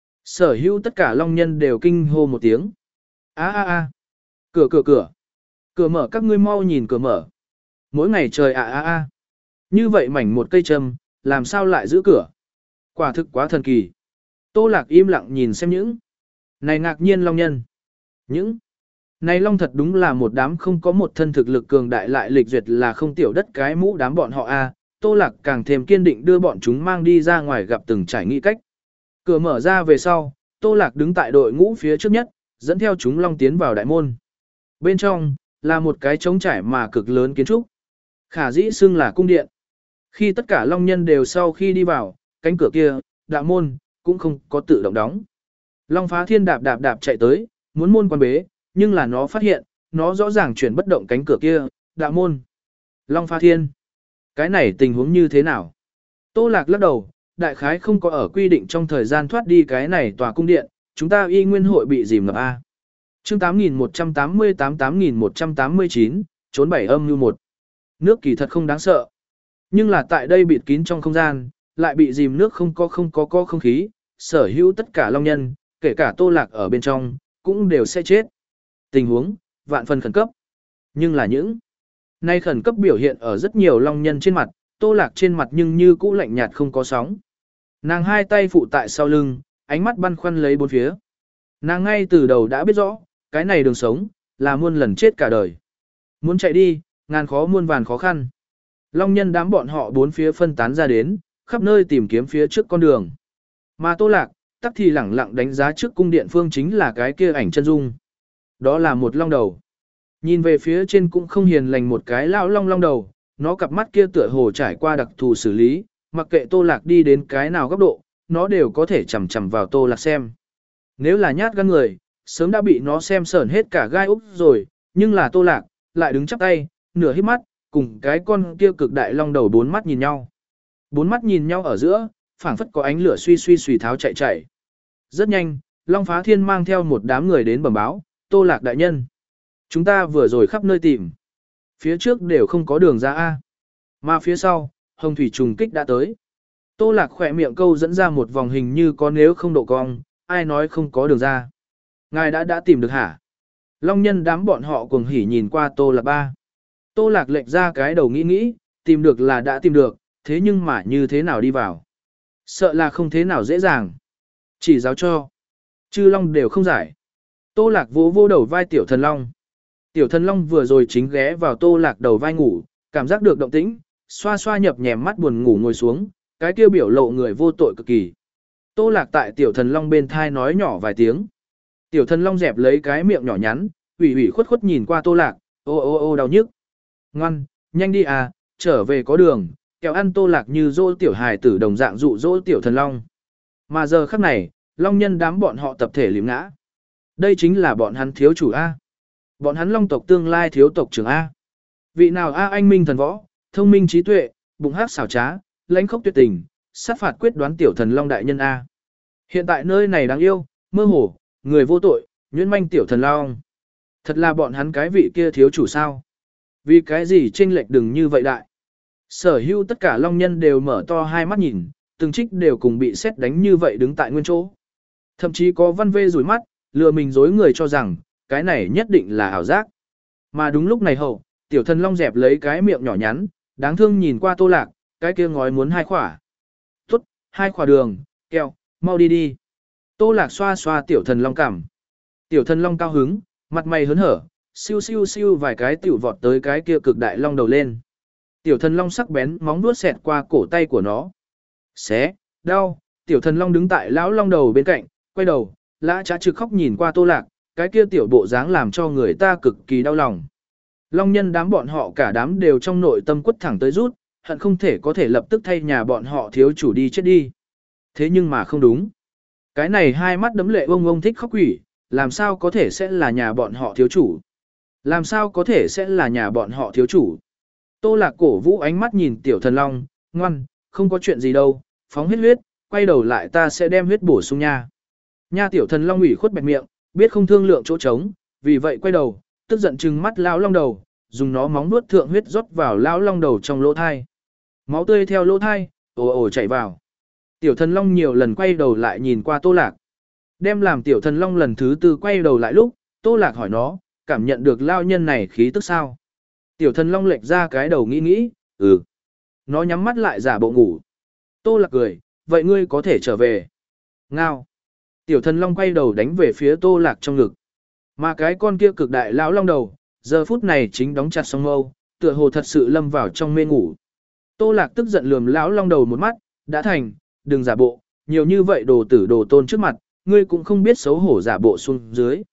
Sở hữu tất cả Long Nhân đều kinh hô một tiếng. A a a. Cửa cửa cửa. Cửa mở các ngươi mau nhìn cửa mở. Mỗi ngày trời a a a. Như vậy mảnh một cây châm, làm sao lại giữ cửa? Quả thực quá thần kỳ. Tô Lạc im lặng nhìn xem những. Này ngạc nhiên Long Nhân. Những. Này Long thật đúng là một đám không có một thân thực lực cường đại lại lịch duyệt là không tiểu đất cái mũ đám bọn họ a. Tô Lạc càng thêm kiên định đưa bọn chúng mang đi ra ngoài gặp từng trải nghĩ cách. Cửa mở ra về sau, Tô Lạc đứng tại đội ngũ phía trước nhất, dẫn theo chúng Long tiến vào đại môn. Bên trong, là một cái trống trải mà cực lớn kiến trúc. Khả dĩ xưng là cung điện. Khi tất cả long nhân đều sau khi đi vào, cánh cửa kia, đạo môn, cũng không có tự động đóng. Long Phá Thiên đạp đạp đạp chạy tới, muốn môn quan bế, nhưng là nó phát hiện, nó rõ ràng chuyển bất động cánh cửa kia, đạo môn. Long Phá Thiên. Cái này tình huống như thế nào? Tô Lạc lắc đầu, đại khái không có ở quy định trong thời gian thoát đi cái này tòa cung điện, chúng ta y nguyên hội bị dìm ngập A. Chương tám nghìn một trăm tám mươi tám tám nghìn một trăm tám mươi chín, trốn bảy âm như một. Nước kỳ thật không đáng sợ. Nhưng là tại đây bịt kín trong không gian, lại bị dìm nước không có không có có không khí, sở hữu tất cả long nhân, kể cả Tô Lạc ở bên trong, cũng đều sẽ chết. Tình huống, vạn phần khẩn cấp. Nhưng là những nay khẩn cấp biểu hiện ở rất nhiều long nhân trên mặt, Tô Lạc trên mặt nhưng như cũ lạnh nhạt không có sóng. Nàng hai tay phụ tại sau lưng, ánh mắt băn khoăn lấy bốn phía. Nàng ngay từ đầu đã biết rõ, cái này đường sống, là muôn lần chết cả đời. Muốn chạy đi, ngàn khó muôn vàn khó khăn. Long nhân đám bọn họ bốn phía phân tán ra đến, khắp nơi tìm kiếm phía trước con đường. Mà Tô Lạc, tắc thì lẳng lặng đánh giá trước cung điện phương chính là cái kia ảnh chân dung. Đó là một long đầu. Nhìn về phía trên cũng không hiền lành một cái lão long long đầu, nó cặp mắt kia tựa hồ trải qua đặc thù xử lý, mặc kệ Tô Lạc đi đến cái nào góc độ, nó đều có thể chằm chằm vào Tô Lạc xem. Nếu là nhát gan người, sớm đã bị nó xem sởn hết cả gai úc rồi, nhưng là Tô Lạc, lại đứng chắp tay, nửa híp mắt, cùng cái con kia cực đại long đầu bốn mắt nhìn nhau. Bốn mắt nhìn nhau ở giữa, phảng phất có ánh lửa suy suy suy tháo chạy chạy. Rất nhanh, Long Phá Thiên mang theo một đám người đến bẩm báo, Tô Lạc đại nhân. Chúng ta vừa rồi khắp nơi tìm. Phía trước đều không có đường ra A. Mà phía sau, hồng thủy trùng kích đã tới. Tô Lạc khỏe miệng câu dẫn ra một vòng hình như có nếu không độ cong, ai nói không có đường ra. Ngài đã đã tìm được hả? Long nhân đám bọn họ cuồng hỉ nhìn qua Tô Lạc ba. Tô Lạc lệch ra cái đầu nghĩ nghĩ, tìm được là đã tìm được, thế nhưng mà như thế nào đi vào? Sợ là không thế nào dễ dàng. Chỉ giáo cho. Chư Long đều không giải. Tô Lạc vỗ vô đầu vai Tiểu Thần Long. Tiểu Thần Long vừa rồi chính ghé vào Tô Lạc đầu vai ngủ, cảm giác được động tĩnh, xoa xoa nhập nhèm mắt buồn ngủ ngồi xuống, cái kia biểu lộ người vô tội cực kỳ. Tô Lạc tại Tiểu Thần Long bên thai nói nhỏ vài tiếng. Tiểu Thần Long dẹp lấy cái miệng nhỏ nhắn, ủy ủy khuất khuất nhìn qua Tô Lạc, ô ô ô đau nhức. Ngoan, nhanh đi à, trở về có đường, kẹo ăn Tô Lạc như dỗ tiểu hài tử đồng dạng dụ dỗ Tiểu Thần Long. Mà giờ khắc này, Long nhân đám bọn họ tập thể liếm ngã. Đây chính là bọn hắn thiếu chủ A. Bọn hắn Long tộc tương lai thiếu tộc trưởng A. Vị nào A anh minh thần võ, thông minh trí tuệ, bụng hắc xảo trá, lãnh khốc tuyệt tình, sát phạt quyết đoán Tiểu Thần Long đại nhân A. Hiện tại nơi này đáng yêu, mơ hồ, người vô tội, nhuyễn manh Tiểu Thần Long. Thật là bọn hắn cái vị kia thiếu chủ sao? Vì cái gì chênh lệch đừng như vậy đại? Sở hữu tất cả long nhân đều mở to hai mắt nhìn, từng trích đều cùng bị xét đánh như vậy đứng tại nguyên chỗ. Thậm chí có văn vê rủi mắt, lừa mình dối người cho rằng, cái này nhất định là ảo giác. Mà đúng lúc này hậu, Tiểu Thần Long dẹp lấy cái miệng nhỏ nhắn, đáng thương nhìn qua Tô Lạc, cái kia ngói muốn hai khỏa. Tốt, hai khỏa đường, kẹo, mau đi đi. Tô Lạc xoa xoa Tiểu Thần Long cằm. Tiểu Thần Long cao hứng, mặt mày hớn hở, siêu siêu siêu vài cái tiểu vọt tới cái kia cực đại long đầu lên. Tiểu Thần Long sắc bén móng vuốt xẹt qua cổ tay của nó. Xé, đau, Tiểu Thần Long đứng tại lão long đầu bên cạnh, quay đầu, lã trá trực khóc nhìn qua Tô Lạc, cái kia tiểu bộ dáng làm cho người ta cực kỳ đau lòng. Long nhân đám bọn họ cả đám đều trong nội tâm quất thẳng tới rút, hận không thể có thể lập tức thay nhà bọn họ thiếu chủ đi chết đi. Thế nhưng mà không đúng. Cái này hai mắt đấm lệ ông ông thích khóc quỷ, làm sao có thể sẽ là nhà bọn họ thiếu chủ? Làm sao có thể sẽ là nhà bọn họ thiếu chủ? Tô Lạc cổ vũ ánh mắt nhìn Tiểu Thần Long, ngoan, không có chuyện gì đâu, phóng hết huyết, quay đầu lại ta sẽ đem huyết bổ sung nha. Nha Tiểu Thần Long ủy khuất bẹp miệng, biết không thương lượng chỗ trống, vì vậy quay đầu, tức giận trừng mắt lão long đầu, dùng nó móng nuốt thượng huyết rót vào lão long đầu trong lỗ thai. Máu tươi theo lỗ thai, ồ ồ chảy vào. Tiểu Thần Long nhiều lần quay đầu lại nhìn qua Tô Lạc. Đem làm Tiểu Thần Long lần thứ tư quay đầu lại lúc, Tô Lạc hỏi nó, cảm nhận được lao nhân này khí tức sao? Tiểu Thần Long lệch ra cái đầu nghĩ nghĩ, ừ. Nó nhắm mắt lại giả bộ ngủ. Tô Lạc cười, vậy ngươi có thể trở về. Ngao. Tiểu Thần Long quay đầu đánh về phía Tô Lạc trong ngực. Mà cái con kia cực đại lão long đầu, giờ phút này chính đóng chặt song mâu, tựa hồ thật sự lâm vào trong mê ngủ. Tô Lạc tức giận lườm lão long đầu một mắt, đã thành, đừng giả bộ, nhiều như vậy đồ tử đồ tôn trước mặt, ngươi cũng không biết xấu hổ giả bộ xuống dưới.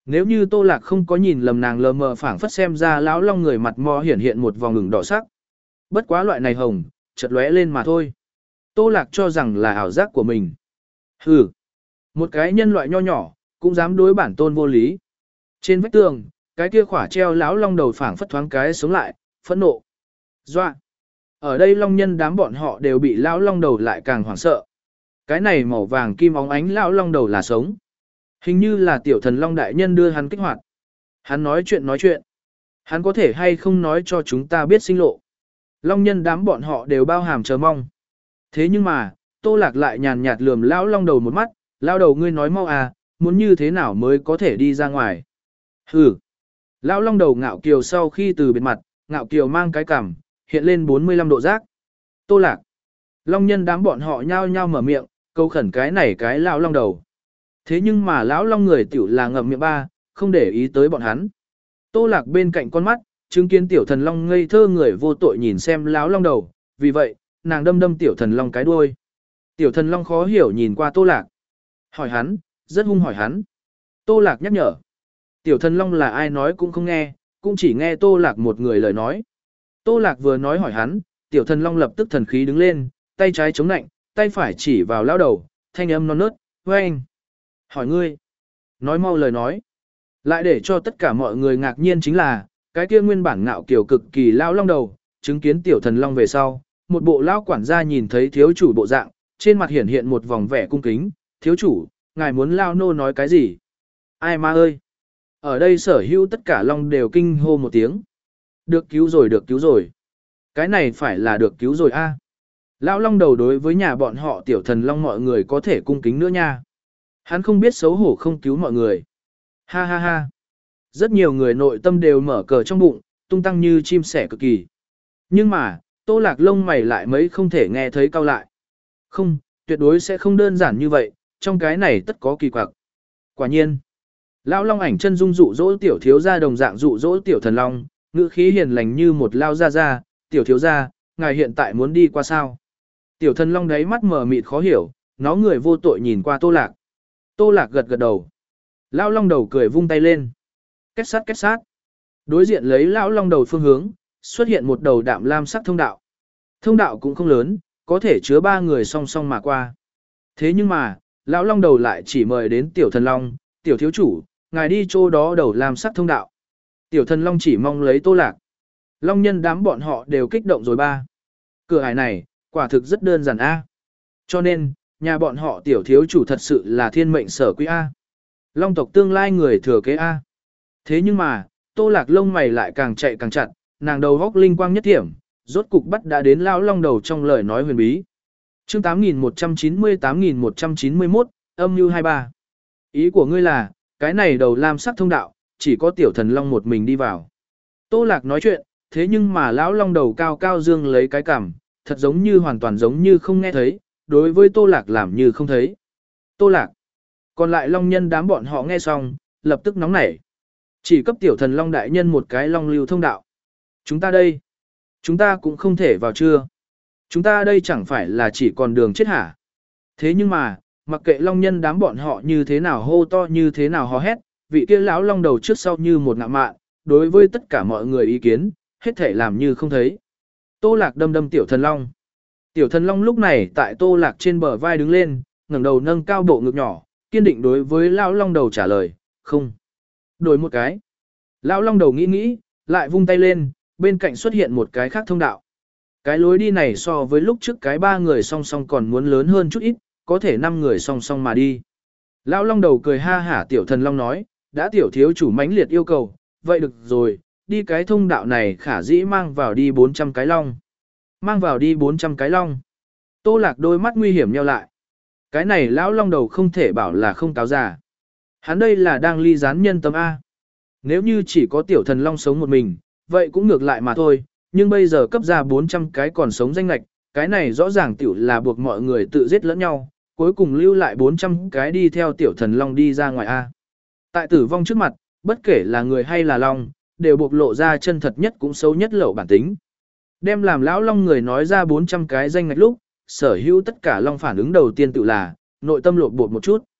Nếu như Tô Lạc không có nhìn lầm nàng lờ mờ phảng phất xem ra lão long người mặt mo hiển hiện một vòng ngừng đỏ sắc. Bất quá loại này hồng, chợt lóe lên mà thôi. Tô Lạc cho rằng là ảo giác của mình. Hừ, một cái nhân loại nho nhỏ, cũng dám đối bản tôn vô lý. Trên vách tường, cái kia khỏa treo lão long đầu phảng phất thoáng cái sống lại, phẫn nộ. Doa. Ở đây long nhân đám bọn họ đều bị lão long đầu lại càng hoảng sợ. Cái này màu vàng kim óng ánh lão long đầu là sống. Hình như là tiểu thần long đại nhân đưa hắn kích hoạt. Hắn nói chuyện nói chuyện. Hắn có thể hay không nói cho chúng ta biết sinh lộ. Long nhân đám bọn họ đều bao hàm chờ mong. Thế nhưng mà, Tô Lạc lại nhàn nhạt lườm lão long đầu một mắt, lão đầu ngươi nói mau à, muốn như thế nào mới có thể đi ra ngoài. Hừ. Lão long đầu ngạo kiều sau khi từ biệt mặt, ngạo kiều mang cái cằm, hiện lên bốn mươi lăm độ giác. Tô Lạc. Long nhân đám bọn họ nhao nhao mở miệng, câu khẩn cái này cái lão long đầu. Thế nhưng mà lão long người tiểu là ngậm miệng ba, không để ý tới bọn hắn. Tô Lạc bên cạnh con mắt, chứng kiến tiểu thần long ngây thơ người vô tội nhìn xem lão long đầu, vì vậy, nàng đâm đâm tiểu thần long cái đuôi. Tiểu thần long khó hiểu nhìn qua Tô Lạc. Hỏi hắn, rất hung hỏi hắn. Tô Lạc nhắc nhở. Tiểu thần long là ai nói cũng không nghe, cũng chỉ nghe Tô Lạc một người lời nói. Tô Lạc vừa nói hỏi hắn, tiểu thần long lập tức thần khí đứng lên, tay trái chống nạnh, tay phải chỉ vào lão đầu, thanh âm non nớt, với anh. Hỏi ngươi. Nói mau lời nói. Lại để cho tất cả mọi người ngạc nhiên chính là, cái kia nguyên bản ngạo kiều cực kỳ lao long đầu, chứng kiến tiểu thần long về sau, một bộ lao quản gia nhìn thấy thiếu chủ bộ dạng, trên mặt hiển hiện một vòng vẻ cung kính, thiếu chủ, ngài muốn lao nô nói cái gì? Ai ma ơi! Ở đây sở hữu tất cả long đều kinh hô một tiếng. Được cứu rồi được cứu rồi. Cái này phải là được cứu rồi a. Lão long đầu đối với nhà bọn họ tiểu thần long mọi người có thể cung kính nữa nha. Hắn không biết xấu hổ không cứu mọi người. Ha ha ha. Rất nhiều người nội tâm đều mở cờ trong bụng, tung tăng như chim sẻ cực kỳ. Nhưng mà, Tô Lạc lông mày lại mấy không thể nghe thấy cao lại. Không, tuyệt đối sẽ không đơn giản như vậy, trong cái này tất có kỳ quặc. Quả nhiên, lão long ảnh chân dung dụ dỗ tiểu thiếu gia đồng dạng dụ dỗ tiểu thần long, ngữ khí hiền lành như một lao ra ra, tiểu thiếu gia, ngài hiện tại muốn đi qua sao? Tiểu thần long đáy mắt mờ mịt khó hiểu, nó người vô tội nhìn qua Tô Lạc. Tô Lạc gật gật đầu. Lão long đầu cười vung tay lên. Kết sát kết sát. Đối diện lấy lão long đầu phương hướng, xuất hiện một đầu đạm lam sắc thông đạo. Thông đạo cũng không lớn, có thể chứa ba người song song mà qua. Thế nhưng mà, lão long đầu lại chỉ mời đến tiểu thần long, tiểu thiếu chủ, ngài đi chỗ đó đầu lam sắc thông đạo. Tiểu thần long chỉ mong lấy Tô Lạc. Long nhân đám bọn họ đều kích động rồi ba. Cửa ải này, quả thực rất đơn giản a. Cho nên, nhà bọn họ tiểu thiếu chủ thật sự là thiên mệnh sở quý a. Long tộc tương lai người thừa kế a. Thế nhưng mà, Tô Lạc lông mày lại càng chạy càng chặt, nàng đầu góc linh quang nhất thiểm, rốt cục bắt đã đến lão long đầu trong lời nói huyền bí. Chương tám nghìn một trăm chín mươi tám nghìn một trăm chín mươi mốt, âm nhu hai ba. Ý của ngươi là, cái này đầu lam sắc thông đạo, chỉ có tiểu thần long một mình đi vào. Tô Lạc nói chuyện, thế nhưng mà lão long đầu cao cao dương lấy cái cằm, thật giống như hoàn toàn giống như không nghe thấy, đối với Tô Lạc làm như không thấy. Tô Lạc. Còn lại long nhân đám bọn họ nghe xong, lập tức nóng nảy. Chỉ cấp tiểu thần long đại nhân một cái long lưu thông đạo. Chúng ta đây. Chúng ta cũng không thể vào chưa. Chúng ta đây chẳng phải là chỉ còn đường chết hả. Thế nhưng mà, mặc kệ long nhân đám bọn họ như thế nào hô to như thế nào hò hét, vị kia lão long đầu trước sau như một ngạ mạn, đối với tất cả mọi người ý kiến, hết thể làm như không thấy. Tô Lạc đâm đâm tiểu thần long. Tiểu thần long lúc này tại Tô Lạc trên bờ vai đứng lên, ngẩng đầu nâng cao bộ ngực nhỏ, kiên định đối với lão long đầu trả lời, không. Đổi một cái. Lão long đầu nghĩ nghĩ, lại vung tay lên, bên cạnh xuất hiện một cái khác thông đạo. Cái lối đi này so với lúc trước cái ba người song song còn muốn lớn hơn chút ít, có thể năm người song song mà đi. Lão long đầu cười ha hả tiểu thần long nói, đã tiểu thiếu chủ mãnh liệt yêu cầu, vậy được rồi, đi cái thông đạo này khả dĩ mang vào đi bốn trăm cái long. Mang vào đi bốn trăm cái long. Tô Lạc đôi mắt nguy hiểm nheo lại. Cái này lão long đầu không thể bảo là không cáo già. Hắn đây là đang ly gián nhân tâm A. Nếu như chỉ có tiểu thần long sống một mình, vậy cũng ngược lại mà thôi, nhưng bây giờ cấp ra bốn trăm cái còn sống danh lạch, cái này rõ ràng tiểu là buộc mọi người tự giết lẫn nhau, cuối cùng lưu lại bốn trăm cái đi theo tiểu thần long đi ra ngoài A. Tại tử vong trước mặt, bất kể là người hay là long, đều bộc lộ ra chân thật nhất cũng xấu nhất lậu bản tính. Đem làm lão long người nói ra bốn trăm cái danh ngạch lúc, sở hữu tất cả long phản ứng đầu tiên tự là, nội tâm lột bột một chút.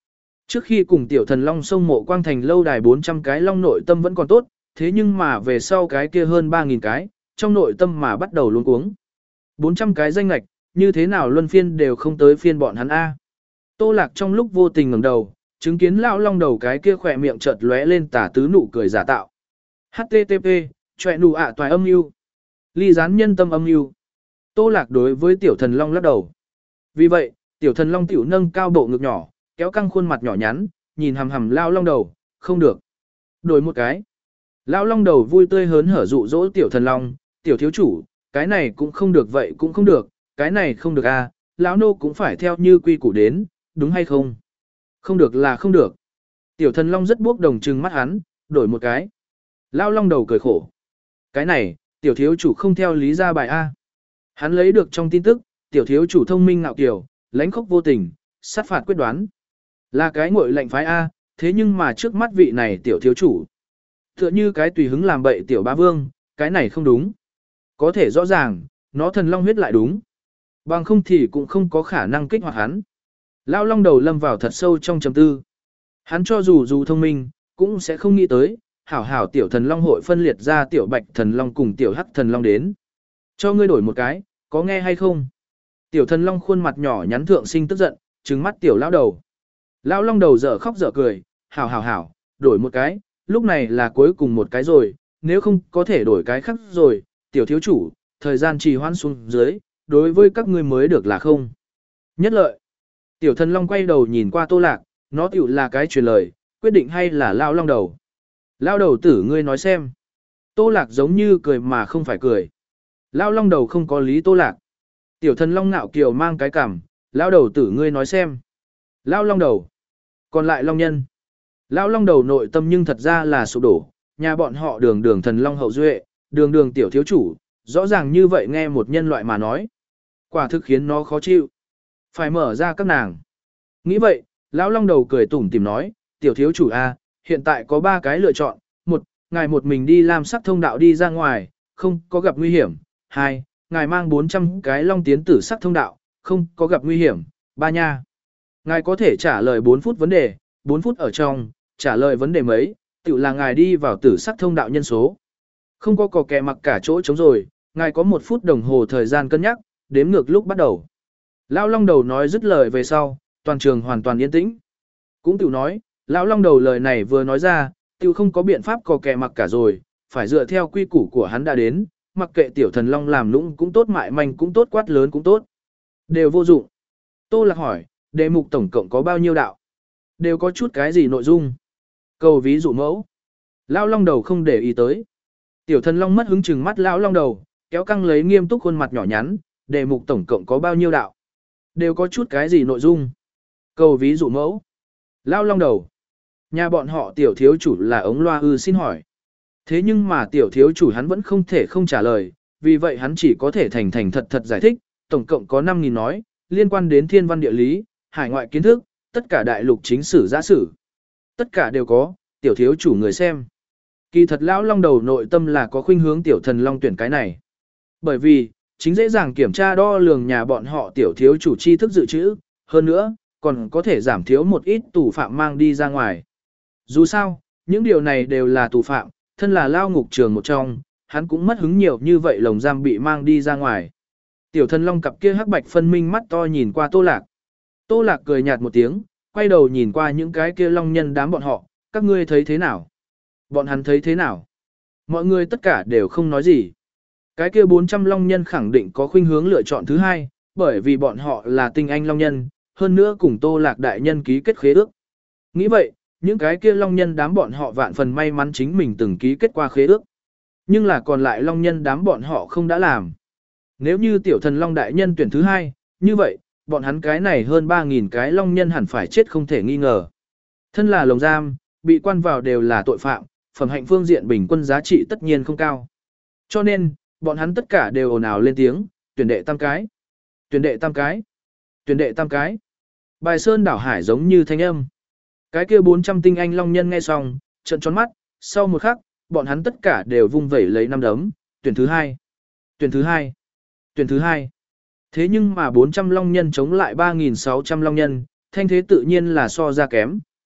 Trước khi cùng tiểu thần long sông mộ quang thành lâu đài bốn trăm cái long nội tâm vẫn còn tốt, thế nhưng mà về sau cái kia hơn ba nghìn cái, trong nội tâm mà bắt đầu luống cuống. bốn trăm cái danh lạch, như thế nào luân phiên đều không tới phiên bọn hắn A. Tô Lạc trong lúc vô tình ngẩng đầu, chứng kiến lão long đầu cái kia khỏe miệng chợt lóe lên tà tứ nụ cười giả tạo. hát tê tê pê, chọe nụ ạ toài âm mưu. Ly gián nhân tâm âm mưu. Tô Lạc đối với tiểu thần long lắc đầu. Vì vậy, tiểu thần long tiểu nâng cao bộ ngực nhỏ, kéo căng khuôn mặt nhỏ nhắn, nhìn hằm hằm lao long đầu, không được. Đổi một cái. Lão long đầu vui tươi hớn hở dụ dỗ tiểu thần long, tiểu thiếu chủ, cái này cũng không được vậy cũng không được, cái này không được à, lão nô cũng phải theo như quy củ đến, đúng hay không? Không được là không được. Tiểu thần long rất buốc đồng trừng mắt hắn, đổi một cái. Lão long đầu cười khổ. Cái này, tiểu thiếu chủ không theo lý ra bài A. Hắn lấy được trong tin tức, tiểu thiếu chủ thông minh ngạo kiều, lãnh khốc vô tình, sát phạt quyết đoán. Là cái ngội lệnh phái A, thế nhưng mà trước mắt vị này tiểu thiếu chủ. Tựa như cái tùy hứng làm bậy tiểu bá vương, cái này không đúng. Có thể rõ ràng, nó thần long huyết lại đúng. Bằng không thì cũng không có khả năng kích hoạt hắn. Lão long đầu lâm vào thật sâu trong trầm tư. Hắn cho dù dù thông minh, cũng sẽ không nghĩ tới, hảo hảo tiểu thần long hội phân liệt ra tiểu bạch thần long cùng tiểu hắc thần long đến. Cho ngươi đổi một cái, có nghe hay không? Tiểu thần long khuôn mặt nhỏ nhắn thượng sinh tức giận, trừng mắt tiểu lão đầu. Lão long đầu dở khóc dở cười, hảo hảo hảo, đổi một cái, lúc này là cuối cùng một cái rồi, nếu không có thể đổi cái khác rồi, tiểu thiếu chủ, thời gian trì hoãn xuống dưới, đối với các ngươi mới được là không. Nhất lợi, tiểu thần long quay đầu nhìn qua Tô Lạc, nó tiểu là cái truyền lời, quyết định hay là lão long đầu. Lão đầu tử ngươi nói xem. Tô Lạc giống như cười mà không phải cười. Lão long đầu không có lý Tô Lạc. Tiểu thần long ngạo kiều mang cái cằm, lão đầu tử ngươi nói xem. Lão long đầu. Còn lại long nhân. Lão long đầu nội tâm nhưng thật ra là sụp đổ, nhà bọn họ đường đường thần long hậu duệ, đường đường tiểu thiếu chủ, rõ ràng như vậy nghe một nhân loại mà nói. Quả thực khiến nó khó chịu. Phải mở ra các nàng. Nghĩ vậy, lão long đầu cười tủm tỉm nói, tiểu thiếu chủ A, hiện tại có ba cái lựa chọn. Một, ngài một mình đi làm sắc thông đạo đi ra ngoài, không có gặp nguy hiểm. Hai, ngài mang bốn trăm cái long tiến tử sắc thông đạo, không có gặp nguy hiểm. Ba nha. Ngài có thể trả lời bốn phút vấn đề, bốn phút ở trong, trả lời vấn đề mấy, tự là ngài đi vào tử sắc thông đạo nhân số. Không có cò kè mặc cả chỗ trống rồi, ngài có một phút đồng hồ thời gian cân nhắc, đếm ngược lúc bắt đầu. Lão long đầu nói dứt lời về sau, toàn trường hoàn toàn yên tĩnh. Cũng tự nói, lão long đầu lời này vừa nói ra, tự không có biện pháp cò kè mặc cả rồi, phải dựa theo quy củ của hắn đã đến, mặc kệ tiểu thần long làm lũng cũng tốt mại manh cũng tốt quát lớn cũng tốt. Đều vô dụng. Tô Lạc hỏi, đề mục tổng cộng có bao nhiêu đạo? Đều có chút cái gì nội dung? Cầu ví dụ mẫu. Lão long đầu không để ý tới. Tiểu thần long mất hứng chừng mắt lão long đầu, kéo căng lấy nghiêm túc khuôn mặt nhỏ nhắn, đề mục tổng cộng có bao nhiêu đạo? Đều có chút cái gì nội dung? Cầu ví dụ mẫu. Lão long đầu. Nhà bọn họ tiểu thiếu chủ là ống loa ư xin hỏi. Thế nhưng mà tiểu thiếu chủ hắn vẫn không thể không trả lời, vì vậy hắn chỉ có thể thành thành thật thật giải thích, tổng cộng có năm nghìn nói, liên quan đến thiên văn địa lý, hải ngoại kiến thức, tất cả đại lục chính sử giả sử. Tất cả đều có, tiểu thiếu chủ người xem. Kỳ thật lão long đầu nội tâm là có khuynh hướng tiểu thần long tuyển cái này. Bởi vì, chính dễ dàng kiểm tra đo lường nhà bọn họ tiểu thiếu chủ tri thức dự trữ, hơn nữa, còn có thể giảm thiếu một ít tù phạm mang đi ra ngoài. Dù sao, những điều này đều là tù phạm, thân là lao ngục trường một trong, hắn cũng mất hứng nhiều như vậy lồng giam bị mang đi ra ngoài. Tiểu thần long cặp kia hắc bạch phân minh mắt to nhìn qua Tô Lạc. Tô Lạc cười nhạt một tiếng, quay đầu nhìn qua những cái kia long nhân đám bọn họ, các ngươi thấy thế nào? Bọn hắn thấy thế nào? Mọi người tất cả đều không nói gì. Cái kia bốn trăm long nhân khẳng định có khuynh hướng lựa chọn thứ hai, bởi vì bọn họ là tinh anh long nhân, hơn nữa cùng Tô Lạc đại nhân ký kết khế ước. Nghĩ vậy, những cái kia long nhân đám bọn họ vạn phần may mắn chính mình từng ký kết qua khế ước. Nhưng là còn lại long nhân đám bọn họ không đã làm. Nếu như tiểu thần long đại nhân tuyển thứ hai, như vậy, bọn hắn cái này hơn ba nghìn cái long nhân hẳn phải chết không thể nghi ngờ. Thân là lồng giam, bị quan vào đều là tội phạm, phẩm hạnh phương diện bình quân giá trị tất nhiên không cao. Cho nên, bọn hắn tất cả đều ồn ào lên tiếng, tuyển đệ tam cái, tuyển đệ tam cái, tuyển đệ tam cái. Bài sơn đảo hải giống như thanh âm. Cái kia bốn trăm tinh anh long nhân nghe xong, trợn tròn mắt, sau một khắc, bọn hắn tất cả đều vung vẩy lấy năm đấm, tuyển thứ hai, tuyển thứ hai, tuyển thứ hai. Thế nhưng mà bốn trăm long nhân chống lại ba nghìn sáu trăm long nhân, thanh thế tự nhiên là so ra kém,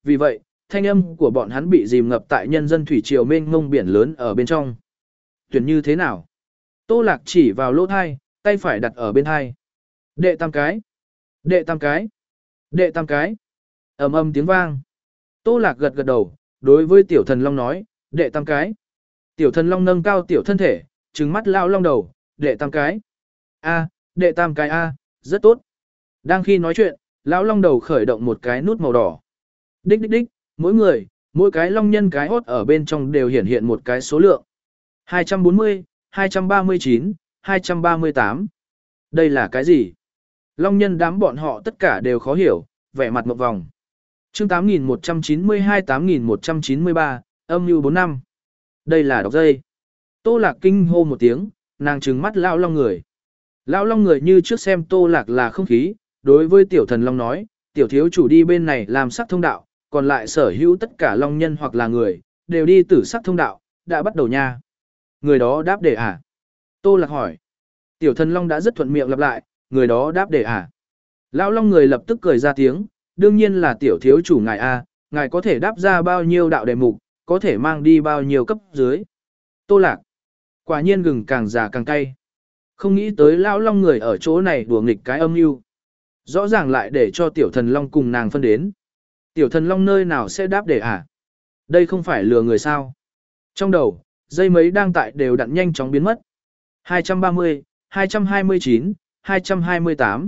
vì vậy, thanh âm của bọn hắn bị dìm ngập tại nhân dân thủy triều mênh mông biển lớn ở bên trong. Tuyển như thế nào? Tô Lạc chỉ vào lỗ thai, tay phải đặt ở bên thai. Đệ tam cái. Đệ tam cái. Đệ tam cái. Ầm ầm tiếng vang. Tô Lạc gật gật đầu, đối với Tiểu Thần Long nói, đệ tam cái. Tiểu Thần Long nâng cao tiểu thân thể, trừng mắt lao long đầu, đệ tam cái. A, đệ tam cái A, rất tốt. Đang khi nói chuyện, lão long đầu khởi động một cái nút màu đỏ. Đích đích đích, mỗi người, mỗi cái long nhân cái hốt ở bên trong đều hiển hiện một cái số lượng. hai trăm bốn mươi, hai trăm ba mươi chín, hai trăm ba mươi tám. Đây là cái gì? Long nhân đám bọn họ tất cả đều khó hiểu, vẻ mặt ngộp vòng. Chương tám nghìn một trăm chín mươi hai tám nghìn một trăm chín mươi ba, âm mưu bốn năm. Đây là đọc dây. Tô Lạc kinh hô một tiếng, nàng trừng mắt lão long người. Lão long người như trước xem Tô Lạc là không khí, đối với Tiểu Thần Long nói, tiểu thiếu chủ đi bên này làm sắc thông đạo, còn lại sở hữu tất cả long nhân hoặc là người, đều đi tử sắc thông đạo, đã bắt đầu nha. Người đó đáp để à? Tô Lạc hỏi. Tiểu Thần Long đã rất thuận miệng lặp lại, người đó đáp để à? Lão long người lập tức cười ra tiếng, đương nhiên là tiểu thiếu chủ ngài a, ngài có thể đáp ra bao nhiêu đạo đề mục, có thể mang đi bao nhiêu cấp dưới. Tô Lạc. Quả nhiên gừng càng già càng cay. Không nghĩ tới lão long người ở chỗ này đùa nghịch cái âm mưu. Rõ ràng lại để cho Tiểu Thần Long cùng nàng phân đến. Tiểu Thần Long nơi nào sẽ đáp để à? Đây không phải lừa người sao? Trong đầu, dây mấy đang tại đều đặn nhanh chóng biến mất. hai trăm ba mươi, hai trăm hai mươi chín, hai trăm hai mươi tám.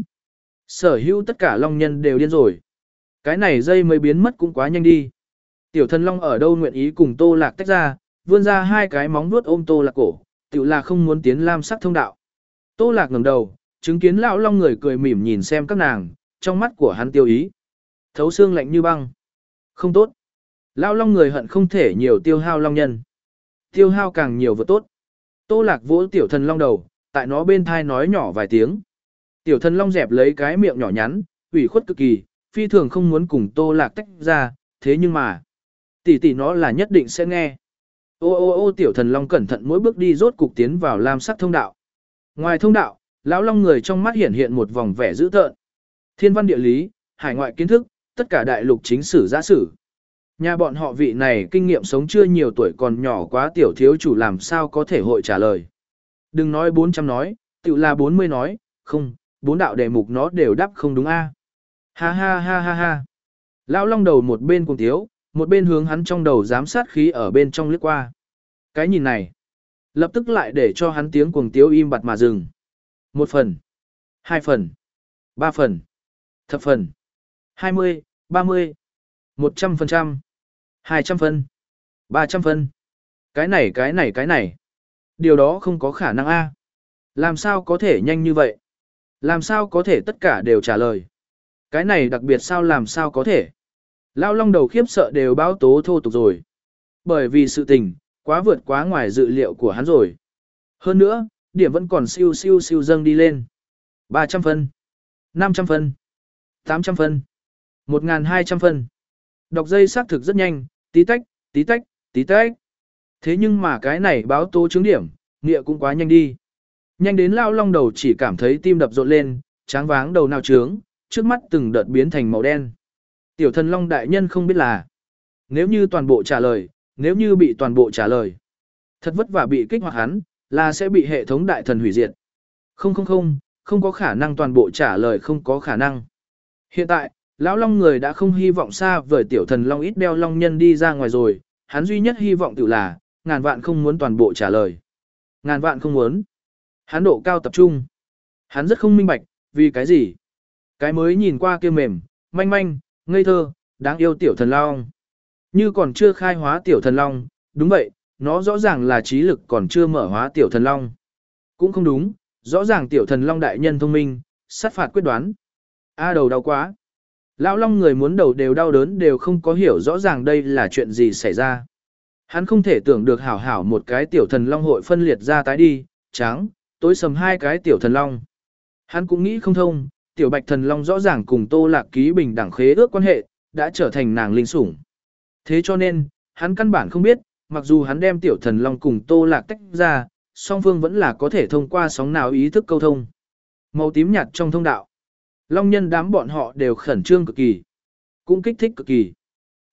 Sở hữu tất cả long nhân đều điên rồi. Cái này dây mấy biến mất cũng quá nhanh đi. Tiểu Thần Long ở đâu nguyện ý cùng Tô Lạc tách ra, vươn ra hai cái móng vuốt ôm Tô Lạc cổ, tự là không muốn tiến lam sắc thông đạo. Tô Lạc ngẩng đầu, chứng kiến lão long người cười mỉm nhìn xem các nàng, trong mắt của hắn tiêu ý. Thấu xương lạnh như băng. Không tốt. Lão long người hận không thể nhiều tiêu hao long nhân. Tiêu hao càng nhiều vừa tốt. Tô Lạc vỗ Tiểu Thần Long đầu, tại nó bên thai nói nhỏ vài tiếng. Tiểu Thần Long dẹp lấy cái miệng nhỏ nhắn, ủy khuất cực kỳ, phi thường không muốn cùng Tô Lạc tách ra, thế nhưng mà, tỷ tỷ nó là nhất định sẽ nghe. Ô ô ô Tiểu Thần Long cẩn thận mỗi bước đi rốt cục tiến vào lam sắc thông đạo. Ngoài thông đạo, lão long người trong mắt hiện hiện một vòng vẻ dữ tợn. Thiên văn địa lý, hải ngoại kiến thức, tất cả đại lục chính sử giả sử. Nhà bọn họ vị này kinh nghiệm sống chưa nhiều tuổi còn nhỏ quá tiểu thiếu chủ làm sao có thể hội trả lời. Đừng nói bốn trăm nói, tự là bốn mươi nói, không, bốn đạo đề mục nó đều đáp không đúng a. Ha ha ha ha ha. Lão long đầu một bên cùng thiếu, một bên hướng hắn trong đầu giám sát khí ở bên trong lướt qua. Cái nhìn này, lập tức lại để cho hắn tiếng cuồng tiếu im bặt mà dừng. Một phần, hai phần, ba phần, thập phần, hai mươi, ba mươi, một trăm phần trăm, hai trăm phân, ba trăm phân. Cái này cái này cái này. Điều đó không có khả năng a. Làm sao có thể nhanh như vậy? Làm sao có thể tất cả đều trả lời? Cái này đặc biệt sao làm sao có thể? Lão long đầu khiếp sợ đều báo tố thô tục rồi. Bởi vì sự tình, quá vượt quá ngoài dự liệu của hắn rồi. Hơn nữa, điểm vẫn còn siêu siêu siêu dâng đi lên. ba trăm phân, năm trăm phân, tám trăm phân, một nghìn hai trăm phân. Đọc dây xác thực rất nhanh, tí tách, tí tách, tí tách. Thế nhưng mà cái này báo tố chứng điểm, nghĩa cũng quá nhanh đi. Nhanh đến lão long đầu chỉ cảm thấy tim đập rộn lên, tráng váng đầu nào trướng, trước mắt từng đợt biến thành màu đen. Tiểu Thần Long đại nhân không biết là, nếu như toàn bộ trả lời, nếu như bị toàn bộ trả lời, thật vất vả bị kích hoạt hắn, là sẽ bị hệ thống đại thần hủy diệt. Không không không, không có khả năng toàn bộ trả lời không có khả năng. Hiện tại, lão long người đã không hy vọng xa vời Tiểu Thần Long ít đeo long nhân đi ra ngoài rồi, hắn duy nhất hy vọng tự là, ngàn vạn không muốn toàn bộ trả lời. Ngàn vạn không muốn. Hắn độ cao tập trung. Hắn rất không minh bạch, vì cái gì? Cái mới nhìn qua kia mềm, manh manh, ngây thơ, đáng yêu Tiểu Thần Long. Như còn chưa khai hóa Tiểu Thần Long, đúng vậy, nó rõ ràng là trí lực còn chưa mở hóa Tiểu Thần Long. Cũng không đúng, rõ ràng Tiểu Thần Long đại nhân thông minh, sát phạt quyết đoán. A đầu đau quá. Lão long người muốn đầu đều đau đớn đều không có hiểu rõ ràng đây là chuyện gì xảy ra. Hắn không thể tưởng được hảo hảo một cái Tiểu Thần Long hội phân liệt ra tái đi, trắng, tối sầm hai cái Tiểu Thần Long. Hắn cũng nghĩ không thông, Tiểu Bạch Thần Long rõ ràng cùng Tô Lạc ký bình đẳng khế ước quan hệ, đã trở thành nàng linh sủng. Thế cho nên, hắn căn bản không biết, mặc dù hắn đem Tiểu Thần Long cùng Tô Lạc tách ra, song phương vẫn là có thể thông qua sóng nào ý thức câu thông. Màu tím nhạt trong thông đạo. Long nhân đám bọn họ đều khẩn trương cực kỳ, cũng kích thích cực kỳ.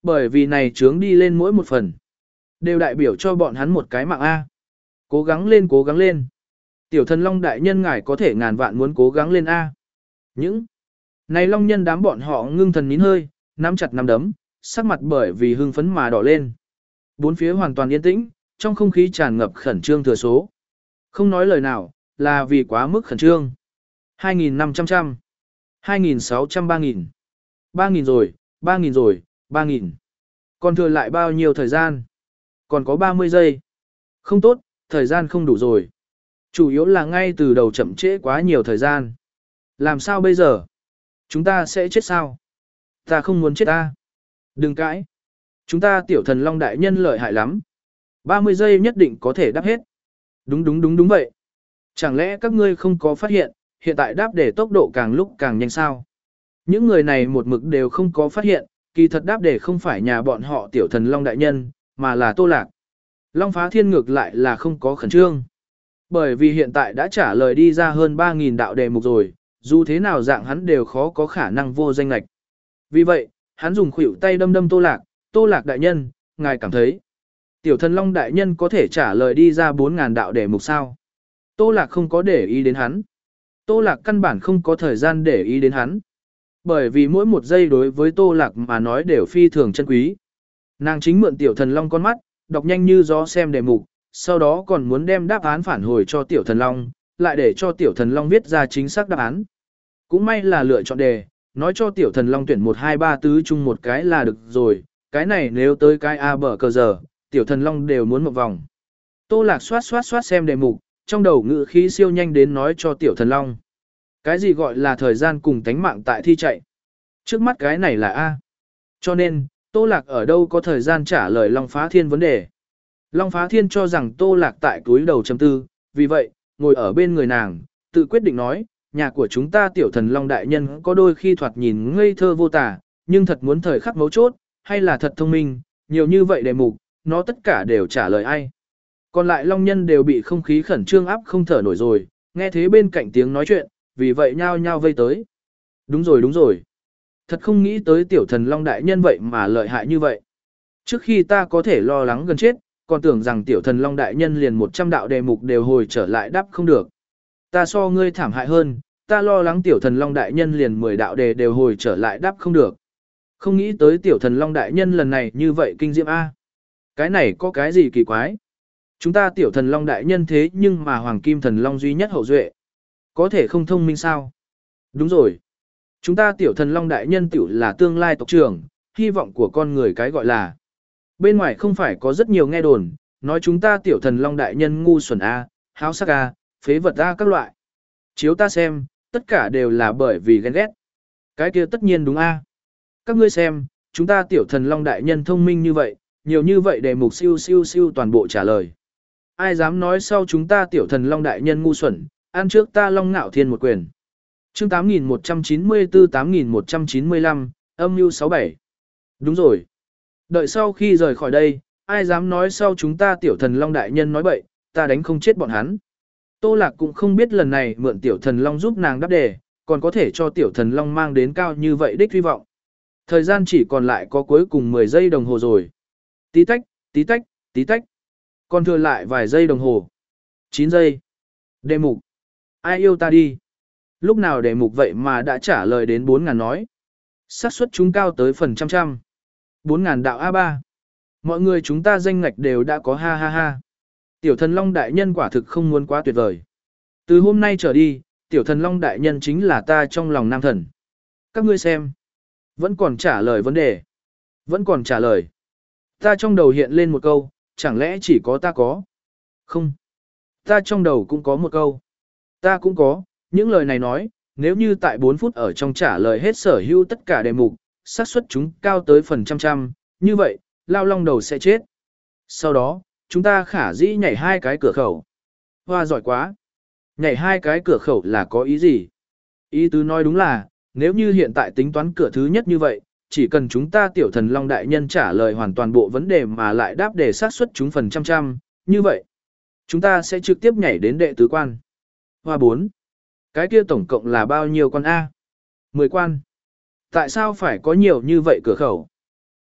Bởi vì này trướng đi lên mỗi một phần. Đều đại biểu cho bọn hắn một cái mạng A. Cố gắng lên cố gắng lên. Tiểu thần long đại nhân ngài có thể ngàn vạn muốn cố gắng lên A. Những này long nhân đám bọn họ ngưng thần nín hơi, nắm chặt nắm đấm, sắc mặt bởi vì hưng phấn mà đỏ lên. Bốn phía hoàn toàn yên tĩnh, trong không khí tràn ngập khẩn trương thừa số. Không nói lời nào, là vì quá mức khẩn trương. hai nghìn năm trăm trăm, hai nghìn sáu trăm ba nghìn, ba nghìn rồi, ba nghìn rồi, ba nghìn. Còn thừa lại bao nhiêu thời gian? Còn có ba mươi giây. Không tốt, thời gian không đủ rồi. Chủ yếu là ngay từ đầu chậm trễ quá nhiều thời gian. Làm sao bây giờ? Chúng ta sẽ chết sao? Ta không muốn chết ta. Đừng cãi. Chúng ta tiểu thần long đại nhân lợi hại lắm. ba mươi giây nhất định có thể đáp hết. Đúng đúng đúng đúng vậy. Chẳng lẽ các ngươi không có phát hiện, hiện tại đáp để tốc độ càng lúc càng nhanh sao? Những người này một mực đều không có phát hiện, kỳ thật đáp để không phải nhà bọn họ tiểu thần long đại nhân, mà là Tô Lạc. Long Phá Thiên ngược lại là không có khẩn trương. Bởi vì hiện tại đã trả lời đi ra hơn ba nghìn đạo đề mục rồi, dù thế nào dạng hắn đều khó có khả năng vô danh lạch. Vì vậy, hắn dùng khuỷu tay đâm đâm Tô Lạc, Tô Lạc đại nhân, ngài cảm thấy. Tiểu thần long đại nhân có thể trả lời đi ra bốn nghìn đạo đề mục sao. Tô Lạc không có để ý đến hắn. Tô Lạc căn bản không có thời gian để ý đến hắn. Bởi vì mỗi một giây đối với Tô Lạc mà nói đều phi thường chân quý. Nàng chính mượn tiểu thần long con mắt, đọc nhanh như gió xem đề mục, sau đó còn muốn đem đáp án phản hồi cho tiểu thần long, lại để cho tiểu thần long viết ra chính xác đáp án. Cũng may là lựa chọn đề, nói cho tiểu thần long tuyển một hai ba tứ chung một cái là được rồi, cái này nếu tới cái A bở cờ giờ, tiểu thần long đều muốn một vòng. Tô Lạc xoát xoát xoát xem đề mục, trong đầu ngữ khí siêu nhanh đến nói cho tiểu thần long. Cái gì gọi là thời gian cùng tánh mạng tại thi chạy? Trước mắt cái này là A. Cho nên, Tô Lạc ở đâu có thời gian trả lời Long Phá Thiên vấn đề. Long Phá Thiên cho rằng Tô Lạc tại túi đầu chấm tư, vì vậy, ngồi ở bên người nàng, tự quyết định nói, nhà của chúng ta tiểu thần Long Đại Nhân có đôi khi thoạt nhìn ngây thơ vô tả, nhưng thật muốn thời khắc mấu chốt, hay là thật thông minh, nhiều như vậy đề mục, nó tất cả đều trả lời ai. Còn lại Long Nhân đều bị không khí khẩn trương áp không thở nổi rồi, nghe thế bên cạnh tiếng nói chuyện, vì vậy nhao nhao vây tới. Đúng rồi đúng rồi. Thật không nghĩ tới tiểu thần Long Đại Nhân vậy mà lợi hại như vậy. Trước khi ta có thể lo lắng gần chết, còn tưởng rằng tiểu thần Long Đại Nhân liền một trăm đạo đề mục đều hồi trở lại đáp không được. Ta so ngươi thảm hại hơn, ta lo lắng tiểu thần Long Đại Nhân liền mười đạo đề đều hồi trở lại đáp không được. Không nghĩ tới tiểu thần Long Đại Nhân lần này như vậy kinh diệm A. Cái này có cái gì kỳ quái? Chúng ta tiểu thần Long Đại Nhân thế nhưng mà Hoàng Kim Thần Long duy nhất hậu duệ. Có thể không thông minh sao? Đúng rồi. Chúng ta tiểu thần Long Đại Nhân tiểu là tương lai tộc trưởng, hy vọng của con người cái gọi là. Bên ngoài không phải có rất nhiều nghe đồn, nói chúng ta tiểu thần Long Đại Nhân ngu xuẩn A, háo sắc A, phế vật A các loại. Chiếu ta xem, tất cả đều là bởi vì ghen ghét. Cái kia tất nhiên đúng A. Các ngươi xem, chúng ta tiểu thần Long Đại Nhân thông minh như vậy, nhiều như vậy đề mục siêu siêu siêu toàn bộ trả lời. Ai dám nói sau chúng ta tiểu thần Long Đại Nhân ngu xuẩn, ăn trước ta Long Ngạo Thiên một quyền. Chương tám nghìn một trăm chín mươi tư tám nghìn một trăm chín mươi lăm, âm mưu sáu bảy. Đúng rồi. Đợi sau khi rời khỏi đây, ai dám nói sau chúng ta tiểu thần Long Đại Nhân nói bậy, ta đánh không chết bọn hắn. Tô Lạc cũng không biết lần này mượn tiểu thần Long giúp nàng đáp đề, còn có thể cho tiểu thần Long mang đến cao như vậy đích hy vọng. Thời gian chỉ còn lại có cuối cùng mười giây đồng hồ rồi. Tí tách, tí tách, tí tách. Còn thừa lại vài giây đồng hồ. chín giây. Đề mục. Ai yêu ta đi. Lúc nào đề mục vậy mà đã trả lời đến bốn nghìn nói. xác suất chúng cao tới phần trăm trăm. bốn nghìn đạo A ba. Mọi người chúng ta danh ngạch đều đã có ha ha ha. Tiểu thần Long Đại Nhân quả thực không muốn quá tuyệt vời. Từ hôm nay trở đi, tiểu thần Long Đại Nhân chính là ta trong lòng nam thần. Các ngươi xem. Vẫn còn trả lời vấn đề. Vẫn còn trả lời. Ta trong đầu hiện lên một câu, chẳng lẽ chỉ có ta có? Không. Ta trong đầu cũng có một câu. Ta cũng có, những lời này nói, nếu như tại bốn phút ở trong trả lời hết sở hữu tất cả đề mục, xác suất chúng cao tới phần trăm trăm, như vậy, Lao Long đầu sẽ chết. Sau đó, chúng ta khả dĩ nhảy hai cái cửa khẩu. Hoa giỏi quá. Nhảy hai cái cửa khẩu là có ý gì? Ý tứ nói đúng là, nếu như hiện tại tính toán cửa thứ nhất như vậy, chỉ cần chúng ta tiểu thần Long Đại Nhân trả lời hoàn toàn bộ vấn đề mà lại đáp đề xác suất chúng phần trăm trăm, như vậy, chúng ta sẽ trực tiếp nhảy đến đệ tứ quan. Hoa bốn. Cái kia tổng cộng là bao nhiêu quan A? mười quan. Tại sao phải có nhiều như vậy cửa khẩu?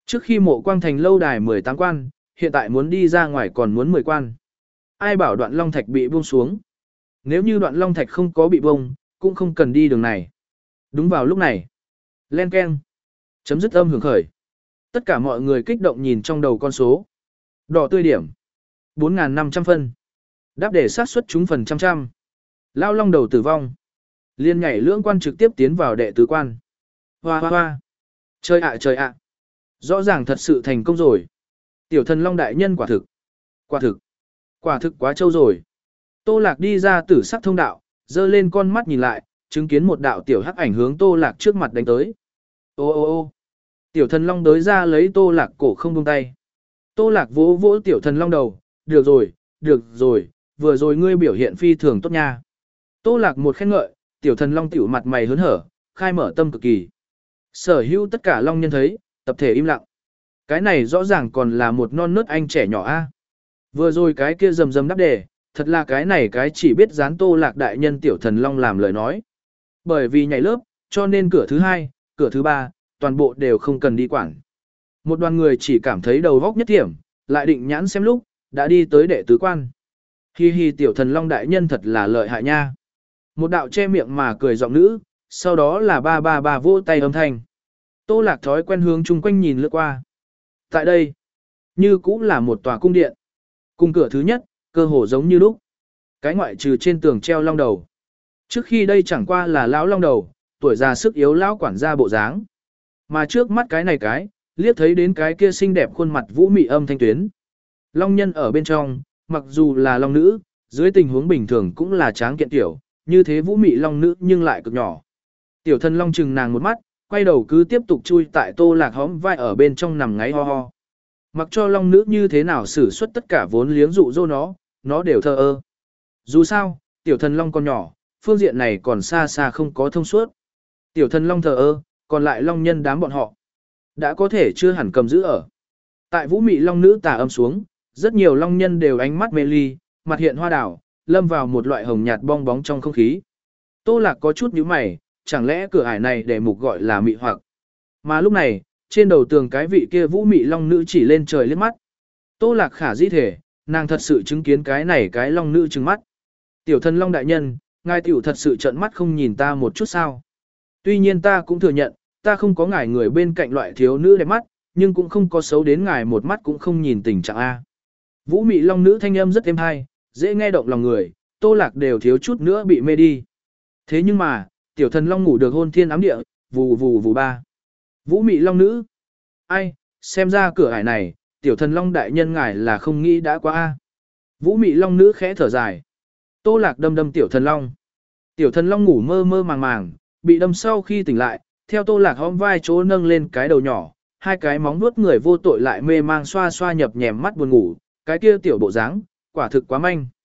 Trước khi mộ quang thành lâu đài mười tám quan, hiện tại muốn đi ra ngoài còn muốn mười quan. Ai bảo đoạn long thạch bị buông xuống. Nếu như đoạn long thạch không có bị buông, cũng không cần đi đường này. Đúng vào lúc này. Len keng. Chấm dứt âm hưởng khởi. Tất cả mọi người kích động nhìn trong đầu con số. Đỏ tươi điểm. bốn nghìn năm trăm phân. Đáp để sát suất trúng phần trăm trăm. Lao long đầu tử vong. Liên nhảy lưỡng quan trực tiếp tiến vào đệ tứ quan. Hoa hoa hoa. Trời ạ trời ạ. Rõ ràng thật sự thành công rồi. Tiểu thần long đại nhân quả thực. Quả thực. Quả thực quá trâu rồi. Tô Lạc đi ra tử sắc thông đạo, dơ lên con mắt nhìn lại, chứng kiến một đạo tiểu hắc ảnh hướng Tô Lạc trước mặt đánh tới. Ô ô ô. Tiểu thần long đới ra lấy Tô Lạc cổ không buông tay. Tô Lạc vỗ vỗ tiểu thần long đầu, được rồi, được rồi, vừa rồi ngươi biểu hiện phi thường tốt nha. Tô Lạc một khen ngợi, tiểu thần long tiểu mặt mày hớn hở, khai mở tâm cực kỳ. Sở hữu tất cả long nhân thấy, tập thể im lặng. Cái này rõ ràng còn là một non nớt anh trẻ nhỏ a. Vừa rồi cái kia rầm rầm đáp đề, thật là cái này cái chỉ biết dán Tô Lạc đại nhân tiểu thần long làm lời nói. Bởi vì nhảy lớp, cho nên cửa thứ hai, cửa thứ ba, toàn bộ đều không cần đi quản. Một đoàn người chỉ cảm thấy đầu góc nhất điểm, lại định nhãn xem lúc, đã đi tới đệ tứ quan. Hi hi tiểu thần long đại nhân thật là lợi hại nha. Một đạo che miệng mà cười giọng nữ, sau đó là ba ba ba vỗ tay âm thanh. Tô Lạc thói quen hướng chung quanh nhìn lướt qua. Tại đây, như cũng là một tòa cung điện. Cung cửa thứ nhất, cơ hồ giống như lúc. Cái ngoại trừ trên tường treo long đầu. Trước khi đây chẳng qua là lão long đầu, tuổi già sức yếu lão quản gia bộ dáng. Mà trước mắt cái này cái, liếc thấy đến cái kia xinh đẹp khuôn mặt vũ mị âm thanh tuyến. Long nhân ở bên trong, mặc dù là long nữ, dưới tình huống bình thường cũng là tráng kiện tiểu, như thế vũ mị long nữ nhưng lại cực nhỏ. Tiểu thần long chừng nàng một mắt, quay đầu cứ tiếp tục chui tại Tô Lạc hóm vai ở bên trong nằm ngáy ho ho. Mặc cho long nữ như thế nào xử suất tất cả vốn liếng dụ dỗ nó, nó đều thờ ơ. Dù sao, tiểu thần long còn nhỏ, phương diện này còn xa xa không có thông suốt. Tiểu thần long thờ ơ, còn lại long nhân đám bọn họ. Đã có thể chưa hẳn cầm giữ ở. Tại vũ mị long nữ tà âm xuống, rất nhiều long nhân đều ánh mắt mê ly, mặt hiện hoa đảo, lâm vào một loại hồng nhạt bong bóng trong không khí. Tô Lạc có chút nhíu mày, chẳng lẽ cửa ải này để mục gọi là mị hoặc. Mà lúc này, trên đầu tường cái vị kia vũ mị long nữ chỉ lên trời liếc mắt. Tô Lạc khả dĩ thể, nàng thật sự chứng kiến cái này cái long nữ trừng mắt. Tiểu thần long đại nhân, ngài tiểu thật sự trợn mắt không nhìn ta một chút sao. Tuy nhiên ta cũng thừa nhận, ta không có ngài người bên cạnh loại thiếu nữ đẹp mắt, nhưng cũng không có xấu đến ngài một mắt cũng không nhìn tình trạng A. Vũ mị long nữ thanh âm rất êm hay, dễ nghe động lòng người, Tô Lạc đều thiếu chút nữa bị mê đi. Thế nhưng mà, tiểu thần long ngủ được hôn thiên ám địa, vù vù vù ba. Vũ mị long nữ. Ai, xem ra cửa ải này, tiểu thần long đại nhân ngài là không nghĩ đã quá A. Vũ mị long nữ khẽ thở dài. Tô Lạc đâm đâm tiểu thần long. Tiểu thần long ngủ mơ mơ màng màng, bị đâm sau khi tỉnh lại, theo Tô Lạc hóm vai chỗ nâng lên cái đầu nhỏ, hai cái móng nuốt người vô tội lại mê mang xoa xoa nhập nhèm mắt buồn ngủ, cái kia tiểu bộ dáng, quả thực quá manh.